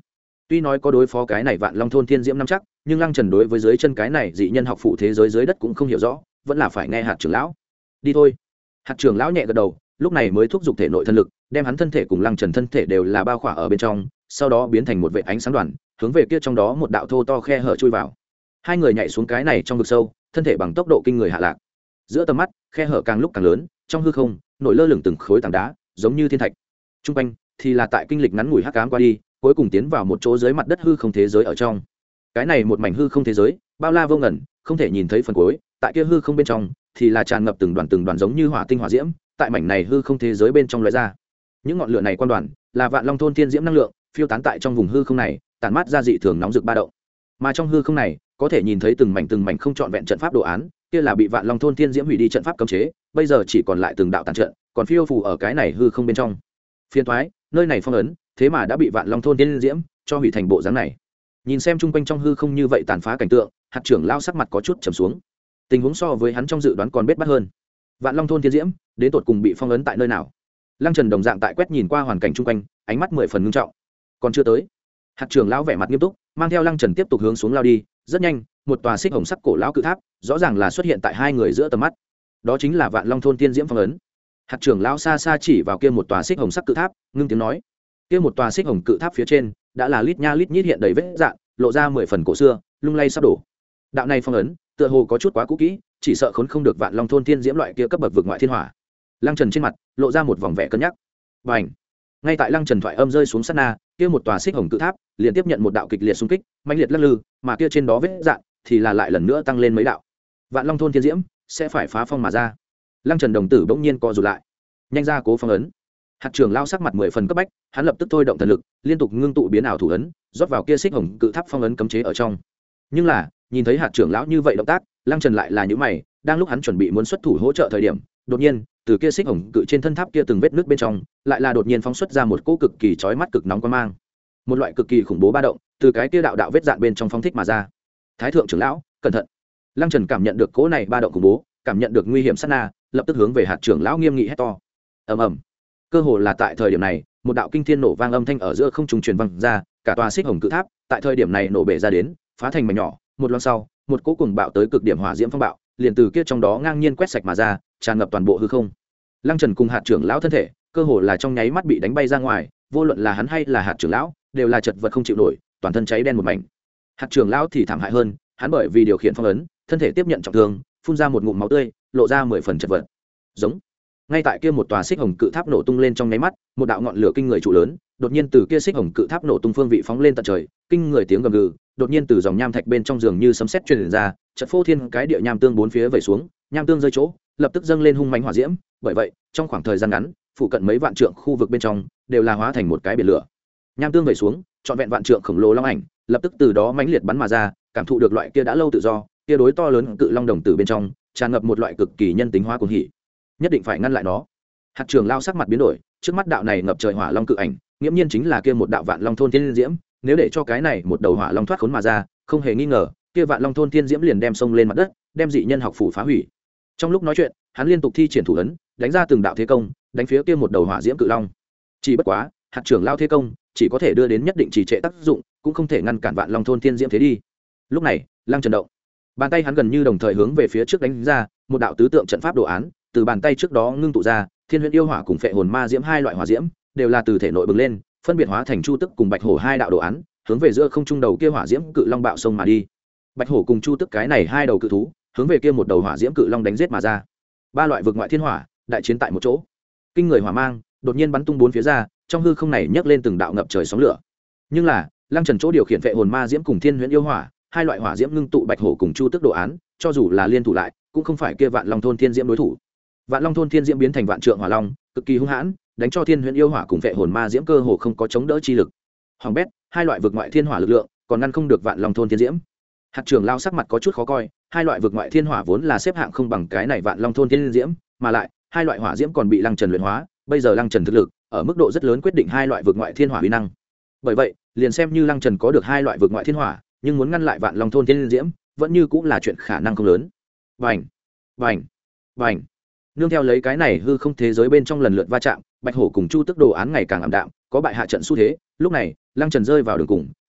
tuy nói có đối phó cái này vạn long thôn thiên diễm năm chắc, nhưng lăng trần đối với dưới chân cái này dị nhân học phụ thế giới dưới đất cũng không hiểu rõ, vẫn là phải nghe hạt trưởng lão. Đi thôi. Hạt trưởng lão nhẹ gật đầu, lúc này mới thúc giục thể nội thân lực, đem hắn thân thể cùng lăng trần thân thể đều là bao khỏa ở bên trong, sau đó biến thành một vệt ánh sáng đoàn, hướng về kia trong đó một đạo thô to khe hở chui vào. Hai người nhảy xuống cái này trong vực sâu, thân thể bằng tốc độ kinh người hạ lạc. Giữa tầm mắt, khe hở càng lúc càng lớn, trong hư không nổi lơ lửng từng khối tảng đá, giống như thiên thạch. Trung quanh thì là tại kinh lịch ngắn ngủi hắc ám qua đi, cuối cùng tiến vào một chỗ dưới mặt đất hư không thế giới ở trong. Cái này một mảnh hư không thế giới, bao la vô ngần, không thể nhìn thấy phần cuối, tại kia hư không bên trong thì là tràn ngập từng đoàn từng đoàn giống như hỏa tinh hỏa diễm, tại mảnh này hư không thế giới bên trong lóe ra. Những ngọn lửa này quan đoàn là vạn long thôn thiên diễm năng lượng, phiêu tán tại trong vùng hư không này, tản mát ra dị thường nóng rực ba động. Mà trong hư không này, có thể nhìn thấy từng mảnh từng mảnh không trọn vẹn trận pháp đồ án, kia là bị vạn long thôn thiên diễm hủy đi trận pháp cấm chế, bây giờ chỉ còn lại từng đạo tàn trận, còn phiêu phù ở cái này hư không bên trong. Phiên toái, nơi này phong ấn, thế mà đã bị vạn long thôn thiên diễm cho hủy thành bộ dáng này. Nhìn xem chung quanh trong hư không như vậy tàn phá cảnh tượng, hạt trưởng lao sắc mặt có chút trầm xuống. Tình huống so với hắn trong dự đoán còn bết bát hơn. Vạn long thôn thiên diễm đến tột cùng bị phong ấn tại nơi nào? Lăng Trần đồng dạng tại quét nhìn qua hoàn cảnh chung quanh, ánh mắt mười phần ngưng trọng. Còn chưa tới. Hạt trưởng lão vẻ mặt nghiêm túc, mang theo Lăng Trần tiếp tục hướng xuống lao đi. Rất nhanh, một tòa xích hồng sắc cổ lão cự tháp rõ ràng là xuất hiện tại hai người giữa tầm mắt. Đó chính là vạn long thôn thiên diễm phong ấn. Hạt trưởng lão xa xa chỉ vào kia một tòa xích hồng sắc cự tháp, ngưng tiếng nói: kia một tòa xích hồng cự tháp phía trên đã là lít nha lít nhít hiện đầy vết dạn, lộ ra mười phần cổ xưa, lung lay sắp đổ. Đạo này phong ấn tựa hồ có chút quá cũ kỹ, chỉ sợ khốn không được vạn long thôn thiên diễm loại kia cấp bậc vực ngoại thiên hỏa. Lăng Trần trên mặt lộ ra một vòng vẻ cân nhắc. Bành! Ngay tại Lăng Trần thoại âm rơi xuống sát na, kia một tòa xích hồng cự tháp liền tiếp nhận một đạo kịch liệt xung kích, mãnh liệt lắc lư, mà kia trên đó vết dạn thì là lại lần nữa tăng lên mấy đạo. Vạn long thôn thiên diễm sẽ phải phá phong mà ra. Lăng Trần đồng tử bỗng nhiên co rụt lại. Nhanh ra cố phong ấn. Hạt trưởng lao sắc mặt mười phần cấp bách, hắn lập tức thôi động thần lực, liên tục ngưng tụ biến ảo thủ ấn, rót vào kia xích hồng cự tháp phong ấn cấm chế ở trong. Nhưng là, nhìn thấy hạt trưởng lão như vậy động tác, Lăng Trần lại là nhíu mày, đang lúc hắn chuẩn bị muốn xuất thủ hỗ trợ thời điểm, đột nhiên, từ kia xích hồng cự trên thân tháp kia từng vết nước bên trong, lại là đột nhiên phóng xuất ra một cỗ cực kỳ chói mắt cực nóng quang mang. Một loại cực kỳ khủng bố ba động, từ cái kia đạo đạo vết dạn bên trong phóng thích mà ra. Thái thượng trưởng lão, cẩn thận. Lăng Trần cảm nhận được cỗ này ba động khủng bố, cảm nhận được nguy hiểm sát na, lập tức hướng về hạt trưởng lão nghiêm nghị hét to. Ầm ầm. Cơ hồ là tại thời điểm này, một đạo kinh thiên nổ vang âm thanh ở giữa không trung truyền vang ra, cả tòa xích hồng cự tháp tại thời điểm này nổ bể ra đến, phá thành mảnh nhỏ. Một loan sau, một cỗ cuồng bạo tới cực điểm hỏa diễm phong bạo, liền từ kia trong đó ngang nhiên quét sạch mà ra, tràn ngập toàn bộ hư không. Lăng Trần cùng hạt trưởng lão thân thể, cơ hồ là trong nháy mắt bị đánh bay ra ngoài, vô luận là hắn hay là hạt trưởng lão, đều là chật vật không chịu nổi, toàn thân cháy đen một mảnh. Hạt trưởng lão thì thảm hại hơn, hắn bởi vì điều khiển phong ấn, thân thể tiếp nhận trọng thương, phun ra một ngụm máu tươi, lộ ra mười phần chật vật. Giống. Ngay tại kia một tòa xích hồng cự tháp nổ tung lên trong nháy mắt, một đạo ngọn lửa kinh người trụ lớn, đột nhiên từ kia xích hồng cự tháp nổ tung phương vị phóng lên tận trời, kinh người tiếng gầm gừ, đột nhiên từ dòng nham thạch bên trong giường như sấm sét truyền ra, chợt phô thiên cái địa nham tương bốn phía vẩy xuống, nham tương rơi chỗ, lập tức dâng lên hung mãnh hỏa diễm, bởi vậy, trong khoảng thời gian ngắn, phụ cận mấy vạn trượng khu vực bên trong đều là hóa thành một cái biển lửa. Nham tương vẩy xuống, trọn vẹn vạn trượng khổng lồ long ảnh, lập tức từ đó mãnh liệt bắn mà ra, cảm thụ được loại kia đã lâu tự do, kia đối to lớn cự long đồng tử bên trong, tràn ngập một loại cực kỳ nhân tính hóa cuồng hỉ. Nhất định phải ngăn lại nó. Hạt trưởng lao sắc mặt biến đổi, trước mắt đạo này ngập trời hỏa long cự ảnh, nghiễm nhiên chính là kia một đạo vạn long thôn thiên diễm, nếu để cho cái này một đầu hỏa long thoát khốn mà ra, không hề nghi ngờ, kia vạn long thôn thiên diễm liền đem sông lên mặt đất, đem dị nhân học phủ phá hủy. Trong lúc nói chuyện, hắn liên tục thi triển thủ ấn, đánh ra từng đạo thế công, đánh phía kia một đầu hỏa diễm cự long. Chỉ bất quá, hạt trưởng lao thế công chỉ có thể đưa đến nhất định trì trệ tác dụng, cũng không thể ngăn cản vạn long thôn thiên diễm thế đi. Lúc này, Lăng Trần động, bàn tay hắn gần như đồng thời hướng về phía trước đánh ra, một đạo tứ tượng trận pháp đồ án, từ bàn tay trước đó ngưng tụ ra, thiên huyễn yêu hỏa cùng phệ hồn ma diễm hai loại hỏa diễm, đều là từ thể nội bừng lên, phân biệt hóa thành chu tức cùng bạch hổ hai đạo đồ án, hướng về giữa không trung đầu kia hỏa diễm cự long bạo sông mà đi. Bạch hổ cùng chu tức cái này hai đầu cự thú, hướng về kia một đầu hỏa diễm cự long đánh giết mà ra. Ba loại vực ngoại thiên hỏa, đại chiến tại một chỗ. Kinh người hỏa mang, đột nhiên bắn tung bốn phía ra, trong hư không này nhấc lên từng đạo ngập trời sóng lửa. Nhưng là, Lăng Trần chỗ điều khiển phệ hồn ma diễm cùng thiên huyễn yêu hỏa, hai loại hỏa diễm ngưng tụ bạch hổ cùng chu tức đồ án, cho dù là liên thủ lại, cũng không phải kia vạn long thôn thiên diễm đối thủ. Vạn long thôn thiên diễm biến thành vạn trượng hỏa long, cực kỳ hung hãn, đánh cho thiên huyễn yêu hỏa cùng phệ hồn ma diễm cơ hồ không có chống đỡ chi lực. Hoàng bét, hai loại vực ngoại thiên hỏa lực lượng, còn ngăn không được vạn long thôn thiên diễm. Hạt trưởng lao sắc mặt có chút khó coi, hai loại vực ngoại thiên hỏa vốn là xếp hạng không bằng cái này vạn long thôn thiên diễm, mà lại hai loại hỏa diễm còn bị Lăng Trần luyện hóa, bây giờ Lăng Trần thực lực ở mức độ rất lớn quyết định hai loại vực ngoại thiên hỏa uy năng. Bởi vậy, liền xem như Lăng Trần có được hai loại vực ngoại thiên hỏa, nhưng muốn ngăn lại vạn long thôn thiên diễm, vẫn như cũng là chuyện khả năng không lớn. Vành, vành, vành. Nương theo lấy cái này hư không thế giới bên trong lần lượt va chạm, bạch hổ cùng chu tức đồ án ngày càng ảm đạm, có bại hạ trận xu thế. Lúc này, Lăng Trần rơi vào đường cùng,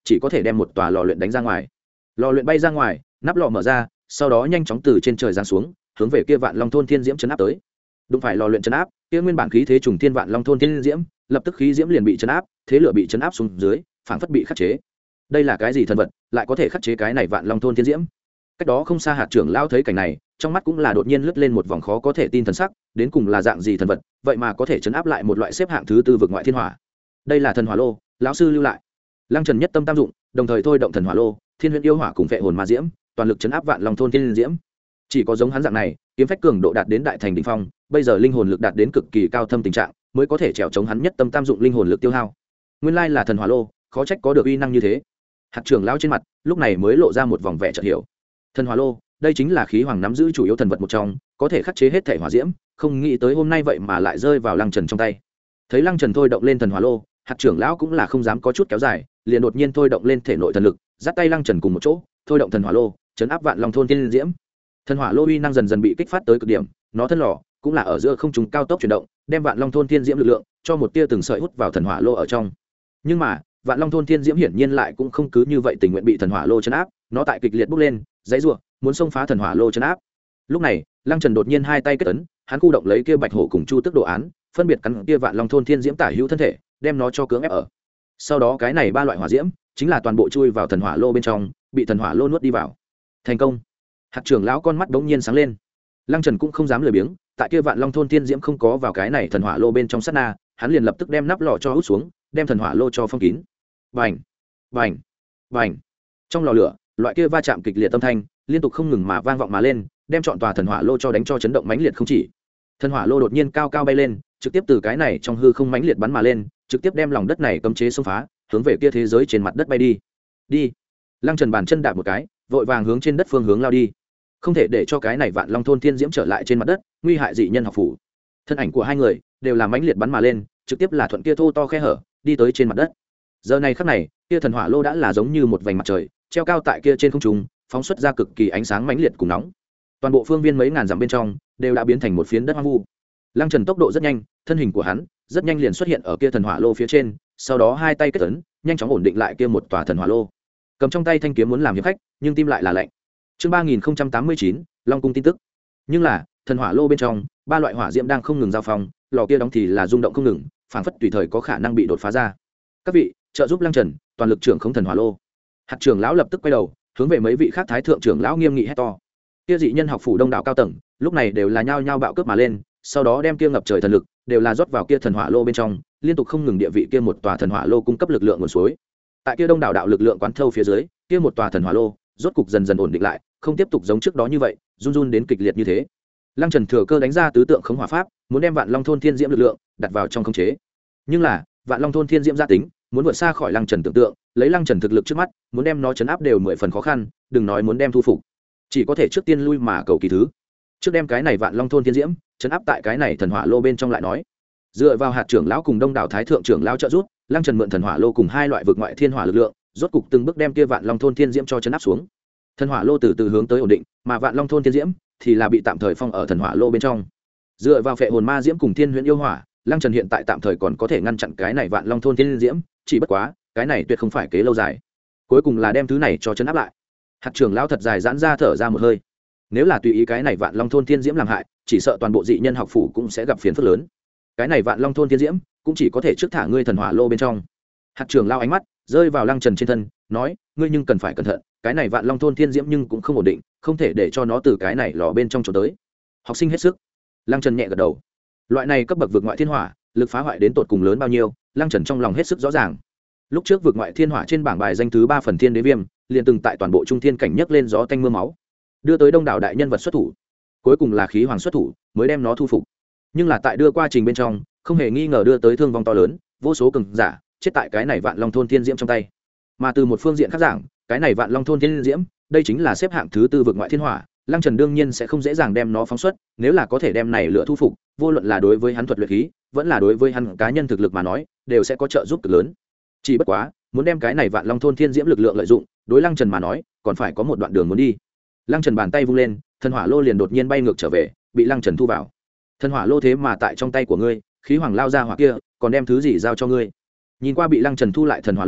chỉ có thể đem một tòa lò luyện đánh ra ngoài. Lò luyện bay ra ngoài, nắp lò mở ra, sau đó nhanh chóng từ trên trời giáng xuống, hướng về kia Vạn Long thôn thiên diễm chấn áp tới. Đụng phải lò luyện chấn áp, kia nguyên bản khí thế trùng thiên Vạn Long thôn thiên diễm, lập tức khí diễm liền bị chấn áp, thế lửa bị chấn áp xuống dưới, phảng phất bị khắc chế. Đây là cái gì thần vật, lại có thể khắc chế cái này Vạn Long thôn thiên diễm? Cách đó không xa hạt trưởng lão thấy cảnh này, trong mắt cũng là đột nhiên lướt lên một vòng khó có thể tin thần sắc, đến cùng là dạng gì thần vật, vậy mà có thể chấn áp lại một loại xếp hạng thứ tư vực ngoại thiên hỏa. Đây là thần hỏa lô, lão sư lưu lại. Lăng Trần nhất tâm tam dụng, đồng thời thôi động thần hỏa lô, thiên huyễn yêu hỏa cùng vệ hồn ma diễm, toàn lực chấn áp Vạn Long thôn thiên diễm. Chỉ có giống hắn dạng này, kiếm phách cường độ đạt đến đại thành đỉnh phong, bây giờ linh hồn lực đạt đến cực kỳ cao thâm tình trạng, mới có thể trèo chống hắn nhất tâm tam dụng linh hồn lực tiêu hao. Nguyên lai là thần hỏa lô, khó trách có được uy năng như thế. Hạt trưởng lão trên mặt lúc này mới lộ ra một vòng vẻ chợt hiểu. Thần hỏa lô, đây chính là khí hoàng nắm giữ chủ yếu thần vật một trong, có thể khắc chế hết thể hỏa diễm, không nghĩ tới hôm nay vậy mà lại rơi vào Lăng Trần trong tay. Thấy Lăng Trần thôi động lên thần hỏa lô, hạt trưởng lão cũng là không dám có chút kéo dài, liền đột nhiên thôi động lên thể nội thần lực, dắt tay Lăng Trần cùng một chỗ, thôi động thần hỏa lô, chấn áp Vạn Long thôn thiên diễm. Thần hỏa lô uy năng dần dần bị kích phát tới cực điểm, nó thân lò cũng là ở giữa không trung cao tốc chuyển động, đem Vạn Long thôn thiên diễm lực lượng cho một tia từng sợi hút vào thần hỏa lô ở trong. Nhưng mà, Vạn Long thôn thiên diễm hiển nhiên lại cũng không cứ như vậy tình nguyện bị thần hỏa lô chấn áp, nó tại kịch liệt bốc lên, giãy giụa, muốn xông phá thần hỏa lô chấn áp. Lúc này, Lăng Trần đột nhiên hai tay kết ấn, hắn khu động lấy kia bạch hổ cùng chu tức đồ án, phân biệt cắn kia Vạn Long thôn thiên diễm tả hữu thân thể, đem nó cho cưỡng ép ở. Sau đó cái này ba loại hỏa diễm chính là toàn bộ chui vào thần hỏa lô bên trong, bị thần hỏa lô nuốt đi vào. Thành công. Hạt trưởng lão con mắt bỗng nhiên sáng lên. Lăng Trần cũng không dám lười biếng, tại kia Vạn Long thôn thiên diễm không có vào cái này thần hỏa lô bên trong sát na, hắn liền lập tức đem nắp lò cho hút xuống, đem thần hỏa lô cho phong kín. Bành, bành, bành. Trong lò lửa, loại kia va chạm kịch liệt âm thanh liên tục không ngừng mà vang vọng mà lên, đem trọn tòa thần hỏa lô cho đánh cho chấn động mãnh liệt không chỉ. Thần hỏa lô đột nhiên cao cao bay lên, trực tiếp từ cái này trong hư không mãnh liệt bắn mà lên, trực tiếp đem lòng đất này cấm chế xông phá, hướng về kia thế giới trên mặt đất bay đi. Đi. Lăng Trần bàn chân đạp một cái, vội vàng hướng trên đất phương hướng lao đi. Không thể để cho cái này Vạn Long thôn thiên diễm trở lại trên mặt đất, nguy hại dị nhân học phủ. Thân ảnh của hai người đều là mãnh liệt bắn mà lên, trực tiếp là thuận kia thô to khe hở, đi tới trên mặt đất. Giờ này khắc này, kia thần hỏa lô đã là giống như một vành mặt trời, treo cao tại kia trên không trung, phóng xuất ra cực kỳ ánh sáng mãnh liệt cùng nóng. Toàn bộ phương viên mấy ngàn dặm bên trong đều đã biến thành một phiến đất hoang vu. Lăng Trần tốc độ rất nhanh, thân hình của hắn rất nhanh liền xuất hiện ở kia thần hỏa lô phía trên, sau đó hai tay kết ấn, nhanh chóng ổn định lại kia một tòa thần hỏa lô. Cầm trong tay thanh kiếm muốn làm hiệp khách, nhưng tim lại là lạnh. Chương ba nghìn không trăm tám mươi chín, Long cung tin tức. Nhưng là, thần hỏa lô bên trong, ba loại hỏa diễm đang không ngừng giao phong, lò kia đóng thì là rung động không ngừng, phảng phất tùy thời có khả năng bị đột phá ra. Các vị, trợ giúp Lăng Trần, toàn lực trưởng không thần hỏa lô. Hạt trưởng lão lập tức quay đầu, hướng về mấy vị khác thái thượng trưởng lão nghiêm nghị hét to. Kia dị nhân học phủ đông đảo cao tầng, lúc này đều là nhao nhao bạo cướp mà lên, sau đó đem kia ngập trời thần lực đều là rót vào kia thần hỏa lô bên trong, liên tục không ngừng địa vị kia một tòa thần hỏa lô cung cấp lực lượng nguồn suối. Tại kia đông đảo đạo lực lượng quán thâu phía dưới, kia một tòa thần hỏa lô rốt cục dần dần ổn định lại, không tiếp tục giống trước đó như vậy, run run đến kịch liệt như thế. Lăng Trần thừa cơ đánh ra tứ tượng khống hỏa pháp, muốn đem Vạn Long thôn thiên diễm lực lượng đặt vào trong khống chế. Nhưng là, Vạn Long thôn thiên diễm gia tính, muốn vượt xa khỏi Lăng Trần tưởng tượng, lấy Lăng Trần thực lực trước mắt, muốn đem nó chấn áp đều mười phần khó khăn, đừng nói muốn đem thu phục, chỉ có thể trước tiên lui mà cầu kỳ thứ. Trước đem cái này Vạn Long thôn thiên diễm chấn áp tại cái này thần hỏa lô bên trong lại nói. Dựa vào hạt trưởng lão cùng đông đảo thái thượng trưởng lão trợ giúp, Lăng Trần mượn thần hỏa lô cùng hai loại vực ngoại thiên hỏa lực lượng, rốt cục từng bước đem kia Vạn Long thôn thiên diễm cho chấn áp xuống. Thần hỏa lô từ từ hướng tới ổn định, mà Vạn Long thôn thiên diễm thì là bị tạm thời phong ở thần hỏa lô bên trong. Dựa vào phệ hồn ma diễm cùng thiên huyễn yêu hỏa, Lăng Trần hiện tại tạm thời còn có thể ngăn chặn cái này Vạn Long thôn thiên diễm, chỉ bất quá, cái này tuyệt không phải kế lâu dài. Cuối cùng là đem thứ này cho chấn áp lại. Hạt trưởng lão thật dài giãn ra thở ra một hơi. Nếu là tùy ý cái này Vạn Long thôn thiên diễm làm hại, chỉ sợ toàn bộ dị nhân học phủ cũng sẽ gặp phiền phức lớn. Cái này Vạn Long thôn thiên diễm cũng chỉ có thể trước thả ngươi thần hỏa lô bên trong. Hạt trưởng lão ánh mắt rơi vào Lăng Trần trên thân, nói, ngươi nhưng cần phải cẩn thận, cái này Vạn Long thôn thiên diễm nhưng cũng không ổn định, không thể để cho nó từ cái này lò bên trong trốn tới. Học sinh hết sức. Lăng Trần nhẹ gật đầu. Loại này cấp bậc vượt ngoại thiên hỏa, lực phá hoại đến tột cùng lớn bao nhiêu, Lăng Trần trong lòng hết sức rõ ràng. Lúc trước vượt ngoại thiên hỏa trên bảng bài danh thứ ba phần thiên đế viêm, liền từng tại toàn bộ trung thiên cảnh nhấc lên gió tanh mưa máu, đưa tới đông đảo đại nhân vật xuất thủ, cuối cùng là khí hoàng xuất thủ mới đem nó thu phục. Nhưng là tại đưa qua trình bên trong, không hề nghi ngờ đưa tới thương vong to lớn, vô số cường giả chết tại cái này Vạn Long thôn thiên diễm trong tay. Mà từ một phương diện khác giảng, cái này Vạn Long thôn thiên diễm, đây chính là xếp hạng thứ tư vượt ngoại thiên hỏa, Lăng Trần đương nhiên sẽ không dễ dàng đem nó phóng xuất, nếu là có thể đem này lửa thu phục, vô luận là đối với hắn thuật luyện khí, vẫn là đối với hắn cá nhân thực lực mà nói, đều sẽ có trợ giúp cực lớn. Chỉ bất quá, muốn đem cái này Vạn Long thôn thiên diễm lực lượng lợi dụng, đối Lăng Trần mà nói, còn phải có một đoạn đường muốn đi. Lăng Trần bàn tay vung lên, thần hỏa lô liền đột nhiên bay ngược trở về, bị Lăng Trần thu vào. Thần hỏa lô thế mà tại trong tay của ngươi, khí hoàng lao ra hỏa kia, còn đem thứ gì giao cho ngươi? Nhìn qua bị Lăng Trần thu lại thần hỏa lô,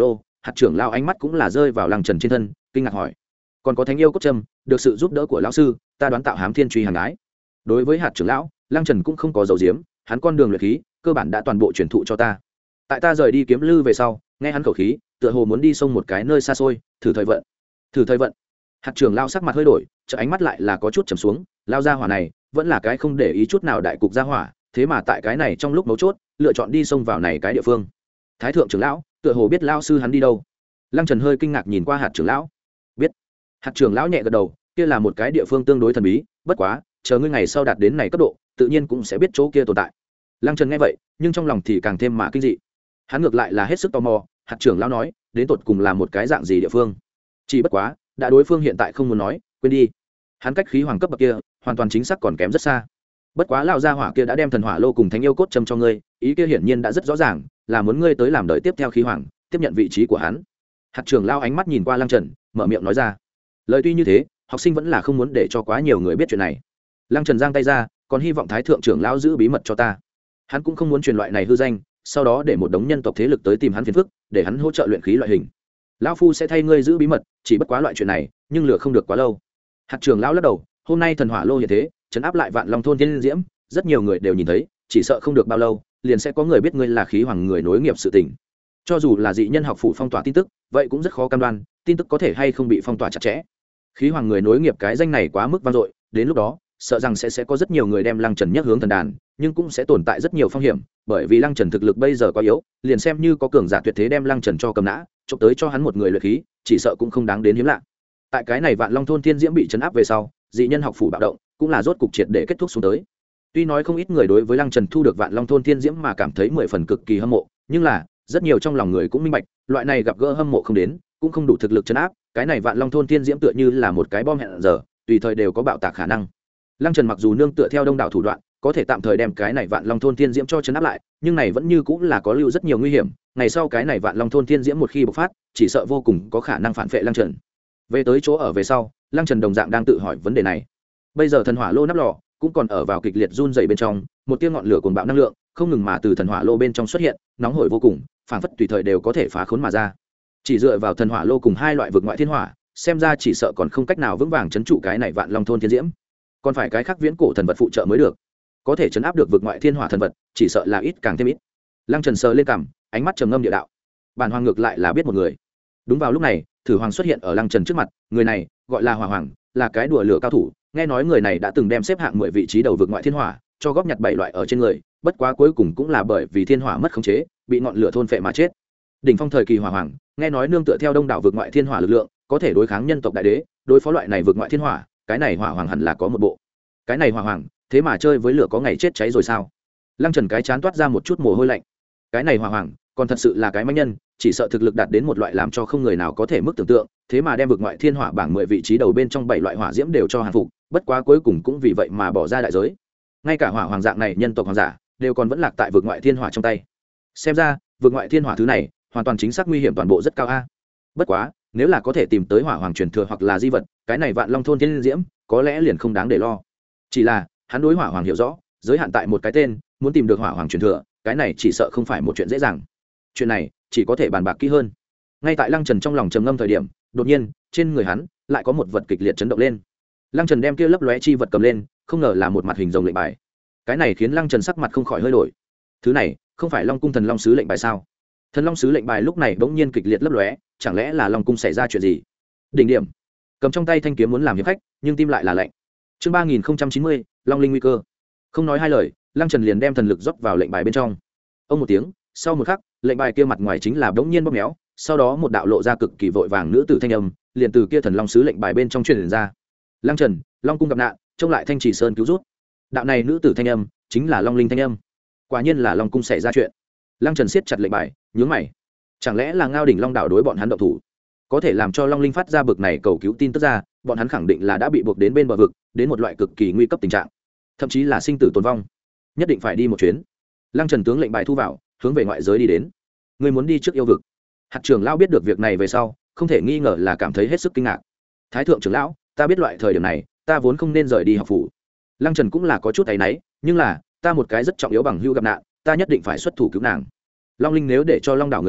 hạt trưởng lão ánh mắt cũng là rơi vào lăng trần trên thân, kinh ngạc hỏi: còn có thánh yêu cốt trâm, được sự giúp đỡ của lão sư, ta đoán tạo hám thiên truy hàng ái. Đối với hạt trưởng lão, lăng trần cũng không có dầu diếm, hắn con đường luyện khí cơ bản đã toàn bộ truyền thụ cho ta. Tại ta rời đi kiếm lư về sau, nghe hắn khẩu khí, tựa hồ muốn đi sông một cái nơi xa xôi, thử thời vận. Thử thời vận. Hạt trưởng lão sắc mặt hơi đổi, chợ ánh mắt lại là có chút trầm xuống, lao ra hỏa này vẫn là cái không để ý chút nào đại cục gia hỏa, thế mà tại cái này trong lúc mấu chốt lựa chọn đi sông vào này cái địa phương. Thái thượng trưởng lão tựa hồ biết lao sư hắn đi đâu. Lăng Trần hơi kinh ngạc nhìn qua hạt trưởng lão. Biết. Hạt trưởng lão nhẹ gật đầu, kia là một cái địa phương tương đối thần bí, bất quá chờ ngươi ngày sau đạt đến này cấp độ tự nhiên cũng sẽ biết chỗ kia tồn tại. Lăng Trần nghe vậy nhưng trong lòng thì càng thêm mà kinh dị. Hắn ngược lại là hết sức tò mò, hạt trưởng lão nói đến tột cùng là một cái dạng gì địa phương. Chỉ bất quá đã đối phương hiện tại không muốn nói, quên đi. Hắn cách khí hoàng cấp bậc kia hoàn toàn chính xác còn kém rất xa. Bất quá lão gia hỏa kia đã đem thần hỏa lô cùng thánh yêu cốt châm cho ngươi, ý kia hiển nhiên đã rất rõ ràng, là muốn ngươi tới làm đời tiếp theo khí hoàng, tiếp nhận vị trí của hắn. Hạt trưởng lão ánh mắt nhìn qua Lăng Trần, mở miệng nói ra. Lời tuy như thế, học sinh vẫn là không muốn để cho quá nhiều người biết chuyện này. Lăng Trần giang tay ra, còn hy vọng thái thượng trưởng lão giữ bí mật cho ta. Hắn cũng không muốn truyền loại này hư danh, sau đó để một đống nhân tộc thế lực tới tìm hắn phiền phức, để hắn hỗ trợ luyện khí loại hình. Lão phu sẽ thay ngươi giữ bí mật, chỉ bất quá loại chuyện này, nhưng lừa không được quá lâu. Hạt trưởng lão lắc đầu, hôm nay thần hỏa lô hiện thế, trấn áp lại vạn long thôn thiên diễm, rất nhiều người đều nhìn thấy, chỉ sợ không được bao lâu liền sẽ có người biết ngươi là khí hoàng người nối nghiệp sự tình. Cho dù là dị nhân học phủ phong tỏa tin tức, vậy cũng rất khó cam đoan tin tức có thể hay không bị phong tỏa chặt chẽ. Khí hoàng người nối nghiệp cái danh này quá mức vang dội, đến lúc đó sợ rằng sẽ sẽ có rất nhiều người đem Lăng Trần nhắc hướng thần đàn, nhưng cũng sẽ tồn tại rất nhiều phong hiểm, bởi vì Lăng Trần thực lực bây giờ quá yếu, liền xem như có cường giả tuyệt thế đem Lăng Trần cho cầm nã, chụp tới cho hắn một người luyện khí, chỉ sợ cũng không đáng đến hiếm lạ. Tại cái này vạn long thôn thiên diễm bị chấn áp về sau, dị nhân học phủ bạo động cũng là rốt cục triệt để kết thúc xuống tới. Tuy nói không ít người đối với Lăng Trần thu được vạn long thôn thiên diễm mà cảm thấy mười phần cực kỳ hâm mộ, nhưng là rất nhiều trong lòng người cũng minh bạch, loại này gặp gỡ hâm mộ không đến, cũng không đủ thực lực chấn áp, cái này vạn long thôn thiên diễm tựa như là một cái bom hẹn giờ, tùy thời đều có bạo tạc khả năng. Lăng Trần mặc dù nương tựa theo đông đảo thủ đoạn, có thể tạm thời đem cái này vạn long thôn thiên diễm cho chấn áp lại, nhưng này vẫn như cũng là có lưu rất nhiều nguy hiểm, ngày sau cái này vạn long thôn thiên diễm một khi bộc phát, chỉ sợ vô cùng có khả năng phản phệ Lăng Trần. Về tới chỗ ở về sau, Lăng Trần đồng dạng đang tự hỏi vấn đề này. Bây giờ thần hỏa lô nắp lò cũng còn ở vào kịch liệt run rẩy bên trong, một tia ngọn lửa cuồng bạo năng lượng không ngừng mà từ thần hỏa lô bên trong xuất hiện, nóng hổi vô cùng, phảng phất tùy thời đều có thể phá khốn mà ra. Chỉ dựa vào thần hỏa lô cùng hai loại vực ngoại thiên hỏa, xem ra chỉ sợ còn không cách nào vững vàng trấn trụ cái này vạn long thôn thiên diễm, còn phải cái khác viễn cổ thần vật phụ trợ mới được. Có thể trấn áp được vực ngoại thiên hỏa thần vật, chỉ sợ là ít càng thêm ít. Lăng Trần sờ lên cằm, ánh mắt trầm ngâm địa đạo. Bản hoàng ngược lại là biết một người. Đúng vào lúc này, Thử Hoàng xuất hiện ở Lăng Trần trước mặt, người này gọi là Hỏa Hoàng, là cái đùa lửa cao thủ, nghe nói người này đã từng đem xếp hạng mười vị trí đầu vực ngoại thiên hỏa, cho góp nhặt bảy loại ở trên người, bất quá cuối cùng cũng là bởi vì thiên hỏa mất khống chế, bị ngọn lửa thôn phệ mà chết. Đỉnh phong thời kỳ Hỏa Hoàng, nghe nói nương tựa theo đông đảo vực ngoại thiên hỏa lực lượng, có thể đối kháng nhân tộc đại đế, đối phó loại này vực ngoại thiên hỏa, cái này Hỏa Hoàng hẳn là có một bộ. Cái này Hỏa Hoàng, thế mà chơi với lửa có ngày chết cháy rồi sao? Lăng Trần cái chán toát ra một chút mồ hôi lạnh. Cái này Hỏa Hoàng, còn thật sự là cái mãnh nhân, chỉ sợ thực lực đạt đến một loại làm cho không người nào có thể mức tưởng tượng, thế mà đem vực ngoại thiên hỏa bảng mười vị trí đầu bên trong bảy loại hỏa diễm đều cho hàng phục, bất quá cuối cùng cũng vì vậy mà bỏ ra đại giới. Ngay cả Hỏa Hoàng dạng này nhân tộc hoàng giả, đều còn vẫn lạc tại vực ngoại thiên hỏa trong tay. Xem ra, vực ngoại thiên hỏa thứ này, hoàn toàn chính xác nguy hiểm toàn bộ rất cao a. Bất quá, nếu là có thể tìm tới Hỏa Hoàng truyền thừa hoặc là di vật, cái này vạn long thôn thiên diễm, có lẽ liền không đáng để lo. Chỉ là, hắn đối Hỏa Hoàng hiểu rõ, giới hạn tại một cái tên, muốn tìm được Hỏa Hoàng truyền thừa, cái này chỉ sợ không phải một chuyện dễ dàng. Chuyện này chỉ có thể bàn bạc kỹ hơn. Ngay tại Lăng Trần trong lòng trầm ngâm thời điểm, đột nhiên trên người hắn lại có một vật kịch liệt chấn động lên. Lăng Trần đem kia lấp lóe chi vật cầm lên, không ngờ là một mặt hình rồng lệnh bài. Cái này khiến Lăng Trần sắc mặt không khỏi hơi đổi. Thứ này không phải Long cung thần long sứ lệnh bài sao? Thần long sứ lệnh bài lúc này bỗng nhiên kịch liệt lấp lóe, chẳng lẽ là Long cung xảy ra chuyện gì? Đỉnh điểm cầm trong tay thanh kiếm muốn làm hiệp khách, nhưng tim lại là lạnh. Chương ba nghìn chín mươi, Long linh nguy cơ. Không nói hai lời, Lăng Trần liền đem thần lực rót vào lệnh bài bên trong. Ông một tiếng, sau một khắc, lệnh bài kia mặt ngoài chính là bỗng nhiên bóp méo, sau đó một đạo lộ ra cực kỳ vội vàng nữ tử thanh âm liền từ kia thần long sứ lệnh bài bên trong truyền ra. Lăng Trần, Long cung gặp nạn, trông lại Thanh Trì Sơn cứu rút. Đạo này nữ tử thanh âm chính là Long linh thanh âm. Quả nhiên là Long cung xảy ra chuyện. Lăng Trần siết chặt lệnh bài, nhướng mày. Chẳng lẽ là Ngao đỉnh Long đảo đối bọn hắn động thủ? Có thể làm cho Long linh phát ra bực này cầu cứu tin tức ra, bọn hắn khẳng định là đã bị buộc đến bên bờ vực, đến một loại cực kỳ nguy cấp tình trạng, thậm chí là sinh tử tồn vong. Nhất định phải đi một chuyến. Lăng Trần tướng lệnh bài thu vào, hướng về ngoại giới đi đến. Người muốn đi trước yêu vực. Hạt trưởng lão biết được việc này về sau, không thể nghi ngờ là cảm thấy hết sức kinh ngạc. Thái thượng trưởng lão, ta biết loại thời điểm này, ta vốn không nên rời đi học phủ. Lăng Trần cũng là có chút áy náy, nhưng là, ta một cái rất trọng yếu bằng hữu gặp nạn, ta nhất định phải xuất thủ cứu nàng. Long linh nếu để cho Long đảo người giết,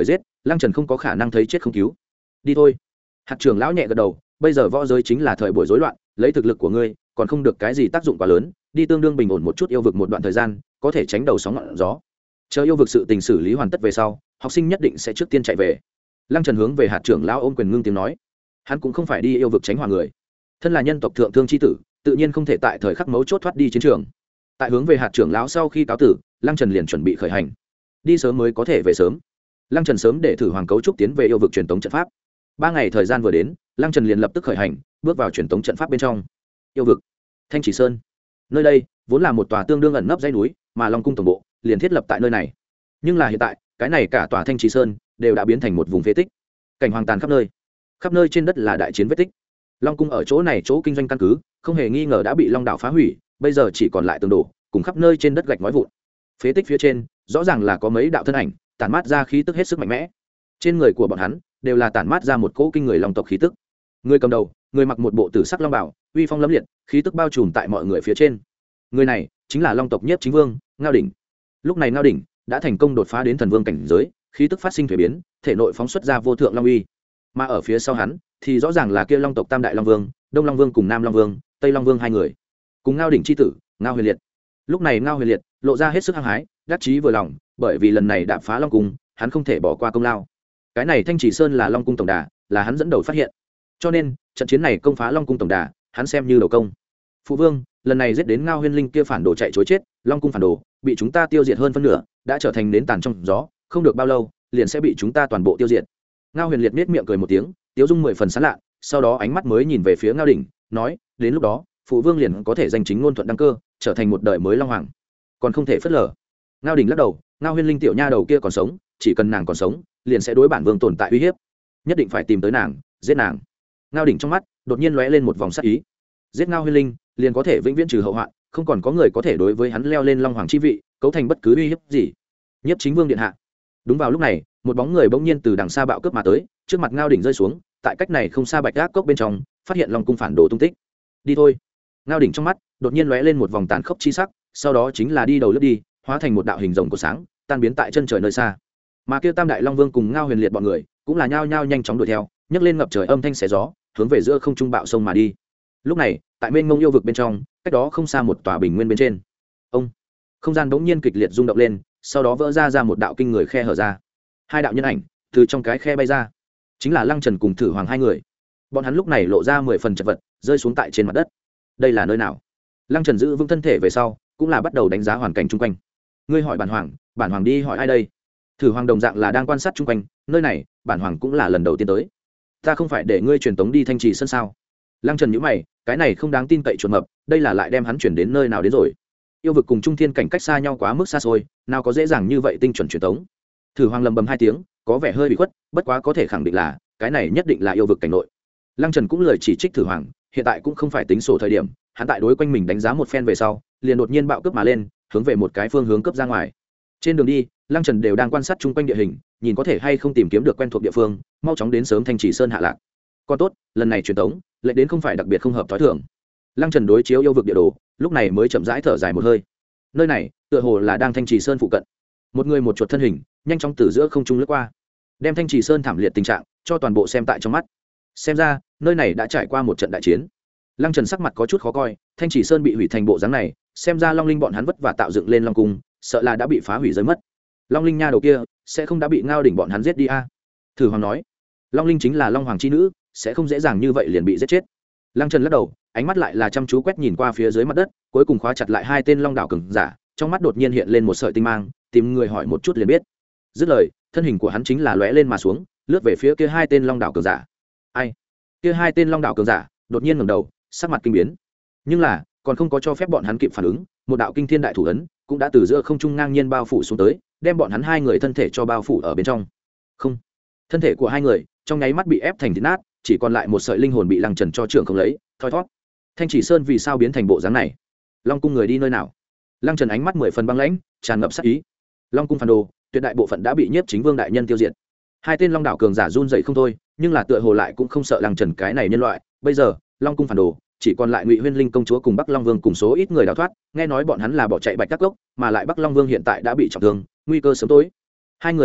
Lăng Trần không có khả năng thấy chết không cứu. Đi thôi. Hạt trưởng lão nhẹ gật đầu, bây giờ võ giới chính là thời buổi rối loạn, lấy thực lực của ngươi còn không được cái gì tác dụng quá lớn, đi tương đương bình ổn một chút yêu vực một đoạn thời gian, có thể tránh đầu sóng ngọn gió. Chờ yêu vực sự tình xử lý hoàn tất về sau, học sinh nhất định sẽ trước tiên chạy về. Lăng Trần hướng về hạt trưởng lão ôm quyền ngưng tiếng nói, hắn cũng không phải đi yêu vực tránh hòa người, thân là nhân tộc thượng thương chi tử, tự nhiên không thể tại thời khắc mấu chốt thoát đi chiến trường. Tại hướng về hạt trưởng lão sau khi cáo tử, Lăng Trần liền chuẩn bị khởi hành. Đi sớm mới có thể về sớm. Lăng Trần sớm để thử hoàng cấu trúc tiến về yêu vực truyền tống trận pháp. Ba ngày thời gian vừa đến, Lăng Trần liền lập tức khởi hành, bước vào truyền tống trận pháp bên trong. Yêu vực, Thanh Chỉ Sơn. Nơi đây vốn là một tòa tương đương ẩn nấp dãy núi, mà Long cung tổng bộ liền thiết lập tại nơi này. Nhưng là hiện tại, cái này cả tòa Thanh Chỉ Sơn đều đã biến thành một vùng phế tích, cảnh hoang tàn khắp nơi. Khắp nơi trên đất là đại chiến vết tích. Long cung ở chỗ này chỗ kinh doanh căn cứ, không hề nghi ngờ đã bị Long đảo phá hủy, bây giờ chỉ còn lại tường đổ, cùng khắp nơi trên đất gạch ngói vụn. Phế tích phía trên, rõ ràng là có mấy đạo thân ảnh, tản mát ra khí tức hết sức mạnh mẽ. Trên người của bọn hắn đều là tản mát ra một cỗ kinh người long tộc khí tức. Người cầm đầu, người mặc một bộ tử sắc long bào, uy phong lẫm liệt, khí tức bao trùm tại mọi người phía trên. Người này chính là Long tộc Nhiếp Chính Vương, Ngao Đỉnh. Lúc này Ngao Đỉnh đã thành công đột phá đến thần vương cảnh giới, khí tức phát sinh thay biến, thể nội phóng xuất ra vô thượng long uy. Mà ở phía sau hắn thì rõ ràng là kia Long tộc Tam đại Long Vương, Đông Long Vương cùng Nam Long Vương, Tây Long Vương hai người. Cùng Ngao Đỉnh chi tử, Ngao Huyền Liệt. Lúc này Ngao Huyền Liệt lộ ra hết sức hăng hái, đắc chí vừa lòng, bởi vì lần này đạp phá Long cung, hắn không thể bỏ qua công lao. Cái này Thanh Chỉ Sơn là Long cung tổng đà, là hắn dẫn đầu phát hiện. Cho nên, trận chiến này công phá Long cung tổng đà, hắn xem như đầu công. Phụ vương, lần này giết đến Ngao Huyền Linh kia phản đồ chạy trối chết, Long cung phản đồ bị chúng ta tiêu diệt hơn phân nửa, đã trở thành đến tàn trong gió, không được bao lâu, liền sẽ bị chúng ta toàn bộ tiêu diệt. Ngao Huyền Liệt nhếch miệng cười một tiếng, tiếu dung mười phần sán lạ, sau đó ánh mắt mới nhìn về phía Ngao Đỉnh, nói, đến lúc đó, phụ vương liền có thể danh chính ngôn thuận đăng cơ, trở thành một đời mới long hoàng, còn không thể phớt lờ. Ngao Đỉnh lắc đầu, Ngao Huyền Linh tiểu nha đầu kia còn sống, chỉ cần nàng còn sống, liền sẽ đối bản vương tồn tại uy hiếp, nhất định phải tìm tới nàng, giết nàng. Ngao Đỉnh trong mắt đột nhiên lóe lên một vòng sát ý, giết Ngao Huyền Linh liền có thể vĩnh viễn trừ hậu hoạn, không còn có người có thể đối với hắn leo lên long hoàng chi vị, cấu thành bất cứ uy hiếp gì. Nhiếp Chính Vương điện hạ. Đúng vào lúc này, một bóng người bỗng nhiên từ đằng xa bạo cướp mà tới, trước mặt Ngao Đỉnh rơi xuống, tại cách này không xa Bạch Ác cốc bên trong, phát hiện Long cung phản đồ tung tích. Đi thôi. Ngao Đỉnh trong mắt đột nhiên lóe lên một vòng tàn khốc chi sắc, sau đó chính là đi đầu lướt đi, hóa thành một đạo hình rồng của sáng, tan biến tại chân trời nơi xa. Mà kia Tam đại Long Vương cùng Ngao Huyền Liệt bọn người, cũng là nhao nhao nhanh chóng đuổi theo, nhấc lên ngập trời âm thanh xé gió, hướng về giữa không trung bạo sông mà đi. Lúc này, tại mênh mông yêu vực bên trong, cách đó không xa một tòa bình nguyên bên trên, ông không gian bỗng nhiên kịch liệt rung động lên, sau đó vỡ ra ra một đạo kinh người khe hở ra. Hai đạo nhân ảnh từ trong cái khe bay ra, chính là Lăng Trần cùng Thử Hoàng hai người. Bọn hắn lúc này lộ ra mười phần chật vật, rơi xuống tại trên mặt đất. Đây là nơi nào? Lăng Trần giữ vững thân thể về sau, cũng là bắt đầu đánh giá hoàn cảnh chung quanh. Ngươi hỏi bản hoàng, bản hoàng đi hỏi ai đây? Thử Hoàng đồng dạng là đang quan sát chung quanh, nơi này, bản hoàng cũng là lần đầu tiên tới. Ta không phải để ngươi truyền tống đi Thanh Trì Sơn sao? Lăng Trần nhíu mày, cái này không đáng tin cậy chuột mập, đây là lại đem hắn chuyển đến nơi nào đến rồi? Yêu vực cùng Trung Thiên cảnh cách xa nhau quá mức xa xôi, nào có dễ dàng như vậy tinh chuẩn truyền tống. Thử Hoàng lầm bầm hai tiếng, có vẻ hơi bị khuất, bất quá có thể khẳng định là cái này nhất định là yêu vực cảnh nội. Lăng Trần cũng lời chỉ trích Thử Hoàng, hiện tại cũng không phải tính sổ thời điểm, hắn tại đối quanh mình đánh giá một phen về sau, liền đột nhiên bạo cướp mà lên, hướng về một cái phương hướng cướp ra ngoài. Trên đường đi, Lăng Trần đều đang quan sát chung quanh địa hình, nhìn có thể hay không tìm kiếm được quen thuộc địa phương, mau chóng đến sớm Thanh Trì Sơn hạ lạc. Còn tốt, lần này truyền tống, lệnh đến không phải đặc biệt không hợp thói thường. Lăng Trần đối chiếu yêu vực địa đồ, lúc này mới chậm rãi thở dài một hơi. Nơi này, tựa hồ là đang Thanh Trì Sơn phụ cận. Một người một chuột thân hình, nhanh chóng từ giữa không trung lướt qua, đem Thanh Trì Sơn thảm liệt tình trạng cho toàn bộ xem tại trong mắt. Xem ra, nơi này đã trải qua một trận đại chiến. Lăng Trần sắc mặt có chút khó coi, Thanh Trì Sơn bị hủy thành bộ dáng này, xem ra Long Linh bọn hắn vất vả tạo dựng lên Long cung, sợ là đã bị phá hủy rơi mất. Long Linh nha đầu kia, sẽ không đã bị Ngao Đỉnh bọn hắn giết đi a? À? Thử Hoàng nói, Long Linh chính là Long Hoàng chi nữ, sẽ không dễ dàng như vậy liền bị giết chết. Lăng Trần lắc đầu, ánh mắt lại là chăm chú quét nhìn qua phía dưới mặt đất, cuối cùng khóa chặt lại hai tên Long đảo cường giả, trong mắt đột nhiên hiện lên một sợi tinh mang, tìm người hỏi một chút liền biết. Dứt lời, thân hình của hắn chính là lóe lên mà xuống, lướt về phía kia hai tên Long đảo cường giả. Ai? Kia hai tên Long đảo cường giả đột nhiên ngẩng đầu, sắc mặt kinh biến. Nhưng là, còn không có cho phép bọn hắn kịp phản ứng, một đạo kinh thiên đại thủ ấn cũng đã từ giữa không trung ngang nhiên bao phủ xuống tới, đem bọn hắn hai người thân thể cho bao phủ ở bên trong. Không, thân thể của hai người trong nháy mắt bị ép thành thịt nát, chỉ còn lại một sợi linh hồn bị Lăng Trần cho trưởng không lấy, thoi thoát. Thanh Chỉ Sơn vì sao biến thành bộ dáng này? Long cung người đi nơi nào? Lăng Trần ánh mắt mười phần băng lãnh, tràn ngập sát ý. Long cung phản đồ, tuyệt đại bộ phận đã bị Nhiếp Chính Vương đại nhân tiêu diệt. Hai tên Long đảo cường giả run dậy không thôi, nhưng là tựa hồ lại cũng không sợ Lăng Trần cái này nhân loại. Bây giờ, Long cung phản đồ chỉ còn lại Ngụy Huyên Linh công chúa cùng Bắc Long Vương cùng số ít người đào thoát, nghe nói bọn hắn là bỏ chạy Bạch Các Cốc, mà lại Bắc Long Vương hiện tại đã bị trọng thương, nguy cơ sớm tối. Hai người bọn họ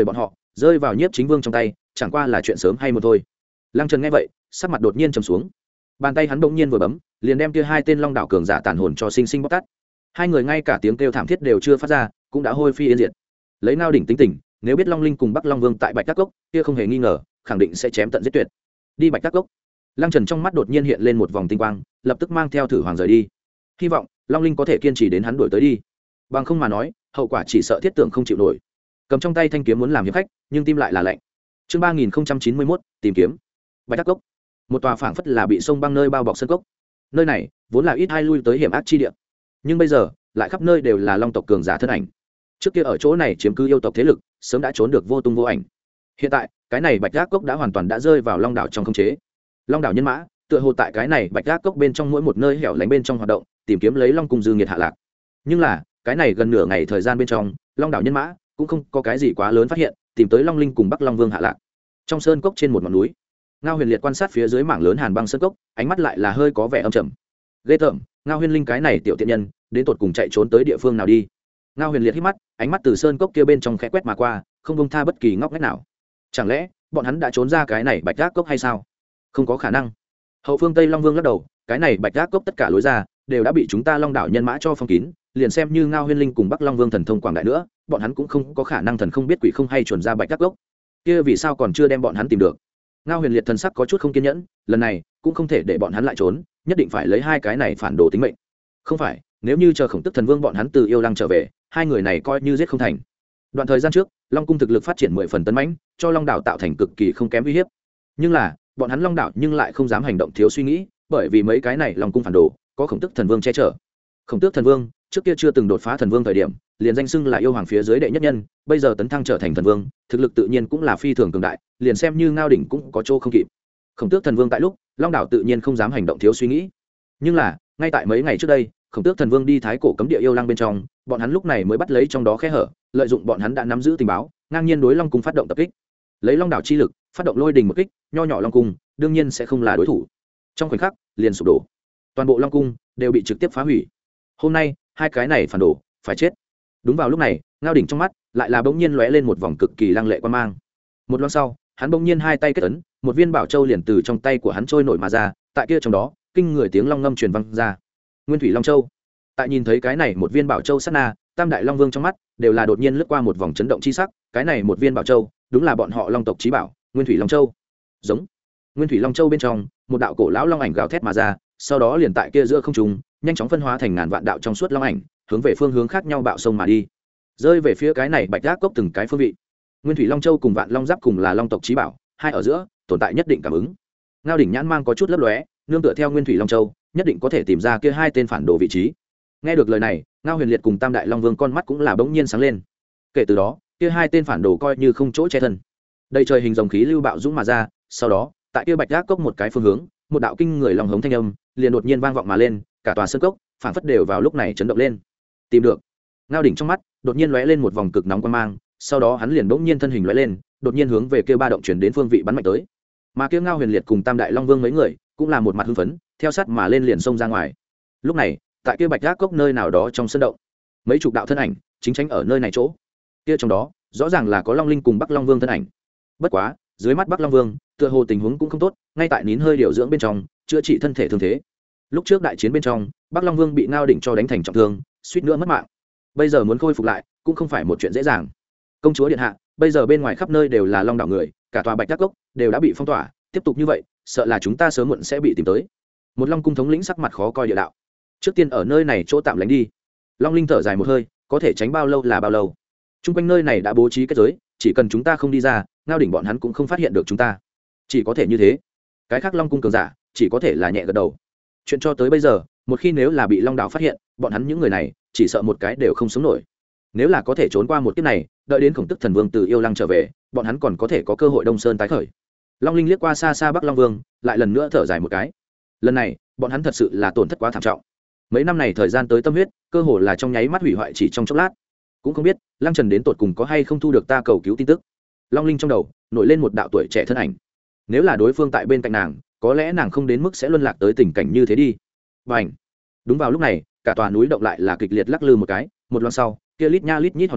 rơi vào nhiếp chính vương trong tay chẳng qua là chuyện sớm hay một thôi. Lăng Trần nghe vậy sắc mặt đột nhiên trầm xuống, bàn tay hắn bỗng nhiên vừa bấm, liền đem kia hai tên long đảo cường giả tàn hồn cho sinh sinh bóc tát. Hai người ngay cả tiếng kêu thảm thiết đều chưa phát ra, cũng đã hôi phi yên diệt. Lấy Ngao Đỉnh tính tình, nếu biết Long Linh cùng Bắc Long Vương tại Bạch Đắc Cốc, kia không hề nghi ngờ, khẳng định sẽ chém tận giết tuyệt. Đi Bạch Đắc Cốc. Lăng Trần trong mắt đột nhiên hiện lên một vòng tinh quang, lập tức mang theo Thử Hoàng rời đi. Hy vọng Long Linh có thể kiên trì đến hắn đuổi tới đi. Bằng không mà nói, hậu quả chỉ sợ thiết tưởng không chịu nổi. Cầm trong tay thanh kiếm muốn làm hiệp khách, nhưng tim lại là lạnh. Chương ba nghìn chín mươi mốt, tìm kiếm. Bạch Đắc Cốc. Một tòa phảng phất là bị sông băng nơi bao bọc sơn cốc. Nơi này vốn là ít ai lui tới hiểm ác chi địa, nhưng bây giờ lại khắp nơi đều là long tộc cường giả thân ảnh. Trước kia ở chỗ này chiếm cứ yêu tộc thế lực, sớm đã trốn được vô tung vô ảnh. Hiện tại, cái này Bạch Đắc Cốc đã hoàn toàn đã rơi vào long đảo trong khống chế. Long đảo nhân mã, tựa hồ tại cái này Bạch Đắc Cốc bên trong mỗi một nơi hẻo lánh bên trong hoạt động, tìm kiếm lấy long cung dư nghiệt hạ lạc. Nhưng là, cái này gần nửa ngày thời gian bên trong, long đảo nhân mã cũng không có cái gì quá lớn phát hiện, tìm tới Long Linh cùng Bắc Long Vương hạ lạc. Trong sơn cốc trên một ngọn núi, Ngao Huyền Liệt quan sát phía dưới mảng lớn hàn băng sơn cốc, ánh mắt lại là hơi có vẻ âm trầm. Ghê tởm, Ngao Huyền Linh cái này tiểu tiện nhân, đến tột cùng chạy trốn tới địa phương nào đi? Ngao Huyền Liệt hít mắt, ánh mắt từ sơn cốc kia bên trong khẽ quét mà qua, không buông tha bất kỳ ngóc ngách nào. Chẳng lẽ bọn hắn đã trốn ra cái này Bạch Đắc Cốc hay sao? Không có khả năng. Hậu phương Tây Long Vương lắc đầu, cái này Bạch Đắc Cốc tất cả lối ra đều đã bị chúng ta Long đảo nhân mã cho phong kín, liền xem như Ngao Huyền Linh cùng Bắc Long Vương thần thông quảng đại nữa, bọn hắn cũng không có khả năng thần không biết quỷ không hay chuẩn ra Bạch Đắc Cốc. Kia vì sao còn chưa đem bọn hắn tìm được? Ngao Huyền Liệt thần sắc có chút không kiên nhẫn, lần này cũng không thể để bọn hắn lại trốn, nhất định phải lấy hai cái này phản đồ tính mệnh. Không phải, nếu như chờ Khổng Tức Thần Vương bọn hắn từ Yêu Lăng trở về, hai người này coi như giết không thành. Đoạn thời gian trước, Long cung thực lực phát triển mười phần tấn mãnh, cho Long đảo tạo thành cực kỳ không kém uy hiếp. Nhưng là, bọn hắn Long đảo nhưng lại không dám hành động thiếu suy nghĩ, bởi vì mấy cái này Long cung phản đồ, có Khổng Tức Thần Vương che chở. Khổng Tước Thần Vương, trước kia chưa từng đột phá thần vương thời điểm, liền danh xưng là yêu hoàng phía dưới đệ nhất nhân, bây giờ tấn thăng trở thành thần vương, thực lực tự nhiên cũng là phi thường cường đại, liền xem như Ngao Đỉnh cũng có chỗ không kịp. Khổng Tước Thần Vương tại lúc, Long đảo tự nhiên không dám hành động thiếu suy nghĩ. Nhưng là, ngay tại mấy ngày trước đây, Khổng Tước Thần Vương đi thái cổ cấm địa yêu lăng bên trong, bọn hắn lúc này mới bắt lấy trong đó khe hở, lợi dụng bọn hắn đã nắm giữ tình báo, ngang nhiên đối Long cung phát động tập kích. Lấy Long đảo chi lực, phát động lôi đình một kích, nho nhỏ Long cung, đương nhiên sẽ không là đối thủ. Trong khoảnh khắc, liền sụp đổ. Toàn bộ Long cung đều bị trực tiếp phá hủy. Hôm nay, hai cái này phản đồ phải chết. Đúng vào lúc này, Ngao Đỉnh trong mắt lại là bỗng nhiên lóe lên một vòng cực kỳ lăng lệ quan mang. Một loang sau, hắn bỗng nhiên hai tay kết ấn, một viên bảo châu liền từ trong tay của hắn trôi nổi mà ra, tại kia trong đó, kinh người tiếng long ngâm truyền vang ra. Nguyên Thủy Long Châu. Tại nhìn thấy cái này một viên bảo châu sát na, Tam đại Long Vương trong mắt đều là đột nhiên lướt qua một vòng chấn động chi sắc, cái này một viên bảo châu, đúng là bọn họ Long tộc chí bảo, Nguyên Thủy Long Châu. Giống. Nguyên Thủy Long Châu bên trong, một đạo cổ lão long ảnh gào thét mà ra, sau đó liền tại kia giữa không trung, nhanh chóng phân hóa thành ngàn vạn đạo trong suốt long ảnh, hướng về phương hướng khác nhau bạo sông mà đi, rơi về phía cái này Bạch Đắc Cốc từng cái phương vị. Nguyên Thủy Long Châu cùng Vạn Long Giáp cùng là Long tộc chí bảo, hai ở giữa tồn tại nhất định cảm ứng. Ngao Đỉnh nhãn mang có chút lấp lóe, nương tựa theo Nguyên Thủy Long Châu, nhất định có thể tìm ra kia hai tên phản đồ vị trí. Nghe được lời này, Ngao Huyền Liệt cùng Tam đại Long Vương con mắt cũng là bỗng nhiên sáng lên. Kể từ đó, kia hai tên phản đồ coi như không chỗ che thân. Đầy trời hình rồng khí lưu bạo dũng mà ra, sau đó, tại kia Bạch Đắc Cốc một cái phương hướng, một đạo kinh người long hống thanh âm liền đột nhiên vang vọng mà lên, cả tòa sơn cốc phảng phất đều vào lúc này chấn động lên. Tìm được. Ngao Đỉnh trong mắt đột nhiên lóe lên một vòng cực nóng quang mang, sau đó hắn liền bỗng nhiên thân hình lóe lên, đột nhiên hướng về kia ba động chuyển đến phương vị bắn mạnh tới. Mà kia Ngao Huyền Liệt cùng Tam đại Long Vương mấy người cũng là một mặt hưng phấn, theo sát mà lên liền xông ra ngoài. Lúc này, tại kia Bạch Đắc Cốc nơi nào đó trong sơn động, mấy chục đạo thân ảnh chính tránh ở nơi này chỗ. Kia trong đó, rõ ràng là có Long Linh cùng Bắc Long Vương thân ảnh. Bất quá, dưới mắt Bắc Long Vương, tựa hồ tình huống cũng không tốt, ngay tại nín hơi điều dưỡng bên trong, chữa trị thân thể thương thế. Lúc trước đại chiến bên trong, Bắc Long Vương bị Ngao Đỉnh cho đánh thành trọng thương, suýt nữa mất mạng. Bây giờ muốn khôi phục lại, cũng không phải một chuyện dễ dàng. Công chúa điện hạ, bây giờ bên ngoài khắp nơi đều là Long đảo người, cả tòa Bạch Đắc Cốc đều đã bị phong tỏa, tiếp tục như vậy, sợ là chúng ta sớm muộn sẽ bị tìm tới. Một Long cung thống lĩnh sắc mặt khó coi địa đạo. Trước tiên ở nơi này chỗ tạm lánh đi. Long Linh thở dài một hơi, có thể tránh bao lâu là bao lâu. Trung quanh nơi này đã bố trí kết giới, chỉ cần chúng ta không đi ra, Ngao Đỉnh bọn hắn cũng không phát hiện được chúng ta. Chỉ có thể như thế. Cái khác Long cung cường giả, chỉ có thể là nhẹ gật đầu. Chuyện cho tới bây giờ, một khi nếu là bị Long đảo phát hiện, bọn hắn những người này, chỉ sợ một cái đều không sống nổi. Nếu là có thể trốn qua một kiếp này, đợi đến Khổng Tức Thần Vương từ Yêu Lăng trở về, bọn hắn còn có thể có cơ hội Đông Sơn tái khởi. Long Linh liếc qua xa xa Bắc Long Vương, lại lần nữa thở dài một cái. Lần này, bọn hắn thật sự là tổn thất quá thảm trọng. Mấy năm này thời gian tới tâm huyết, cơ hồ là trong nháy mắt hủy hoại chỉ trong chốc lát. Cũng không biết, Lăng Trần đến tột cùng có hay không thu được ta cầu cứu tin tức. Long Linh trong đầu nổi lên một đạo tuổi trẻ thân ảnh. Nếu là đối phương tại bên cạnh nàng, có lẽ nàng không đến mức sẽ luân lạc tới tình cảnh như thế đi. Bành! Đúng vào lúc này, cả tòa núi động lại là kịch liệt lắc lư một cái, một loan sau, kia lít nha lít nhít hòn đá,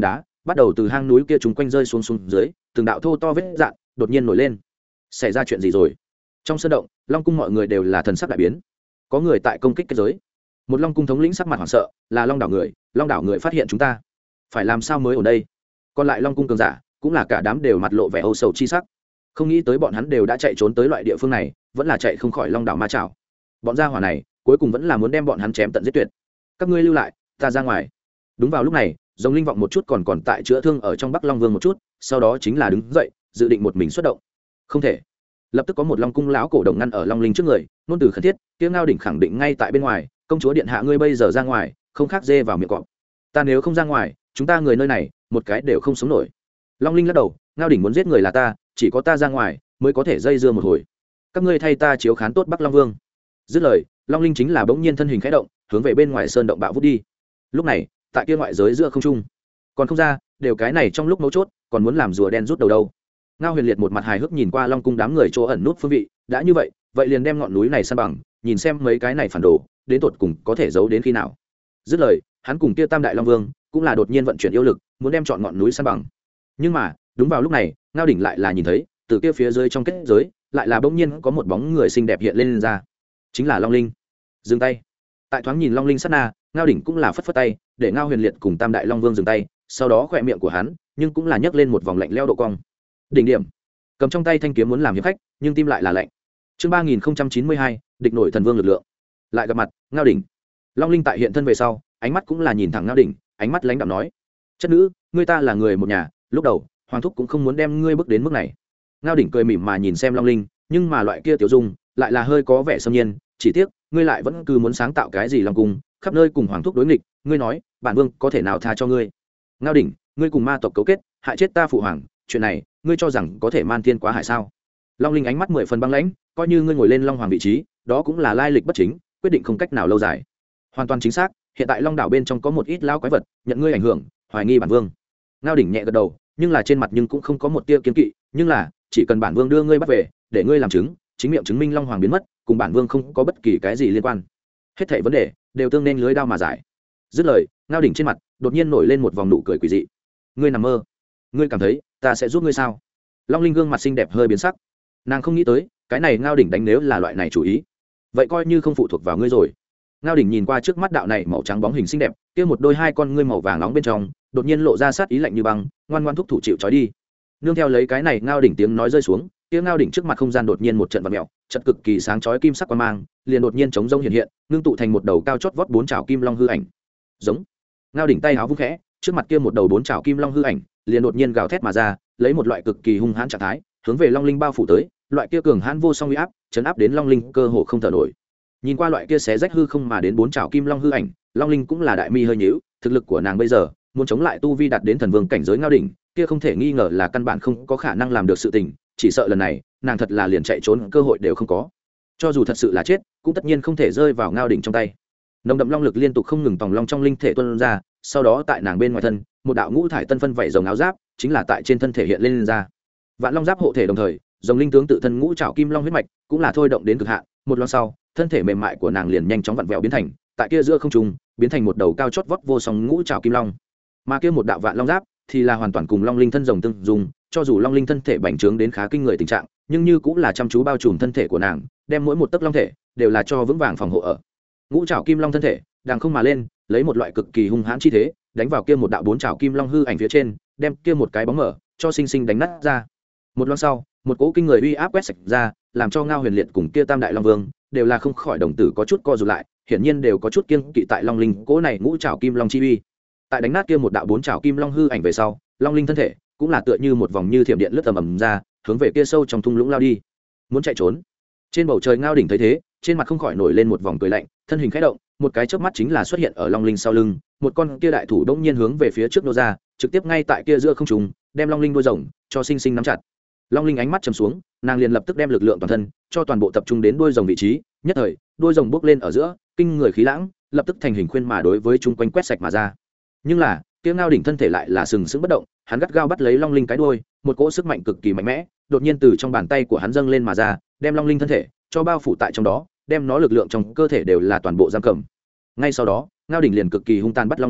bắt đầu từ hang núi kia chúng quanh rơi xuống xuống dưới, từng đạo thô to vết dạn đột nhiên nổi lên. Xảy ra chuyện gì rồi? Trong sân động, Long cung mọi người đều là thần sắc đại biến. Có người tại công kích kết giới. Một Long cung thống lĩnh sắc mặt hoảng sợ, là Long đảo người, Long đảo người phát hiện chúng ta, phải làm sao mới ở đây? Còn lại Long cung cường giả cũng là cả đám đều mặt lộ vẻ âu sầu chi sắc. Không nghĩ tới bọn hắn đều đã chạy trốn tới loại địa phương này, vẫn là chạy không khỏi Long đảo ma chảo. Bọn gia hỏa này cuối cùng vẫn là muốn đem bọn hắn chém tận giết tuyệt. Các ngươi lưu lại, ta ra ngoài. Đúng vào lúc này, Rồng Linh vọng một chút còn còn tại chữa thương ở trong Bắc Long Vương một chút, sau đó chính là đứng dậy, dự định một mình xuất động. Không thể. Lập tức có một Long cung lão cổ đồng ngăn ở Long Linh trước người, nôn từ khẩn thiết, Tiêu Ngao đỉnh khẳng định ngay tại bên ngoài, công chúa điện hạ ngươi bây giờ ra ngoài, không khác dê vào miệng cọp. Ta nếu không ra ngoài, chúng ta người nơi này, một cái đều không sống nổi. Long Linh lắc đầu, Ngao đỉnh muốn giết người là ta, chỉ có ta ra ngoài mới có thể dây dưa một hồi. Các ngươi thay ta chiếu khán tốt Bắc Long Vương. Dứt lời, Long Linh chính là bỗng nhiên thân hình khẽ động, hướng về bên ngoài sơn động bạo vút đi. Lúc này, tại kia ngoại giới giữa không trung, còn không ra, đều cái này trong lúc mấu chốt, còn muốn làm rùa đen rút đầu đâu. Ngao Huyền Liệt một mặt hài hước nhìn qua Long cung đám người chỗ ẩn nút phương vị, đã như vậy, vậy liền đem ngọn núi này san bằng, nhìn xem mấy cái này phản đồ, đến tột cùng có thể giấu đến khi nào. Dứt lời, hắn cùng kia Tam Đại Long Vương cũng là đột nhiên vận chuyển yêu lực, muốn đem chọn ngọn núi san bằng. Nhưng mà, đúng vào lúc này, Ngao đỉnh lại là nhìn thấy, từ kia phía dưới trong kết giới, lại là bỗng nhiên có một bóng người xinh đẹp hiện lên, lên ra, chính là Long Linh. Dừng tay. Tại thoáng nhìn Long Linh sát na, Ngao đỉnh cũng là phất phất tay, để Ngao Huyền Liệt cùng Tam Đại Long Vương dừng tay, sau đó khỏe miệng của hắn, nhưng cũng là nhấc lên một vòng lạnh lẽo độ cong. Đỉnh điểm, cầm trong tay thanh kiếm muốn làm hiệp khách, nhưng tim lại là lạnh. Chương ba nghìn chín mươi hai, địch nổi thần vương lực lượng. Lại gặp mặt, Ngao đỉnh. Long Linh tại hiện thân về sau, ánh mắt cũng là nhìn thẳng Ngao đỉnh, ánh mắt lãnh đạm nói: "Chất nữ, ngươi ta là người một nhà, lúc đầu, hoàng thúc cũng không muốn đem ngươi bước đến mức này." Ngao đỉnh cười mỉm mà nhìn xem Long Linh, nhưng mà loại kia tiểu dung, lại là hơi có vẻ xâm nhiên, chỉ tiếc, ngươi lại vẫn cứ muốn sáng tạo cái gì Long cung, khắp nơi cùng hoàng thúc đối nghịch, ngươi nói, bản vương có thể nào tha cho ngươi? Ngao đỉnh, ngươi cùng ma tộc cấu kết, hại chết ta phụ hoàng, chuyện này, ngươi cho rằng có thể man thiên quá hải sao? Long Linh ánh mắt mười phần băng lãnh, coi như ngươi ngồi lên Long hoàng vị trí, đó cũng là lai lịch bất chính, quyết định không cách nào lâu dài. Hoàn toàn chính xác, hiện tại Long đảo bên trong có một ít lão quái vật, nhận ngươi ảnh hưởng, hoài nghi bản vương. Ngao đỉnh nhẹ gật đầu, nhưng là trên mặt nhưng cũng không có một tia kiêng kỵ, nhưng là, chỉ cần bản vương đưa ngươi bắt về, để ngươi làm chứng, chính miệng chứng minh Long hoàng biến mất, cùng bản vương không có bất kỳ cái gì liên quan. Hết thảy vấn đề đều tương nên lưới đao mà giải. Dứt lời, Ngao đỉnh trên mặt đột nhiên nổi lên một vòng nụ cười quỷ dị. Ngươi nằm mơ? Ngươi cảm thấy ta sẽ giúp ngươi sao? Long Linh gương mặt xinh đẹp hơi biến sắc. Nàng không nghĩ tới, cái này Ngao đỉnh đánh nếu là loại này chủ ý, vậy coi như không phụ thuộc vào ngươi rồi. Ngao đỉnh nhìn qua trước mắt đạo này màu trắng bóng hình xinh đẹp, kia một đôi hai con ngươi màu vàng nóng bên trong, đột nhiên lộ ra sát ý lạnh như băng, ngoan ngoãn thúc thủ chịu trói đi. Nương theo lấy cái này Ngao đỉnh tiếng nói rơi xuống, kia Ngao đỉnh trước mặt không gian đột nhiên một trận vặn mèo, trận cực kỳ sáng chói kim sắc quang mang, liền đột nhiên chống rông hiện hiện, ngưng tụ thành một đầu cao chót vót bốn chảo kim long hư ảnh. Giống. Ngao đỉnh tay háo vung khẽ, trước mặt kia một đầu bốn chảo kim long hư ảnh, liền đột nhiên gào thét mà ra, lấy một loại cực kỳ hung hãn trạng thái, hướng về Long Linh bao phủ tới, loại kia cường hãn vô song uy áp, chấn áp đến Long Linh cơ hồ không thở nổi. Nhìn qua loại kia xé rách hư không mà đến bốn chảo kim long hư ảnh, Long Linh cũng là đại mi hơi nhíu, thực lực của nàng bây giờ, muốn chống lại tu vi đạt đến thần vương cảnh giới Ngao đỉnh, kia không thể nghi ngờ là căn bản không có khả năng làm được sự tình, chỉ sợ lần này, nàng thật là liền chạy trốn cơ hội đều không có. Cho dù thật sự là chết, cũng tất nhiên không thể rơi vào Ngao đỉnh trong tay. Nồng đậm long lực liên tục không ngừng tòng long trong linh thể tuôn ra, sau đó tại nàng bên ngoài thân, một đạo ngũ thải tân phân vảy rồng áo giáp, chính là tại trên thân thể hiện lên, lên ra. Vạn long giáp hộ thể đồng thời, rồng linh tướng tự thân ngũ trảo kim long huyết mạch, cũng là thôi động đến cực hạn, một loan sau, thân thể mềm mại của nàng liền nhanh chóng vặn vẹo biến thành, tại kia giữa không trung, biến thành một đầu cao chót vót vô song ngũ trảo kim long. Mà kia một đạo vạn long giáp thì là hoàn toàn cùng long linh thân rồng tương dùng, cho dù long linh thân thể bành trướng đến khá kinh người tình trạng, nhưng như cũng là chăm chú bao trùm thân thể của nàng, đem mỗi một tấc long thể đều là cho vững vàng phòng hộ ở. Ngũ trảo kim long thân thể đang không mà lên, lấy một loại cực kỳ hung hãn chi thế, đánh vào kia một đạo bốn trảo kim long hư ảnh phía trên, đem kia một cái bóng mở cho sinh sinh đánh nát ra. Một loan sau, một cỗ kinh người uy áp quét sạch ra, làm cho Ngao Huyền Liệt cùng kia Tam Đại Long Vương đều là không khỏi đồng tử có chút co rụt lại, hiển nhiên đều có chút kiêng kỵ tại long linh cỗ này ngũ trảo kim long chi uy. Tại đánh nát kia một đạo bốn trảo kim long hư ảnh về sau, long linh thân thể cũng là tựa như một vòng như thiểm điện lướt tầm ầm ra, hướng về kia sâu trong thung lũng lao đi, muốn chạy trốn. Trên bầu trời Ngao đỉnh thấy thế, trên mặt không khỏi nổi lên một vòng cười lạnh, thân hình khẽ động, một cái chớp mắt chính là xuất hiện ở long linh sau lưng, một con kia đại thủ đống nhiên hướng về phía trước nô ra, trực tiếp ngay tại kia giữa không trung, đem long linh đuôi rồng cho sinh sinh nắm chặt. Long linh ánh mắt trầm xuống, nàng liền lập tức đem lực lượng toàn thân cho toàn bộ tập trung đến đuôi rồng vị trí, nhất thời đuôi rồng bốc lên ở giữa, kinh người khí lãng lập tức thành hình khuyên mà đối với chung quanh quét sạch mà ra. Nhưng là kia Ngao đỉnh thân thể lại là sừng sững bất động, hắn gắt gao bắt lấy long linh cái đuôi, một cỗ sức mạnh cực kỳ mạnh mẽ đột nhiên từ trong bàn tay của hắn dâng lên mà ra, đem long linh thân thể cho bao phủ tại trong đó, đem nó lực lượng trong cơ thể đều là toàn bộ giam cầm. Ngay sau đó, Ngao đỉnh liền cực kỳ hung tàn bắt long linh,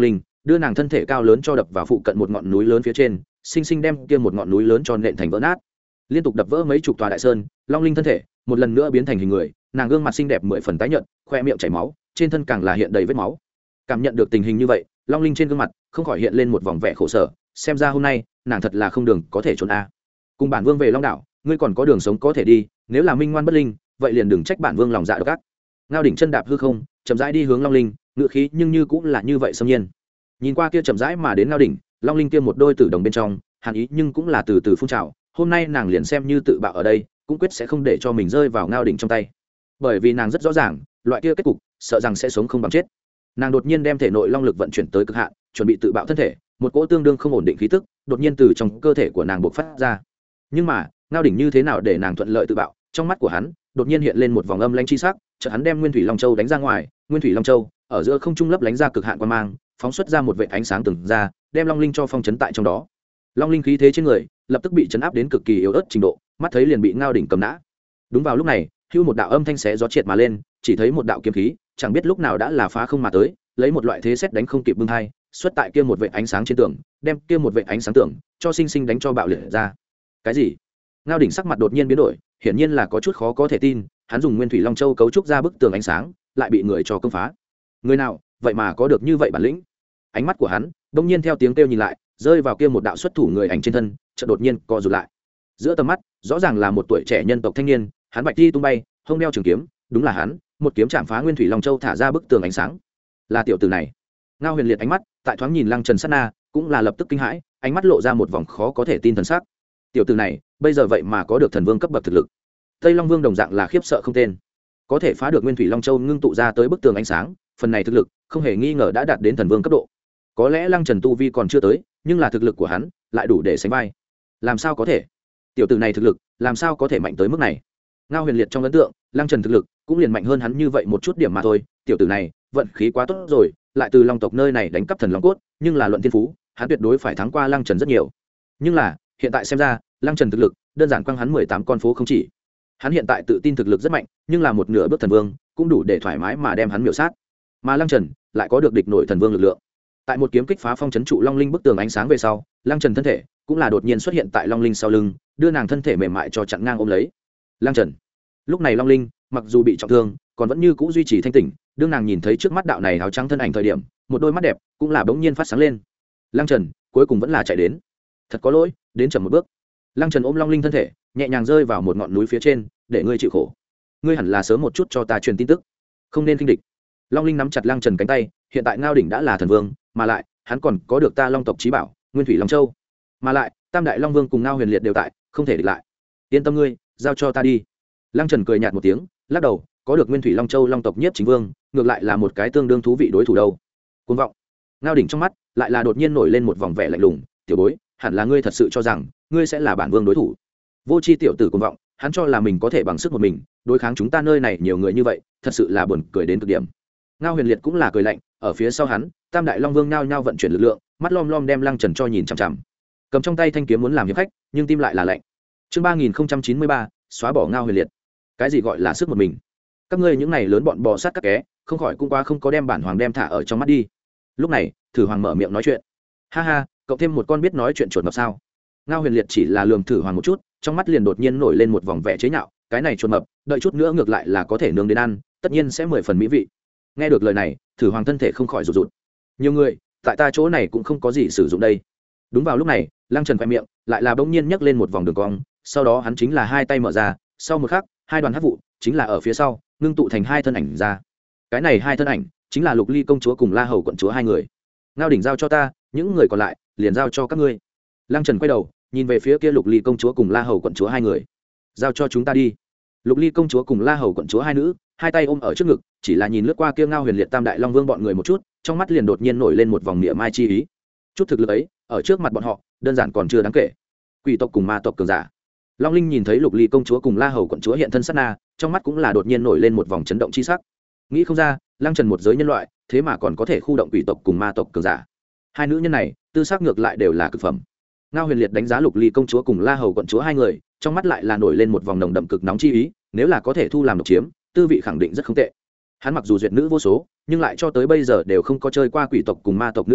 đưa nàng thân thể cao lớn cho đập vào phụ cận một ngọn núi lớn phía trên, sinh sinh đem kia một ngọn núi lớn cho nện thành vỡ nát. Liên tục đập vỡ mấy chục tòa đại sơn, long linh thân thể một lần nữa biến thành hình người, nàng gương mặt xinh đẹp mười phần tái nhợt, khoe miệng chảy máu, trên thân càng là hiện đầy vết máu. Cảm nhận được tình hình như vậy, long linh trên gương mặt không khỏi hiện lên một vòng vẻ khổ sở, xem ra hôm nay nàng thật là không đường có thể trốn a. Cùng bản vương về long đảo, ngươi còn có đường sống có thể đi, nếu là minh ngoan bất linh, vậy liền đừng trách bản vương lòng dạ độc ác. Ngao đỉnh chân đạp hư không, chậm rãi đi hướng long linh, ngựa khí nhưng như cũng là như vậy xâm nhiên. Nhìn qua kia chậm rãi mà đến ngao đỉnh, long linh kia một đôi tử đồng bên trong hàn ý nhưng cũng là từ từ phun trào. Hôm nay nàng liền xem như tự bạo ở đây, cũng quyết sẽ không để cho mình rơi vào ngao đỉnh trong tay, bởi vì nàng rất rõ ràng loại kia kết cục sợ rằng sẽ sống không bằng chết. Nàng đột nhiên đem thể nội long lực vận chuyển tới cực hạn, chuẩn bị tự bạo thân thể, một cỗ tương đương không ổn định khí tức đột nhiên từ trong cơ thể của nàng bộc phát ra. Nhưng mà ngao đỉnh như thế nào để nàng thuận lợi tự bạo? Trong mắt của hắn đột nhiên hiện lên một vòng âm lãnh chi sắc, chợt hắn đem nguyên thủy long châu đánh ra ngoài. Nguyên thủy long châu ở giữa không trung lấp lánh ra cực hạn quan mang, phóng xuất ra một vệt ánh sáng từng ra, đem long linh cho phong chấn tại trong đó. Long linh khí thế trên người lập tức bị chấn áp đến cực kỳ yếu ớt trình độ, mắt thấy liền bị ngao đỉnh cầm nã. Đúng vào lúc này, hưu một đạo âm thanh xé gió triệt mà lên, chỉ thấy một đạo kiếm khí chẳng biết lúc nào đã là phá không mà tới, lấy một loại thế xét đánh không kịp bưng hai, xuất tại kia một vệt ánh sáng trên tường, đem kia một vệt ánh sáng tường cho sinh sinh đánh cho bạo liệt ra. Cái gì? Ngao đỉnh sắc mặt đột nhiên biến đổi, hiển nhiên là có chút khó có thể tin, hắn dùng nguyên thủy long châu cấu trúc ra bức tường ánh sáng, lại bị người cho công phá. Người nào vậy mà có được như vậy bản lĩnh? Ánh mắt của hắn đột nhiên theo tiếng kêu nhìn lại, rơi vào kia một đạo xuất thủ người ảnh trên thân, chợt đột nhiên co rụt lại. Giữa tầm mắt rõ ràng là một tuổi trẻ nhân tộc thanh niên, hắn bạch đi tung bay, hông đeo trường kiếm, đúng là hắn, một kiếm chạm phá nguyên thủy long châu thả ra bức tường ánh sáng. Là tiểu tử này. Ngao Huyền Liệt ánh mắt tại thoáng nhìn Lăng Trần sát na, cũng là lập tức kinh hãi, ánh mắt lộ ra một vòng khó có thể tin thần sắc. Tiểu tử này bây giờ vậy mà có được thần vương cấp bậc thực lực. Tây Long Vương đồng dạng là khiếp sợ không tên, có thể phá được nguyên thủy long châu ngưng tụ ra tới bức tường ánh sáng, phần này thực lực không hề nghi ngờ đã đạt đến thần vương cấp độ. Có lẽ Lăng Trần tu vi còn chưa tới, nhưng là thực lực của hắn lại đủ để sánh vai. Làm sao có thể? Tiểu tử này thực lực làm sao có thể mạnh tới mức này? Ngao Huyền Liệt trong ấn tượng, Lăng Trần thực lực cũng liền mạnh hơn hắn như vậy một chút điểm mà thôi. Tiểu tử này vận khí quá tốt rồi, lại từ long tộc nơi này đánh cắp thần long cốt, nhưng là luận thiên phú, hắn tuyệt đối phải thắng qua Lăng Trần rất nhiều. Nhưng là hiện tại xem ra, Lăng Trần thực lực đơn giản quăng hắn mười tám con phố không chỉ. Hắn hiện tại tự tin thực lực rất mạnh, nhưng là một nửa bước thần vương cũng đủ để thoải mái mà đem hắn miểu sát. Mà Lăng Trần lại có được địch nổi thần vương lực lượng. Tại một kiếm kích phá phong trấn trụ long linh bức tường ánh sáng về sau, Lăng Trần thân thể cũng là đột nhiên xuất hiện tại long linh sau lưng, đưa nàng thân thể mềm mại cho chặn ngang ôm lấy. Lăng Trần. Lúc này long linh mặc dù bị trọng thương, còn vẫn như cũ duy trì thanh tỉnh, đương nàng nhìn thấy trước mắt đạo này áo trắng thân ảnh thời điểm, một đôi mắt đẹp cũng là bỗng nhiên phát sáng lên. Lăng Trần cuối cùng vẫn là chạy đến. Thật có lỗi, đến chậm một bước. Lăng Trần ôm long linh thân thể, nhẹ nhàng rơi vào một ngọn núi phía trên, để ngươi chịu khổ. Ngươi hẳn là sớm một chút cho ta truyền tin tức, không nên khinh địch. Long linh nắm chặt Lăng Trần cánh tay, hiện tại Ngao đỉnh đã là thần vương, mà lại hắn còn có được ta long tộc chí bảo nguyên thủy long châu, mà lại tam đại long vương cùng Ngao Huyền Liệt đều tại, không thể địch lại. Yên tâm ngươi, giao cho ta đi. Lăng Trần cười nhạt một tiếng, lắc đầu, có được nguyên thủy long châu long tộc nhiếp chính vương, ngược lại là một cái tương đương thú vị đối thủ đâu. Cuồng vọng. Ngao đỉnh trong mắt lại là đột nhiên nổi lên một vòng vẻ lạnh lùng, tiểu bối, hẳn là ngươi thật sự cho rằng ngươi sẽ là bản vương đối thủ. Vô tri tiểu tử cuồng vọng, hắn cho là mình có thể bằng sức một mình đối kháng chúng ta nơi này nhiều người như vậy, thật sự là buồn cười đến cực điểm. Ngao Huyền Liệt cũng là cười lạnh, ở phía sau hắn tam đại long vương nhao nhao vận chuyển lực lượng, mắt lom lom đem Lăng Trần cho nhìn chằm chằm, cầm trong tay thanh kiếm muốn làm hiệp khách, nhưng tim lại là lạnh. Chương ba nghìn chín mươi ba, xóa bỏ Ngao Huyền Liệt. Cái gì gọi là sức một mình? Các ngươi những này lớn bọn bò sát các ké, không khỏi cũng quá không có đem bản hoàng đem thả ở trong mắt đi. Lúc này Thử Hoàng mở miệng nói chuyện. Ha ha, cộng thêm một con biết nói chuyện chuột mập sao? Ngao Huyền Liệt chỉ là lườm Thử Hoàng một chút, trong mắt liền đột nhiên nổi lên một vòng vẻ chế nhạo, cái này chuột mập, đợi chút nữa ngược lại là có thể nướng đến ăn, tất nhiên sẽ mười phần mỹ vị. Nghe được lời này, Thử Hoàng thân thể không khỏi rụt rụt. Nhiều người tại ta chỗ này cũng không có gì sử dụng đây. Đúng vào lúc này, Lăng Trần khoe miệng lại là bỗng nhiên nhấc lên một vòng đường cong, sau đó hắn chính là hai tay mở ra, sau một khắc hai đoàn hắc vụ chính là ở phía sau ngưng tụ thành hai thân ảnh ra. Cái này hai thân ảnh chính là Lục Ly công chúa cùng La Hầu quận chúa hai người. Ngao đỉnh giao cho ta, những người còn lại liền giao cho các ngươi. Lăng Trần quay đầu nhìn về phía kia Lục Ly công chúa cùng La Hầu quận chúa hai người. Giao cho chúng ta đi. Lục Ly công chúa cùng La Hầu quận chúa hai nữ hai tay ôm ở trước ngực, chỉ là nhìn lướt qua kia Ngao Huyền Liệt tam đại long vương bọn người một chút, trong mắt liền đột nhiên nổi lên một vòng niệm mai chi ý. Chút thực lực ấy ở trước mặt bọn họ đơn giản còn chưa đáng kể. Quỷ tộc cùng ma tộc cường giả. Long Linh nhìn thấy Lục Ly công chúa cùng La Hầu quận chúa hiện thân sát na, trong mắt cũng là đột nhiên nổi lên một vòng chấn động chi sắc. Nghĩ không ra, Lăng Trần một giới nhân loại, thế mà còn có thể khu động quỷ tộc cùng ma tộc cường giả. Hai nữ nhân này, tư sắc ngược lại đều là cực phẩm. Ngao Huyền Liệt đánh giá Lục Ly công chúa cùng La Hầu quận chúa hai người, trong mắt lại là nổi lên một vòng nồng đậm cực nóng chi ý, nếu là có thể thu làm độc chiếm, tư vị khẳng định rất không tệ. Hắn mặc dù duyệt nữ vô số, nhưng lại cho tới bây giờ đều không có chơi qua quỷ tộc cùng ma tộc nữ nhân,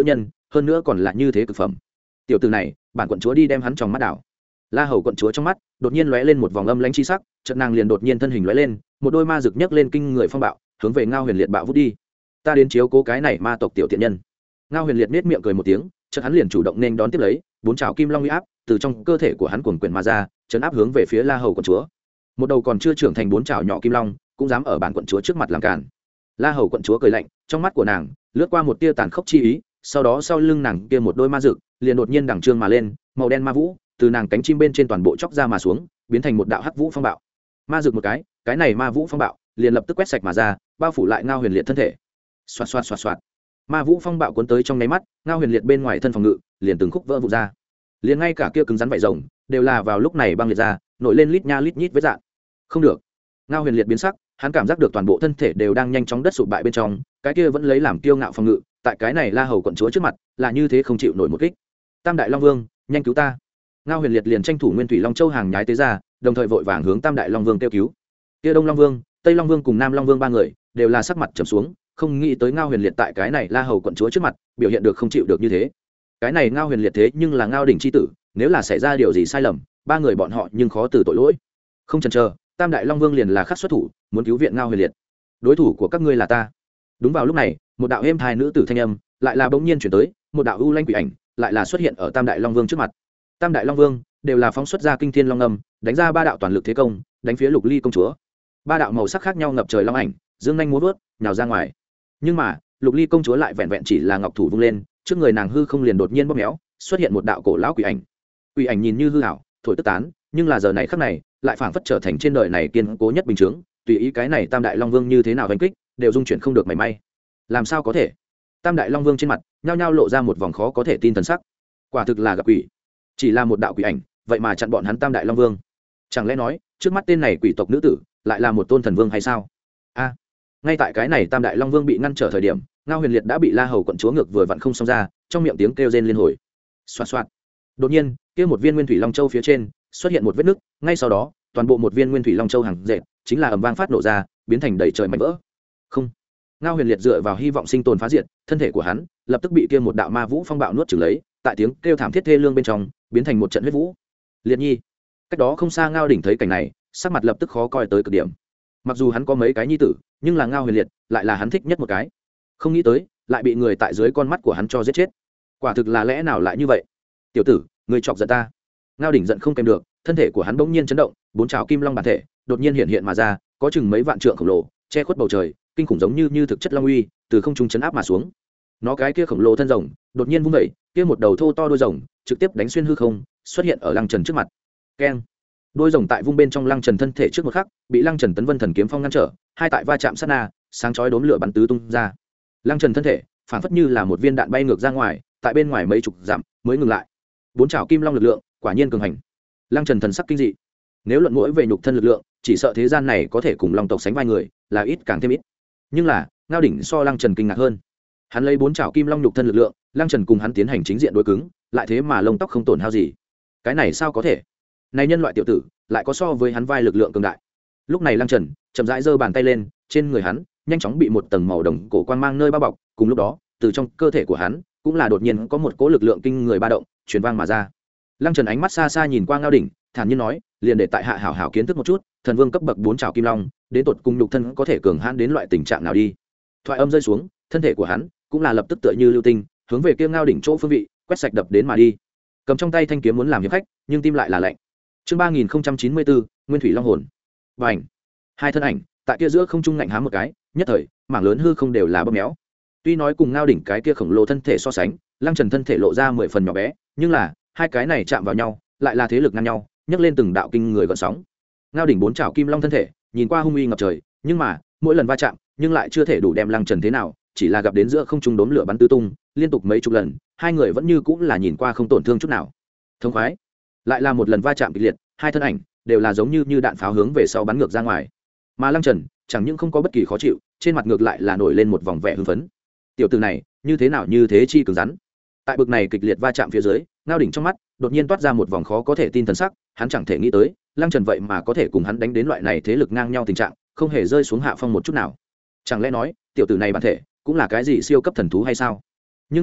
hơn nữa còn là như thế cực phẩm. Tiểu tử này bản quận chúa đi đem hắn trong mắt đảo. La Hầu quận chúa trong mắt đột nhiên lóe lên một vòng âm lãnh chi sắc, chợt nàng liền đột nhiên thân hình lóe lên, một đôi ma rực nhấc lên kinh người phong bạo, hướng về Ngao Huyền Liệt bạo vút đi. Ta đến chiếu cố cái này ma tộc tiểu tiện nhân. Ngao Huyền Liệt nết miệng cười một tiếng, chợt hắn liền chủ động nên đón tiếp lấy, bốn trảo kim long uy áp từ trong cơ thể của hắn cuồn quyển mà ra, chấn áp hướng về phía La Hầu quận chúa. Một đầu còn chưa trưởng thành bốn trảo nhỏ kim long, cũng dám ở bản quận chúa trước mặt làm cản. La Hầu quận chúa cười lạnh, trong mắt của nàng lướt qua một tia tàn khốc chi ý, sau đó sau lưng nàng kia một đôi ma rực liền đột nhiên đằng trương mà lên, màu đen ma vũ từ nàng cánh chim bên trên toàn bộ chóc ra mà xuống, biến thành một đạo hắc vũ phong bạo. Ma rực một cái, cái này ma vũ phong bạo liền lập tức quét sạch mà ra, bao phủ lại Ngao Huyền Liệt thân thể. Xoạt xoạt xoạt xoạt. Ma vũ phong bạo cuốn tới trong nháy mắt, Ngao Huyền Liệt bên ngoài thân phòng ngự liền từng khúc vỡ vụn ra. Liền ngay cả kia cứng rắn vảy rồng đều là vào lúc này băng liệt ra, nổi lên lít nha lít nhít vết rạn. Không được. Ngao Huyền Liệt biến sắc, hắn cảm giác được toàn bộ thân thể đều đang nhanh chóng đất sụp bại bên trong, cái kia vẫn lấy làm kiêu ngạo phòng ngự, tại cái này La Hầu quận chúa trước mặt, là như thế không chịu nổi một kích. Tam đại long vương, nhanh cứu ta. Ngao Huyền Liệt liền tranh thủ Nguyên Thủy Long Châu hàng nhái tế ra, đồng thời vội vàng hướng Tam đại long vương kêu cứu. Kia Đông Long Vương, Tây Long Vương cùng Nam Long Vương ba người đều là sắc mặt trầm xuống, không nghĩ tới Ngao Huyền Liệt tại cái này La Hầu quận chúa trước mặt, biểu hiện được không chịu được như thế. Cái này Ngao Huyền Liệt thế nhưng là Ngao đỉnh chi tử, nếu là xảy ra điều gì sai lầm, ba người bọn họ nhưng khó từ tội lỗi. Không chần chờ, Tam đại long vương liền là khắc xuất thủ, muốn cứu viện Ngao Huyền Liệt. Đối thủ của các ngươi là ta. Đúng vào lúc này, một đạo êm thai nữ tử thanh âm lại là bỗng nhiên chuyển tới, một đạo u lanh quỷ ảnh lại là xuất hiện ở Tam đại long vương trước mặt. Tam đại long vương đều là phóng xuất ra kinh thiên long âm, đánh ra ba đạo toàn lực thế công, đánh phía Lục Ly công chúa. Ba đạo màu sắc khác nhau ngập trời long ảnh, dương nhanh múa vớt, nhào ra ngoài. Nhưng mà, Lục Ly công chúa lại vẹn vẹn chỉ là ngọc thủ vung lên, trước người nàng hư không liền đột nhiên bóp méo, xuất hiện một đạo cổ lão quỷ ảnh. Quỷ ảnh nhìn như hư ảo, thổi tức tán, nhưng là giờ này khắc này, lại phảng phất trở thành trên đời này kiên cố nhất bình chứng, tùy ý cái này Tam đại long vương như thế nào đánh kích, đều dung chuyển không được mảy may. Làm sao có thể? Tam đại long vương trên mặt nhao nhao lộ ra một vòng khó có thể tin thần sắc. Quả thực là gặp quỷ. Chỉ là một đạo quỷ ảnh, vậy mà chặn bọn hắn Tam đại long vương. Chẳng lẽ nói, trước mắt tên này quỷ tộc nữ tử, lại là một tôn thần vương hay sao? A. Ngay tại cái này Tam đại long vương bị ngăn trở thời điểm, Ngao Huyền Liệt đã bị La Hầu quận chúa ngược vừa vặn không xong ra, trong miệng tiếng kêu rên liên hồi. Xoạt xoạt. Đột nhiên, kia một viên Nguyên Thủy Long Châu phía trên xuất hiện một vết nứt, ngay sau đó, toàn bộ một viên Nguyên Thủy Long Châu hàng dệt, chính là ầm vang phát nổ ra, biến thành đầy trời mảnh vỡ. Không. Ngao Huyền Liệt dựa vào hy vọng sinh tồn phá diệt, thân thể của hắn lập tức bị kia một đạo ma vũ phong bạo nuốt chửng lấy, tại tiếng kêu thảm thiết thê lương bên trong, biến thành một trận huyết vũ. Liệt Nhi. Cách đó không xa Ngao đỉnh thấy cảnh này, sắc mặt lập tức khó coi tới cực điểm. Mặc dù hắn có mấy cái nhi tử, nhưng là Ngao Huyền Liệt lại là hắn thích nhất một cái. Không nghĩ tới, lại bị người tại dưới con mắt của hắn cho giết chết. Quả thực là lẽ nào lại như vậy? Tiểu tử, ngươi chọc giận ta. Ngao đỉnh giận không kèm được, thân thể của hắn bỗng nhiên chấn động, bốn trảo kim long bản thể đột nhiên hiện hiện mà ra, có chừng mấy vạn trượng khổng lồ, che khuất bầu trời, kinh khủng giống như như thực chất long uy, từ không trung chấn áp mà xuống. Nó cái kia khổng lồ thân rồng, đột nhiên vung dậy, kia một đầu thô to đuôi rồng, trực tiếp đánh xuyên hư không, xuất hiện ở Lăng Trần trước mặt. Keng! Đuôi rồng tại vung bên trong Lăng Trần thân thể trước một khắc, bị Lăng Trần Tấn Vân Thần kiếm phong ngăn trở, hai tại va chạm sát na, sáng chói đốm lửa bắn tứ tung ra. Lăng Trần thân thể, phảng phất như là một viên đạn bay ngược ra ngoài, tại bên ngoài mấy chục dặm mới ngừng lại. Bốn chảo kim long lực lượng, quả nhiên cường hành. Lăng Trần thần sắc kinh dị. Nếu luận mỗi về nhục thân lực lượng, chỉ sợ thế gian này có thể cùng long tộc sánh vai người, là ít càng thêm ít. Nhưng là, Ngao đỉnh so Lăng Trần kinh ngạc hơn. Hắn lấy bốn chảo kim long nhục thân lực lượng, Lăng Trần cùng hắn tiến hành chính diện đối cứng, lại thế mà lông tóc không tổn hao gì. Cái này sao có thể? Này nhân loại tiểu tử, lại có so với hắn vai lực lượng cường đại. Lúc này Lăng Trần chậm rãi giơ bàn tay lên, trên người hắn nhanh chóng bị một tầng màu đồng cổ quang mang nơi bao bọc, cùng lúc đó, từ trong cơ thể của hắn cũng là đột nhiên có một cỗ lực lượng kinh người ba động, truyền vang mà ra. Lăng Trần ánh mắt xa xa nhìn qua Ngao đỉnh, thản nhiên nói, liền để tại hạ hảo hảo kiến thức một chút, thần vương cấp bậc bốn trảo kim long, đến tột cùng nhục thân có thể cường hãn đến loại tình trạng nào đi. Thoại âm rơi xuống, thân thể của hắn cũng là lập tức tựa như lưu tinh, hướng về kia Ngao đỉnh chỗ phương vị, quét sạch đập đến mà đi. Cầm trong tay thanh kiếm muốn làm hiệp khách, nhưng tim lại là lạnh. Chương ba nghìn chín mươi bốn, Nguyên Thủy Long hồn. Bành! Hai thân ảnh, tại kia giữa không trung ngạnh hám một cái, nhất thời, mảng lớn hư không đều là bóp méo. Tuy nói cùng Ngao đỉnh cái kia khổng lồ thân thể so sánh, Lăng Trần thân thể lộ ra mười phần nhỏ bé, nhưng là hai cái này chạm vào nhau, lại là thế lực ngang nhau, nhấc lên từng đạo kinh người gợn sóng. Ngao đỉnh bốn trảo kim long thân thể, nhìn qua hung uy ngập trời, nhưng mà, mỗi lần va chạm, nhưng lại chưa thể đủ đem Lăng Trần thế nào, chỉ là gặp đến giữa không trung đốm lửa bắn tứ tung, liên tục mấy chục lần, hai người vẫn như cũng là nhìn qua không tổn thương chút nào. Thông khoái. Lại là một lần va chạm kịch liệt, hai thân ảnh đều là giống như như đạn pháo hướng về sau bắn ngược ra ngoài. Mà Lăng Trần, chẳng những không có bất kỳ khó chịu, trên mặt ngược lại là nổi lên một vòng vẻ hưng phấn. Tiểu tử này, như thế nào như thế chi cứng rắn. Tại bực này kịch liệt va chạm phía dưới, Ngao đỉnh trong mắt đột nhiên toát ra một vòng khó có thể tin thần sắc, hắn chẳng thể nghĩ tới, Lăng Trần vậy mà có thể cùng hắn đánh đến loại này thế lực ngang nhau tình trạng, không hề rơi xuống hạ phong một chút nào. Chẳng lẽ nói, tiểu tử này bản thể cũng là cái gì siêu cấp thần thú hay sao? Nhưng mà,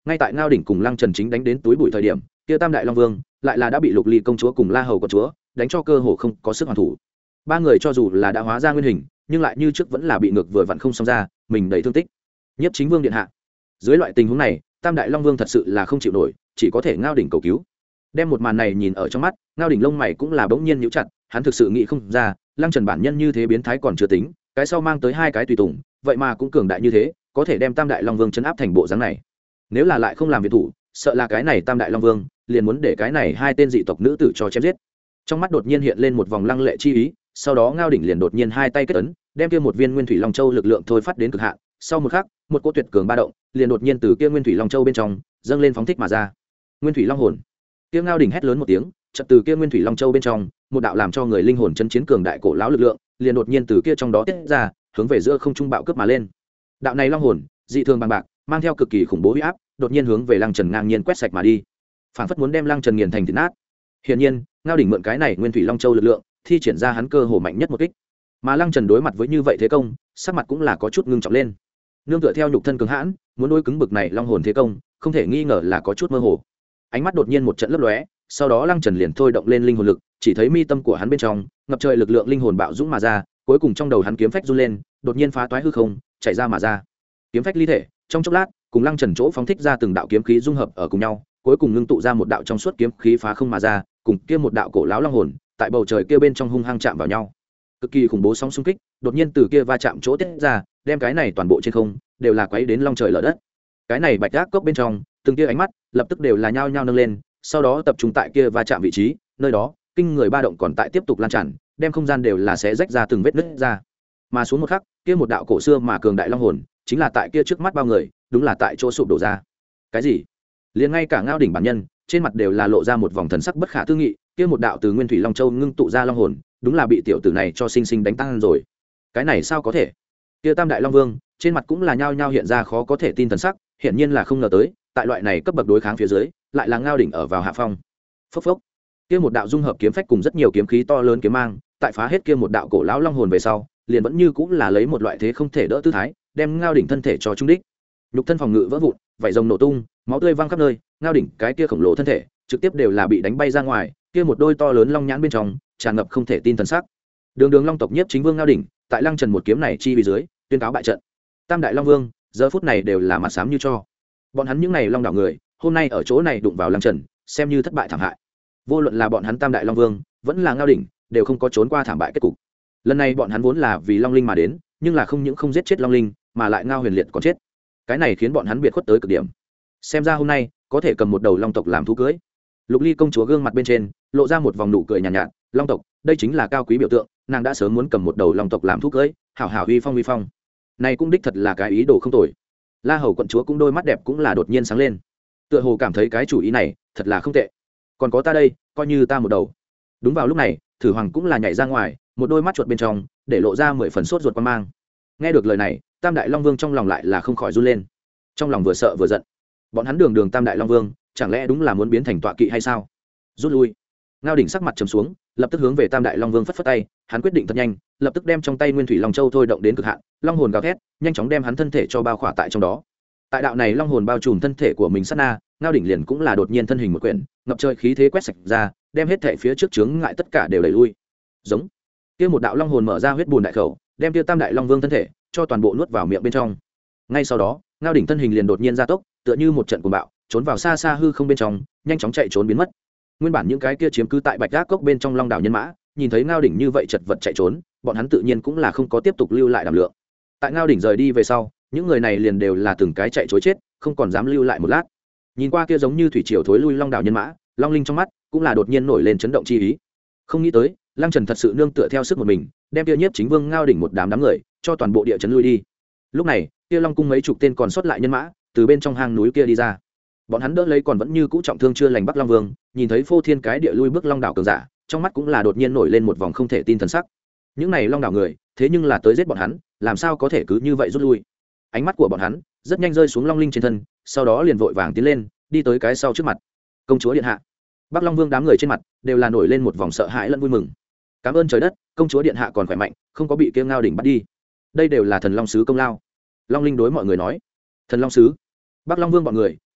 ngay tại ngao đỉnh cùng lăng trần chính đánh đến túi bụi thời điểm, kia tam đại long vương lại là đã bị lục ly công chúa cùng la hầu công chúa đánh cho cơ hồ không có sức hoàn thủ. Ba người cho dù là đã hóa ra nguyên hình, nhưng lại như trước vẫn là bị ngược vừa vặn không xong ra, mình đầy thương tích. Nhiếp chính vương điện hạ, dưới loại tình huống này, tam đại long vương thật sự là không chịu nổi, chỉ có thể ngao đỉnh cầu cứu. Đem một màn này nhìn ở trong mắt, ngao đỉnh lông mày cũng là bỗng nhiên nhíu chặt, hắn thực sự nghĩ không ra, lăng trần bản nhân như thế biến thái còn chưa tính, cái sau mang tới hai cái tùy tùng, vậy mà cũng cường đại như thế, có thể đem tam đại long vương chấn áp thành bộ dáng này. Nếu là lại không làm việc thủ, sợ là cái này tam đại long vương liền muốn để cái này hai tên dị tộc nữ tử cho chém giết. Trong mắt đột nhiên hiện lên một vòng lăng lệ chi ý, sau đó ngao đỉnh liền đột nhiên hai tay kết ấn, đem kia một viên nguyên thủy long châu lực lượng thôi phát đến cực hạn. Sau một khắc, một cỗ tuyệt cường ba động liền đột nhiên từ kia nguyên thủy long châu bên trong dâng lên phóng thích mà ra. Nguyên thủy long hồn. Kia ngao đỉnh hét lớn một tiếng, chợt từ kia nguyên thủy long châu bên trong, một đạo làm cho người linh hồn chấn chiến cường đại cổ lão lực lượng, liền đột nhiên từ kia trong đó tiết ra, hướng về giữa không trung bạo cướp mà lên. Đạo này long hồn, dị thường bằng bạc, mang theo cực kỳ khủng bố uy áp, đột nhiên hướng về Lăng Trần ngang nhiên quét sạch mà đi, phảng phất muốn đem Lăng Trần nghiền thành thịt nát. Hiển nhiên, ngao đỉnh mượn cái này nguyên thủy long châu lực lượng, thi triển ra hắn cơ hồ mạnh nhất một kích. Mà Lăng Trần đối mặt với như vậy thế công, sắc mặt cũng là có chút ngưng trọng lên. Nương tựa theo nhục thân cường hãn, muốn đối cứng bực này long hồn thế công, không thể nghi ngờ là có chút mơ hồ. Ánh mắt đột nhiên một trận lấp lóe, sau đó Lăng Trần liền thôi động lên linh hồn lực, chỉ thấy mi tâm của hắn bên trong ngập trời lực lượng linh hồn bạo dũng mà ra, cuối cùng trong đầu hắn kiếm phách run lên, đột nhiên phá toái hư không, chảy ra mà ra. Kiếm phách ly thể, trong chốc lát, cùng Lăng Trần chỗ phóng thích ra từng đạo kiếm khí dung hợp ở cùng nhau, cuối cùng ngưng tụ ra một đạo trong suốt kiếm khí phá không mà ra, cùng kia một đạo cổ lão long hồn, tại bầu trời kia bên trong hung hăng chạm vào nhau. Cực kỳ khủng bố sóng xung kích, đột nhiên từ kia va chạm chỗ tiết ra, đem cái này toàn bộ trên không đều là quấy đến long trời lở đất. Cái này bạch ác cốc bên trong, từng kia ánh mắt lập tức đều là nhao nhao nâng lên, sau đó tập trung tại kia va chạm vị trí, nơi đó, kinh người ba động còn tại tiếp tục lan tràn, đem không gian đều là sẽ rách ra từng vết nứt ra. Mà xuống một khắc, kia một đạo cổ xưa mà cường đại long hồn, chính là tại kia trước mắt bao người, đúng là tại chỗ sụp đổ ra. Cái gì? Liền ngay cả ngao đỉnh bản nhân, trên mặt đều là lộ ra một vòng thần sắc bất khả tư nghị, kia một đạo từ nguyên thủy long châu ngưng tụ ra long hồn, đúng là bị tiểu tử này cho sinh sinh đánh tan rồi. Cái này sao có thể? Kia tam đại long vương, trên mặt cũng là nhao nhao hiện ra khó có thể tin thần sắc, hiển nhiên là không ngờ tới, tại loại này cấp bậc đối kháng phía dưới, lại là ngao đỉnh ở vào hạ phong. Phốc phốc. Kia một đạo dung hợp kiếm phách cùng rất nhiều kiếm khí to lớn kiếm mang, tại phá hết kia một đạo cổ lão long hồn về sau, liền vẫn như cũng là lấy một loại thế không thể đỡ tư thái, đem ngao đỉnh thân thể cho trung đích. Nhục thân phòng ngự vỡ vụn, vảy rồng nổ tung, máu tươi văng khắp nơi, ngao đỉnh cái kia khổng lồ thân thể, trực tiếp đều là bị đánh bay ra ngoài, kia một đôi to lớn long nhãn bên trong, tràn ngập không thể tin thần sắc. Đường Đường Long tộc Nhiếp Chính Vương ngao đỉnh, tại Lăng Trần một kiếm này chi vì dưới, tuyên cáo bại trận. Tam đại long vương, giờ phút này đều là mặt xám như cho. Bọn hắn những này long đảo người, hôm nay ở chỗ này đụng vào Lăng Trần, xem như thất bại thảm hại. Vô luận là bọn hắn tam đại long vương, vẫn là ngao đỉnh, đều không có trốn qua thảm bại kết cục. Lần này bọn hắn vốn là vì long linh mà đến, nhưng là không những không giết chết long linh, mà lại ngao huyền liệt còn chết. Cái này khiến bọn hắn biệt khuất tới cực điểm. Xem ra hôm nay có thể cầm một đầu long tộc làm thú cưới. Lục Ly công chúa gương mặt bên trên lộ ra một vòng nụ cười nhàn nhạt, nhạt, long tộc, đây chính là cao quý biểu tượng, nàng đã sớm muốn cầm một đầu long tộc làm thú cưới, hảo hảo uy phong uy phong. Này cũng đích thật là cái ý đồ không tồi. La Hầu quận chúa cũng đôi mắt đẹp cũng là đột nhiên sáng lên, tựa hồ cảm thấy cái chủ ý này thật là không tệ. Còn có ta đây, coi như ta một đầu. Đúng vào lúc này, Thử Hoàng cũng là nhảy ra ngoài, một đôi mắt chuột bên trong để lộ ra mười phần sốt ruột quan mang. Nghe được lời này, tam đại long vương trong lòng lại là không khỏi run lên, trong lòng vừa sợ vừa giận. Bọn hắn đường đường tam đại long vương, chẳng lẽ đúng là muốn biến thành tọa kỵ hay sao? Rút lui. Ngao đỉnh sắc mặt trầm xuống, lập tức hướng về tam đại long vương phất phất tay, hắn quyết định thật nhanh, lập tức đem trong tay nguyên thủy long châu thôi động đến cực hạn, long hồn gào thét, nhanh chóng đem hắn thân thể cho bao khỏa tại trong đó. Tại đạo này long hồn bao trùm thân thể của mình sát na, Ngao đỉnh liền cũng là đột nhiên thân hình một quyển, ngập trời khí thế quét sạch ra, đem hết thể phía trước chướng ngại tất cả đều đẩy lui. Giống. Kia một đạo long hồn mở ra huyết bùn đại khẩu, đem kia tam đại long vương thân thể cho toàn bộ nuốt vào miệng bên trong. Ngay sau đó, Ngao đỉnh thân hình liền đột nhiên gia tốc, tựa như một trận cuồng bạo, trốn vào xa xa hư không bên trong, nhanh chóng chạy trốn biến mất. Nguyên bản những cái kia chiếm cứ tại Bạch Gác Cốc bên trong long đảo nhân mã, nhìn thấy Ngao đỉnh như vậy chật vật chạy trốn, bọn hắn tự nhiên cũng là không có tiếp tục lưu lại đảm lượng. Tại Ngao đỉnh rời đi về sau, những người này liền đều là từng cái chạy trối chết, không còn dám lưu lại một lát. Nhìn qua kia giống như thủy triều thối lui long đảo nhân mã, long linh trong mắt cũng là đột nhiên nổi lên chấn động chi ý. Không nghĩ tới, Lăng Trần thật sự nương tựa theo sức một mình, đem kia Nhiếp Chính Vương Ngao đỉnh một đám đám người cho toàn bộ địa chấn lui đi. Lúc này, kia long cung mấy chục tên còn sót lại nhân mã từ bên trong hang núi kia đi ra. Bọn hắn đỡ lấy còn vẫn như cũ trọng thương chưa lành Bắc Long Vương, nhìn thấy phô thiên cái địa lui bước long đảo cường giả, trong mắt cũng là đột nhiên nổi lên một vòng không thể tin thần sắc. Những này long đảo người, thế nhưng là tới giết bọn hắn, làm sao có thể cứ như vậy rút lui? Ánh mắt của bọn hắn rất nhanh rơi xuống long linh trên thân, sau đó liền vội vàng tiến lên, đi tới cái sau trước mặt. Công chúa điện hạ. Bắc Long Vương đám người trên mặt đều là nổi lên một vòng sợ hãi lẫn vui mừng. Cảm ơn trời đất, công chúa điện hạ còn khỏe mạnh, không có bị kia Ngao đỉnh bắt đi. Đây đều là thần long sứ công lao. Long linh đối mọi người nói. Thần long sứ. Bắc Long Vương bọn người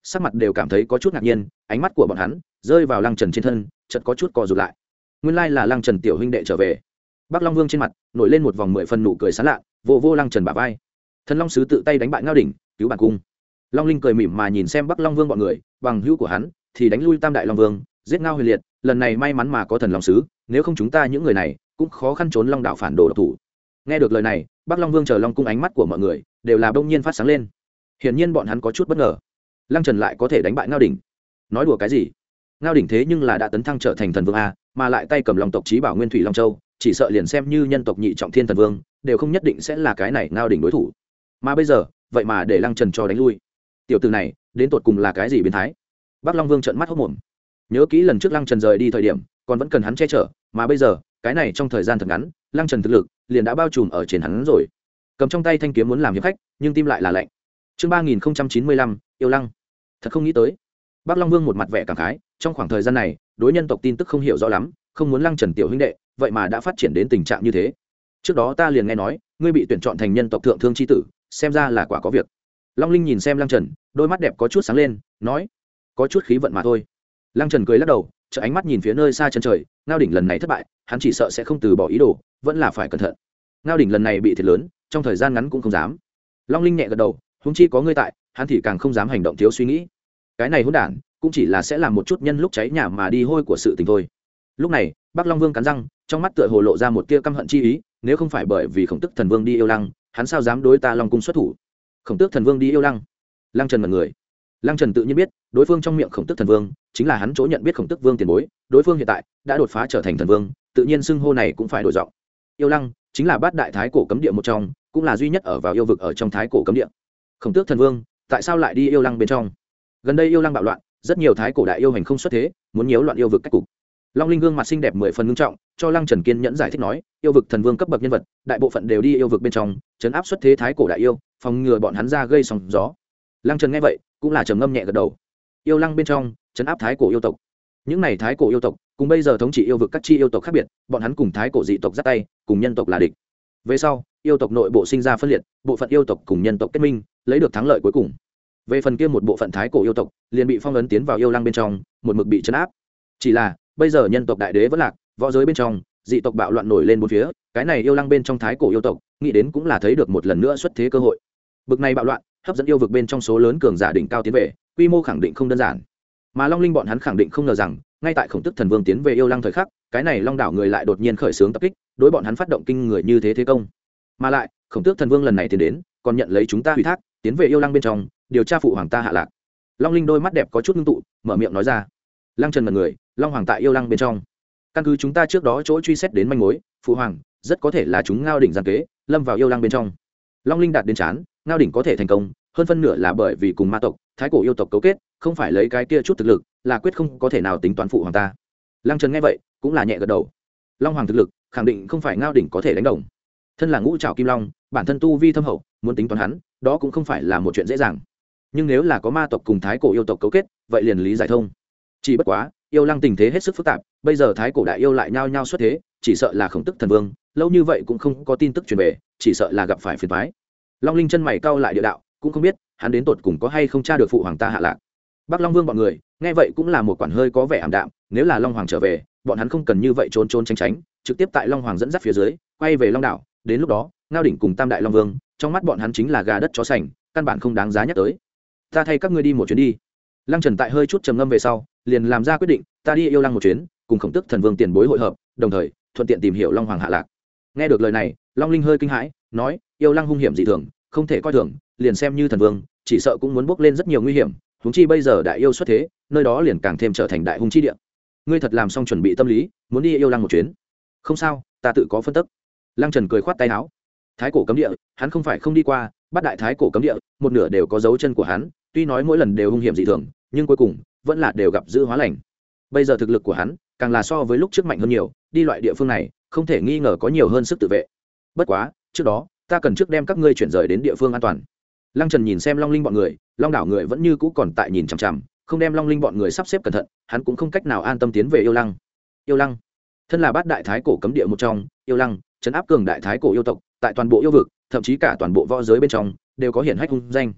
sắc mặt đều cảm thấy có chút ngạc nhiên, ánh mắt của bọn hắn rơi vào Lăng Trần trên thân, chợt có chút co rụt lại. Nguyên lai là Lăng Trần tiểu huynh đệ trở về. Bắc Long Vương trên mặt nổi lên một vòng mười phần nụ cười sán lạ, vô vô Lăng Trần bả vai. Thần Long sứ tự tay đánh bại Ngao đỉnh, cứu bản cung. Long Linh cười mỉm mà nhìn xem Bắc Long Vương bọn người, bằng hữu của hắn thì đánh lui Tam Đại Long Vương, giết Ngao Huyền Liệt, lần này may mắn mà có Thần Long sứ, nếu không chúng ta những người này cũng khó khăn trốn Long đạo phản đồ độc thủ. Nghe được lời này, Bắc Long Vương chờ Long cung ánh mắt của mọi người đều là bỗng nhiên phát sáng lên. Hiển nhiên bọn hắn có chút bất ngờ. Lăng Trần lại có thể đánh bại Ngao đỉnh. Nói đùa cái gì? Ngao đỉnh thế nhưng là đã tấn thăng trở thành thần vương a, mà lại tay cầm Long tộc chí bảo Nguyên Thủy Long Châu, chỉ sợ liền xem như nhân tộc nhị trọng thiên thần vương, đều không nhất định sẽ là cái này Ngao đỉnh đối thủ. Mà bây giờ, vậy mà để Lăng Trần cho đánh lui. Tiểu tử này, đến tột cùng là cái gì biến thái? Bắc Long Vương trợn mắt hốt mồm. Nhớ kỹ lần trước Lăng Trần rời đi thời điểm, còn vẫn cần hắn che chở, mà bây giờ, cái này trong thời gian thật ngắn, Lăng Trần thực lực liền đã bao trùm ở trên hắn rồi. Cầm trong tay thanh kiếm muốn làm hiệp khách, nhưng tim lại là lạnh. Chương ba nghìn chín mươi lăm, yêu Lăng. Thật không nghĩ tới. Bắc Long Vương một mặt vẻ cảm khái, trong khoảng thời gian này, đối nhân tộc tin tức không hiểu rõ lắm, không muốn Lăng Trần tiểu huynh đệ, vậy mà đã phát triển đến tình trạng như thế. Trước đó ta liền nghe nói, ngươi bị tuyển chọn thành nhân tộc thượng thương chi tử, xem ra là quả có việc. Long Linh nhìn xem Lăng Trần, đôi mắt đẹp có chút sáng lên, nói: "Có chút khí vận mà thôi." Lăng Trần cười lắc đầu, trợ ánh mắt nhìn phía nơi xa chân trời, Ngao đỉnh lần này thất bại, hắn chỉ sợ sẽ không từ bỏ ý đồ, vẫn là phải cẩn thận. Ngao đỉnh lần này bị thiệt lớn, trong thời gian ngắn cũng không dám. Long Linh nhẹ gật đầu, huống chi có ngươi tại, hắn thì càng không dám hành động thiếu suy nghĩ. Cái này hỗn đản, cũng chỉ là sẽ làm một chút nhân lúc cháy nhà mà đi hôi của sự tình thôi. Lúc này, Bắc Long Vương cắn răng, trong mắt tựa hồ lộ ra một tia căm hận chi ý, nếu không phải bởi vì Khổng Tức Thần Vương đi yêu Lăng, hắn sao dám đối ta Long cung xuất thủ? Khổng Tước Thần Vương đi yêu Lăng? Lăng Trần mật người. Lăng Trần tự nhiên biết, đối phương trong miệng Khổng Tước Thần Vương chính là hắn chỗ nhận biết Khổng Tước Vương tiền bối, đối phương hiện tại đã đột phá trở thành thần vương, tự nhiên xưng hô này cũng phải đổi giọng. Yêu Lăng chính là bát đại thái cổ cấm địa một trong, cũng là duy nhất ở vào yêu vực ở trong thái cổ cấm địa. Khổng Tước Thần Vương tại sao lại đi yêu Lăng bên trong? Gần đây yêu Lăng bạo loạn, rất nhiều thái cổ đại yêu hành không xuất thế, muốn nhiễu loạn yêu vực cách cục. Long Linh gương mặt xinh đẹp mười phần nghiêm trọng, cho Lăng Trần kiên nhẫn giải thích nói, yêu vực thần vương cấp bậc nhân vật, đại bộ phận đều đi yêu vực bên trong, trấn áp xuất thế thái cổ đại yêu, phòng ngừa bọn hắn ra gây sóng gió. Lăng Trần nghe vậy, cũng là trầm ngâm nhẹ gật đầu. Yêu Lăng bên trong, trấn áp thái cổ yêu tộc. Những này thái cổ yêu tộc, cùng bây giờ thống trị yêu vực các chi yêu tộc khác biệt, bọn hắn cùng thái cổ dị tộc giáp tay, cùng nhân tộc là địch. Về sau, yêu tộc nội bộ sinh ra phân liệt, bộ phận yêu tộc cùng nhân tộc kết minh, lấy được thắng lợi cuối cùng. Về phần kia một bộ phận thái cổ yêu tộc, liền bị phong ấn tiến vào yêu Lăng bên trong, một mực bị trấn áp. Chỉ là, bây giờ nhân tộc đại đế vẫn lạc, võ giới bên trong dị tộc bạo loạn nổi lên bốn phía, cái này yêu Lăng bên trong thái cổ yêu tộc nghĩ đến cũng là thấy được một lần nữa xuất thế cơ hội. Bực này bạo loạn hấp dẫn yêu vực bên trong số lớn cường giả đỉnh cao tiến về, quy mô khẳng định không đơn giản. Mà Long Linh bọn hắn khẳng định không ngờ rằng, ngay tại Khổng Tức Thần Vương tiến về yêu Lăng thời khắc, cái này Long đảo người lại đột nhiên khởi xướng tập kích, đối bọn hắn phát động kinh người như thế thế công. Mà lại, Khổng Tước Thần Vương lần này tiến đến, còn nhận lấy chúng ta ủy thác, tiến về yêu Lăng bên trong, điều tra phụ hoàng ta hạ lạc. Long Linh đôi mắt đẹp có chút ngưng tụ, mở miệng nói ra. Lăng Trần mật người, Long hoàng tại yêu Lăng bên trong. Căn cứ chúng ta trước đó chỗ truy xét đến manh mối, phụ hoàng rất có thể là chúng Ngao đỉnh gian kế, lâm vào yêu Lăng bên trong. Long Linh đạt đến chán, Ngao đỉnh có thể thành công, hơn phân nửa là bởi vì cùng ma tộc, thái cổ yêu tộc cấu kết, không phải lấy cái kia chút thực lực, là quyết không có thể nào tính toán phụ hoàng ta. Lăng Trần nghe vậy, cũng là nhẹ gật đầu. Long hoàng thực lực, khẳng định không phải Ngao đỉnh có thể đánh đồng. Thân là ngũ trảo kim long, bản thân tu vi thâm hậu, muốn tính toán hắn, đó cũng không phải là một chuyện dễ dàng. Nhưng nếu là có ma tộc cùng thái cổ yêu tộc cấu kết, vậy liền lý giải thông. Chỉ bất quá, yêu Lăng tình thế hết sức phức tạp, bây giờ thái cổ đại yêu lại nhao nhao xuất thế, chỉ sợ là Khổng Tức Thần Vương, lâu như vậy cũng không có tin tức truyền về, chỉ sợ là gặp phải phiền toái. Long Linh chân mày cau lại địa đạo, cũng không biết hắn đến tột cùng có hay không tra được phụ hoàng ta hạ lạc. Bắc Long Vương bọn người nghe vậy cũng là một quản hơi có vẻ ảm đạm, nếu là Long hoàng trở về, bọn hắn không cần như vậy trốn trốn tránh tránh, trực tiếp tại Long hoàng dẫn dắt phía dưới, quay về Long đảo, đến lúc đó, Ngao đỉnh cùng Tam đại Long Vương, trong mắt bọn hắn chính là gà đất chó sành, căn bản không đáng giá nhắc tới. Ta thay các ngươi đi một chuyến đi. Lăng Trần tại hơi chút trầm ngâm về sau, liền làm ra quyết định, ta đi yêu Lăng một chuyến, cùng Khổng Tước Thần Vương tiền bối hội hợp, đồng thời thuận tiện tìm hiểu Long hoàng hạ lạc. Nghe được lời này, Long Linh hơi kinh hãi, nói, yêu Lăng hung hiểm dị thường, không thể coi thường, liền xem như thần vương, chỉ sợ cũng muốn bước lên rất nhiều nguy hiểm, huống chi bây giờ đại yêu xuất thế, nơi đó liền càng thêm trở thành đại hung chi địa. Ngươi thật làm xong chuẩn bị tâm lý, muốn đi yêu Lăng một chuyến. Không sao, ta tự có phân tích. Lăng Trần cười khoát tay áo. Thái cổ cấm địa, hắn không phải không đi qua, bát đại thái cổ cấm địa, một nửa đều có dấu chân của hắn, tuy nói mỗi lần đều hung hiểm dị thường, nhưng cuối cùng vẫn là đều gặp dữ hóa lành. Bây giờ thực lực của hắn, càng là so với lúc trước mạnh hơn nhiều, đi loại địa phương này, không thể nghi ngờ có nhiều hơn sức tự vệ. Bất quá, trước đó, ta cần trước đem các ngươi chuyển rời đến địa phương an toàn. Lăng Trần nhìn xem Long Linh bọn người, Long đảo người vẫn như cũ còn tại nhìn chằm chằm, không đem Long Linh bọn người sắp xếp cẩn thận, hắn cũng không cách nào an tâm tiến về yêu Lăng. Yêu Lăng, thân là bát đại thái cổ cấm địa một trong, yêu Lăng trấn áp cường đại thái cổ yêu tộc, tại toàn bộ yêu vực, thậm chí cả toàn bộ võ giới bên trong đều có hiển hách hung danh.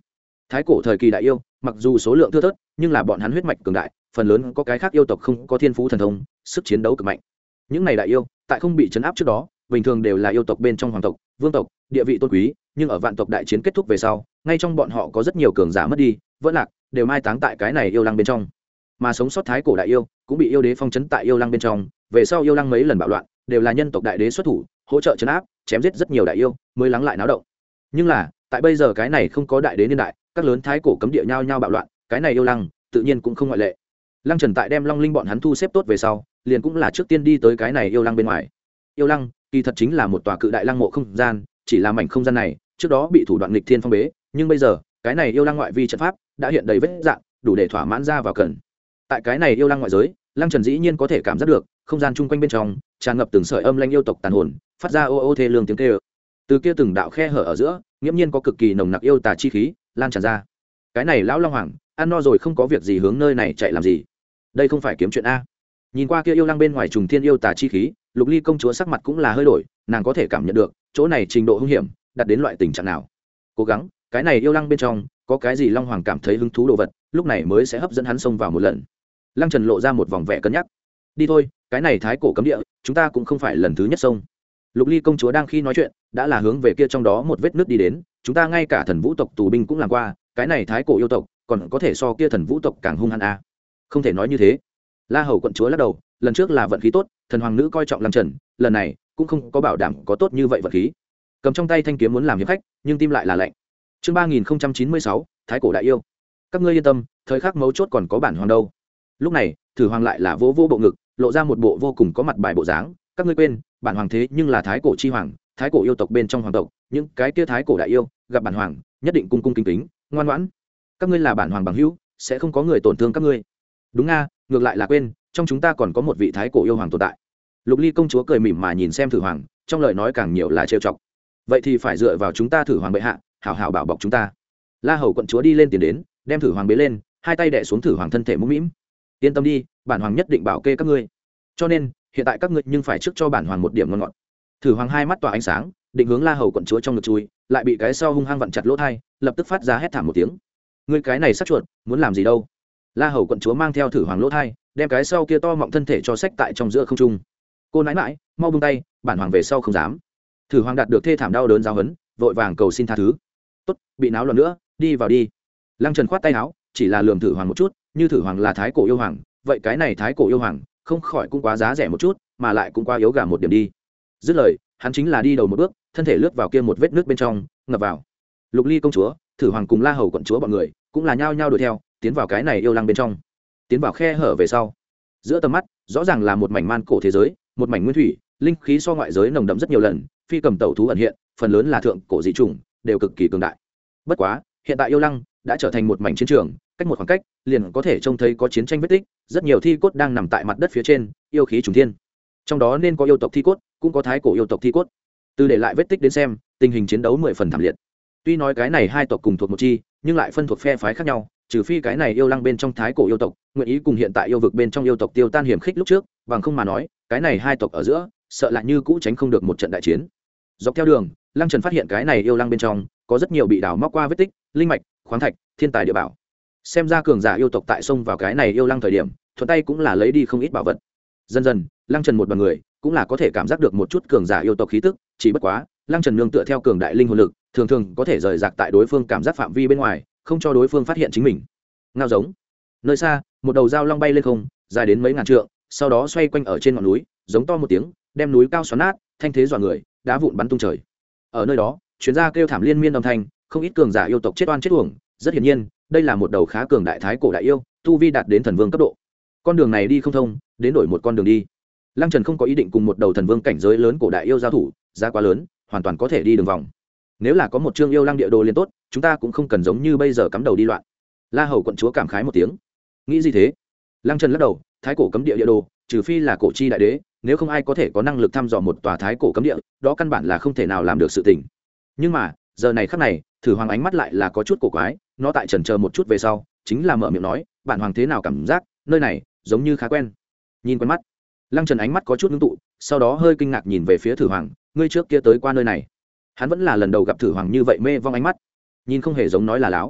Thái cổ thời kỳ đại yêu mặc dù số lượng thưa thớt nhưng là bọn hắn huyết mạch cường đại, phần lớn có cái khác yêu tộc không có thiên phú thần thông, sức chiến đấu cực mạnh. Những này đại yêu tại không bị chấn áp trước đó bình thường đều là yêu tộc bên trong hoàng tộc, vương tộc, địa vị tôn quý, nhưng ở vạn tộc đại chiến kết thúc về sau, ngay trong bọn họ có rất nhiều cường giả mất đi, vỡ lạc, đều mai táng tại cái này yêu lăng bên trong. Mà sống sót thái cổ đại yêu cũng bị yêu đế phong trấn tại yêu lăng bên trong, về sau yêu lăng mấy lần bạo loạn, đều là nhân tộc đại đế xuất thủ, hỗ trợ trấn áp, chém giết rất nhiều đại yêu, mới lắng lại náo động. Nhưng là, tại bây giờ cái này không có đại đế niên đại, các lớn thái cổ cấm địa nhau nhau bạo loạn, cái này yêu lăng tự nhiên cũng không ngoại lệ. Lăng Trần tại đem Long Linh bọn hắn thu xếp tốt về sau, liền cũng là trước tiên đi tới cái này yêu lăng bên ngoài. Yêu lăng kỳ thật chính là một tòa cự đại lăng mộ không gian, chỉ là mảnh không gian này trước đó bị thủ đoạn nghịch thiên phong bế, nhưng bây giờ cái này yêu lăng ngoại vi trận pháp đã hiện đầy vết dạng, đủ để thỏa mãn ra vào cần. Tại cái này yêu lăng ngoại giới, Lăng Trần dĩ nhiên có thể cảm giác được không gian chung quanh bên trong tràn ngập từng sợi âm lanh yêu tộc tàn hồn, phát ra ô ô thê lương tiếng kêu. Từ kia từng đạo khe hở ở giữa, nghiễm nhiên có cực kỳ nồng nặc yêu tà chi khí lan tràn ra. Cái này lão long hoàng ăn no rồi không có việc gì hướng nơi này chạy làm gì? Đây không phải kiếm chuyện a? Nhìn qua kia yêu lăng bên ngoài trùng thiên yêu tà chi khí, Lục Ly công chúa sắc mặt cũng là hơi đổi, nàng có thể cảm nhận được chỗ này trình độ hung hiểm đạt đến loại tình trạng nào. Cố gắng, cái này yêu lăng bên trong có cái gì long hoàng cảm thấy hứng thú đồ vật, lúc này mới sẽ hấp dẫn hắn xông vào một lần. Lăng Trần lộ ra một vòng vẻ cân nhắc. Đi thôi, cái này thái cổ cấm địa, chúng ta cũng không phải lần thứ nhất xông. Lục Ly công chúa đang khi nói chuyện, đã là hướng về kia trong đó một vết nước đi đến, chúng ta ngay cả thần vũ tộc tù binh cũng làm qua, cái này thái cổ yêu tộc còn có thể so kia thần vũ tộc càng hung hăng a. Không thể nói như thế. La Hầu quận chúa lắc đầu, lần trước là vận khí tốt, thần hoàng nữ coi trọng Lăng Trần, lần này cũng không có bảo đảm có tốt như vậy vận khí. Cầm trong tay thanh kiếm muốn làm hiệp khách, nhưng tim lại là lạnh. Chương ba nghìn chín mươi sáu, thái cổ đại yêu. Các ngươi yên tâm, thời khắc mấu chốt còn có bản hoàng đâu. Lúc này, Thử Hoàng lại là vỗ vỗ bộ ngực, lộ ra một bộ vô cùng có mặt bài bộ dáng, các ngươi quên, bản hoàng thế nhưng là thái cổ chi hoàng, thái cổ yêu tộc bên trong hoàng tộc, những cái kia thái cổ đại yêu, gặp bản hoàng, nhất định cung cung kính kính, ngoan ngoãn. Các ngươi là bản hoàng bằng hữu, sẽ không có người tổn thương các ngươi. Đúng nga, ngược lại là quên, trong chúng ta còn có một vị thái cổ yêu hoàng tồn tại. Lục Ly công chúa cười mỉm mà nhìn xem Thử Hoàng, trong lời nói càng nhiều là trêu chọc. Vậy thì phải dựa vào chúng ta Thử Hoàng bệ hạ, hảo hảo bảo bọc chúng ta. La Hầu quận chúa đi lên tiền đến, đem Thử Hoàng bế lên, hai tay đè xuống Thử Hoàng thân thể mũm mĩm. Yên tâm đi, bản hoàng nhất định bảo kê các ngươi. Cho nên, hiện tại các ngươi nhưng phải trước cho bản hoàng một điểm ngon ngọt. Thử Hoàng hai mắt tỏa ánh sáng, định hướng La Hầu quận chúa trong ngực chui, lại bị cái sau hung hăng vặn chặt lỗ tai, lập tức phát ra hét thảm một tiếng. Ngươi cái này sắt chuột, muốn làm gì đâu? La Hầu quận chúa mang theo Thử Hoàng lỗ tai, đem cái sau kia to mọng thân thể cho xách tại trong giữa không trung. Cô nãi nãi, mau buông tay, bản hoàng về sau không dám. Thử Hoàng đạt được thê thảm đau đớn giáo huấn, vội vàng cầu xin tha thứ. Tốt, bị náo loạn nữa, đi vào đi. Lăng Trần khoát tay áo, chỉ là lườm Thử Hoàng một chút, như Thử Hoàng là thái cổ yêu hoàng, vậy cái này thái cổ yêu hoàng không khỏi cũng quá giá rẻ một chút, mà lại cũng quá yếu gà một điểm đi. Dứt lời, hắn chính là đi đầu một bước, thân thể lướt vào kia một vết nước bên trong, ngập vào. Lục Ly công chúa, Thử Hoàng cùng La Hầu quận chúa bọn người cũng là nhao nhao đuổi theo, tiến vào cái này yêu lăng bên trong. Tiến vào khe hở về sau, giữa tầm mắt rõ ràng là một mảnh man cổ thế giới, một mảnh nguyên thủy, linh khí so ngoại giới nồng đậm rất nhiều lần, phi cầm tẩu thú ẩn hiện, phần lớn là thượng cổ dị chủng, đều cực kỳ cường đại. Bất quá, hiện tại yêu lăng đã trở thành một mảnh chiến trường, cách một khoảng cách liền có thể trông thấy có chiến tranh vết tích, rất nhiều thi cốt đang nằm tại mặt đất phía trên, yêu khí trùng thiên. Trong đó nên có yêu tộc thi cốt, cũng có thái cổ yêu tộc thi cốt. Từ để lại vết tích đến xem, tình hình chiến đấu mười phần thảm liệt. Tuy nói cái này hai tộc cùng thuộc một chi, nhưng lại phân thuộc phe phái khác nhau, trừ phi cái này yêu lăng bên trong thái cổ yêu tộc nguyện ý cùng hiện tại yêu vực bên trong yêu tộc tiêu tan hiểm khích lúc trước, bằng không mà nói, cái này hai tộc ở giữa sợ là như cũ tránh không được một trận đại chiến. Dọc theo đường, Lăng Trần phát hiện cái này yêu lăng bên trong có rất nhiều bị đào móc qua vết tích, linh mạch, khoáng thạch, thiên tài địa bảo. Xem ra cường giả yêu tộc tại sông vào cái này yêu lăng thời điểm, thuận tay cũng là lấy đi không ít bảo vật. Dần dần, Lăng Trần một đoàn người cũng là có thể cảm giác được một chút cường giả yêu tộc khí tức, chỉ bất quá, Lăng Trần nương tựa theo cường đại linh hồn lực, thường thường có thể rời rạc tại đối phương cảm giác phạm vi bên ngoài, không cho đối phương phát hiện chính mình. Ngao giống. Nơi xa, một đầu dao long bay lên không, dài đến mấy ngàn trượng, sau đó xoay quanh ở trên ngọn núi, giống to một tiếng, đem núi cao xoắn nát, thanh thế dọa người, đá vụn bắn tung trời. Ở nơi đó, chuyên gia kêu thảm liên miên âm thanh, không ít cường giả yêu tộc chết oan chết uổng, rất hiển nhiên, đây là một đầu khá cường đại thái cổ đại yêu, tu vi đạt đến thần vương cấp độ. Con đường này đi không thông, đến đổi một con đường đi. Lăng Trần không có ý định cùng một đầu thần vương cảnh giới lớn cổ đại yêu giao thủ, giá quá lớn, hoàn toàn có thể đi đường vòng. Nếu là có một chương yêu lăng địa đồ liền tốt, chúng ta cũng không cần giống như bây giờ cắm đầu đi loạn. La Hầu quận chúa cảm khái một tiếng. Nghĩ gì thế? Lăng Trần lắc đầu, thái cổ cấm địa địa đồ, trừ phi là cổ chi đại đế, nếu không ai có thể có năng lực thăm dò một tòa thái cổ cấm địa, đó căn bản là không thể nào làm được sự tình. Nhưng mà, giờ này khắc này, Thử Hoàng ánh mắt lại là có chút cổ quái, nó tại chần chờ một chút về sau, chính là mở miệng nói, bản hoàng thế nào cảm giác, nơi này giống như khá quen. Nhìn quen mắt. Lăng Trần ánh mắt có chút ngưng tụ, sau đó hơi kinh ngạc nhìn về phía Thử Hoàng, ngươi trước kia tới qua nơi này. Hắn vẫn là lần đầu gặp Thử Hoàng như vậy mê vong ánh mắt, nhìn không hề giống nói là láo.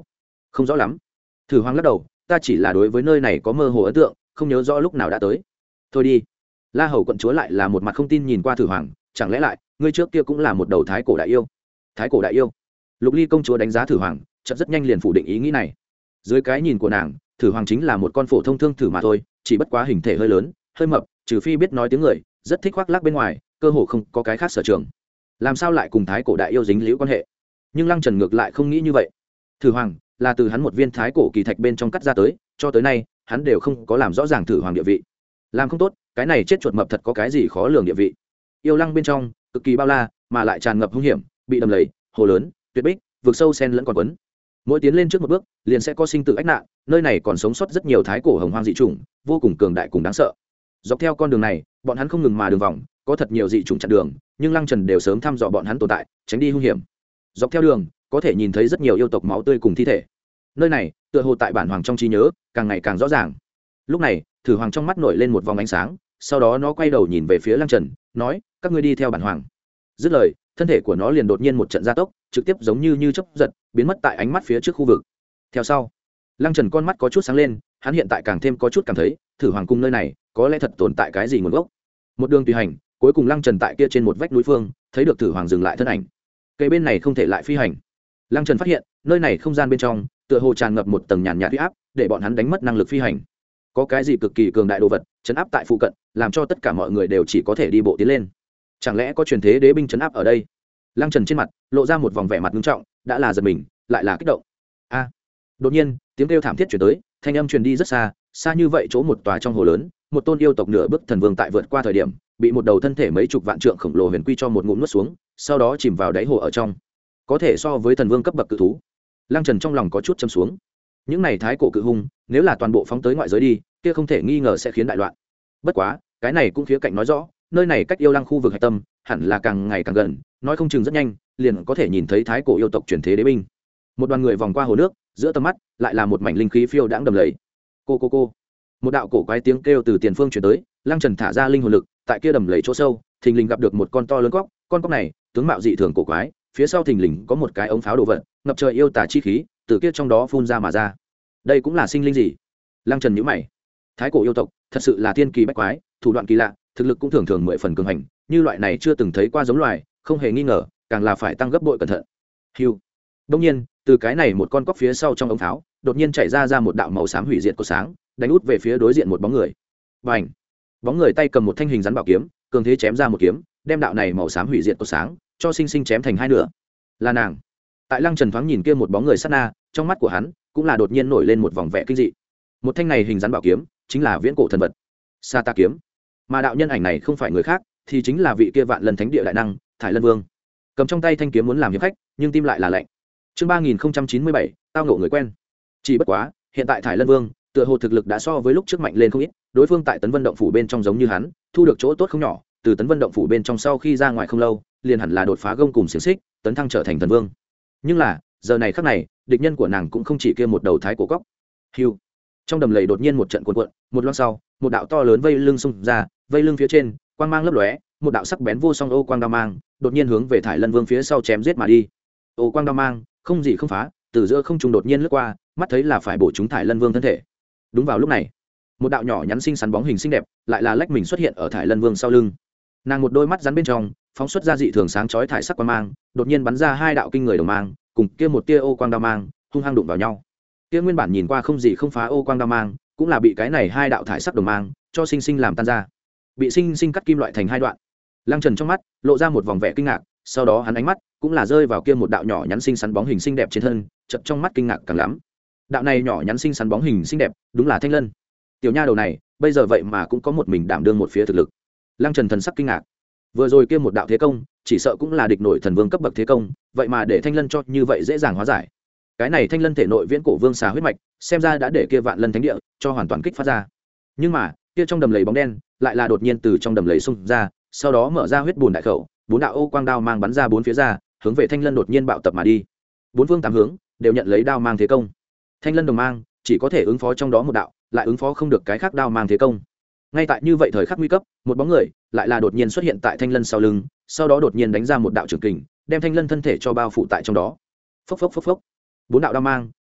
không rõ lắm. Thử Hoàng lắc đầu, ta chỉ là đối với nơi này có mơ hồ ấn tượng, không nhớ rõ lúc nào đã tới. Thôi đi. La Hầu quận chúa lại là một mặt không tin nhìn qua Thử Hoàng, chẳng lẽ lại ngươi trước kia cũng là một đầu thái cổ đại yêu? Thái cổ đại yêu? Lục Ly công chúa đánh giá Thử Hoàng, chợt rất nhanh liền phủ định ý nghĩ này. Dưới cái nhìn của nàng, Thử Hoàng chính là một con phổ thông thương thử mà thôi, chỉ bất quá hình thể hơi lớn, hơi mập, trừ phi biết nói tiếng người, rất thích khoác lác bên ngoài, cơ hồ không có cái khác sở trường. Làm sao lại cùng thái cổ đại yêu dính liễu quan hệ? Nhưng Lăng Trần ngược lại không nghĩ như vậy. Thử Hoàng là từ hắn một viên thái cổ kỳ thạch bên trong cắt ra tới, cho tới nay hắn đều không có làm rõ ràng Thử Hoàng địa vị. Làm không tốt, cái này chết chuột mập thật có cái gì khó lường địa vị. Yêu Lăng bên trong cực kỳ bao la, mà lại tràn ngập hung hiểm, bị đầm lầy, hồ lớn, tuyệt bích, vực sâu sen lẫn còn quấn. Mỗi tiến lên trước một bước, liền sẽ có sinh tử ách nạn, nơi này còn sống sót rất nhiều thái cổ hồng hoang dị chủng, vô cùng cường đại cùng đáng sợ. Dọc theo con đường này, bọn hắn không ngừng mà đường vòng, có thật nhiều dị chủng chặn đường, nhưng Lăng Trần đều sớm thăm dò bọn hắn tồn tại, tránh đi hung hiểm. Dọc theo đường, có thể nhìn thấy rất nhiều yêu tộc máu tươi cùng thi thể. Nơi này, tựa hồ tại bản hoàng trong trí nhớ, càng ngày càng rõ ràng. Lúc này, Thử Hoàng trong mắt nổi lên một vòng ánh sáng, sau đó nó quay đầu nhìn về phía Lăng Trần, nói: "Các ngươi đi theo bản hoàng." Dứt lời, thân thể của nó liền đột nhiên một trận gia tốc, trực tiếp giống như như chớp giật, biến mất tại ánh mắt phía trước khu vực. Theo sau, Lăng Trần con mắt có chút sáng lên, hắn hiện tại càng thêm có chút cảm thấy, Thử Hoàng cung nơi này, có lẽ thật tồn tại cái gì nguồn gốc. Một đường tùy hành, cuối cùng Lăng Trần tại kia trên một vách núi phương, thấy được Thử Hoàng dừng lại thân ảnh. Cây bên này không thể lại phi hành. Lăng Trần phát hiện, nơi này không gian bên trong, tựa hồ tràn ngập một tầng nhàn nhạt uy áp, để bọn hắn đánh mất năng lực phi hành. Có cái gì cực kỳ cường đại đồ vật, trấn áp tại phụ cận, làm cho tất cả mọi người đều chỉ có thể đi bộ tiến lên. Chẳng lẽ có truyền thế đế binh trấn áp ở đây? Lăng Trần trên mặt lộ ra một vòng vẻ mặt nghiêm trọng, đã là giật mình, lại là kích động. A! Đột nhiên, tiếng kêu thảm thiết truyền tới, thanh âm truyền đi rất xa, xa như vậy chỗ một tòa trong hồ lớn, một tôn yêu tộc nửa bước thần vương tại vượt qua thời điểm, bị một đầu thân thể mấy chục vạn trượng khổng lồ huyền quy cho một ngụm nuốt xuống, sau đó chìm vào đáy hồ ở trong. Có thể so với thần vương cấp bậc cự thú. Lăng Trần trong lòng có chút châm xuống. Những này thái cổ cự hung, nếu là toàn bộ phóng tới ngoại giới đi, kia không thể nghi ngờ sẽ khiến đại loạn. Bất quá, cái này cũng khía cạnh nói rõ, nơi này cách yêu lăng khu vực hạch tâm, hẳn là càng ngày càng gần, nói không chừng rất nhanh, liền có thể nhìn thấy thái cổ yêu tộc truyền thế đế binh. Một đoàn người vòng qua hồ nước, giữa tầm mắt lại là một mảnh linh khí phiêu đãng đầm lầy. Cô cô cô. Một đạo cổ quái tiếng kêu từ tiền phương truyền tới, Lăng Trần thả ra linh hồn lực, tại kia đầm lầy chỗ sâu, thình lình gặp được một con to lớn cóc, con cóc này, tướng mạo dị thường cổ quái, phía sau thình lình có một cái ống pháo đồ vật, ngập trời yêu tà chi khí, từ kia trong đó phun ra mà ra. Đây cũng là sinh linh gì? Lăng Trần nhíu mày. Thái cổ yêu tộc, thật sự là thiên kỳ bách quái, thủ đoạn kỳ lạ, thực lực cũng thường thường mười phần cường hành, như loại này chưa từng thấy qua giống loài, không hề nghi ngờ, càng là phải tăng gấp bội cẩn thận. Hưu. Đương nhiên, từ cái này một con cóc phía sau trong ống pháo, đột nhiên chảy ra ra một đạo màu xám hủy diệt của sáng, đánh út về phía đối diện một bóng người. Bành! Bóng người tay cầm một thanh hình rắn bảo kiếm, cường thế chém ra một kiếm, đem đạo này màu xám hủy diệt của sáng, cho sinh sinh chém thành hai nửa. Là nàng. Tại Lăng Trần thoáng nhìn kia một bóng người sát na, trong mắt của hắn cũng là đột nhiên nổi lên một vòng vẻ kinh dị. Một thanh này hình rắn bảo kiếm, chính là viễn cổ thần vật, Sa Ta kiếm. Mà đạo nhân ảnh này không phải người khác, thì chính là vị kia vạn lần thánh địa đại năng, Thải Lân Vương. Cầm trong tay thanh kiếm muốn làm hiệp khách, nhưng tim lại là lạnh. Chương ba nghìn chín mươi bảy, tao ngộ người quen. Chỉ bất quá, hiện tại Thải Lân Vương, tựa hồ thực lực đã so với lúc trước mạnh lên không ít, đối phương tại Tấn Vân động phủ bên trong giống như hắn, thu được chỗ tốt không nhỏ, từ Tấn Vân động phủ bên trong sau khi ra ngoài không lâu, liền hẳn là đột phá gông cùng xiển xích, tấn thăng trở thành thần vương. Nhưng là, giờ này khắc này, địch nhân của nàng cũng không chỉ kia một đầu thái cổ cóc. Hưu. Trong đầm lầy đột nhiên một trận cuộn cuộn, một loang sau, một đạo to lớn vây lưng xung ra, vây lưng phía trên, quang mang lấp lóe, một đạo sắc bén vô song ô quang đao mang, đột nhiên hướng về Thải Lân Vương phía sau chém giết mà đi. Ô quang đao mang, không gì không phá, từ giữa không trung đột nhiên lướt qua, mắt thấy là phải bổ trúng Thải Lân Vương thân thể. Đúng vào lúc này, một đạo nhỏ nhắn xinh xắn bóng hình xinh đẹp, lại là lách mình xuất hiện ở Thải Lân Vương sau lưng. Nàng một đôi mắt rắn bên trong, phóng xuất ra dị thường sáng chói thải sắc quang mang, đột nhiên bắn ra hai đạo kinh người đồng mang, cùng kia một tia ô quang đao mang, hung hăng đụng vào nhau. Kia nguyên bản nhìn qua không gì không phá ô quang đao mang, cũng là bị cái này hai đạo thải sắc đồng mang cho sinh sinh làm tan ra, bị sinh sinh cắt kim loại thành hai đoạn. Lăng Trần trong mắt lộ ra một vòng vẻ kinh ngạc, sau đó hắn ánh mắt cũng là rơi vào kia một đạo nhỏ nhắn xinh xắn bóng hình xinh đẹp trên thân, chợt trong mắt kinh ngạc càng lắm. Đạo này nhỏ nhắn xinh xắn bóng hình xinh đẹp, đúng là Thanh Lân. Tiểu nha đầu này, bây giờ vậy mà cũng có một mình đảm đương một phía thực lực. Lăng Trần thần sắc kinh ngạc. Vừa rồi kia một đạo thế công, chỉ sợ cũng là địch nổi thần vương cấp bậc thế công, vậy mà để Thanh Lân cho như vậy dễ dàng hóa giải. Cái này Thanh Lân thể nội viễn cổ vương xà huyết mạch, xem ra đã để kia vạn lân thánh địa cho hoàn toàn kích phát ra. Nhưng mà, kia trong đầm lầy bóng đen, lại là đột nhiên từ trong đầm lầy xung ra, sau đó mở ra huyết bùn đại khẩu, bốn đạo ô quang đao mang bắn ra bốn phía ra, hướng về Thanh Lân đột nhiên bạo tập mà đi. Bốn phương tám hướng đều nhận lấy đao mang thế công. Thanh Lân đồng mang chỉ có thể ứng phó trong đó một đạo, lại ứng phó không được cái khác đao mang thế công. Ngay tại như vậy thời khắc nguy cấp, một bóng người lại là đột nhiên xuất hiện tại Thanh Lân sau lưng, sau đó đột nhiên đánh ra một đạo trường kình, đem Thanh Lân thân thể cho bao phủ tại trong đó. Phốc phốc phốc phốc. Bốn đạo đao mang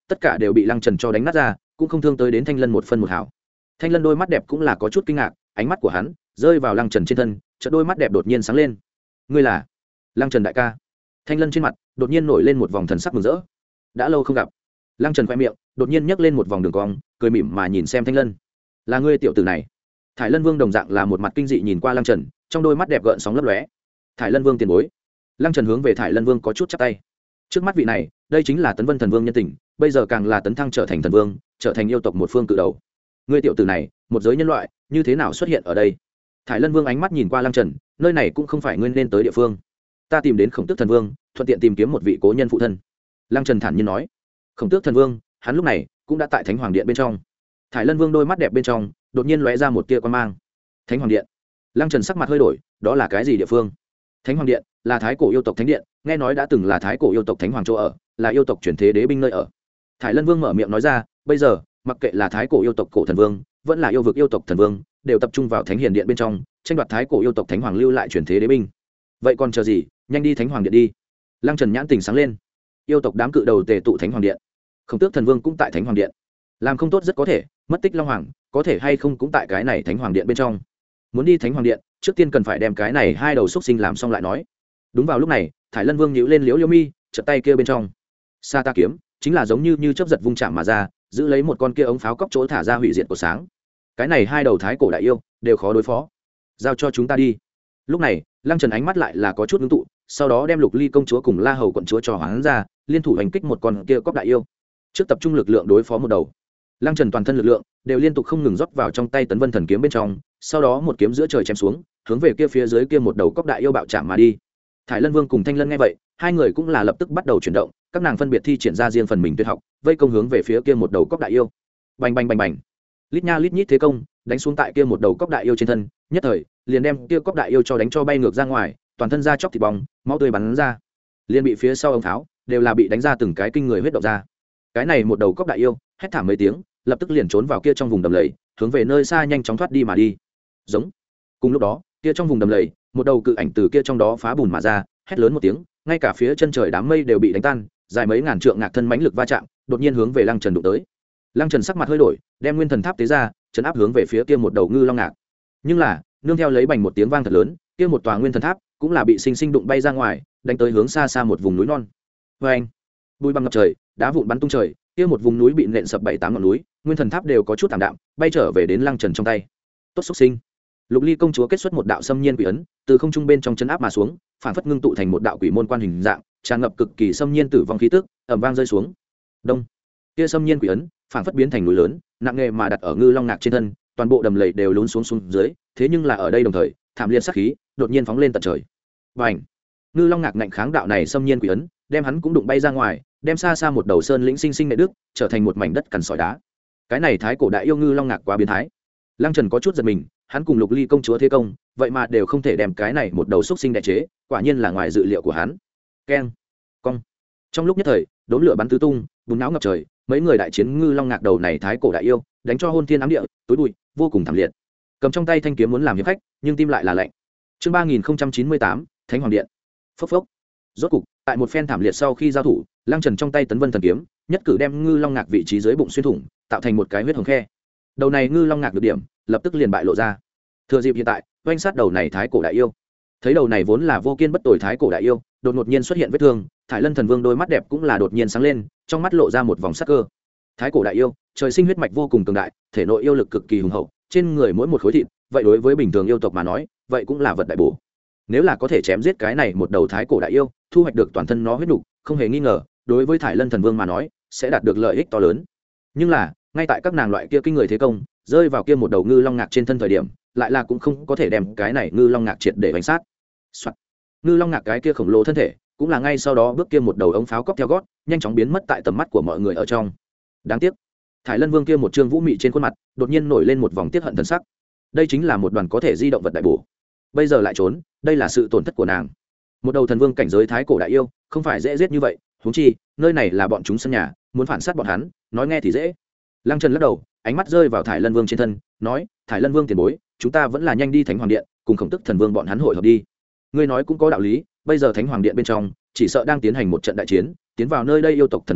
tất cả đều bị lăng trần cho đánh nát ra, cũng không thương tới đến thanh lân một phân một hào. Thanh lân đôi mắt đẹp cũng là có chút kinh ngạc, ánh mắt của hắn rơi vào lăng trần trên thân, chợt đôi mắt đẹp đột nhiên sáng lên. Ngươi là lăng trần đại ca? Thanh lân trên mặt đột nhiên nổi lên một vòng thần sắc mừng rỡ. Đã lâu không gặp. Lăng trần khoe miệng đột nhiên nhấc lên một vòng đường cong, cười mỉm mà nhìn xem thanh lân. Là ngươi tiểu tử này? Thải lân vương đồng dạng là một mặt kinh dị nhìn qua lăng trần, trong đôi mắt đẹp gợn sóng lấp lóe. Thải lân vương tiền bối. Lăng trần hướng về Thải lân vương có chút chắp tay. Trước mắt vị này, đây chính là tấn vân thần vương nhân tình, bây giờ càng là tấn thăng trở thành thần vương, trở thành yêu tộc một phương cự đầu. Ngươi tiểu tử này, một giới nhân loại, như thế nào xuất hiện ở đây? Thải lân vương ánh mắt nhìn qua lăng trần, nơi này cũng không phải ngươi nên tới địa phương. Ta tìm đến khổng tước thần vương, thuận tiện tìm kiếm một vị cố nhân phụ thân. Lăng trần thản nhiên nói. Khổng tước thần vương, hắn lúc này cũng đã tại thánh hoàng điện bên trong. Thải lân vương đôi mắt đẹp bên trong đột nhiên lóe ra một tia quan mang. Thánh hoàng điện. Lăng trần sắc mặt hơi đổi, đó là cái gì địa phương? Thánh hoàng điện là thái cổ yêu tộc thánh điện, nghe nói đã từng là thái cổ yêu tộc thánh hoàng chỗ ở, là yêu tộc chuyển thế đế binh nơi ở. Thải lân vương mở miệng nói ra, bây giờ mặc kệ là thái cổ yêu tộc cổ thần vương vẫn là yêu vực yêu tộc thần vương, đều tập trung vào thánh hiền điện bên trong tranh đoạt thái cổ yêu tộc thánh hoàng lưu lại chuyển thế đế binh. Vậy còn chờ gì, nhanh đi thánh hoàng điện đi. Lăng trần nhãn tình sáng lên. Yêu tộc đám cự đầu tề tụ thánh hoàng điện, khổng tước thần vương cũng tại thánh hoàng điện. Làm không tốt rất có thể mất tích long hoàng, có thể hay không cũng tại cái này thánh hoàng điện bên trong. Muốn đi thánh hoàng điện, trước tiên cần phải đem cái này hai đầu xúc sinh làm xong lại nói. Đúng vào lúc này, Thải lân vương nhíu lên liễu liễu mi, chợt tay kia bên trong sa ta kiếm chính là giống như như chớp giật vung chạm mà ra, giữ lấy một con kia ống pháo cóc chỗ thả ra hủy diệt của sáng. Cái này hai đầu thái cổ đại yêu đều khó đối phó, giao cho chúng ta đi. Lúc này Lăng trần ánh mắt lại là có chút ngưng tụ, sau đó đem Lục Ly công chúa cùng La Hầu quận chúa cho hoán ra, liên thủ hành kích một con kia cóc đại yêu. Trước tập trung lực lượng đối phó một đầu, Lăng trần toàn thân lực lượng đều liên tục không ngừng rót vào trong tay tấn vân thần kiếm bên trong, sau đó một kiếm giữa trời chém xuống, hướng về kia phía dưới kia một đầu cóc đại yêu bạo chạm mà đi. Thải lân vương cùng thanh lân nghe vậy, hai người cũng là lập tức bắt đầu chuyển động, các nàng phân biệt thi triển ra riêng phần mình tuyệt học, vây công hướng về phía kia một đầu cóc đại yêu. Bành bành bành bành, lít nha lít nhít thế công đánh xuống tại kia một đầu cóc đại yêu trên thân, nhất thời liền đem kia cóc đại yêu cho đánh cho bay ngược ra ngoài, toàn thân da chóc thịt bong, máu tươi bắn ra, liền bị phía sau ống tháo đều là bị đánh ra từng cái kinh người huyết động ra. Cái này một đầu cóc đại yêu hét thảm mấy tiếng, lập tức liền trốn vào kia trong vùng đầm lầy, hướng về nơi xa nhanh chóng thoát đi mà đi. Giống. Cùng lúc đó, kia trong vùng đầm lầy, một đầu cự ảnh từ kia trong đó phá bùn mà ra, hét lớn một tiếng, ngay cả phía chân trời đám mây đều bị đánh tan, dài mấy ngàn trượng ngạc thân mãnh lực va chạm, đột nhiên hướng về Lăng Trần đụng tới. Lăng Trần sắc mặt hơi đổi, đem nguyên thần tháp tế ra, chấn áp hướng về phía kia một đầu ngư long ngạc. Nhưng là, nương theo lấy bành một tiếng vang thật lớn, kia một tòa nguyên thần tháp cũng là bị sinh sinh đụng bay ra ngoài, đánh tới hướng xa xa một vùng núi non. Oeng! Bụi băng ngập trời, đá vụn bắn tung trời, kia một vùng núi bị nện sập bảy tám ngọn núi, nguyên thần tháp đều có chút tạm đạm, bay trở về đến Lăng Trần trong tay. Tốt xúc sinh. Lục Ly công chúa kết xuất một đạo xâm nhiên quỷ ấn, từ không trung bên trong chấn áp mà xuống, phản phất ngưng tụ thành một đạo quỷ môn quan hình dạng, tràn ngập cực kỳ xâm nhiên tử vong khí tức, ầm vang rơi xuống. Đông. Kia xâm nhiên quỷ ấn, phản phất biến thành núi lớn, nặng nề mà đặt ở ngư long ngạc trên thân, toàn bộ đầm lầy đều lún xuống xuống dưới, thế nhưng là ở đây đồng thời, thảm liệt sát khí đột nhiên phóng lên tận trời. Bành! Ngư long ngạc ngạnh kháng đạo này xâm nhiên quỷ ấn, đem hắn cũng đụng bay ra ngoài, đem xa xa một đầu sơn lĩnh sinh sinh nệ đức, trở thành một mảnh đất cằn sỏi đá. Cái này thái cổ đại yêu ngư long ngạc quá biến thái. Lăng Trần có chút giật mình, hắn cùng Lục Ly công chúa thế công, vậy mà đều không thể đem cái này một đầu xúc sinh đè chế, quả nhiên là ngoài dự liệu của hắn. Keng, cong. Trong lúc nhất thời, đốm lửa bắn tứ tung, bùn não ngập trời, mấy người đại chiến ngư long ngạc đầu này thái cổ đại yêu, đánh cho hôn thiên ám địa, tối bụi, vô cùng thảm liệt. Cầm trong tay thanh kiếm muốn làm hiệp khách, nhưng tim lại là lạnh. Chương ba nghìn chín mươi tám, Thánh Hoàng Điện. Phốc phốc. Rốt cục, tại một phen thảm liệt sau khi giao thủ, Lăng Trần trong tay tấn vân thần kiếm, nhất cử đem ngư long ngạc vị trí dưới bụng xuyên thủng, tạo thành một cái huyết hồng khe. Đầu này ngư long ngạc được điểm, lập tức liền bại lộ ra. Thừa dịp hiện tại, oanh sát đầu này thái cổ đại yêu. Thấy đầu này vốn là vô kiên bất tồi thái cổ đại yêu, đột ngột nhiên xuất hiện vết thương, Thải Lân thần vương đôi mắt đẹp cũng là đột nhiên sáng lên, trong mắt lộ ra một vòng sắc cơ. Thái cổ đại yêu, trời sinh huyết mạch vô cùng cường đại, thể nội yêu lực cực kỳ hùng hậu, trên người mỗi một khối thịt, vậy đối với bình thường yêu tộc mà nói, vậy cũng là vật đại bổ. Nếu là có thể chém giết cái này một đầu thái cổ đại yêu, thu hoạch được toàn thân nó huyết nục, không hề nghi ngờ, đối với Thải Lân thần vương mà nói, sẽ đạt được lợi ích to lớn. Nhưng là, ngay tại các nàng loại kia kinh người thế công, rơi vào kia một đầu ngư long ngạc trên thân thời điểm, lại là cũng không có thể đem cái này ngư long ngạc triệt để bánh sát. Soạt. Ngư long ngạc cái kia khổng lồ thân thể, cũng là ngay sau đó bước kia một đầu ống pháo cóc theo gót, nhanh chóng biến mất tại tầm mắt của mọi người ở trong. Đáng tiếc, Thải Lân vương kia một trương vũ mị trên khuôn mặt, đột nhiên nổi lên một vòng tiếc hận thần sắc. Đây chính là một đoàn có thể di động vật đại bổ, bây giờ lại trốn, đây là sự tổn thất của nàng. Một đầu thần vương cảnh giới thái cổ đại yêu, không phải dễ giết như vậy, huống chi, nơi này là bọn chúng sân nhà, muốn phản sát bọn hắn, nói nghe thì dễ. Lăng Trần lắc đầu, ánh mắt rơi vào Thải Lân vương trên thân, nói: "Thải Lân vương tiền bối, chúng ta vẫn là nhanh đi Thánh Hoàng Điện, cùng Khổng Tức thần vương bọn hắn hội hợp đi." Ngươi nói cũng có đạo lý, bây giờ Thánh Hoàng Điện bên trong, chỉ sợ đang tiến hành một trận đại chiến, tiến vào nơi đây yêu tộc thần vương,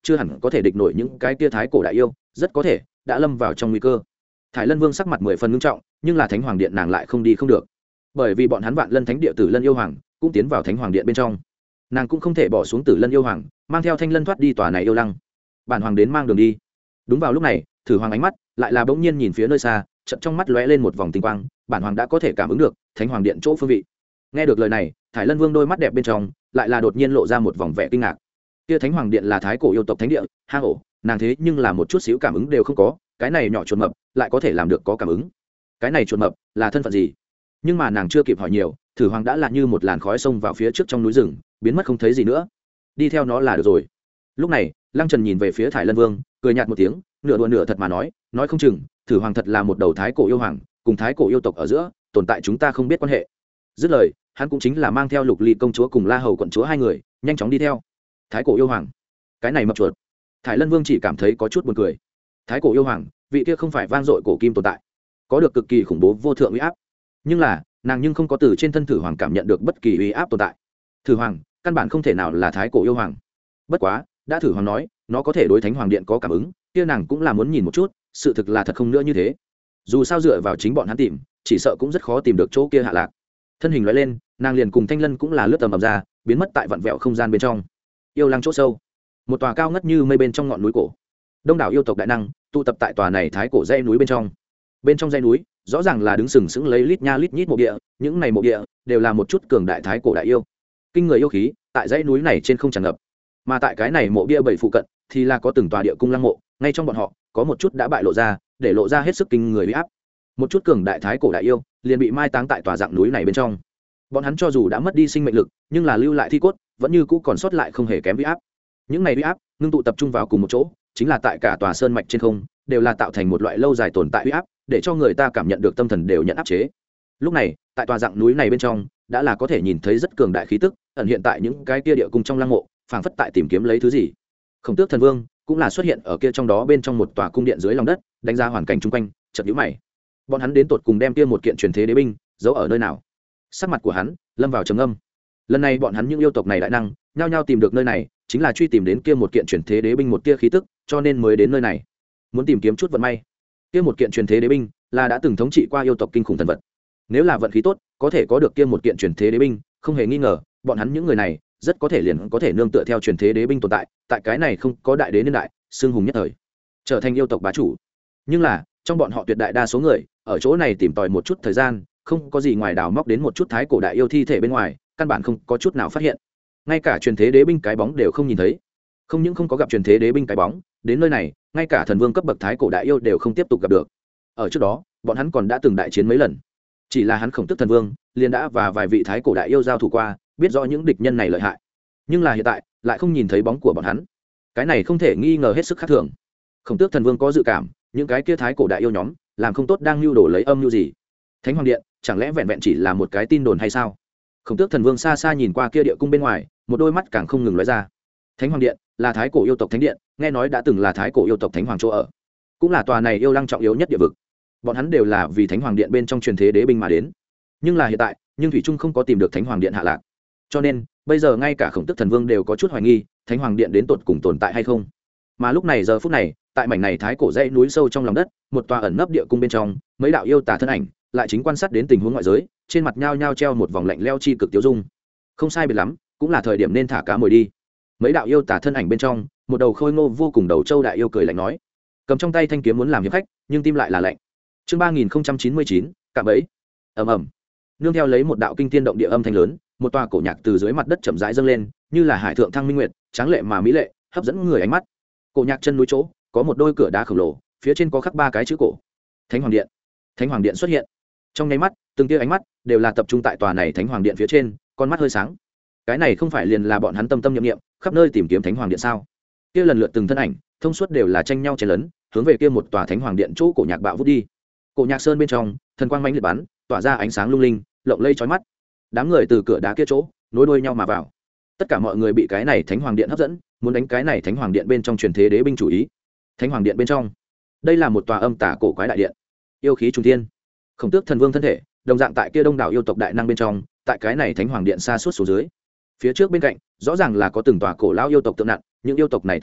chưa hẳn có thể địch nổi những cái tia thái cổ đại yêu, rất có thể đã lâm vào trong nguy cơ. Thải Lân Vương sắc mặt mười phần nghiêm trọng, nhưng là Thánh Hoàng Điện nàng lại không đi không được, bởi vì bọn hắn Vạn Lân Thánh địa Tử Lân yêu hoàng cũng tiến vào Thánh Hoàng Điện bên trong, nàng cũng không thể bỏ xuống Tử Lân yêu hoàng, mang theo Thanh Lân thoát đi tòa này yêu lăng. Bản hoàng đến mang đường đi. Đúng vào lúc này, Thử Hoàng ánh mắt lại là bỗng nhiên nhìn phía nơi xa, chợt trong mắt lóe lên một vòng tinh quang, bản hoàng đã có thể cảm ứng được Thánh Hoàng Điện chỗ phương vị. Nghe được lời này, Thải Lân Vương đôi mắt đẹp bên trong lại là đột nhiên lộ ra một vòng vẻ kinh ngạc. Kia Thánh Hoàng Điện là thái cổ yêu tộc thánh địa, hang ổ, nàng thế nhưng là một chút xíu cảm ứng đều không có, cái này nhỏ chuột mập lại có thể làm được có cảm ứng. Cái này chuột mập là thân phận gì? Nhưng mà nàng chưa kịp hỏi nhiều, Thử Hoàng đã là như một làn khói xông vào phía trước trong núi rừng, biến mất không thấy gì nữa. Đi theo nó là được rồi. Lúc này, Lăng Trần nhìn về phía Thải Lân Vương, cười nhạt một tiếng, nửa đùa nửa thật mà nói, nói không chừng Thử Hoàng thật là một đầu thái cổ yêu hoàng, cùng thái cổ yêu tộc ở giữa tồn tại chúng ta không biết quan hệ. Dứt lời, hắn cũng chính là mang theo Lục Ly công chúa cùng La Hầu quận chúa hai người nhanh chóng đi theo. Thái cổ yêu hoàng, cái này mập chuột. Thải Lân Vương chỉ cảm thấy có chút buồn cười. Thái cổ yêu hoàng, vị kia không phải vang dội cổ kim tồn tại, có được cực kỳ khủng bố vô thượng uy áp, nhưng là nàng nhưng không có từ trên thân Thử Hoàng cảm nhận được bất kỳ uy áp tồn tại. Thử Hoàng căn bản không thể nào là thái cổ yêu hoàng. Bất quá đã Thử Hoàng nói nó có thể đối Thánh Hoàng Điện có cảm ứng, kia nàng cũng là muốn nhìn một chút, sự thực là thật không nữa như thế. Dù sao dựa vào chính bọn hắn tìm, chỉ sợ cũng rất khó tìm được chỗ kia hạ lạc. Thân hình lóe lên, nàng liền cùng Thanh Lân cũng là lướt tầm ầm ra, biến mất tại vặn vẹo không gian bên trong. Yêu lăng chỗ sâu, một tòa cao ngất như mây bên trong ngọn núi cổ, đông đảo yêu tộc đại năng tụ tập tại tòa này thái cổ dãy núi bên trong. Bên trong dãy núi rõ ràng là đứng sừng sững lấy lít nha lít nhít mộ địa, những này mộ địa đều là một chút cường đại thái cổ đại yêu. Kinh người yêu khí tại dãy núi này trên không tràn ngập, mà tại cái này mộ bia bảy phụ cận thì là có từng tòa địa cung lăng mộ, ngay trong bọn họ có một chút đã bại lộ ra, để lộ ra hết sức kinh người uy áp. Một chút cường đại thái cổ đại yêu liền bị mai táng tại tòa dạng núi này bên trong. Bọn hắn cho dù đã mất đi sinh mệnh lực, nhưng là lưu lại thi cốt vẫn như cũ còn sót lại không hề kém uy áp. Những này uy áp ngưng tụ tập trung vào cùng một chỗ, chính là tại cả tòa sơn mạch trên không đều là tạo thành một loại lâu dài tồn tại uy áp, để cho người ta cảm nhận được tâm thần đều nhận áp chế. Lúc này tại tòa dạng núi này bên trong đã là có thể nhìn thấy rất cường đại khí tức ẩn hiện tại những cái kia địa cung trong lăng mộ, phảng phất tại tìm kiếm lấy thứ gì. Khổng Tước Thần Vương cũng là xuất hiện ở kia trong đó bên trong một tòa cung điện dưới lòng đất, đánh giá hoàn cảnh chung quanh, chợt nhíu mày. Bọn hắn đến tột cùng đem kia một kiện truyền thế đế binh giấu ở nơi nào? Sắc mặt của hắn lâm vào trầm âm. Lần này bọn hắn những yêu tộc này đại năng nhao nhao tìm được nơi này, chính là truy tìm đến kia một kiện truyền thế đế binh một tia khí tức, cho nên mới đến nơi này, muốn tìm kiếm chút vận may. Kia một kiện truyền thế đế binh là đã từng thống trị qua yêu tộc kinh khủng thần vật. Nếu là vận khí tốt, có thể có được kia một kiện truyền thế đế binh, không hề nghi ngờ, bọn hắn những người này rất có thể liền có thể nương tựa theo truyền thế đế binh tồn tại, tại cái này không có đại đế niên đại, xưng hùng nhất thời, trở thành yêu tộc bá chủ. Nhưng là, trong bọn họ tuyệt đại đa số người, ở chỗ này tìm tòi một chút thời gian, không có gì ngoài đào móc đến một chút thái cổ đại yêu thi thể bên ngoài, căn bản không có chút nào phát hiện. Ngay cả truyền thế đế binh cái bóng đều không nhìn thấy. Không những không có gặp truyền thế đế binh cái bóng, đến nơi này, ngay cả thần vương cấp bậc thái cổ đại yêu đều không tiếp tục gặp được. Ở trước đó, bọn hắn còn đã từng đại chiến mấy lần. Chỉ là hắn Khổng Tước Thần Vương liền đã và vài vị thái cổ đại yêu giao thủ qua, biết rõ những địch nhân này lợi hại. Nhưng là hiện tại, lại không nhìn thấy bóng của bọn hắn. Cái này không thể nghi ngờ hết sức khác thường. Khổng Tước Thần Vương có dự cảm, những cái kia thái cổ đại yêu nhóm, làm không tốt đang lưu đồ lấy âm mưu gì. Thánh Hoàng Điện, chẳng lẽ vẹn vẹn chỉ là một cái tin đồn hay sao? Khổng Tước Thần Vương xa xa nhìn qua kia địa cung bên ngoài, một đôi mắt càng không ngừng lóe ra. Thánh Hoàng Điện là thái cổ yêu tộc thánh điện, nghe nói đã từng là thái cổ yêu tộc thánh hoàng chỗ ở, cũng là tòa này yêu lăng trọng yếu nhất địa vực. Bọn hắn đều là vì Thánh Hoàng Điện bên trong truyền thế đế binh mà đến. Nhưng là hiện tại, nhưng thủy trung không có tìm được Thánh Hoàng Điện hạ lạc. Cho nên, bây giờ ngay cả Khổng Tước Thần Vương đều có chút hoài nghi, Thánh Hoàng Điện đến tột cùng tồn tại hay không. Mà lúc này giờ phút này, tại mảnh này thái cổ dãy núi sâu trong lòng đất, một tòa ẩn nấp địa cung bên trong, mấy đạo yêu tà thân ảnh lại chính quan sát đến tình huống ngoại giới, trên mặt nhao nhao treo một vòng lạnh lẽo chi cực tiêu dung. Không sai biệt lắm, cũng là thời điểm nên thả cá mồi đi. Mấy đạo yêu tà thân ảnh bên trong, một đầu khôi ngô vô cùng đầu châu đại yêu cười lạnh nói, cầm trong tay thanh kiếm muốn làm hiệp khách, nhưng tim lại là lạnh. Chương ba nghìn chín mươi chín, cạm bẫy. Ầm ầm. Nương theo lấy một đạo kinh thiên động địa âm thanh lớn, một tòa cổ nhạc từ dưới mặt đất chậm rãi dâng lên, như là hải thượng thăng minh nguyệt, tráng lệ mà mỹ lệ, hấp dẫn người ánh mắt. Cổ nhạc chân núi chỗ, có một đôi cửa đá khổng lồ, phía trên có khắc ba cái chữ cổ. Thánh Hoàng Điện. Thánh Hoàng Điện xuất hiện. Trong nháy mắt, từng tia ánh mắt đều là tập trung tại tòa này Thánh Hoàng Điện phía trên, con mắt hơi sáng. Cái này không phải liền là bọn hắn tâm tâm niệm niệm, khắp nơi tìm kiếm Thánh Hoàng Điện sao? Kia lần lượt từng thân ảnh, thông suốt đều là tranh nhau chen lấn, hướng về kia một tòa Thánh Hoàng Điện chỗ cổ nhạc bạo vút đi. Cổ nhạc sơn bên trong, thần quang mãnh liệt bắn, tỏa ra ánh sáng lung linh, lộng lây chói mắt. Đám người từ cửa đá kia chỗ nối đuôi nhau mà vào. Tất cả mọi người bị cái này Thánh Hoàng Điện hấp dẫn, muốn đánh cái này Thánh Hoàng Điện bên trong truyền thế đế binh chủ ý. Thánh Hoàng Điện bên trong, đây là một tòa âm tà cổ quái đại điện, yêu khí trùng thiên. Khổng Tước Thần Vương thân thể, đồng dạng tại kia đông đảo yêu tộc đại năng bên trong, tại cái này Thánh Hoàng Điện xa suốt xuống dưới. Phía trước bên cạnh, rõ ràng là có từng tòa cổ lão yêu tộc tượng nặng, những yêu tộc này tượng nặng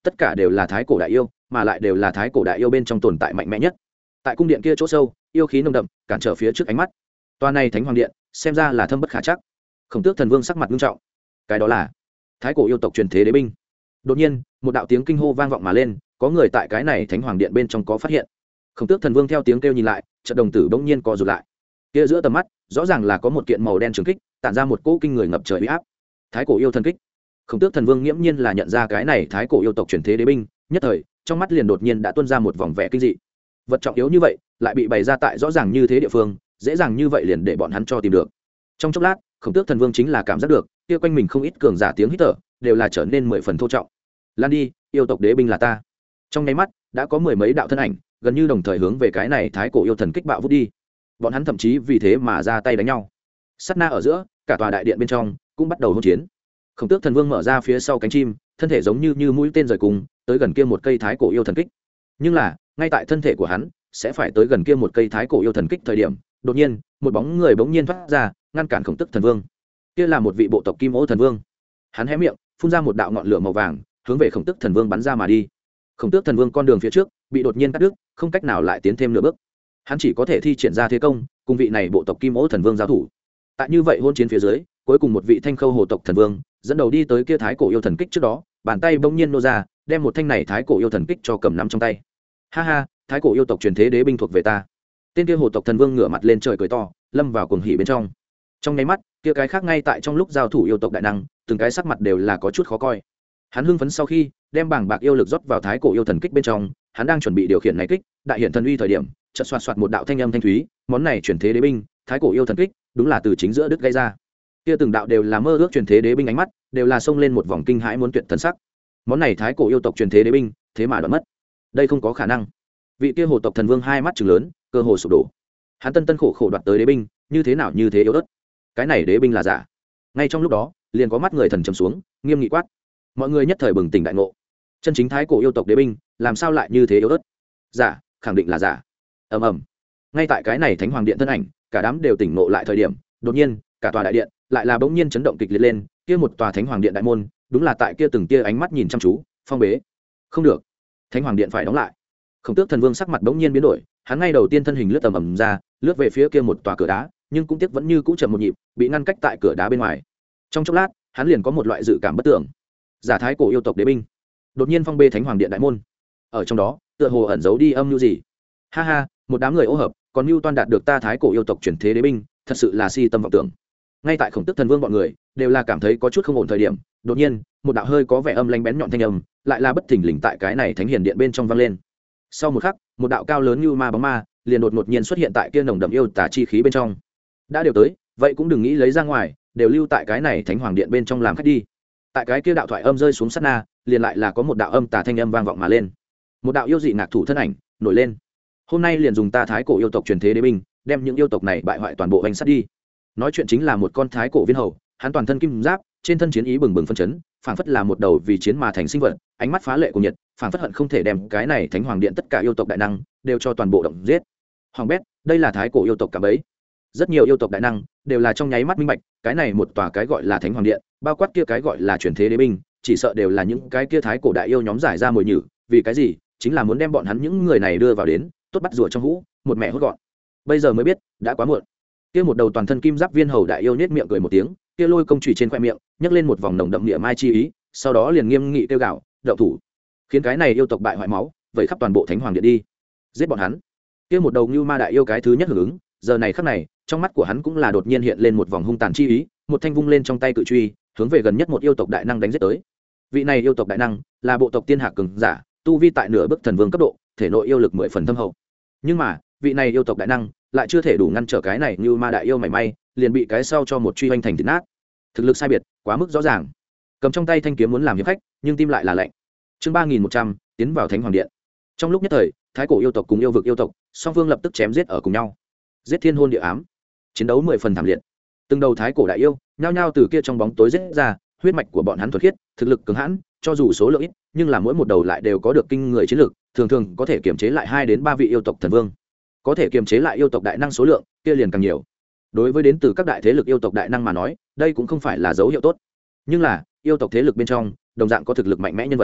tất cả đều là thái cổ đại yêu, mà lại đều là thái cổ đại yêu bên trong tồn tại mạnh mẽ nhất. Tại cung điện kia chỗ sâu, yêu khí nồng đậm cản trở phía trước ánh mắt. Toa này thánh hoàng điện xem ra là thâm bất khả chắc. Khổng Tước Thần Vương sắc mặt nghiêm trọng. Cái đó là thái cổ yêu tộc truyền thế đế binh. Đột nhiên, một đạo tiếng kinh hô vang vọng mà lên, có người tại cái này thánh hoàng điện bên trong có phát hiện. Khổng Tước Thần Vương theo tiếng kêu nhìn lại, chợt đồng tử bỗng nhiên co rụt lại. Kia giữa tầm mắt, rõ ràng là có một kiện màu đen trường kích, tản ra một cỗ kinh người ngập trời uy áp. Thái cổ yêu thần kích. Khổng Tước Thần Vương nghiễm nhiên là nhận ra cái này thái cổ yêu tộc truyền thế đế binh, nhất thời, trong mắt liền đột nhiên đã tuôn ra một vòng vẻ kinh dị. Vật trọng yếu như vậy, lại bị bày ra tại rõ ràng như thế địa phương, dễ dàng như vậy liền để bọn hắn cho tìm được. Trong chốc lát, Khổng Tước Thần Vương chính là cảm giác được, kia quanh mình không ít cường giả tiếng hít thở, đều là trở nên mười phần thô trọng. Lan đi, yêu tộc đế binh là ta. Trong nháy mắt, đã có mười mấy đạo thân ảnh, gần như đồng thời hướng về cái này thái cổ yêu thần kích bạo vút đi. Bọn hắn thậm chí vì thế mà ra tay đánh nhau. Sát na ở giữa, cả tòa đại điện bên trong cũng bắt đầu hỗn chiến. Khổng Tước Thần Vương mở ra phía sau cánh chim, thân thể giống như như mũi tên rời cùng, tới gần kia một cây thái cổ yêu thần kích. Nhưng là, ngay tại thân thể của hắn sẽ phải tới gần kia một cây thái cổ yêu thần kích thời điểm, đột nhiên, một bóng người bỗng nhiên thoát ra, ngăn cản Khổng Tước Thần Vương. Kia là một vị bộ tộc Kim Ô Thần Vương. Hắn hé miệng, phun ra một đạo ngọn lửa màu vàng, hướng về Khổng Tước Thần Vương bắn ra mà đi. Khổng Tước Thần Vương con đường phía trước bị đột nhiên cắt đứt, không cách nào lại tiến thêm nửa bước. Hắn chỉ có thể thi triển ra thế công, cùng vị này bộ tộc Kim Ô Thần Vương giao thủ. Tại như vậy hôn chiến phía dưới, cuối cùng một vị Thanh Khâu Hồ tộc thần vương dẫn đầu đi tới kia thái cổ yêu thần kích trước đó, bàn tay bỗng nhiên nô ra, đem một thanh này thái cổ yêu thần kích cho cầm nắm trong tay. Ha ha, thái cổ yêu tộc truyền thế đế binh thuộc về ta. Tên kia hồ tộc thần vương ngửa mặt lên trời cười to, lâm vào cuồng hỉ bên trong. Trong nháy mắt, kia cái khác ngay tại trong lúc giao thủ yêu tộc đại năng, từng cái sắc mặt đều là có chút khó coi. Hắn hưng phấn sau khi đem bảng bạc yêu lực rót vào thái cổ yêu thần kích bên trong, hắn đang chuẩn bị điều khiển này kích, đại hiện thần uy thời điểm, chợt xoạt xoạt một đạo thanh âm thanh thúy, món này truyền thế đế binh, thái cổ yêu thần kích, đúng là từ chính giữa đứt gây ra. Kia từng đạo đều là mơ ước truyền thế đế binh ánh mắt, đều là xông lên một vòng kinh hãi muốn tuyệt thần sắc. Món này thái cổ yêu tộc truyền thế đế binh, thế mà đoạn mất. Đây không có khả năng. Vị kia hồ tộc thần vương hai mắt trừng lớn, cơ hồ sụp đổ. Hắn tân tân khổ khổ đoạt tới đế binh, như thế nào như thế yếu ớt. Cái này đế binh là giả. Ngay trong lúc đó, liền có mắt người thần trầm xuống, nghiêm nghị quát. Mọi người nhất thời bừng tỉnh đại ngộ. Chân chính thái cổ yêu tộc đế binh, làm sao lại như thế yếu ớt? Giả, khẳng định là giả. Ầm ầm. Ngay tại cái này thánh hoàng điện thân ảnh, cả đám đều tỉnh ngộ lại thời điểm, đột nhiên, cả tòa đại điện lại là bỗng nhiên chấn động kịch liệt lên, kia một tòa thánh hoàng điện đại môn, đúng là tại kia từng kia ánh mắt nhìn chăm chú, phong bế. Không được, thánh hoàng điện phải đóng lại. Khổng Tước Thần Vương sắc mặt bỗng nhiên biến đổi, hắn ngay đầu tiên thân hình lướt tầm ầm ra, lướt về phía kia một tòa cửa đá, nhưng cũng tiếc vẫn như cũ chậm một nhịp, bị ngăn cách tại cửa đá bên ngoài. Trong chốc lát, hắn liền có một loại dự cảm bất tưởng. Giả thái cổ yêu tộc đế binh, đột nhiên phong bê thánh hoàng điện đại môn. Ở trong đó, tựa hồ ẩn giấu đi âm mưu gì. Ha ha, một đám người ô hợp, còn mưu toan đạt được ta thái cổ yêu tộc chuyển thế đế binh, thật sự là si tâm vọng tưởng. Ngay tại Khổng Tước Thần Vương bọn người đều là cảm thấy có chút không ổn thời điểm, đột nhiên, một đạo hơi có vẻ âm lanh bén nhọn thanh âm, lại là bất thình lình tại cái này thánh hiền điện bên trong vang lên. Sau một khắc, một đạo cao lớn như ma bóng ma, liền đột ngột nhiên xuất hiện tại kia nồng đậm yêu tà chi khí bên trong. Đã đều tới, vậy cũng đừng nghĩ lấy ra ngoài, đều lưu tại cái này thánh hoàng điện bên trong làm khách đi. Tại cái kia đạo thoại âm rơi xuống sát na, liền lại là có một đạo âm tà thanh âm vang vọng mà lên. Một đạo yêu dị ngạc thủ thân ảnh nổi lên. Hôm nay liền dùng ta thái cổ yêu tộc truyền thế đế binh, đem những yêu tộc này bại hoại toàn bộ vành sát đi. Nói chuyện chính là một con thái cổ viên hầu, hắn toàn thân kim giáp, trên thân chiến ý bừng bừng phân chấn, phảng phất là một đầu vì chiến mà thành sinh vật, ánh mắt phá lệ của nhiệt, phảng phất hận không thể đem cái này thánh hoàng điện tất cả yêu tộc đại năng đều cho toàn bộ động giết. Hoàng bét, đây là thái cổ yêu tộc cả bấy. Rất nhiều yêu tộc đại năng đều là trong nháy mắt minh bạch, cái này một tòa cái gọi là thánh hoàng điện, bao quát kia cái gọi là truyền thế đế binh, chỉ sợ đều là những cái kia thái cổ đại yêu nhóm giải ra mồi nhử, vì cái gì? Chính là muốn đem bọn hắn những người này đưa vào đến, tốt bắt rùa trong hũ, một mẹ hốt gọn. Bây giờ mới biết, đã quá muộn. Kia một đầu toàn thân kim giáp viên hầu đại yêu nhếch miệng cười một tiếng, kia lôi công chùy trên khoe miệng, nhấc lên một vòng nồng đậm địa mai chi ý, sau đó liền nghiêm nghị kêu gào, động thủ, khiến cái này yêu tộc bại hoại máu, vậy khắp toàn bộ thánh hoàng điện đi, giết bọn hắn. Kia một đầu như ma đại yêu cái thứ nhất hưởng ứng, giờ này khắc này, trong mắt của hắn cũng là đột nhiên hiện lên một vòng hung tàn chi ý, một thanh vung lên trong tay cự truy, hướng về gần nhất một yêu tộc đại năng đánh giết tới. Vị này yêu tộc đại năng là bộ tộc tiên hạc cường giả, tu vi tại nửa bước thần vương cấp độ, thể nội yêu lực mười phần thâm hậu. Nhưng mà, vị này yêu tộc đại năng lại chưa thể đủ ngăn trở cái này như ma đại yêu mảy may, liền bị cái sau cho một truy hoành thành thịt nát. Thực lực sai biệt quá mức rõ ràng. Cầm trong tay thanh kiếm muốn làm hiệp khách, nhưng tim lại là lạnh. Chương ba nghìn một trăm, tiến vào thánh hoàng điện. Trong lúc nhất thời, thái cổ yêu tộc cùng yêu vực yêu tộc, song phương lập tức chém giết ở cùng nhau. Giết thiên hôn địa ám, chiến đấu mười phần thảm liệt. Từng đầu thái cổ đại yêu, nhao nhao từ kia trong bóng tối giết ra, huyết mạch của bọn hắn thuần khiết, thực lực cường hãn, cho dù số lượng ít, nhưng là mỗi một đầu lại đều có được kinh người chiến lực, thường thường có thể kiềm chế lại hai đến ba vị yêu tộc thần vương. Có thể kiềm chế lại yêu tộc đại năng số lượng, kia liền càng nhiều. Đối với đến từ các đại thế lực yêu tộc đại năng mà nói, đây cũng không phải là dấu hiệu tốt. Nhưng là, yêu tộc thế lực bên trong, đồng dạng có thực lực mạnh mẽ nhân vật.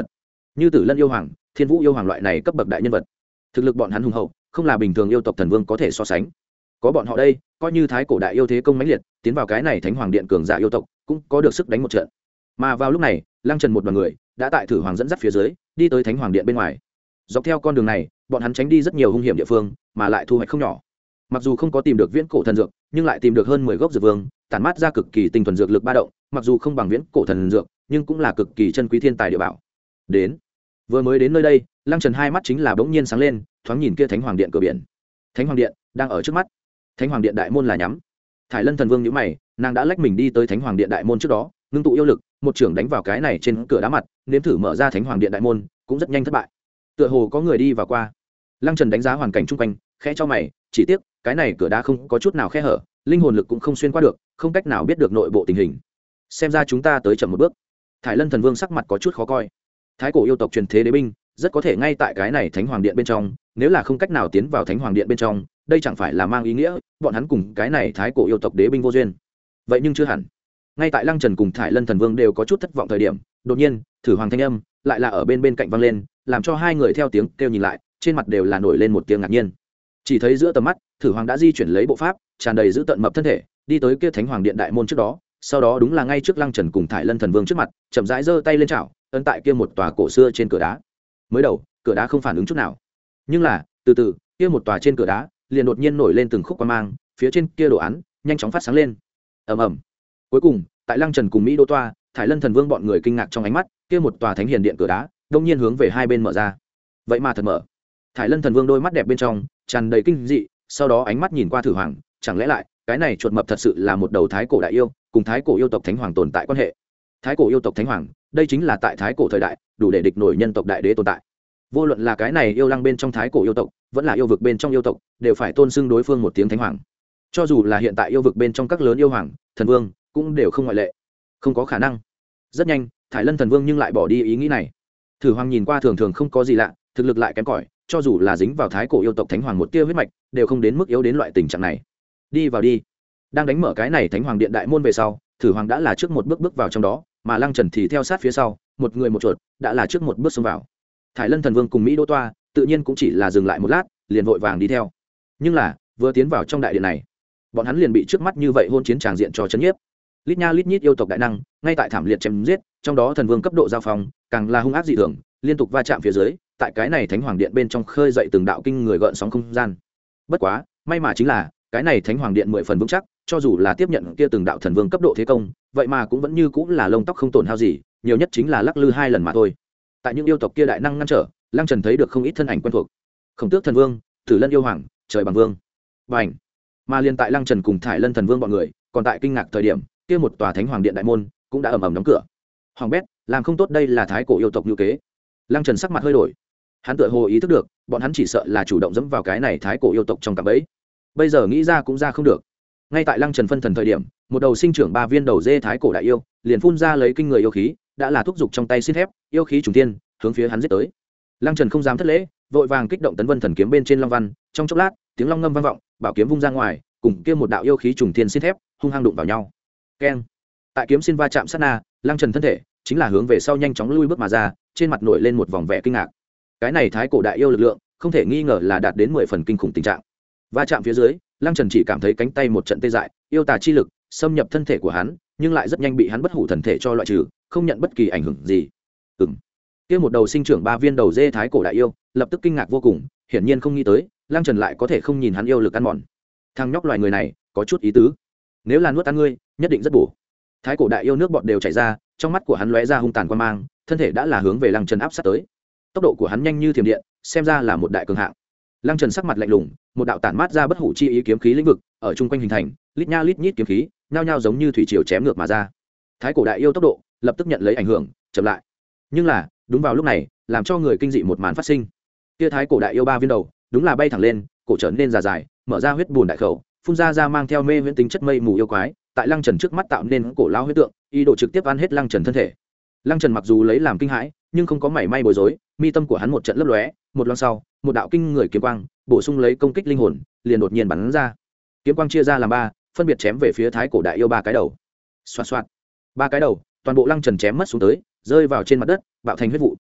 như Tử Lân yêu hoàng, Thiên Vũ yêu hoàng loại này cấp bậc đại nhân vật, thực lực bọn hắn hùng hậu, không là bình thường yêu tộc thần vương có thể so sánh. Có bọn họ đây, coi như thái cổ đại yêu thế công mãnh liệt, tiến vào cái này thánh hoàng điện cường giả yêu tộc, cũng có được sức đánh một trận. Mà vào lúc này, Lăng Trần một đoàn người đã tại Thử Hoàng dẫn dắt phía dưới, đi tới thánh hoàng điện bên ngoài. Dọc theo con đường này, bọn hắn tránh đi rất nhiều hung hiểm địa phương, mà lại thu hoạch không nhỏ. Mặc dù không có tìm được viễn cổ thần dược, nhưng lại tìm được hơn mười gốc dược vương, tản mát ra cực kỳ tinh thuần dược lực ba động, mặc dù không bằng viễn cổ thần dược, nhưng cũng là cực kỳ chân quý thiên tài địa bảo. Đến, vừa mới đến nơi đây, Lăng Trần hai mắt chính là bỗng nhiên sáng lên, thoáng nhìn kia thánh hoàng điện cửa biển. Thánh hoàng điện đang ở trước mắt. Thánh hoàng điện đại môn là nhắm. Thải Lân thần vương nhíu mày, nàng đã lách mình đi tới thánh hoàng điện đại môn trước đó, ngưng tụ yêu lực, một trưởng đánh vào cái này trên cửa đá mặt, nếm thử mở ra thánh hoàng điện đại môn, cũng rất nhanh thất bại. Tựa hồ có người đi vào qua. Lăng Trần đánh giá hoàn cảnh chung quanh, khẽ cho mày, chỉ tiếc cái này cửa đá không có chút nào khe hở, linh hồn lực cũng không xuyên qua được, không cách nào biết được nội bộ tình hình. Xem ra chúng ta tới chậm một bước. Thải Lân thần vương sắc mặt có chút khó coi. Thái cổ yêu tộc truyền thế đế binh, rất có thể ngay tại cái này thánh hoàng điện bên trong, nếu là không cách nào tiến vào thánh hoàng điện bên trong, đây chẳng phải là mang ý nghĩa bọn hắn cùng cái này thái cổ yêu tộc đế binh vô duyên. Vậy nhưng chưa hẳn. Ngay tại Lăng Trần cùng Thải Lân thần vương đều có chút thất vọng thời điểm, đột nhiên Thử Hoàng thanh âm lại là ở bên bên cạnh vang lên, làm cho hai người theo tiếng kêu nhìn lại, trên mặt đều là nổi lên một tiếng ngạc nhiên. Chỉ thấy giữa tầm mắt, Thử Hoàng đã di chuyển lấy bộ pháp, tràn đầy giữ tận mập thân thể, đi tới kia thánh hoàng điện đại môn trước đó, sau đó đúng là ngay trước Lăng Trần cùng Thải Lân thần vương trước mặt, chậm rãi giơ tay lên chảo, ấn tại kia một tòa cổ xưa trên cửa đá. Mới đầu, cửa đá không phản ứng chút nào, nhưng là từ từ, kia một tòa trên cửa đá liền đột nhiên nổi lên từng khúc quang mang, phía trên kia đồ án nhanh chóng phát sáng lên. Ầm ầm. Cuối cùng, tại Lăng Trần cùng Mỹ Đô Toa, Thải Lân thần vương bọn người kinh ngạc trong ánh mắt, kia một tòa thánh hiền điện cửa đá đột nhiên hướng về hai bên mở ra. Vậy mà thật mở. Thải Lân thần vương đôi mắt đẹp bên trong tràn đầy kinh dị, sau đó ánh mắt nhìn qua Thử Hoàng, chẳng lẽ lại cái này chuột mập thật sự là một đầu thái cổ đại yêu, cùng thái cổ yêu tộc thánh hoàng tồn tại quan hệ. Thái cổ yêu tộc thánh hoàng, đây chính là tại thái cổ thời đại đủ để địch nổi nhân tộc đại đế tồn tại. Vô luận là cái này yêu lăng bên trong thái cổ yêu tộc, vẫn là yêu vực bên trong yêu tộc, đều phải tôn xưng đối phương một tiếng thánh hoàng. Cho dù là hiện tại yêu vực bên trong các lớn yêu hoàng, thần vương, cũng đều không ngoại lệ. Không có khả năng. Rất nhanh, Thải Lân thần vương nhưng lại bỏ đi ý nghĩ này. Thử Hoàng nhìn qua thường thường không có gì lạ, thực lực lại kém cỏi, cho dù là dính vào thái cổ yêu tộc thánh hoàng một tia huyết mạch, đều không đến mức yếu đến loại tình trạng này. Đi vào đi. Đang đánh mở cái này thánh hoàng điện đại môn về sau, Thử Hoàng đã là trước một bước bước vào trong đó, mà Lăng Trần thì theo sát phía sau, một người một chuột, đã là trước một bước xông vào. Thải Lân thần vương cùng Mỹ Đô Toa, tự nhiên cũng chỉ là dừng lại một lát, liền vội vàng đi theo. Nhưng là, vừa tiến vào trong đại điện này, bọn hắn liền bị trước mắt như vậy hôn chiến tràng diện cho chấn nhiếp. Lít nha lít nhít yêu tộc đại năng, ngay tại thảm liệt chém giết, trong đó thần vương cấp độ giao phong, càng là hung ác dị thường, liên tục va chạm phía dưới, tại cái này thánh hoàng điện bên trong khơi dậy từng đạo kinh người gợn sóng không gian. Bất quá, may mà chính là, cái này thánh hoàng điện mười phần vững chắc, cho dù là tiếp nhận kia từng đạo thần vương cấp độ thế công, vậy mà cũng vẫn như cũng là lông tóc không tổn hao gì, nhiều nhất chính là lắc lư hai lần mà thôi. Tại những yêu tộc kia đại năng ngăn trở, Lăng Trần thấy được không ít thân ảnh quen thuộc. Khổng Tước thần vương, Tử Lân yêu hoàng, Trời bằng vương. Bành. Mà liên tại Lăng Trần cùng Thải Lân thần vương bọn người, còn tại kinh ngạc thời điểm, kia một tòa thánh hoàng điện đại môn cũng đã ầm ầm đóng cửa. Hoàng bét, làm không tốt đây là thái cổ yêu tộc như kế. Lăng Trần sắc mặt hơi đổi. Hắn tựa hồ ý thức được, bọn hắn chỉ sợ là chủ động dẫm vào cái này thái cổ yêu tộc trong cạm bẫy. Bây giờ nghĩ ra cũng ra không được. Ngay tại Lăng Trần phân thần thời điểm, một đầu sinh trưởng ba viên đầu dê thái cổ đại yêu, liền phun ra lấy kinh người yêu khí, đã là thúc dục trong tay xin thép, yêu khí trùng thiên, hướng phía hắn giết tới. Lăng Trần không dám thất lễ, vội vàng kích động tấn vân thần kiếm bên trên long văn, trong chốc lát, tiếng long ngâm vang vọng, bảo kiếm vung ra ngoài, cùng kia một đạo yêu khí trùng thiên xin thép, hung hăng đụng vào nhau. Keng! Tại kiếm xin va chạm sát na, Lăng Trần thân thể chính là hướng về sau nhanh chóng lui bước mà ra, trên mặt nổi lên một vòng vẻ kinh ngạc. Cái này thái cổ đại yêu lực lượng, không thể nghi ngờ là đạt đến mười phần kinh khủng tình trạng. Va chạm phía dưới, Lăng Trần chỉ cảm thấy cánh tay một trận tê dại, yêu tà chi lực xâm nhập thân thể của hắn, nhưng lại rất nhanh bị hắn bất hủ thần thể cho loại trừ, không nhận bất kỳ ảnh hưởng gì. Ừm. Kia một đầu sinh trưởng ba viên đầu dê thái cổ đại yêu, lập tức kinh ngạc vô cùng, hiển nhiên không nghĩ tới, Lăng Trần lại có thể không nhìn hắn yêu lực ăn mòn. Thằng nhóc loài người này, có chút ý tứ. Nếu là nuốt ăn ngươi, nhất định rất bổ. Thái cổ đại yêu nước bọt đều chảy ra, trong mắt của hắn lóe ra hung tàn quan mang, thân thể đã là hướng về Lăng Trần áp sát tới. Tốc độ của hắn nhanh như thiểm điện, xem ra là một đại cường hạng. Lăng Trần sắc mặt lạnh lùng, một đạo tản mát ra bất hủ chi ý kiếm khí lĩnh vực, ở trung quanh hình thành, lít nha lít nhít kiếm khí, nhao nhao giống như thủy triều chém ngược mà ra. Thái cổ đại yêu tốc độ lập tức nhận lấy ảnh hưởng, chậm lại. Nhưng là, đúng vào lúc này, làm cho người kinh dị một màn phát sinh. Kia thái cổ đại yêu ba viên đầu, đúng là bay thẳng lên, cổ trở nên dài dài, mở ra huyết bùn đại khẩu, phun ra ra mang theo mê huyễn tính chất mây mù yêu quái, tại Lăng Trần trước mắt tạo nên cổ lao huyết tượng, ý đồ trực tiếp ăn hết Lăng Trần thân thể. Lăng Trần mặc dù lấy làm kinh hãi, nhưng không có mảy may bối rối, mi tâm của hắn một trận lấp lóe, một loáng sau, một đạo kinh người kiếm quang, bổ sung lấy công kích linh hồn, liền đột nhiên bắn ra. Kiếm quang chia ra làm ba, phân biệt chém về phía thái cổ đại yêu ba cái đầu. Xoạt xoạt. Ba cái đầu, toàn bộ Lăng Trần chém mất xuống tới, rơi vào trên mặt đất, bạo thành huyết vụ.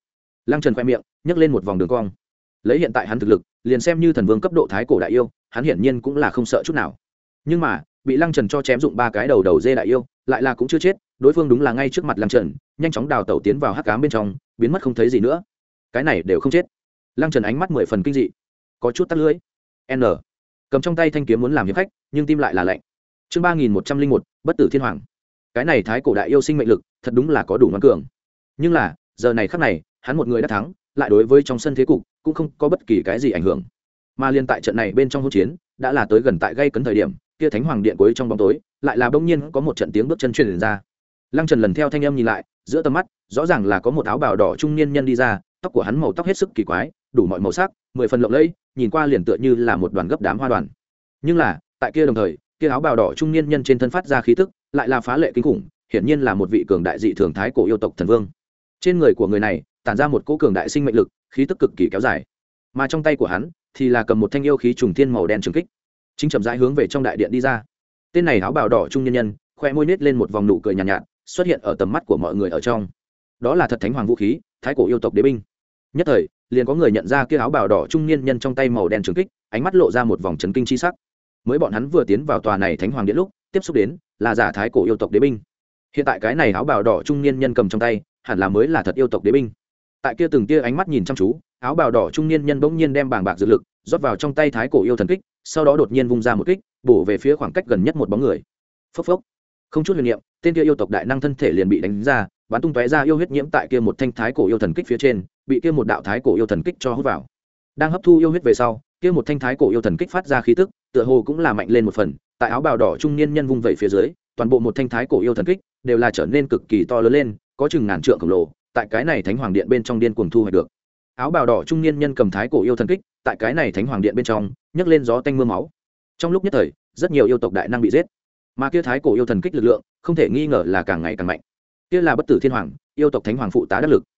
Lăng Trần khoe miệng nhấc lên một vòng đường cong. Lấy hiện tại hắn thực lực, liền xem như thần vương cấp độ thái cổ đại yêu, hắn hiển nhiên cũng là không sợ chút nào. Nhưng mà bị Lăng Trần cho chém dụng ba cái đầu đầu dê đại yêu, lại là cũng chưa chết, đối phương đúng là ngay trước mặt Lăng Trần, nhanh chóng đào tẩu tiến vào hắc ám bên trong, biến mất không thấy gì nữa. Cái này đều không chết. Lăng Trần ánh mắt mười phần kinh dị, có chút tắt lưỡi. N cầm trong tay thanh kiếm muốn làm hiệp khách, nhưng tim lại là lạnh. Chương ba nghìn một trăm linh một, bất tử thiên hoàng. Cái này thái cổ đại yêu sinh mệnh lực, thật đúng là có đủ ngoan cường. Nhưng là, giờ này khắc này, hắn một người đã thắng, lại đối với trong sân thế cục cũng không có bất kỳ cái gì ảnh hưởng. Mà liên tại trận này bên trong hỗn chiến, đã là tới gần tại gây cấn thời điểm, kia Thánh Hoàng điện cuối trong bóng tối, lại là bỗng nhiên có một trận tiếng bước chân truyền ra. Lăng Trần lần theo thanh âm nhìn lại, giữa tầm mắt, rõ ràng là có một áo bào đỏ trung niên nhân đi ra, tóc của hắn màu tóc hết sức kỳ quái, đủ mọi màu sắc, mười phần lộng lẫy, nhìn qua liền tựa như là một đoàn gấp đám hoa đoàn. Nhưng là, tại kia đồng thời, kia áo bào đỏ trung niên nhân trên thân phát ra khí tức, lại là phá lệ kinh khủng, hiển nhiên là một vị cường đại dị thường thái cổ yêu tộc thần vương. Trên người của người này, tản ra một cỗ cường đại sinh mệnh lực, khí tức cực kỳ kéo dài. Mà trong tay của hắn thì là cầm một thanh yêu khí trùng thiên màu đen trường kích, chính chậm rãi hướng về trong đại điện đi ra. Tên này áo bào đỏ trung niên nhân, khoe môi nết lên một vòng nụ cười nhàn nhạt, nhạt, xuất hiện ở tầm mắt của mọi người ở trong. Đó là thật thánh hoàng vũ khí, thái cổ yêu tộc đế binh. Nhất thời, liền có người nhận ra kia áo bào đỏ trung niên nhân trong tay màu đen trường kích, ánh mắt lộ ra một vòng chấn kinh chi sắc. Mới bọn hắn vừa tiến vào tòa này thánh hoàng điện lúc, tiếp xúc đến là giả thái cổ yêu tộc đế binh. Hiện tại cái này áo bào đỏ trung niên nhân cầm trong tay, hẳn là mới là thật yêu tộc đế binh. Tại kia từng tia ánh mắt nhìn chăm chú, áo bào đỏ trung niên nhân bỗng nhiên đem bảng bạc dược lực rót vào trong tay thái cổ yêu thần kích, sau đó đột nhiên vung ra một kích, bổ về phía khoảng cách gần nhất một bóng người. Phốc phốc, không chút huyền niệm, tên kia yêu tộc đại năng thân thể liền bị đánh ra, bắn tung tóe ra yêu huyết nhiễm tại kia một thanh thái cổ yêu thần kích phía trên, bị kia một đạo thái cổ yêu thần kích cho hút vào. Đang hấp thu yêu huyết về sau, kia một thanh thái cổ yêu thần kích phát ra khí tức, tựa hồ cũng là mạnh lên một phần. Tại áo bào đỏ trung niên nhân vung vẩy phía dưới, toàn bộ một thanh thái cổ yêu thần kích đều là trở nên cực kỳ to lớn lên, có chừng ngàn trượng khổng lồ. Tại cái này thánh hoàng điện bên trong điên cuồng thu hoạch được. Áo bào đỏ trung niên nhân cầm thái cổ yêu thần kích, tại cái này thánh hoàng điện bên trong nhấc lên gió tanh mưa máu. Trong lúc nhất thời, rất nhiều yêu tộc đại năng bị giết, mà kia thái cổ yêu thần kích lực lượng không thể nghi ngờ là càng ngày càng mạnh. Kia là bất tử thiên hoàng, yêu tộc thánh hoàng phụ tá đắc lực.